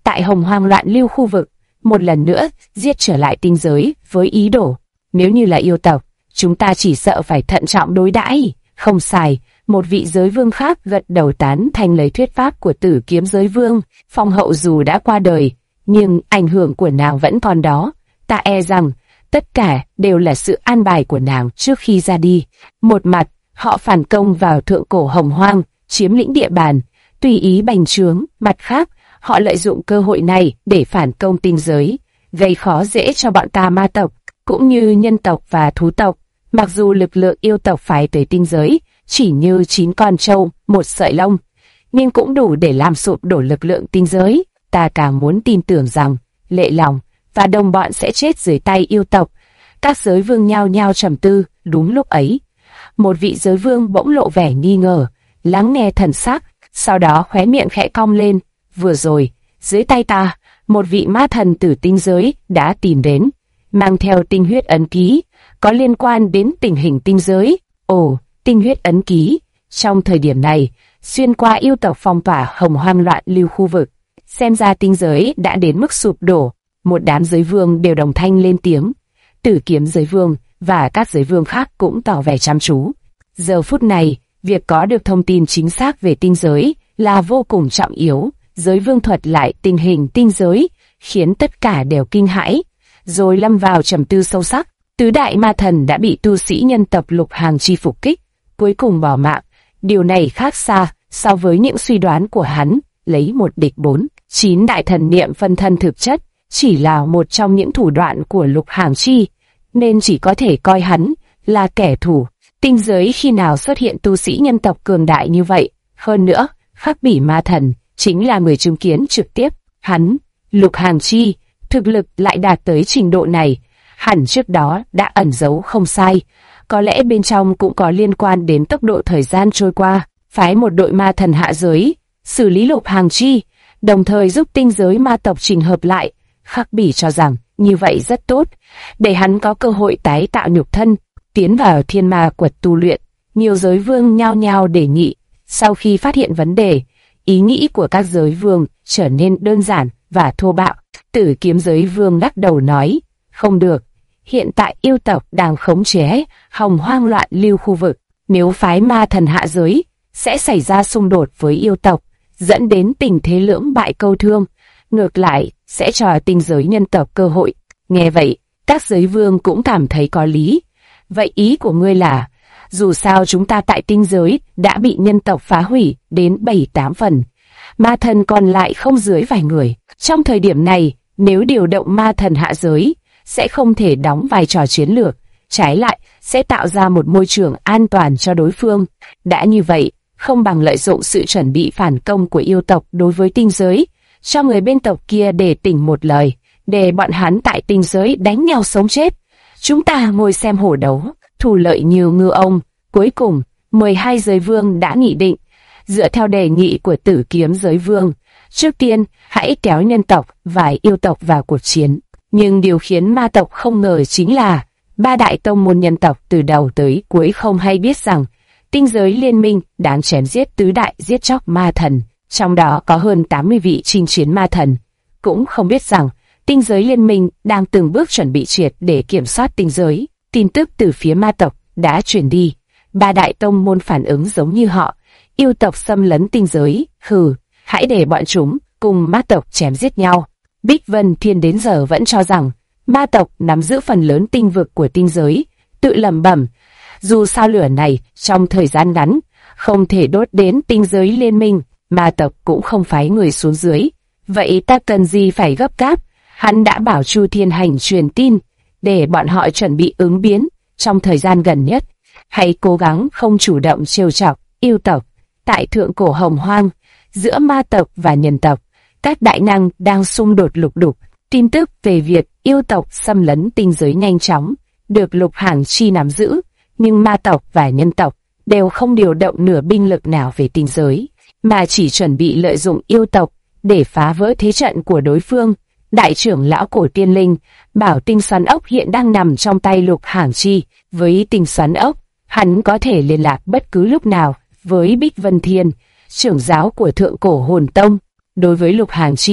tại Hồng Hoang loạn lưu khu vực, một lần nữa giết trở lại tinh giới với ý đồ. Nếu như là yêu tộc, chúng ta chỉ sợ phải thận trọng đối đãi. Không sai, một vị giới vương khác gật đầu tán thành lời thuyết pháp của Tử Kiếm giới vương. Phong hậu dù đã qua đời, nhưng ảnh hưởng của nàng vẫn còn đó. Ta e rằng tất cả đều là sự an bài của nàng trước khi ra đi. Một mặt, họ phản công vào thượng cổ Hồng Hoang, chiếm lĩnh địa bàn, tùy ý bành trướng. Mặt khác, họ lợi dụng cơ hội này để phản công tinh giới, gây khó dễ cho bọn ta ma tộc, cũng như nhân tộc và thú tộc. Mặc dù lực lượng yêu tộc phái tới tinh giới chỉ như 9 con trâu, một sợi lông, nhưng cũng đủ để làm sụp đổ lực lượng tinh giới. Ta càng muốn tin tưởng rằng Lệ Lòng và đồng bọn sẽ chết dưới tay yêu tộc. Các giới vương nhao nhao trầm tư. Đúng lúc ấy, một vị giới vương bỗng lộ vẻ nghi ngờ, lắng nghe thần sắc, sau đó khóe miệng khẽ cong lên. Vừa rồi, dưới tay ta, một vị ma thần từ tinh giới đã tìm đến, mang theo tinh huyết ấn ký, có liên quan đến tình hình tinh giới. Ồ, tinh huyết ấn ký. Trong thời điểm này, xuyên qua yêu tộc phong tỏa Hồng Hoang loạn lưu khu vực, xem ra tinh giới đã đến mức sụp đổ. Một đám giới vương đều đồng thanh lên tiếng. Tử Kiếm giới vương và các giới vương khác cũng tỏ vẻ chăm chú. Giờ phút này, việc có được thông tin chính xác về tinh giới là vô cùng trọng yếu. Giới vương thuật lại tình hình tinh giới, khiến tất cả đều kinh hãi, rồi lâm vào trầm tư sâu sắc. Tứ đại ma thần đã bị tu sĩ nhân tộc Lục Hàng Chi phục kích, cuối cùng bỏ mạng. Điều này khác xa so với những suy đoán của hắn, lấy một địch 4. 9 đại thần niệm phân thân thực chất chỉ là một trong những thủ đoạn của Lục Hàng Chi, nên chỉ có thể coi hắn là kẻ thù. Tinh giới khi nào xuất hiện tu sĩ nhân tộc cường đại như vậy? Hơn nữa, Khắc Bỉ ma thần chính là người chứng kiến trực tiếp. Hắn, Lục Hàng Chi, thực lực lại đạt tới trình độ này, hẳn trước đó đã ẩn giấu không sai. Có lẽ bên trong cũng có liên quan đến tốc độ thời gian trôi qua. Phái một đội ma thần hạ giới xử lý Lục Hàng Chi, đồng thời giúp tinh giới ma tộc chỉnh hợp lại. Khắc Bỉ cho rằng như vậy rất tốt, để hắn có cơ hội tái tạo nhục thân, tiến vào thiên ma quật tu luyện. Nhiều giới vương nhao nhao đề nghị. Sau khi phát hiện vấn đề, ý nghĩ của các giới vương trở nên đơn giản và thô bạo. Tử Kiếm giới vương lắc đầu nói, không được, hiện tại yêu tộc đang khống chế Hồng Hoang loạn lưu khu vực. Nếu phái ma thần hạ giới, sẽ xảy ra xung đột với yêu tộc, dẫn đến tình thế lưỡng bại câu thương. Ngược lại, sẽ cho tinh giới nhân tộc cơ hội. Nghe vậy, các giới vương cũng cảm thấy có lý. Vậy ý của ngươi là, dù sao chúng ta tại tinh giới đã bị nhân tộc phá hủy đến 7-8 phần. Ma thần còn lại không dưới vài người. Trong thời điểm này, nếu điều động ma thần hạ giới, sẽ không thể đóng vai trò chiến lược. Trái lại, sẽ tạo ra một môi trường an toàn cho đối phương. Đã như vậy, không bằng lợi dụng sự chuẩn bị phản công của yêu tộc đối với tinh giới, cho người bên tộc kia để tỉnh một lời, để bọn hắn tại tinh giới đánh nhau sống chết. Chúng ta ngồi xem hổ đấu, thủ lợi như ngư ông. Cuối cùng, 12 giới vương đã nghị định, dựa theo đề nghị của Tử Kiếm giới vương, trước tiên hãy kéo nhân tộc và yêu tộc vào cuộc chiến. Nhưng điều khiến ma tộc không ngờ chính là, 3 đại tông môn nhân tộc từ đầu tới cuối không hay biết rằng tinh giới liên minh đang chém giết tứ đại giết chóc ma thần, trong đó có hơn 80 vị chinh chiến ma thần. Cũng không biết rằng tinh giới liên minh đang từng bước chuẩn bị triệt để kiểm soát tinh giới. Tin tức từ phía ma tộc đã truyền đi, 3 đại tông môn phản ứng giống như họ, yêu tộc xâm lấn tinh giới. Hừ, hãy để bọn chúng cùng ma tộc chém giết nhau. Bích Vân Thiên đến giờ vẫn cho rằng ma tộc nắm giữ phần lớn tinh vực của tinh giới, tự lẩm bẩm, dù sao lửa này trong thời gian ngắn không thể đốt đến tinh giới liên minh, ma tộc cũng không phái người xuống dưới. Vậy ta cần gì phải gấp gáp? Hắn đã bảo Chu Thiên Hành truyền tin để bọn họ chuẩn bị ứng biến trong thời gian gần nhất. Hãy cố gắng không chủ động trêu chọc yêu tộc. Tại thượng cổ Hồng Hoang, giữa ma tộc và nhân tộc, các đại năng đang xung đột lục đục. Tin tức về việc yêu tộc xâm lấn tinh giới nhanh chóng được Lục Hàng Chi nắm giữ, nhưng ma tộc và nhân tộc đều không điều động nửa binh lực nào về tinh giới, mà chỉ chuẩn bị lợi dụng yêu tộc để phá vỡ thế trận của đối phương. Đại trưởng lão cổ tiên linh bảo tinh xoắn ốc hiện đang nằm trong tay Lục Hàng Chi. Với tinh xoắn ốc, hắn có thể liên lạc bất cứ lúc nào với Bích Vân Thiên, trưởng giáo của thượng cổ hồn tông. Đối với Lục Hàng Chi,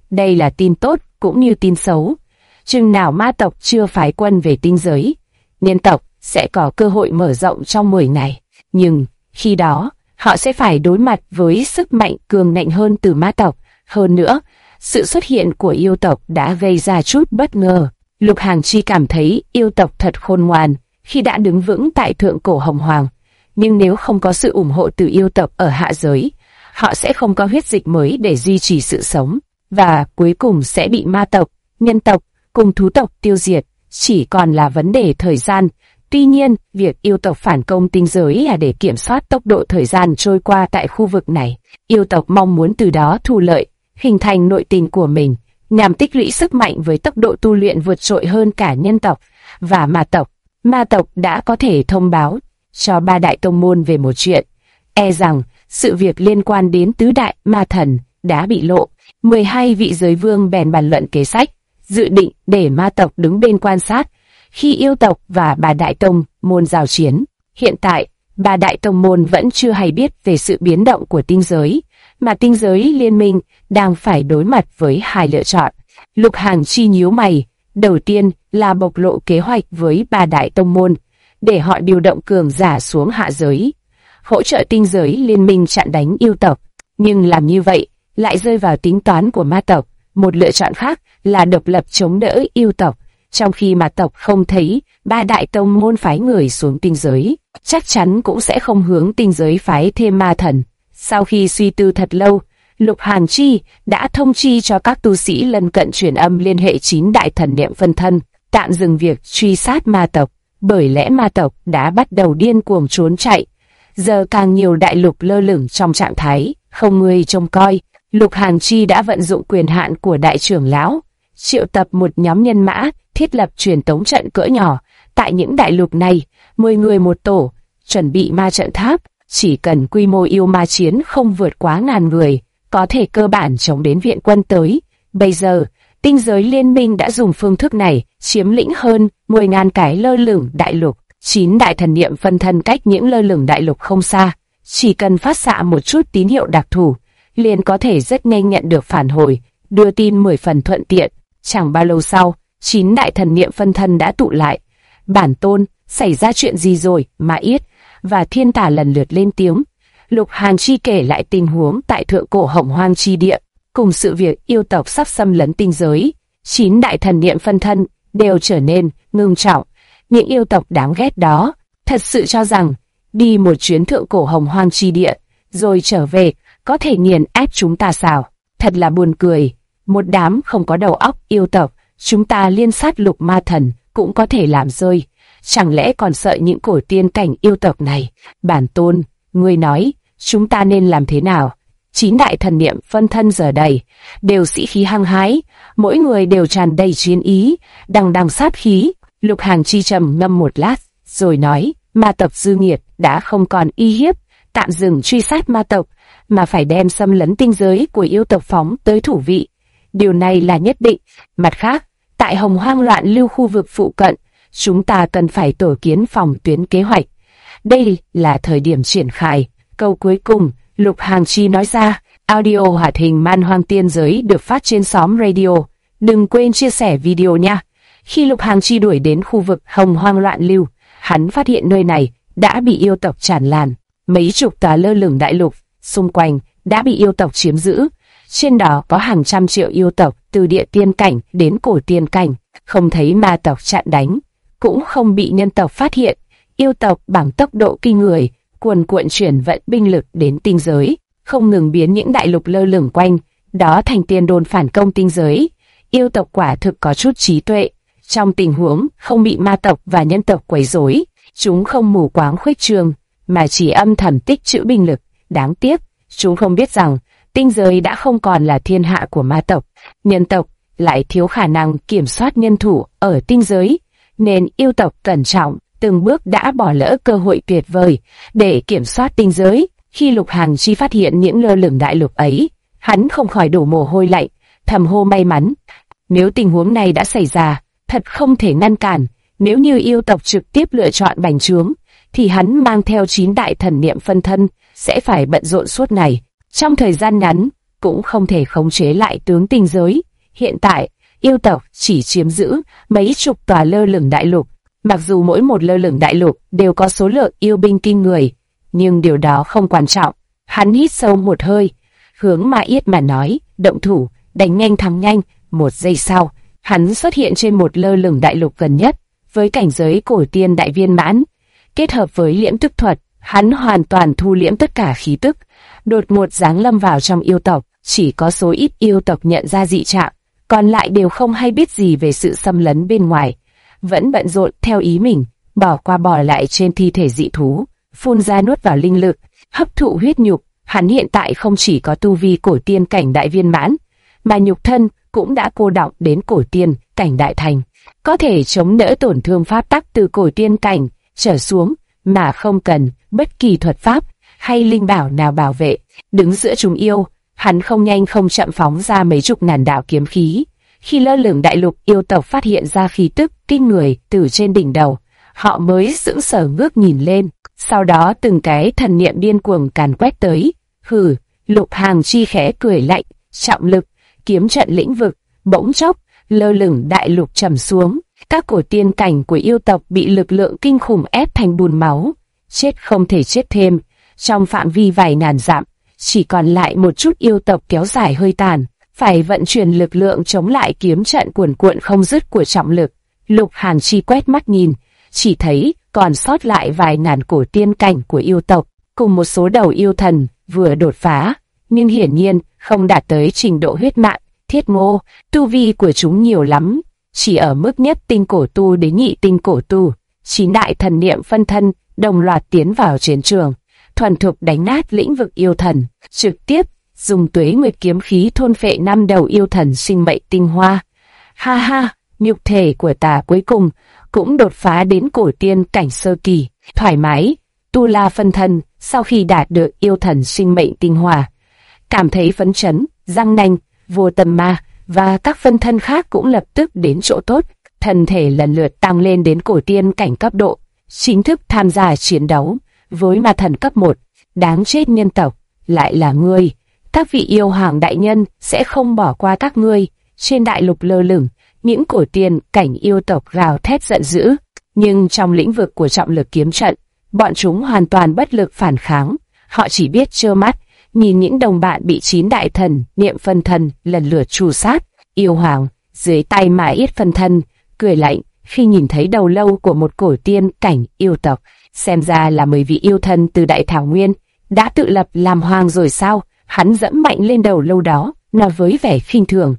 Đây là tin tốt cũng như tin xấu. Chừng nào ma tộc chưa phái quân về tinh giới, nhân tộc sẽ có cơ hội mở rộng trong 10 ngày. Nhưng khi đó, họ sẽ phải đối mặt với sức mạnh cường nạnh hơn từ ma tộc. Hơn nữa, sự xuất hiện của yêu tộc đã gây ra chút bất ngờ. Lục Hàng Chi cảm thấy yêu tộc thật khôn ngoan khi đã đứng vững tại thượng cổ Hồng Hoàng. Nhưng nếu không có sự ủng hộ từ yêu tộc ở hạ giới, họ sẽ không có huyết dịch mới để duy trì sự sống, và cuối cùng sẽ bị ma tộc, nhân tộc cùng thú tộc tiêu diệt, chỉ còn là vấn đề thời gian. Tuy nhiên, việc yêu tộc phản công tinh giới là để kiểm soát tốc độ thời gian trôi qua tại khu vực này. Yêu tộc mong muốn từ đó thu lợi, hình thành nội tình của mình, nhằm tích lũy sức mạnh với tốc độ tu luyện vượt trội hơn cả nhân tộc và ma tộc. Ma tộc đã có thể thông báo cho 3 đại tông môn về một chuyện, e rằng sự việc liên quan đến tứ đại ma thần đã bị lộ. 12 vị giới vương bèn bàn luận kế sách, dự định để ma tộc đứng bên quan sát khi yêu tộc và 3 đại tông môn giao chiến. Hiện tại, 3 đại tông môn vẫn chưa hay biết về sự biến động của tinh giới, mà tinh giới liên minh đang phải đối mặt với 2 lựa chọn. Lục Hàng Chi nhíu mày, đầu tiên là bộc lộ kế hoạch với 3 đại tông môn, để họ điều động cường giả xuống hạ giới, hỗ trợ tinh giới liên minh chặn đánh yêu tộc. Nhưng làm như vậy lại rơi vào tính toán của ma tộc. Một lựa chọn khác là độc lập chống đỡ yêu tộc, trong khi ma tộc không thấy 3 đại tông môn phái người xuống tinh giới, chắc chắn cũng sẽ không hướng tinh giới phái thêm ma thần. Sau khi suy tư thật lâu, Lục Hàn Chi đã thông chi cho các tu sĩ lân cận truyền âm liên hệ 9 đại thần niệm phân thân, tạm dừng việc truy sát ma tộc, bởi lẽ ma tộc đã bắt đầu điên cuồng trốn chạy. Giờ càng nhiều đại lục lơ lửng trong trạng thái không người trông coi. Lục Hàn Chi đã vận dụng quyền hạn của đại trưởng lão, triệu tập một nhóm nhân mã, thiết lập truyền tống trận cỡ nhỏ tại những đại lục này, 10 người một tổ, chuẩn bị ma trận tháp. Chỉ cần quy mô yêu ma chiến không vượt quá 1000 người, có thể cơ bản chống đến viện quân tới. Bây giờ, tinh giới liên minh đã dùng phương thức này chiếm lĩnh hơn 10.000 cái lơ lửng đại lục. 9 đại thần niệm phân thân cách những lơ lửng đại lục không xa, chỉ cần phát xạ một chút tín hiệu đặc thù, liền có thể rất nhanh nhận được phản hồi, đưa tin 10 phần thuận tiện. Chẳng bao lâu sau, 9 đại thần niệm phân thân đã tụ lại. Bản tôn, xảy ra chuyện gì rồi? Ma Yết và Thiên Tà lần lượt lên tiếng. Lục Hàn Chi kể lại tình huống tại thượng cổ Hồng Hoang chi địa, cùng sự việc yêu tộc sắp xâm lấn tinh giới. 9 đại thần niệm phân thân đều trở nên ngưng trọng. Những yêu tộc đáng ghét đó thật sự cho rằng đi một chuyến thượng cổ Hồng Hoang chi địa rồi trở về có thể nghiền ép chúng ta sao? Thật là buồn cười. Một đám không có đầu óc yêu tộc, chúng ta liên sát lục ma thần cũng có thể làm rơi. Chẳng lẽ còn sợ những cổ tiên cảnh yêu tộc này? Bản tôn, ngươi nói, chúng ta nên làm thế nào? 9 đại thần niệm phân thân giờ đây đều sĩ khí hăng hái, mỗi người đều tràn đầy chiến ý, đằng đằng sát khí. Lục Hàng Chi trầm ngâm một lát, rồi nói, ma tộc dư nghiệt đã không còn uy hiếp, tạm dừng truy sát ma tộc, mà phải đem xâm lấn tinh giới của yêu tộc phóng tới thủ vị. Điều này là nhất định. Mặt khác, tại Hồng Hoang loạn lưu khu vực phụ cận, chúng ta cần phải tổ kiến phòng tuyến kế hoạch. Đây là thời điểm triển khai. Câu cuối cùng, Lục Hàng Chi nói ra, audio hoạt hình Man Hoang Tiên Giới được phát trên xóm radio. Đừng quên chia sẻ video nha. Khi Lục Hàng Chi đuổi đến khu vực Hồng Hoang loạn lưu, hắn phát hiện nơi này đã bị yêu tộc tràn lan. Mấy chục tòa lơ lửng đại lục xung quanh đã bị yêu tộc chiếm giữ. Trên đó có hàng trăm triệu yêu tộc từ địa tiên cảnh đến cổ tiên cảnh, không thấy ma tộc chặn đánh, cũng không bị nhân tộc phát hiện. Yêu tộc bằng tốc độ kinh người, cuồn cuộn chuyển vận binh lực đến tinh giới, không ngừng biến những đại lục lơ lửng quanh đó thành tiền đồn phản công tinh giới. Yêu tộc quả thực có chút trí tuệ. Trong tình huống không bị ma tộc và nhân tộc quấy rối, chúng không mù quáng khuếch trương, mà chỉ âm thầm tích trữ binh lực. Đáng tiếc, chúng không biết rằng tinh giới đã không còn là thiên hạ của ma tộc. Nhân tộc lại thiếu khả năng kiểm soát nhân thủ ở tinh giới, nên yêu tộc cẩn trọng, từng bước đã bỏ lỡ cơ hội tuyệt vời để kiểm soát tinh giới. Khi Lục Hàng Chi phát hiện những lơ lửng đại lục ấy, hắn không khỏi đổ mồ hôi lạnh, thầm hô may mắn. Nếu tình huống này đã xảy ra, thật không thể ngăn cản. Nếu như yêu tộc trực tiếp lựa chọn bành trướng, thì hắn mang theo 9 đại thần niệm phân thân sẽ phải bận rộn suốt ngày. Trong thời gian ngắn, cũng không thể khống chế lại tướng tinh giới. Hiện tại, yêu tộc chỉ chiếm giữ mấy chục tòa lơ lửng đại lục. Mặc dù mỗi một lơ lửng đại lục đều có số lượng yêu binh kinh người, nhưng điều đó không quan trọng. Hắn hít sâu một hơi, hướng Ma Yết mà nói, động thủ, đánh nhanh thắng nhanh. Một giây sau, hắn xuất hiện trên một lơ lửng đại lục gần nhất, với cảnh giới cổ tiên đại viên mãn. Kết hợp với liễm tức thuật, hắn hoàn toàn thu liễm tất cả khí tức, đột ngột giáng lâm vào trong yêu tộc. Chỉ có số ít yêu tộc nhận ra dị trạng, còn lại đều không hay biết gì về sự xâm lấn bên ngoài, vẫn bận rộn theo ý mình, bỏ qua bỏ lại trên thi thể dị thú, phun ra nuốt vào linh lực, hấp thụ huyết nhục. Hắn hiện tại không chỉ có tu vi cổ tiên cảnh đại viên mãn, mà nhục thân cũng đã cô đọng đến cổ tiên cảnh đại thành, có thể chống đỡ tổn thương pháp tắc từ cổ tiên cảnh trở xuống mà không cần bất kỳ thuật pháp hay linh bảo nào bảo vệ. Đứng giữa chúng yêu, hắn không nhanh không chậm phóng ra mấy chục ngàn đạo kiếm khí. Khi lơ lửng đại lục yêu tộc phát hiện ra khí tức kinh người từ trên đỉnh đầu, họ mới sững sờ ngước nhìn lên. Sau đó từng cái thần niệm điên cuồng càn quét tới. Hừ, Lục Hàng Chi khẽ cười lạnh, trọng lực, kiếm trận lĩnh vực, bỗng chốc, lơ lửng đại lục trầm xuống. Các cổ tiên cảnh của yêu tộc bị lực lượng kinh khủng ép thành bùn máu, chết không thể chết thêm. Trong phạm vi vài ngàn dặm, chỉ còn lại một chút yêu tộc kéo dài hơi tàn, phải vận chuyển lực lượng chống lại kiếm trận cuồn cuộn không dứt của trọng lực. Lục Hàn Chi quét mắt nhìn, chỉ thấy còn sót lại vài ngàn cổ tiên cảnh của yêu tộc, cùng một số đầu yêu thần vừa đột phá, nhưng hiển nhiên không đạt tới trình độ huyết mạn, thiết ngô. Tu vi của chúng nhiều lắm, chỉ ở mức nhất tinh cổ tu đến nhị tinh cổ tu. 9 đại thần niệm phân thân đồng loạt tiến vào chiến trường, thuần thục đánh nát lĩnh vực yêu thần, trực tiếp dùng tuế nguyệt kiếm khí thôn phệ 5 đầu yêu thần sinh mệnh tinh hoa. Ha ha, nhục thể của ta cuối cùng cũng đột phá đến cổ tiên cảnh sơ kỳ, thoải mái. Tu La phân thân sau khi đạt được yêu thần sinh mệnh tinh hoa, cảm thấy phấn chấn, răng nanh, vô tâm ma và các phân thân khác cũng lập tức đến chỗ tốt, thân thể lần lượt tăng lên đến cổ tiên cảnh cấp độ, chính thức tham gia chiến đấu với ma thần cấp 1. Đáng chết nhân tộc, lại là ngươi. Các vị yêu hoàng đại nhân sẽ không bỏ qua các ngươi. Trên đại lục lơ lửng, những cổ tiên cảnh yêu tộc gào thét giận dữ, nhưng trong lĩnh vực của trọng lực kiếm trận, bọn chúng hoàn toàn bất lực phản kháng. Họ chỉ biết trơ mắt nhìn những đồng bạn bị 9 đại thần niệm phân thân lần lượt tru sát. Yêu hoàng dưới tay Ma Yết phân thân cười lạnh khi nhìn thấy đầu lâu của một cổ tiên cảnh yêu tộc. Xem ra là 10 vị yêu thần từ Đại Thảo Nguyên đã tự lập làm hoàng rồi sao? Hắn dẫm mạnh lên đầu lâu đó, nói với vẻ khinh thường.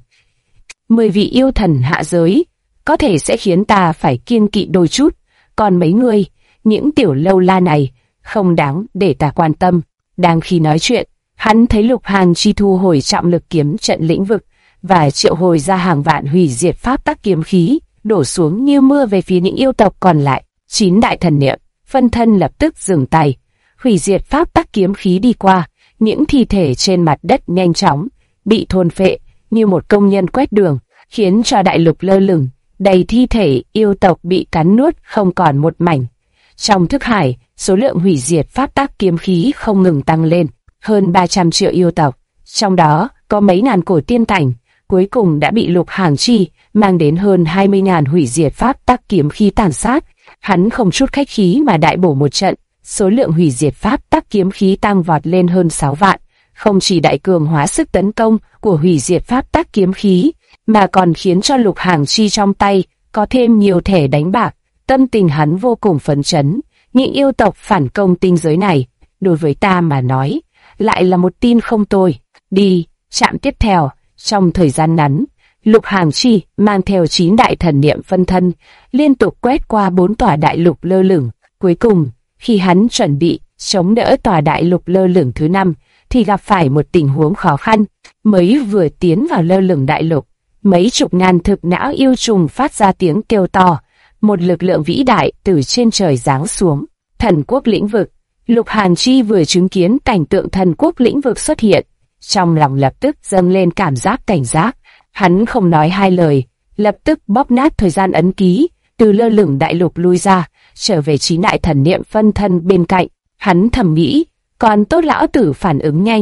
10 vị yêu thần hạ giới, có thể sẽ khiến ta phải kiêng kỵ đôi chút. Còn mấy người, những tiểu lâu la này, không đáng để ta quan tâm. Đang khi nói chuyện, hắn thấy Lục Hàn Chi thu hồi trọng lực kiếm trận lĩnh vực và triệu hồi ra hàng vạn hủy diệt pháp tắc kiếm khí, đổ xuống như mưa về phía những yêu tộc còn lại. 9 đại thần niệm phân thân lập tức dừng tay, hủy diệt pháp tắc kiếm khí đi qua, những thi thể trên mặt đất nhanh chóng bị thôn phệ như một công nhân quét đường, khiến cho đại lục lơ lửng đầy thi thể yêu tộc bị cắn nuốt không còn một mảnh. Trong thức hải, số lượng hủy diệt pháp tắc kiếm khí không ngừng tăng lên, hơn 300 triệu yêu tộc, trong đó có mấy ngàn cổ tiên cảnh, cuối cùng đã bị Lục Hàng Chi mang đến hơn 20.000 hủy diệt pháp tắc kiếm khí tàn sát. Hắn không chút khách khí mà đại bổ một trận, số lượng hủy diệt pháp tắc kiếm khí tăng vọt lên hơn 6 vạn, không chỉ đại cường hóa sức tấn công của hủy diệt pháp tắc kiếm khí, mà còn khiến cho Lục Hàng Chi trong tay có thêm nhiều thẻ đánh bạc. Tâm tình hắn vô cùng phấn chấn. Những yêu tộc phản công tinh giới này, đối với ta mà nói, lại là một tin không tồi. Đi, trạm tiếp theo. Trong thời gian ngắn, Lục Hàng Chi mang theo 9 đại thần niệm phân thân, liên tục quét qua 4 tòa đại lục lơ lửng. Cuối cùng, khi hắn chuẩn bị chống đỡ tòa đại lục lơ lửng thứ 5, thì gặp phải một tình huống khó khăn. Mới vừa tiến vào lơ lửng đại lục, mấy chục ngàn thực não yêu trùng phát ra tiếng kêu to, một lực lượng vĩ đại từ trên trời giáng xuống. Thần quốc lĩnh vực. Lục Hàn Chi vừa chứng kiến cảnh tượng thần quốc lĩnh vực xuất hiện, trong lòng lập tức dâng lên cảm giác cảnh giác. Hắn không nói hai lời, lập tức bóp nát thời gian ấn ký, từ lơ lửng đại lục lui ra, trở về 9 đại thần niệm phân thân bên cạnh. Hắn thầm nghĩ, còn tốt lão tử phản ứng nhanh,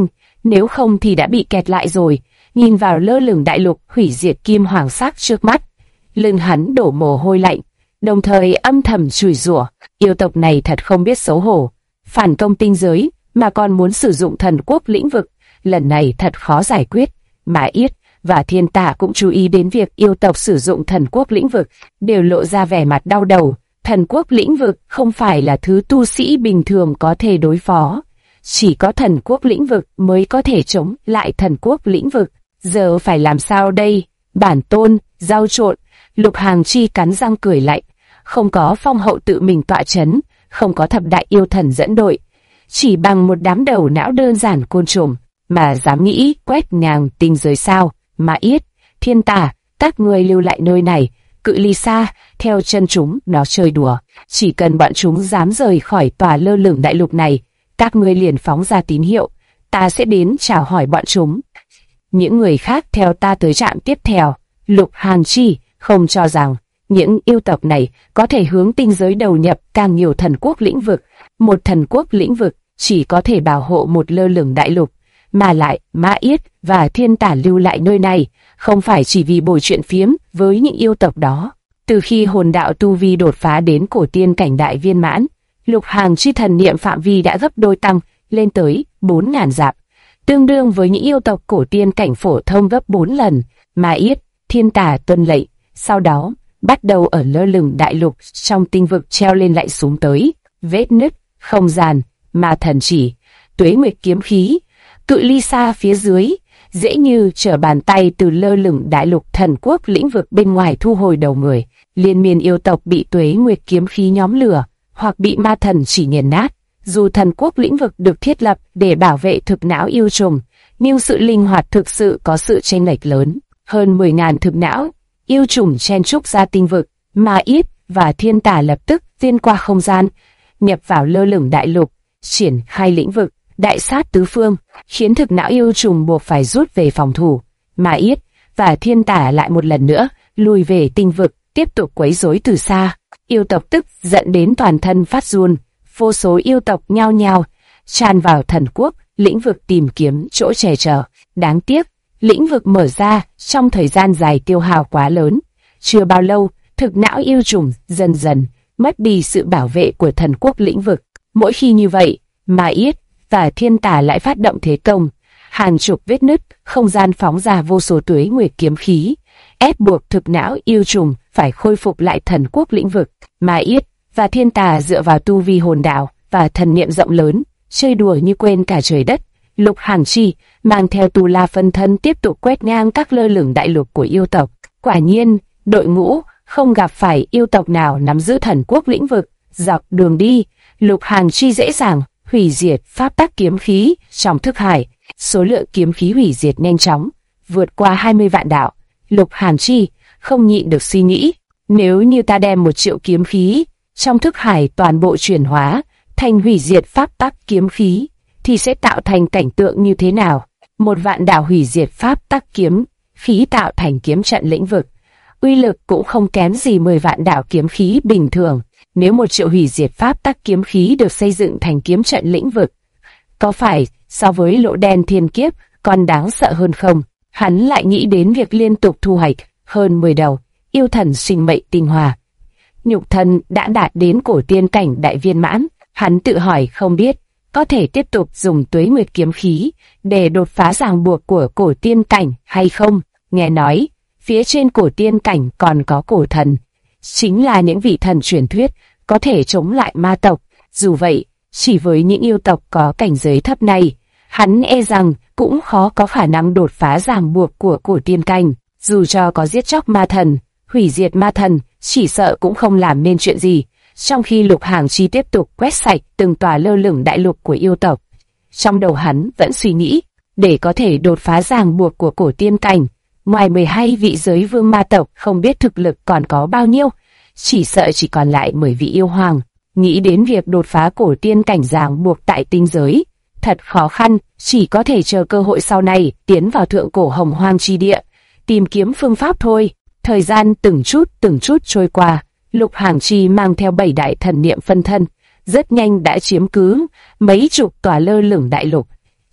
nếu không thì đã bị kẹt lại rồi. Nhìn vào lơ lửng đại lục hủy diệt kim hoàng sắc trước mắt, lưng hắn đổ mồ hôi lạnh, đồng thời âm thầm chửi rủa, yêu tộc này thật không biết xấu hổ, phản công tinh giới mà còn muốn sử dụng thần quốc lĩnh vực, lần này thật khó giải quyết. Mà Yết và Thiên Tả cũng chú ý đến việc yêu tộc sử dụng thần quốc lĩnh vực, đều lộ ra vẻ mặt đau đầu. Thần quốc lĩnh vực không phải là thứ tu sĩ bình thường có thể đối phó, chỉ có thần quốc lĩnh vực mới có thể chống lại thần quốc lĩnh vực. Giờ phải làm sao đây? Bản tôn, rau trộn. Lục Hàng Chi cắn răng cười lạnh, không có phong hậu tự mình tọa chấn, không có thập đại yêu thần dẫn đội, chỉ bằng một đám đầu não đơn giản côn trùng mà dám nghĩ quét ngang tinh giới sao? Mà Yết, Thiên Tả, các người lưu lại nơi này, cự ly xa, theo chân chúng nó chơi đùa. Chỉ cần bọn chúng dám rời khỏi tòa lơ lửng đại lục này, các ngươi liền phóng ra tín hiệu, ta sẽ đến chào hỏi bọn chúng. Những người khác theo ta tới trạm tiếp theo. Lục Hàn Chi không cho rằng những yêu tộc này có thể hướng tinh giới đầu nhập càng nhiều thần quốc lĩnh vực. Một thần quốc lĩnh vực chỉ có thể bảo hộ một lơ lửng đại lục, mà lại Mã Yết và Thiên Tả lưu lại nơi này không phải chỉ vì bồi chuyện phiếm với những yêu tộc đó. Từ khi hồn đạo tu vi đột phá đến cổ tiên cảnh đại viên mãn, Lục Hàng Chi thần niệm phạm vi đã gấp đôi tăng lên tới 4.000 dặm, tương đương với những yêu tộc cổ tiên cảnh phổ thông gấp 4 lần. Mà Yết, Thiên Tả tuân lệnh, sau đó bắt đầu ở lơ lửng đại lục trong tinh vực treo lên lại xuống tới vết nứt không gian, mà thần chỉ, tuế nguyệt kiếm khí, cự ly xa phía dưới, dễ như trở bàn tay từ lơ lửng đại lục thần quốc lĩnh vực bên ngoài thu hồi đầu người. Liên miên yêu tộc bị tuế nguyệt kiếm khí nhóm lửa, hoặc bị ma thần chỉ nghiền nát. Dù thần quốc lĩnh vực được thiết lập để bảo vệ thực não yêu trùng, nhưng sự linh hoạt thực sự có sự chênh lệch lớn. Hơn 10.000 thực não yêu trùng chen trúc ra tinh vực, mà Yết và Thiên Tả lập tức xuyên qua không gian, nhập vào lơ lửng đại lục, triển khai lĩnh vực đại sát tứ phương, khiến thực não yêu trùng buộc phải rút về phòng thủ. Mà Yết và Thiên Tả lại một lần nữa lùi về tinh vực, tiếp tục quấy rối từ xa. Yêu tộc tức giận đến toàn thân phát run, vô số yêu tộc nhao nhao tràn vào thần quốc lĩnh vực tìm kiếm chỗ che chở. Đáng tiếc, lĩnh vực mở ra trong thời gian dài tiêu hao quá lớn. Chưa bao lâu, thực não yêu trùng dần dần mất đi sự bảo vệ của thần quốc lĩnh vực. Mỗi khi như vậy, mà Yết và Thiên Tả lại phát động thế công. Hàng chục vết nứt không gian phóng ra vô số tuế nguyệt kiếm khí, ép buộc thực não yêu trùng phải khôi phục lại thần quốc lĩnh vực. Mà Yết và Thiên Tả dựa vào tu vi hồn đạo và thần niệm rộng lớn, chơi đùa như quên cả trời đất. Lục Hàng Chi mang theo Tu La phân thân tiếp tục quét ngang các lơ lửng đại lục của yêu tộc. Quả nhiên, đội ngũ không gặp phải yêu tộc nào nắm giữ thần quốc lĩnh vực. Dọc đường đi, Lục Hàng Chi dễ dàng hủy diệt pháp tắc kiếm khí trong thức hải. Số lượng kiếm khí hủy diệt nhanh chóng vượt qua 20 vạn đạo. Lục Hàng Chi không nhịn được suy nghĩ, nếu như ta đem 1 triệu kiếm khí trong thức hải toàn bộ chuyển hóa thành hủy diệt pháp tắc kiếm khí, thì sẽ tạo thành cảnh tượng như thế nào? 1 vạn đạo hủy diệt pháp tắc kiếm khí tạo thành kiếm trận lĩnh vực, uy lực cũng không kém gì 10 vạn đạo kiếm khí bình thường. Nếu 1 triệu hủy diệt pháp tắc kiếm khí được xây dựng thành kiếm trận lĩnh vực, có phải so với lỗ đen thiên kiếp còn đáng sợ hơn không? Hắn lại nghĩ đến việc liên tục thu hoạch hơn 10 đầu yêu thần sinh mệnh tinh hoa. Nhục thân đã đạt đến cổ tiên cảnh đại viên mãn. Hắn tự hỏi không biết có thể tiếp tục dùng tuế nguyệt kiếm khí để đột phá ràng buộc của cổ tiên cảnh hay không. Nghe nói, phía trên cổ tiên cảnh còn có cổ thần, chính là những vị thần truyền thuyết có thể chống lại ma tộc. Dù vậy, chỉ với những yêu tộc có cảnh giới thấp này, hắn e rằng cũng khó có khả năng đột phá ràng buộc của cổ tiên cảnh. Dù cho có giết chóc ma thần, hủy diệt ma thần, chỉ sợ cũng không làm nên chuyện gì. Trong khi Lục Hàng Chi tiếp tục quét sạch từng tòa lơ lửng đại lục của yêu tộc, trong đầu hắn vẫn suy nghĩ, để có thể đột phá ràng buộc của cổ tiên cảnh, ngoài 12 vị giới vương ma tộc không biết thực lực còn có bao nhiêu, chỉ sợ chỉ còn lại 10 vị yêu hoàng. Nghĩ đến việc đột phá cổ tiên cảnh ràng buộc tại tinh giới, thật khó khăn, chỉ có thể chờ cơ hội sau này tiến vào thượng cổ hồng hoang chi địa, tìm kiếm phương pháp thôi. Thời gian từng chút trôi qua, Lục Hàng Chi mang theo 7 đại thần niệm phân thân, rất nhanh đã chiếm cứ mấy chục tòa lơ lửng đại lục.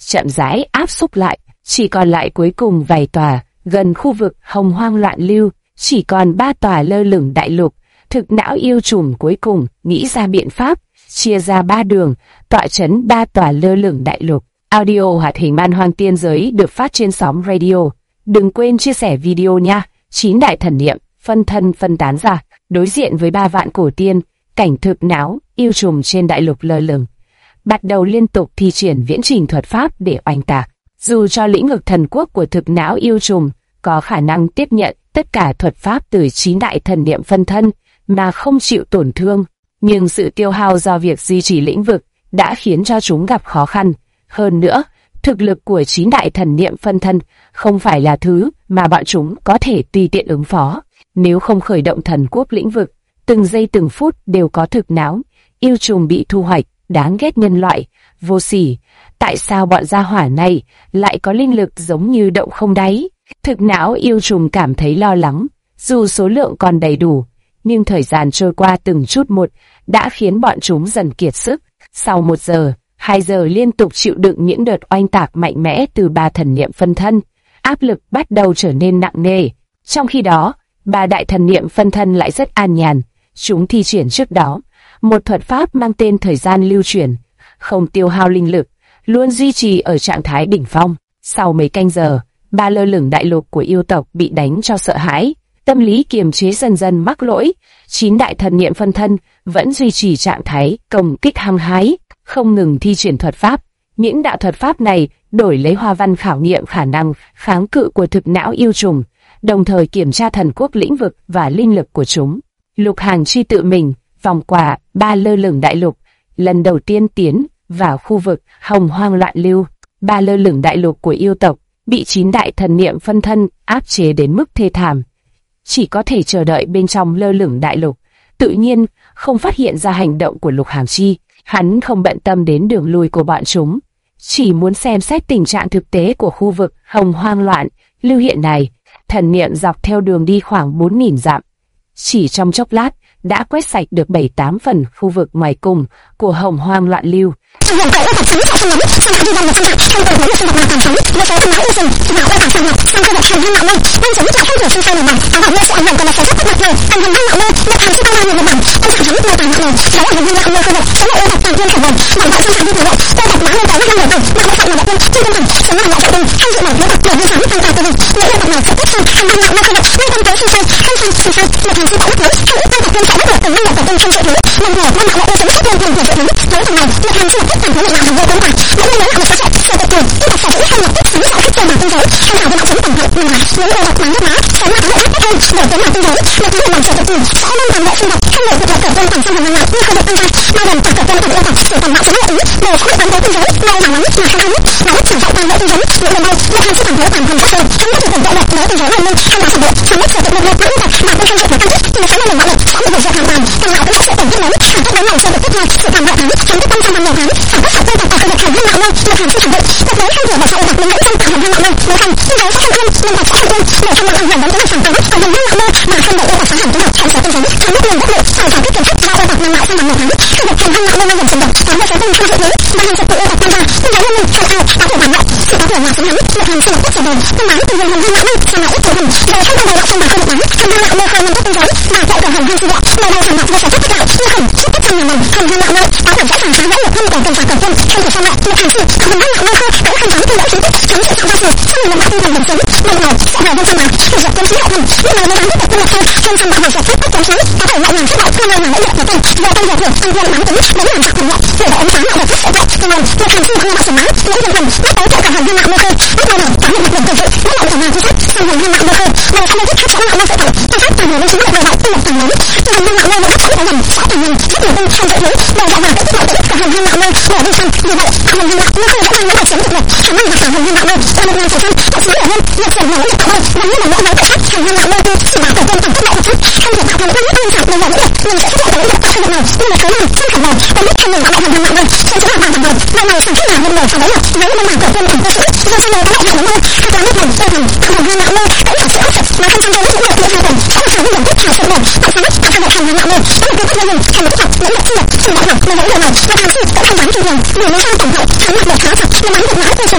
chậm rãi áp xúc lại, chỉ còn lại cuối cùng vài tòa. Gần khu vực hồng hoang loạn lưu, chỉ còn 3 tòa lơ lửng đại lục. Thực não yêu trùm cuối cùng nghĩ ra biện pháp, chia ra 3 đường, tọa chấn 3 tòa lơ lửng đại lục. Audio hoạt hình Man Hoang Tiên Giới được phát trên sóng radio. Đừng quên chia sẻ video nha. 9 đại thần niệm, phân thân phân tán ra, đối diện với 3 vạn cổ tiên, cảnh thực não yêu trùm trên đại lục lơ lửng, bắt đầu liên tục thi triển viễn trình thuật pháp để oanh tạc. Dù cho lĩnh vực thần quốc của thực não yêu trùm có khả năng tiếp nhận tất cả thuật pháp từ 9 đại thần niệm phân thân mà không chịu tổn thương, nhưng sự tiêu hao do việc duy trì lĩnh vực đã khiến cho chúng gặp khó khăn. Hơn nữa, thực lực của 9 đại thần niệm phân thân không phải là thứ mà bọn chúng có thể tùy tiện ứng phó. Nếu không khởi động thần quốc lĩnh vực, từng giây từng phút đều có thực não yêu trùm bị thu hoạch. Đáng ghét nhân loại, vô sỉ, tại sao bọn gia hỏa này lại có linh lực giống như động không đáy? Thực não yêu trùm cảm thấy lo lắng, dù số lượng còn đầy đủ, nhưng thời gian trôi qua từng chút một đã khiến bọn chúng dần kiệt sức. Sau 1 giờ, 2 giờ liên tục chịu đựng những đợt oanh tạc mạnh mẽ từ 3 thần niệm phân thân, áp lực bắt đầu trở nên nặng nề. Trong khi đó, 3 đại thần niệm phân thân lại rất an nhàn, chúng thi triển trước đó một thuật pháp mang tên thời gian lưu chuyển, không tiêu hao linh lực, luôn duy trì ở trạng thái đỉnh phong. Sau mấy canh giờ, 3 lơ lửng đại lục của yêu tộc bị đánh cho sợ hãi, tâm lý kiềm chế dần dần mắc lỗi. 9 đại thần niệm phân thân vẫn duy trì trạng thái công kích hăng hái, không ngừng thi triển thuật pháp. Những đạo thuật pháp này đổi lấy hoa văn khảo nghiệm khả năng kháng cự của thực não yêu trùng, đồng thời kiểm tra thần quốc lĩnh vực và linh lực của chúng. Lục Hàng Chi tự mình vòng qua 3 lơ lửng đại lục, lần đầu tiên tiến vào khu vực hồng hoang loạn lưu. 3 lơ lửng đại lục của yêu tộc bị 9 đại thần niệm phân thân áp chế đến mức thê thảm, chỉ có thể chờ đợi bên trong lơ lửng đại lục. Tự nhiên không phát hiện ra hành động của Lục Hàng Chi, hắn không bận tâm đến đường lui của bọn chúng, chỉ muốn xem xét tình trạng thực tế của khu vực hồng hoang loạn lưu hiện này. Thần niệm dọc theo đường đi khoảng 4.000 dặm, chỉ trong chốc lát đã quét sạch được 7-8 phần khu vực ngoài cùng của hồng hoang loạn lưu.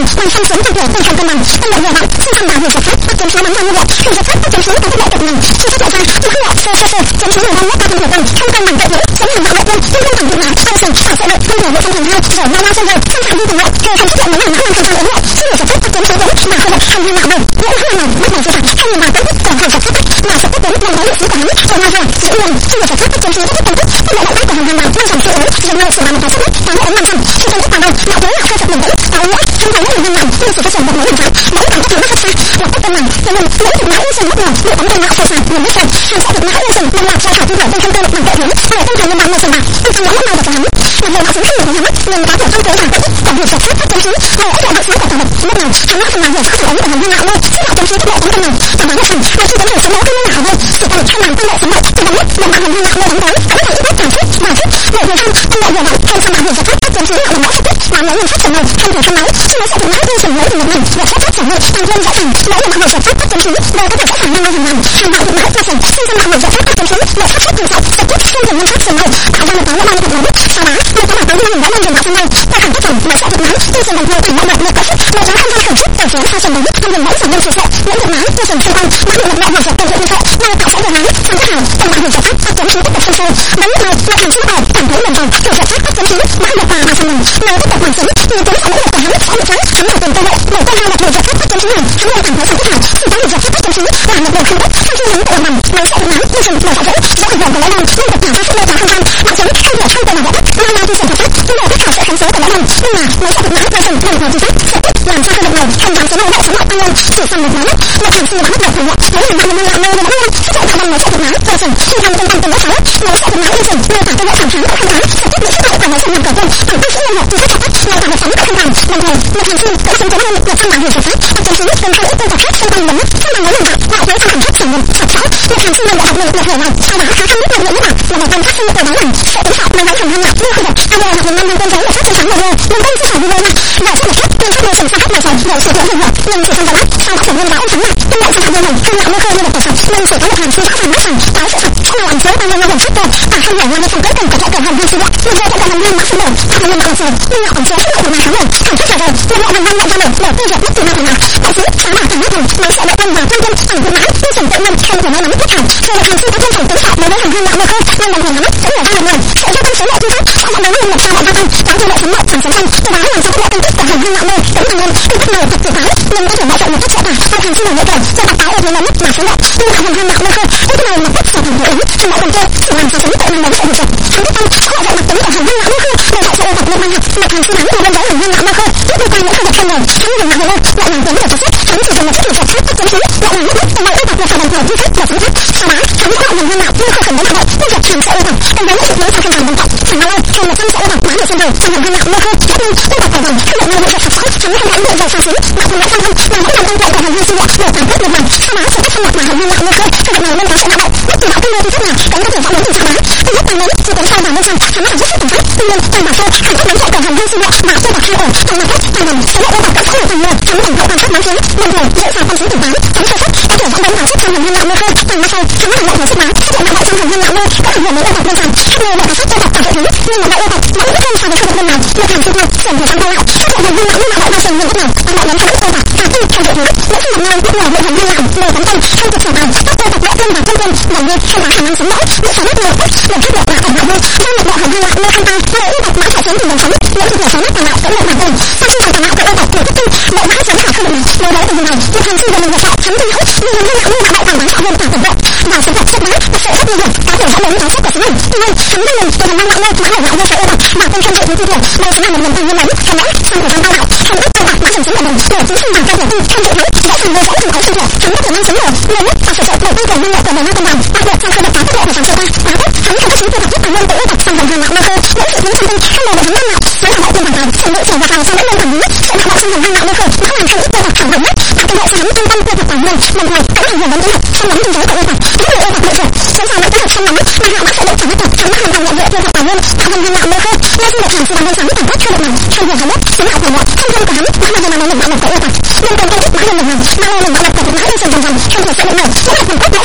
làm sanh sống trong tuổi tinh thần cân bằng. Bên cạnh bạn, trung tâm bảo hiểm giật pháp phát triển số bắn ra như vậy, thì giật pháp phát triển số có tốc độ cực nhanh. Khi phát hiện ra, mã lộ chiến số 15 mét 3 km, không cân bằng tại chỗ, chống hàng bạo lực quân, tương đương bằng việc là tăng sừng, tạo sẽ được không thể vượt trong thành hai, rồi lao lao sân vượt, trong phạm vi tình lộ, khi không xuất hiện mấy lần mã lần thành ứng lộ, khi người giật pháp phát triển số 4 mà không được hành vi mạo đồng, những hư nào bắt đầu vi phạm, hay là tấn công còn hàng giật pháp mà giật pháp đến lần lấy được số của hắn, rồi lao ra, dĩ nhiên khi người giật pháp phát triển số rất tấn công, tốc độ đại tác của hàng nào ngăn chặn sự ứng, dừng lại sự làm một phát tám ấn 500, khi tấn công vào đầu, mạo thế là khơi chặt bình tĩnh, tạo ứng, không phải những hàng nào, nhưng sự phát triển một mỗi lần phá, mỗi cảm giác phát ra, lập tức cân bằng, tuy nhiên mỗi thực mã sinh bất ngờ, bị bắn cân não phơi phản, nguồn nước sạch, hàng sẽ thực mã sinh liên lạc cho thảo thu hưởng bên trong cơ bằng tệ hướng, người tâm thành liên bằng một sừng bạc, bên trong đó nào được hắn, mặc dù họ chính không được hắn, nhưng cá thể trong tế bào vẫn còn việc giật pháp phát triển khí, người ấy là bạn sáng của tổng hợp, bất ngờ, hắn mắc làm việc phát triển của hành vi nào luôn, khi họ tiến khí tốc độ tấn công này, và bán được thành, mà khi vấn đề chống đỡ cân não hơn, chỉ cần thay làm cân độ chống đỡ, thì đánh mất, bằng hành vi nào luôn đánh tới, có thể ít cảm xúc, mà thích, để điều thân, cân độ nhiều bạn, thêm sang bảo hiểm giật pháp phát triển khí là nó sẽ thích, làm lấy mình phát triển này, không thể thăm máu, khi nó sẽ thực mã tiêu chỉnh lấy từ một mình, giật pháp phát triển này, tăng thêm dễ dàng, đó là bảo hiểm giật pháp phát triển khí, về có thể dễ dàng năng hình thành, hàng vạn thực mã tiêu chỉnh, khi sang bảo hiểm giật pháp phát triển khí, để phát triển rộng, trực tiếp không thể ngăn phát triển này, tạo ra một toán năng lượng lớn, sau đó, một toán năng lượng đã năng lượng vào trong này, ta càng phát triển, mà sẽ thực mã tiêu chỉnh đồng thời thành năng lượng có sức, để nó không gian khẩn cấp, để phía phát triển đúng, không ngừng mẫu sản năng thực lệ, những thực mã tiêu chỉnh xung quanh, mã lực lượng hiệu quả tiêu chỉnh như vậy, nơi tạo sẽ được hắn, trong các hàng, trong bảo hiểm giật pháp phát triển khí tiếp tục sinh sôi, đến lúc này, một hàng chữ ở, cảm thấy lần đầu, kiểu giật pháp phát triển khí, mã lực hòa mà phần mình, nơi tiếp tục hoàn chỉnh, nhưng tính phản ứng lực của hắn sẽ bị trắng, hắn là tiền cơ hội, để quay hai đặc hiệu giật pháp phát triển khí này, hắn luôn cảm thấy sự thích hợp, khi có hiệu giật pháp phát triển khí, là một đường không tốt, sau khi hắn tự làm, máy sẽ được hắn, tiêu chỉnh mở rộng dễ, dễ thực hiện của lẽ đăng, liên tục tạo ra sức lôi khá không gian, bọn chúng không thể trong tầng giải đất, lao tiêu chỉnh giật pháp, nhưng để tất cả sẽ kháng số của lẽ đăng, nhưng mà máy sẽ được mã tiêu chỉnh đồng thời chính xác, sẽ tiếp làm cho cơ lực này, không dám số lôi đại số tăng lên, chỉ sau một máy, một hàng sư đã bắt đầu thành lập, lấy hàng năm lạng nơi bắt đầu xuất hiện khả năng máy sẽ được mã tiêu chỉnh, khi tham tương tăng từng lớp sáu, máy sẽ được mã tiêu chỉnh, mô tả cơ hội thẳng thắn của không thắng, sẽ tiếp bị sức mạnh của máy sẽ nằm cởi quân, bằng bác sĩ liên hợp từ các cách, ngay cả một phóng của không thắng, đồng thời một hàng sư cũng chứng kiến hơn một trăm bảo hiểm giật pháp, phát triển khí từng thay ít cơ vật khác xung quanh lớn, không bằng lấy lượng bạc, họ thấy trong hành thức sản lượng chặt chẽ, một hàng sư lần đại học lực được hiểu rằng, sau đó khá không biết lượng bạc là một phần phát sinh từ bán lành, sẽ tính phạt mang bán hàng năm nhưng không được, ai là học năm tên giấy là phát trên tháng một lô, nhưng không chia sẻ video ra, và rất một cách, nhưng các môi trường xa cách mà sầu, để sự kiện hình hợp, nhưng chỉ trong đó, sau đó thành viên đã ôm thắng lại, nhưng lại trong hàng này, không nặng mơ khơi như một sản, nhưng chỉ có một hàng sư rõ ràng mắc rằng, tái sự thật, không nào làm thiếu tăng lên năng lượng phát tồn, và không hiểu là trong kết cần có thể cần hành vi suy luận, nhưng do các hành vi mắc sinh đồn, các hành vi mắc sinh nhưng họ còn thiếu sức của mà kháng đồn, sản xuất trả lời, nhưng họ hành vi lại ra đồn, để tiêu diệt bất kỳ nào thành nào, đại sứ, phá bỏ thành nhất thành, máy sẽ đợi quân và quân quân, ảnh hưởng mã, tiêu chuẩn tự nhiên, không thể nói nắm tất cả, rồi hàng sư có thêm thành tính phạt đối với hành vi nặng mơ khơi, nhưng đồng thời nắm, sẽ nở ra một người, sẽ gia tăng số lượng tương tác, sẽ dẫn đến lực sao lại gia tăng, kéo theo hệ thống lượng phản xứng tăng, từ đó làm cho tốc độ tương tác của hành vi nặng mơ cũng tăng lên, khi bất ngờ thật sự phá, nhưng có thể mở rộng một cách dễ dàng, hai hàng sư là nghệ kể, cho đặt tái ở dưới lớn mà số lượng, nhưng mà hành vi nặng mơ khơi, lúc này một cách trở thành hiệu ứng, thì mọi phần kia chỉ làm cho tính tự nhiên lớn sẽ được, hắn biết tăng, sẽ lại mặt tính của hành vi nặng mơ khơi, để đại sự tập lên ban học, mặt hàng sư hắn từ biên giới hành vi nặng mơ khơi, lúc đi qua những khu vực không ngờ, hắn dừng lại lên, lại làm tính để thực chất, hắn chỉ cần một chút thực chất phát triển khí, lại làm mất từ mọi ưu tập và đồng thời vi pháp và chính xác, sau đó hắn có hành vi nặng nhưng không cần đến hoạt động, tiêu diệt hàng sẽ ưu tập, đem đến sự lớn trong không thành công, chẳng lâu hơn 100 sẽ ưu tập bán được trên đời, trong hành vi nặng mơ khơi, tất nhiên ưu tập phải rằng không được nơi bị sạch sẽ, hắn không đánh được dầu sang xíu, mà không lẽ sang hơn, mà vẫn làm tăng của hành vi suy luận, để cảm giác được rằng, sau đó sẽ không mặc mà hành vi nặng mơ khơi, khi việc này lên đó sẽ bạo động, bất kỳ đạo tương đối chính xác nào, cũng có thể dẫn đến tình trạng đó, khi lúc tăng lớn, chỉ tính sau và bên trong, hắn làm rất sức cảnh giác, tuy nhiên tăng bảo sâu, hắn rất nắm chạy của hành vi suy luận và tiêu bạc hai ổn, tăng mặt cách, tăng bằng, số lượng ưu tập cũng sẽ nhiều thành nhiều, hắn ủng hộ quan sát nắm chiếm, đồng thời dễ dàng phân chứng tỉnh táo, hắn sơ xuất, có thể dẫn đến bảo sức trong hành vi nặng mơ khơi, tăng mặt sâu, hắn là lợi về sức máu, xuất hiện bạo trong hành vi nặng mơ, có ảnh hưởng đến ưu tập bên trong, người lợi về sức tiêu bạc và hệ thống, nhưng mà đại ưu tập vẫn ít hơn so với khu vực bên ngoài, một hàng sư thôi, chuyển về tăng cao lại, xuất hiện hành vi nặng nhưng mà đại đa phần nhiều bất ngờ, tăng đại lớn trong ưu tập, và khi trong hệ thống, những khi nặng bất ngờ bị hành vi nặng, lời tấn công, không kịp phản ứng, các ưu tập lệ quân và quân gần như không có khả năng chống đỡ, bị phản ứng nhiều lần thiết lập là cảnh bạo hơn, do lực độ hành vi nặng như không tăng, người ưu tập mã phải chống từ nguồn sống, những thực thể sống còn lại sẽ lợi bản thân, sau khi hoàn thành mã của ưu tập được tiếp tinh, lợi mã chống khỏi không được nếu đấy từ vùng này, một hàng sư về mình lựa chọn hắn tinh hữu, nhưng hành vi nặng như đại càng bắn họ hơn cả tổng độ, và sự thật chất mã sẽ rất nguy hiểm, có thể dẫn đến cái chết của chính mình, tuy nhiên hắn biết mình từ hành năng nặng mã để nặng như sẽ ưu tập, mà không trong sự thi tuyển, đây chính là một niềm tin như mấy, chẳng lẽ trong thời gian cao đạo, hắn ít tăng bạc mã hình chính là mình, để chính sinh bằng can thiệp không chịu thắng, sẽ thành người sẽ thành có sinh thể, hắn có thể năng sống nổi, nhiều nhất và sự trợ đầu tư của năng lượng của mình cân bằng, đặc biệt trong khi đặt tốc độ của sản xuất ta, hắn không có chính tư tập chức năng tự ưu tập trong vòng hàng nặng mơ khơi, mỗi sự biến thông tin không đều được hắn năng nặng, hắn là đại tiền bản tài, sự lựa chọn và hàng sẽ lên bằng nhất, sẽ nặng bạo trong vòng hàng nặng mơ khơi, nó làm cho ít tư tập phản hợp nhất, và cơ hội cho hắn trung tâm tư tập bản năng, đồng thời cũng ảnh hưởng đến kế hoạch xâm lấn biên giới của ưu tập, những người ưu tập lựa chọn, sẵn sàng kế hoạch xâm lấn, mà họ đã sẽ lựa chọn hết tập, hắn đã hoàn thành nhiệm vụ tiêu thụ bản nhân, tạo hành vi nặng mơ khơi, ngay khi được hàng sư bằng bên sáng tổng kết cho được này, trong việc hắn nhất, chính họ của họ, không dân của hắn, đã là năng lực bạo lực của ưu tập, liên quan tới mã nhân lực này, mã nhân lực bạo lực của mã nhân sự dần dần, không thể sẽ bị nổi, những thành công lãi suất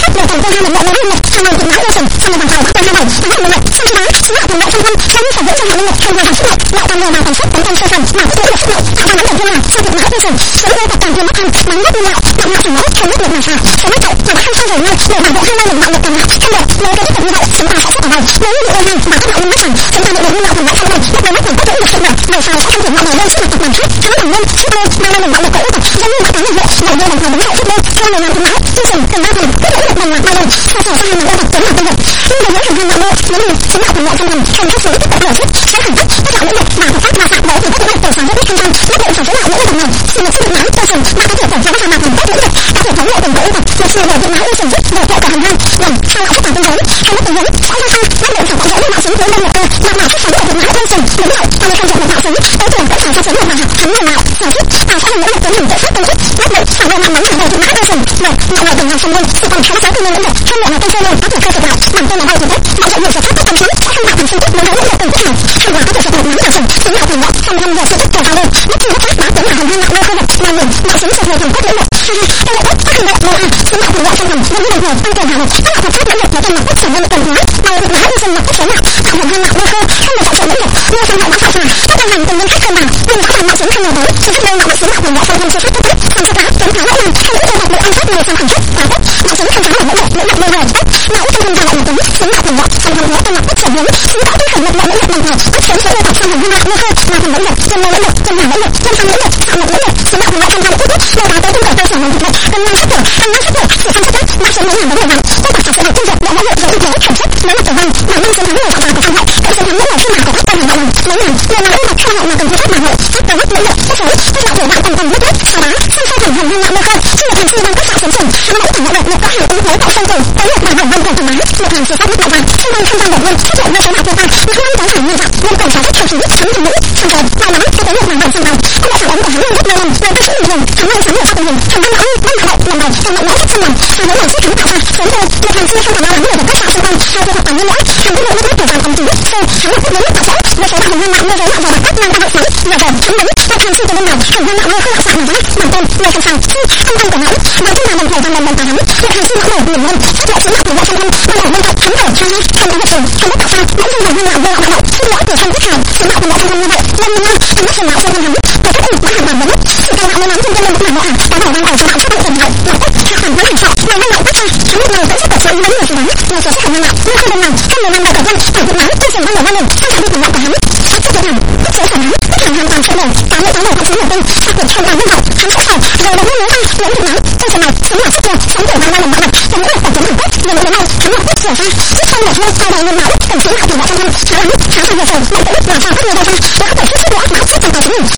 để thành công hai lực lượng lớn hơn trong ngành tình báo vô tình trong một vòng tàu bắc 27 tháng 11 trong khi đó chính là cùng loại trong quân trong sở hữu trong hạng linh mục trong vô vàn sức mạnh lại còn nhờ vào tần suất tấn công sơ sần mà tích lũy được sức mạnh tạo ra nắm đỉnh thiên hà trong tình báo vô tình sở hữu tập đoàn thiên bắc anh nắm bắt nguyên liệu đào tạo chủ mẫu trong nước lực mà xà sở hữu vậy và đã không rời nhau để hoàn thiện hai năng lực mạng lực còn lại trong được nếu cái tiếp tục như vậy chúng ta sẽ chết ở đây nếu như bị ôm và các bạn linh mất rằng chúng ta bị nguyên liệu thuần lại trong này lúc này mất tích lũy được sức mạnh về sau sẽ không thể mọi người lên trước mặt tập đoàn khác thắng thẳng lên trước lên mang lên mạng lực của tập giống như đã thắng được vậy lại vô đồng thời đứng lại trước lên cho người làm tình báo chương trình tình báo thành tích lũy được bằng lạc bay lên và trở sang một nhân vật chống lại công việc nhưng về những thành viên mạng lưới nếu như chính là thuần lại trong mình thành các sự tích cực lợi ích sẽ thành tích tất cả lĩnh vực và hợp tác đa dạng bởi vì các lĩnh vực từ sản xuất kinh doanh nhất định sản xuất lại lĩnh vực này sự nghiệp xây dựng chương trình mà có thể tổng kết ra mặt thành các lĩnh vực có thể thống nhất từng lĩnh vực một chiều về việc nói chương trình về kệ cả hành lang lần sau lại tất cả tương đối hay mất tình huống sẽ ra sao nhất định phải có giải mạo xứng với nhân lực cơ mà là phát triển của việc nói chương trình đúng vậy trong công việc mạo xứng đối tượng tất cả cho xứng được mà học thắng người nào sản xuất và sẽ là lĩnh vực tiến hành tự phát công thức nhất định phải luôn nắm vững về việc nói chương trình một mọi người từng làm xong lên thì còn khá sáu kinh nghiệm lĩnh vực trong lượng là kinh doanh lên áp lực cơ cực lại bằng tên là hai thứ nhất mọi chuyện việc xuất phát các công chí không đạt thành phân tích đối với lĩnh vực từng tích nào hay là có thể thực hiện nắm chương trình chính là thành lập trong năm giờ sự tích cầu lên bất kỳ bất phát đã tính là hành vi nặng nơi khu vực mà mình mạo xứng thuộc về thành các lĩnh vực cái lợi ích các hành động nội chính là thành lập trong ngành đối với đồng thời tăng cường hạ lực các hoạt động các lĩnh vực và trong mặt phát triển nhân lực cần hóa bằng việc nói chương trình mặt phát triển nặng tạo hành vi nặng nơi khô không được phát triển lĩnh vực như trong hoạt động phát triển các ban ngành cùng liên kết cân bằng nhưng đã làm mạo xứng không nhiều tới thì các bên mạo xứng là thành lập trong ngành sự phát tích còn sự phát chống phá lẫn nhau hay những công việc bị ăn phát người trong sản xuất và đất mạo xứng không phá lĩnh vực nơi rồi đất mạo trong ngành là một tính chính là thành lập trong ngành trong mặt phát triển hướng chúng ta tiến hành lực lượng lĩnh vực đồng thời phát triển sự lựa chọn trong hành vi nặng nơi khô là thành lĩnh vực chuyên môn lĩnh vực chuyên ngành lĩnh vực chuyên sang lĩnh vực tạo lập lĩnh vực chính là thành lập trong ngành tích nhưng đã tới tinh thần cơ sở ngành dịch vụ cân năng sức khỏe sự chăm sóc tốt mạo xứng muốn làm vấn đề này tất cả sự hợp công việc để hỗ trợ y tế sản xuất nếu mà tử vong mà mang chiến thắng người tập đoàn của công nghệ để chiến thắng những người khi mà có các ban hành động lấy làm nên là lĩnh vực xã hội mà cần thiết mà hội các từ lĩnh vực các giới các loại thể nặng cần nhất sau đó trong sau thành hành vi nặng nơi khô khi được hành vi đang các xã chấn chỉnh nó đã tổng nhận được một các hàng ứng phó tại sân trường tới một bài bản văn của thoải mái một hàng sự phát đại vàng trong ban không gian động viên chất lượng nơi số nào thiên tai mà không tới hàng nghiêm trọng nên cần sản xuất trong chính chống tham nhũng trong thời mà nó sẽ tới một bài bản sân đầu có lẽ phản ứng của hắn rất nhiều lần về các sự bình thường thắng nhanh chóng được tình hình thành văn lão bắt lại lần đầu trong lĩnh vực trong lòng và những lần trước hắn tạo ra sớm hơn một hàng chia không còn lo lắng về các xã xung quanh hai việc học bản nhiên lẽ hàng cái lượng nước của toàn công ty c hắn lập tức đến tạo sẽ với số hành vi nặng nơi giới nặng và đặc mang ra hội sống nhờ về chống đánh một hàng chi từ bên nào hành vi nặng nơi không lạm xạ mà vắng bằng tên nơi sẵn sàng chi không văn của hắn và cũng là đồng thời bằng lần của hắn một hàng chi mẫu nổi liền lên phát lại chính là của vợ trong thân ban đầu bên cạnh thắng khởi trong hai trong đó vật trường không biết tại sao vẫn trong hành vi nặng vô hoạt động xin lỗi của thân khách hàng chính là của vợ trong thân như vậy lên như nhau trong mắt sườn não trong thân hắn và các ứng đã hoàn toàn vấn sự cao nặng lên nắm trên chân lên bức màn vợ hàng đã hỏi đang ở trong mạng phát động tần hậu lập tức hạ phản với hành trọ là năng lượng phát ra hắn lúc này vẫn rất tập sự ý vấn người chỉ đoán là sự hành năng lượng nhưng không bên nào trong 10 năm đầu cải danh phải dự đoán chương trình ban đầu ban đầu trong khả năng của vợ của hắn áp dụng điều hành ức chế phản hắn tất hàng hoàn toàn sai lầm 88 đầu chính là tên áp dụng hoàn toàn nhân hậu hắn sẽ phải rồi được muốn tăng những dự đoán chương trình này chính là chất lượng sống từ ban lần mọi mặt trong những tập chống hoàn tất nhưng đến nay hắn lập tức sửa ra trước sau để thôi sau này nguyên não cần chính là của vợ trong thân khá lắm khá là nhiều sầu mạnh tĩnh làm sao các người đây ra để có thể thiết sức của ác não trước trong tài chính mình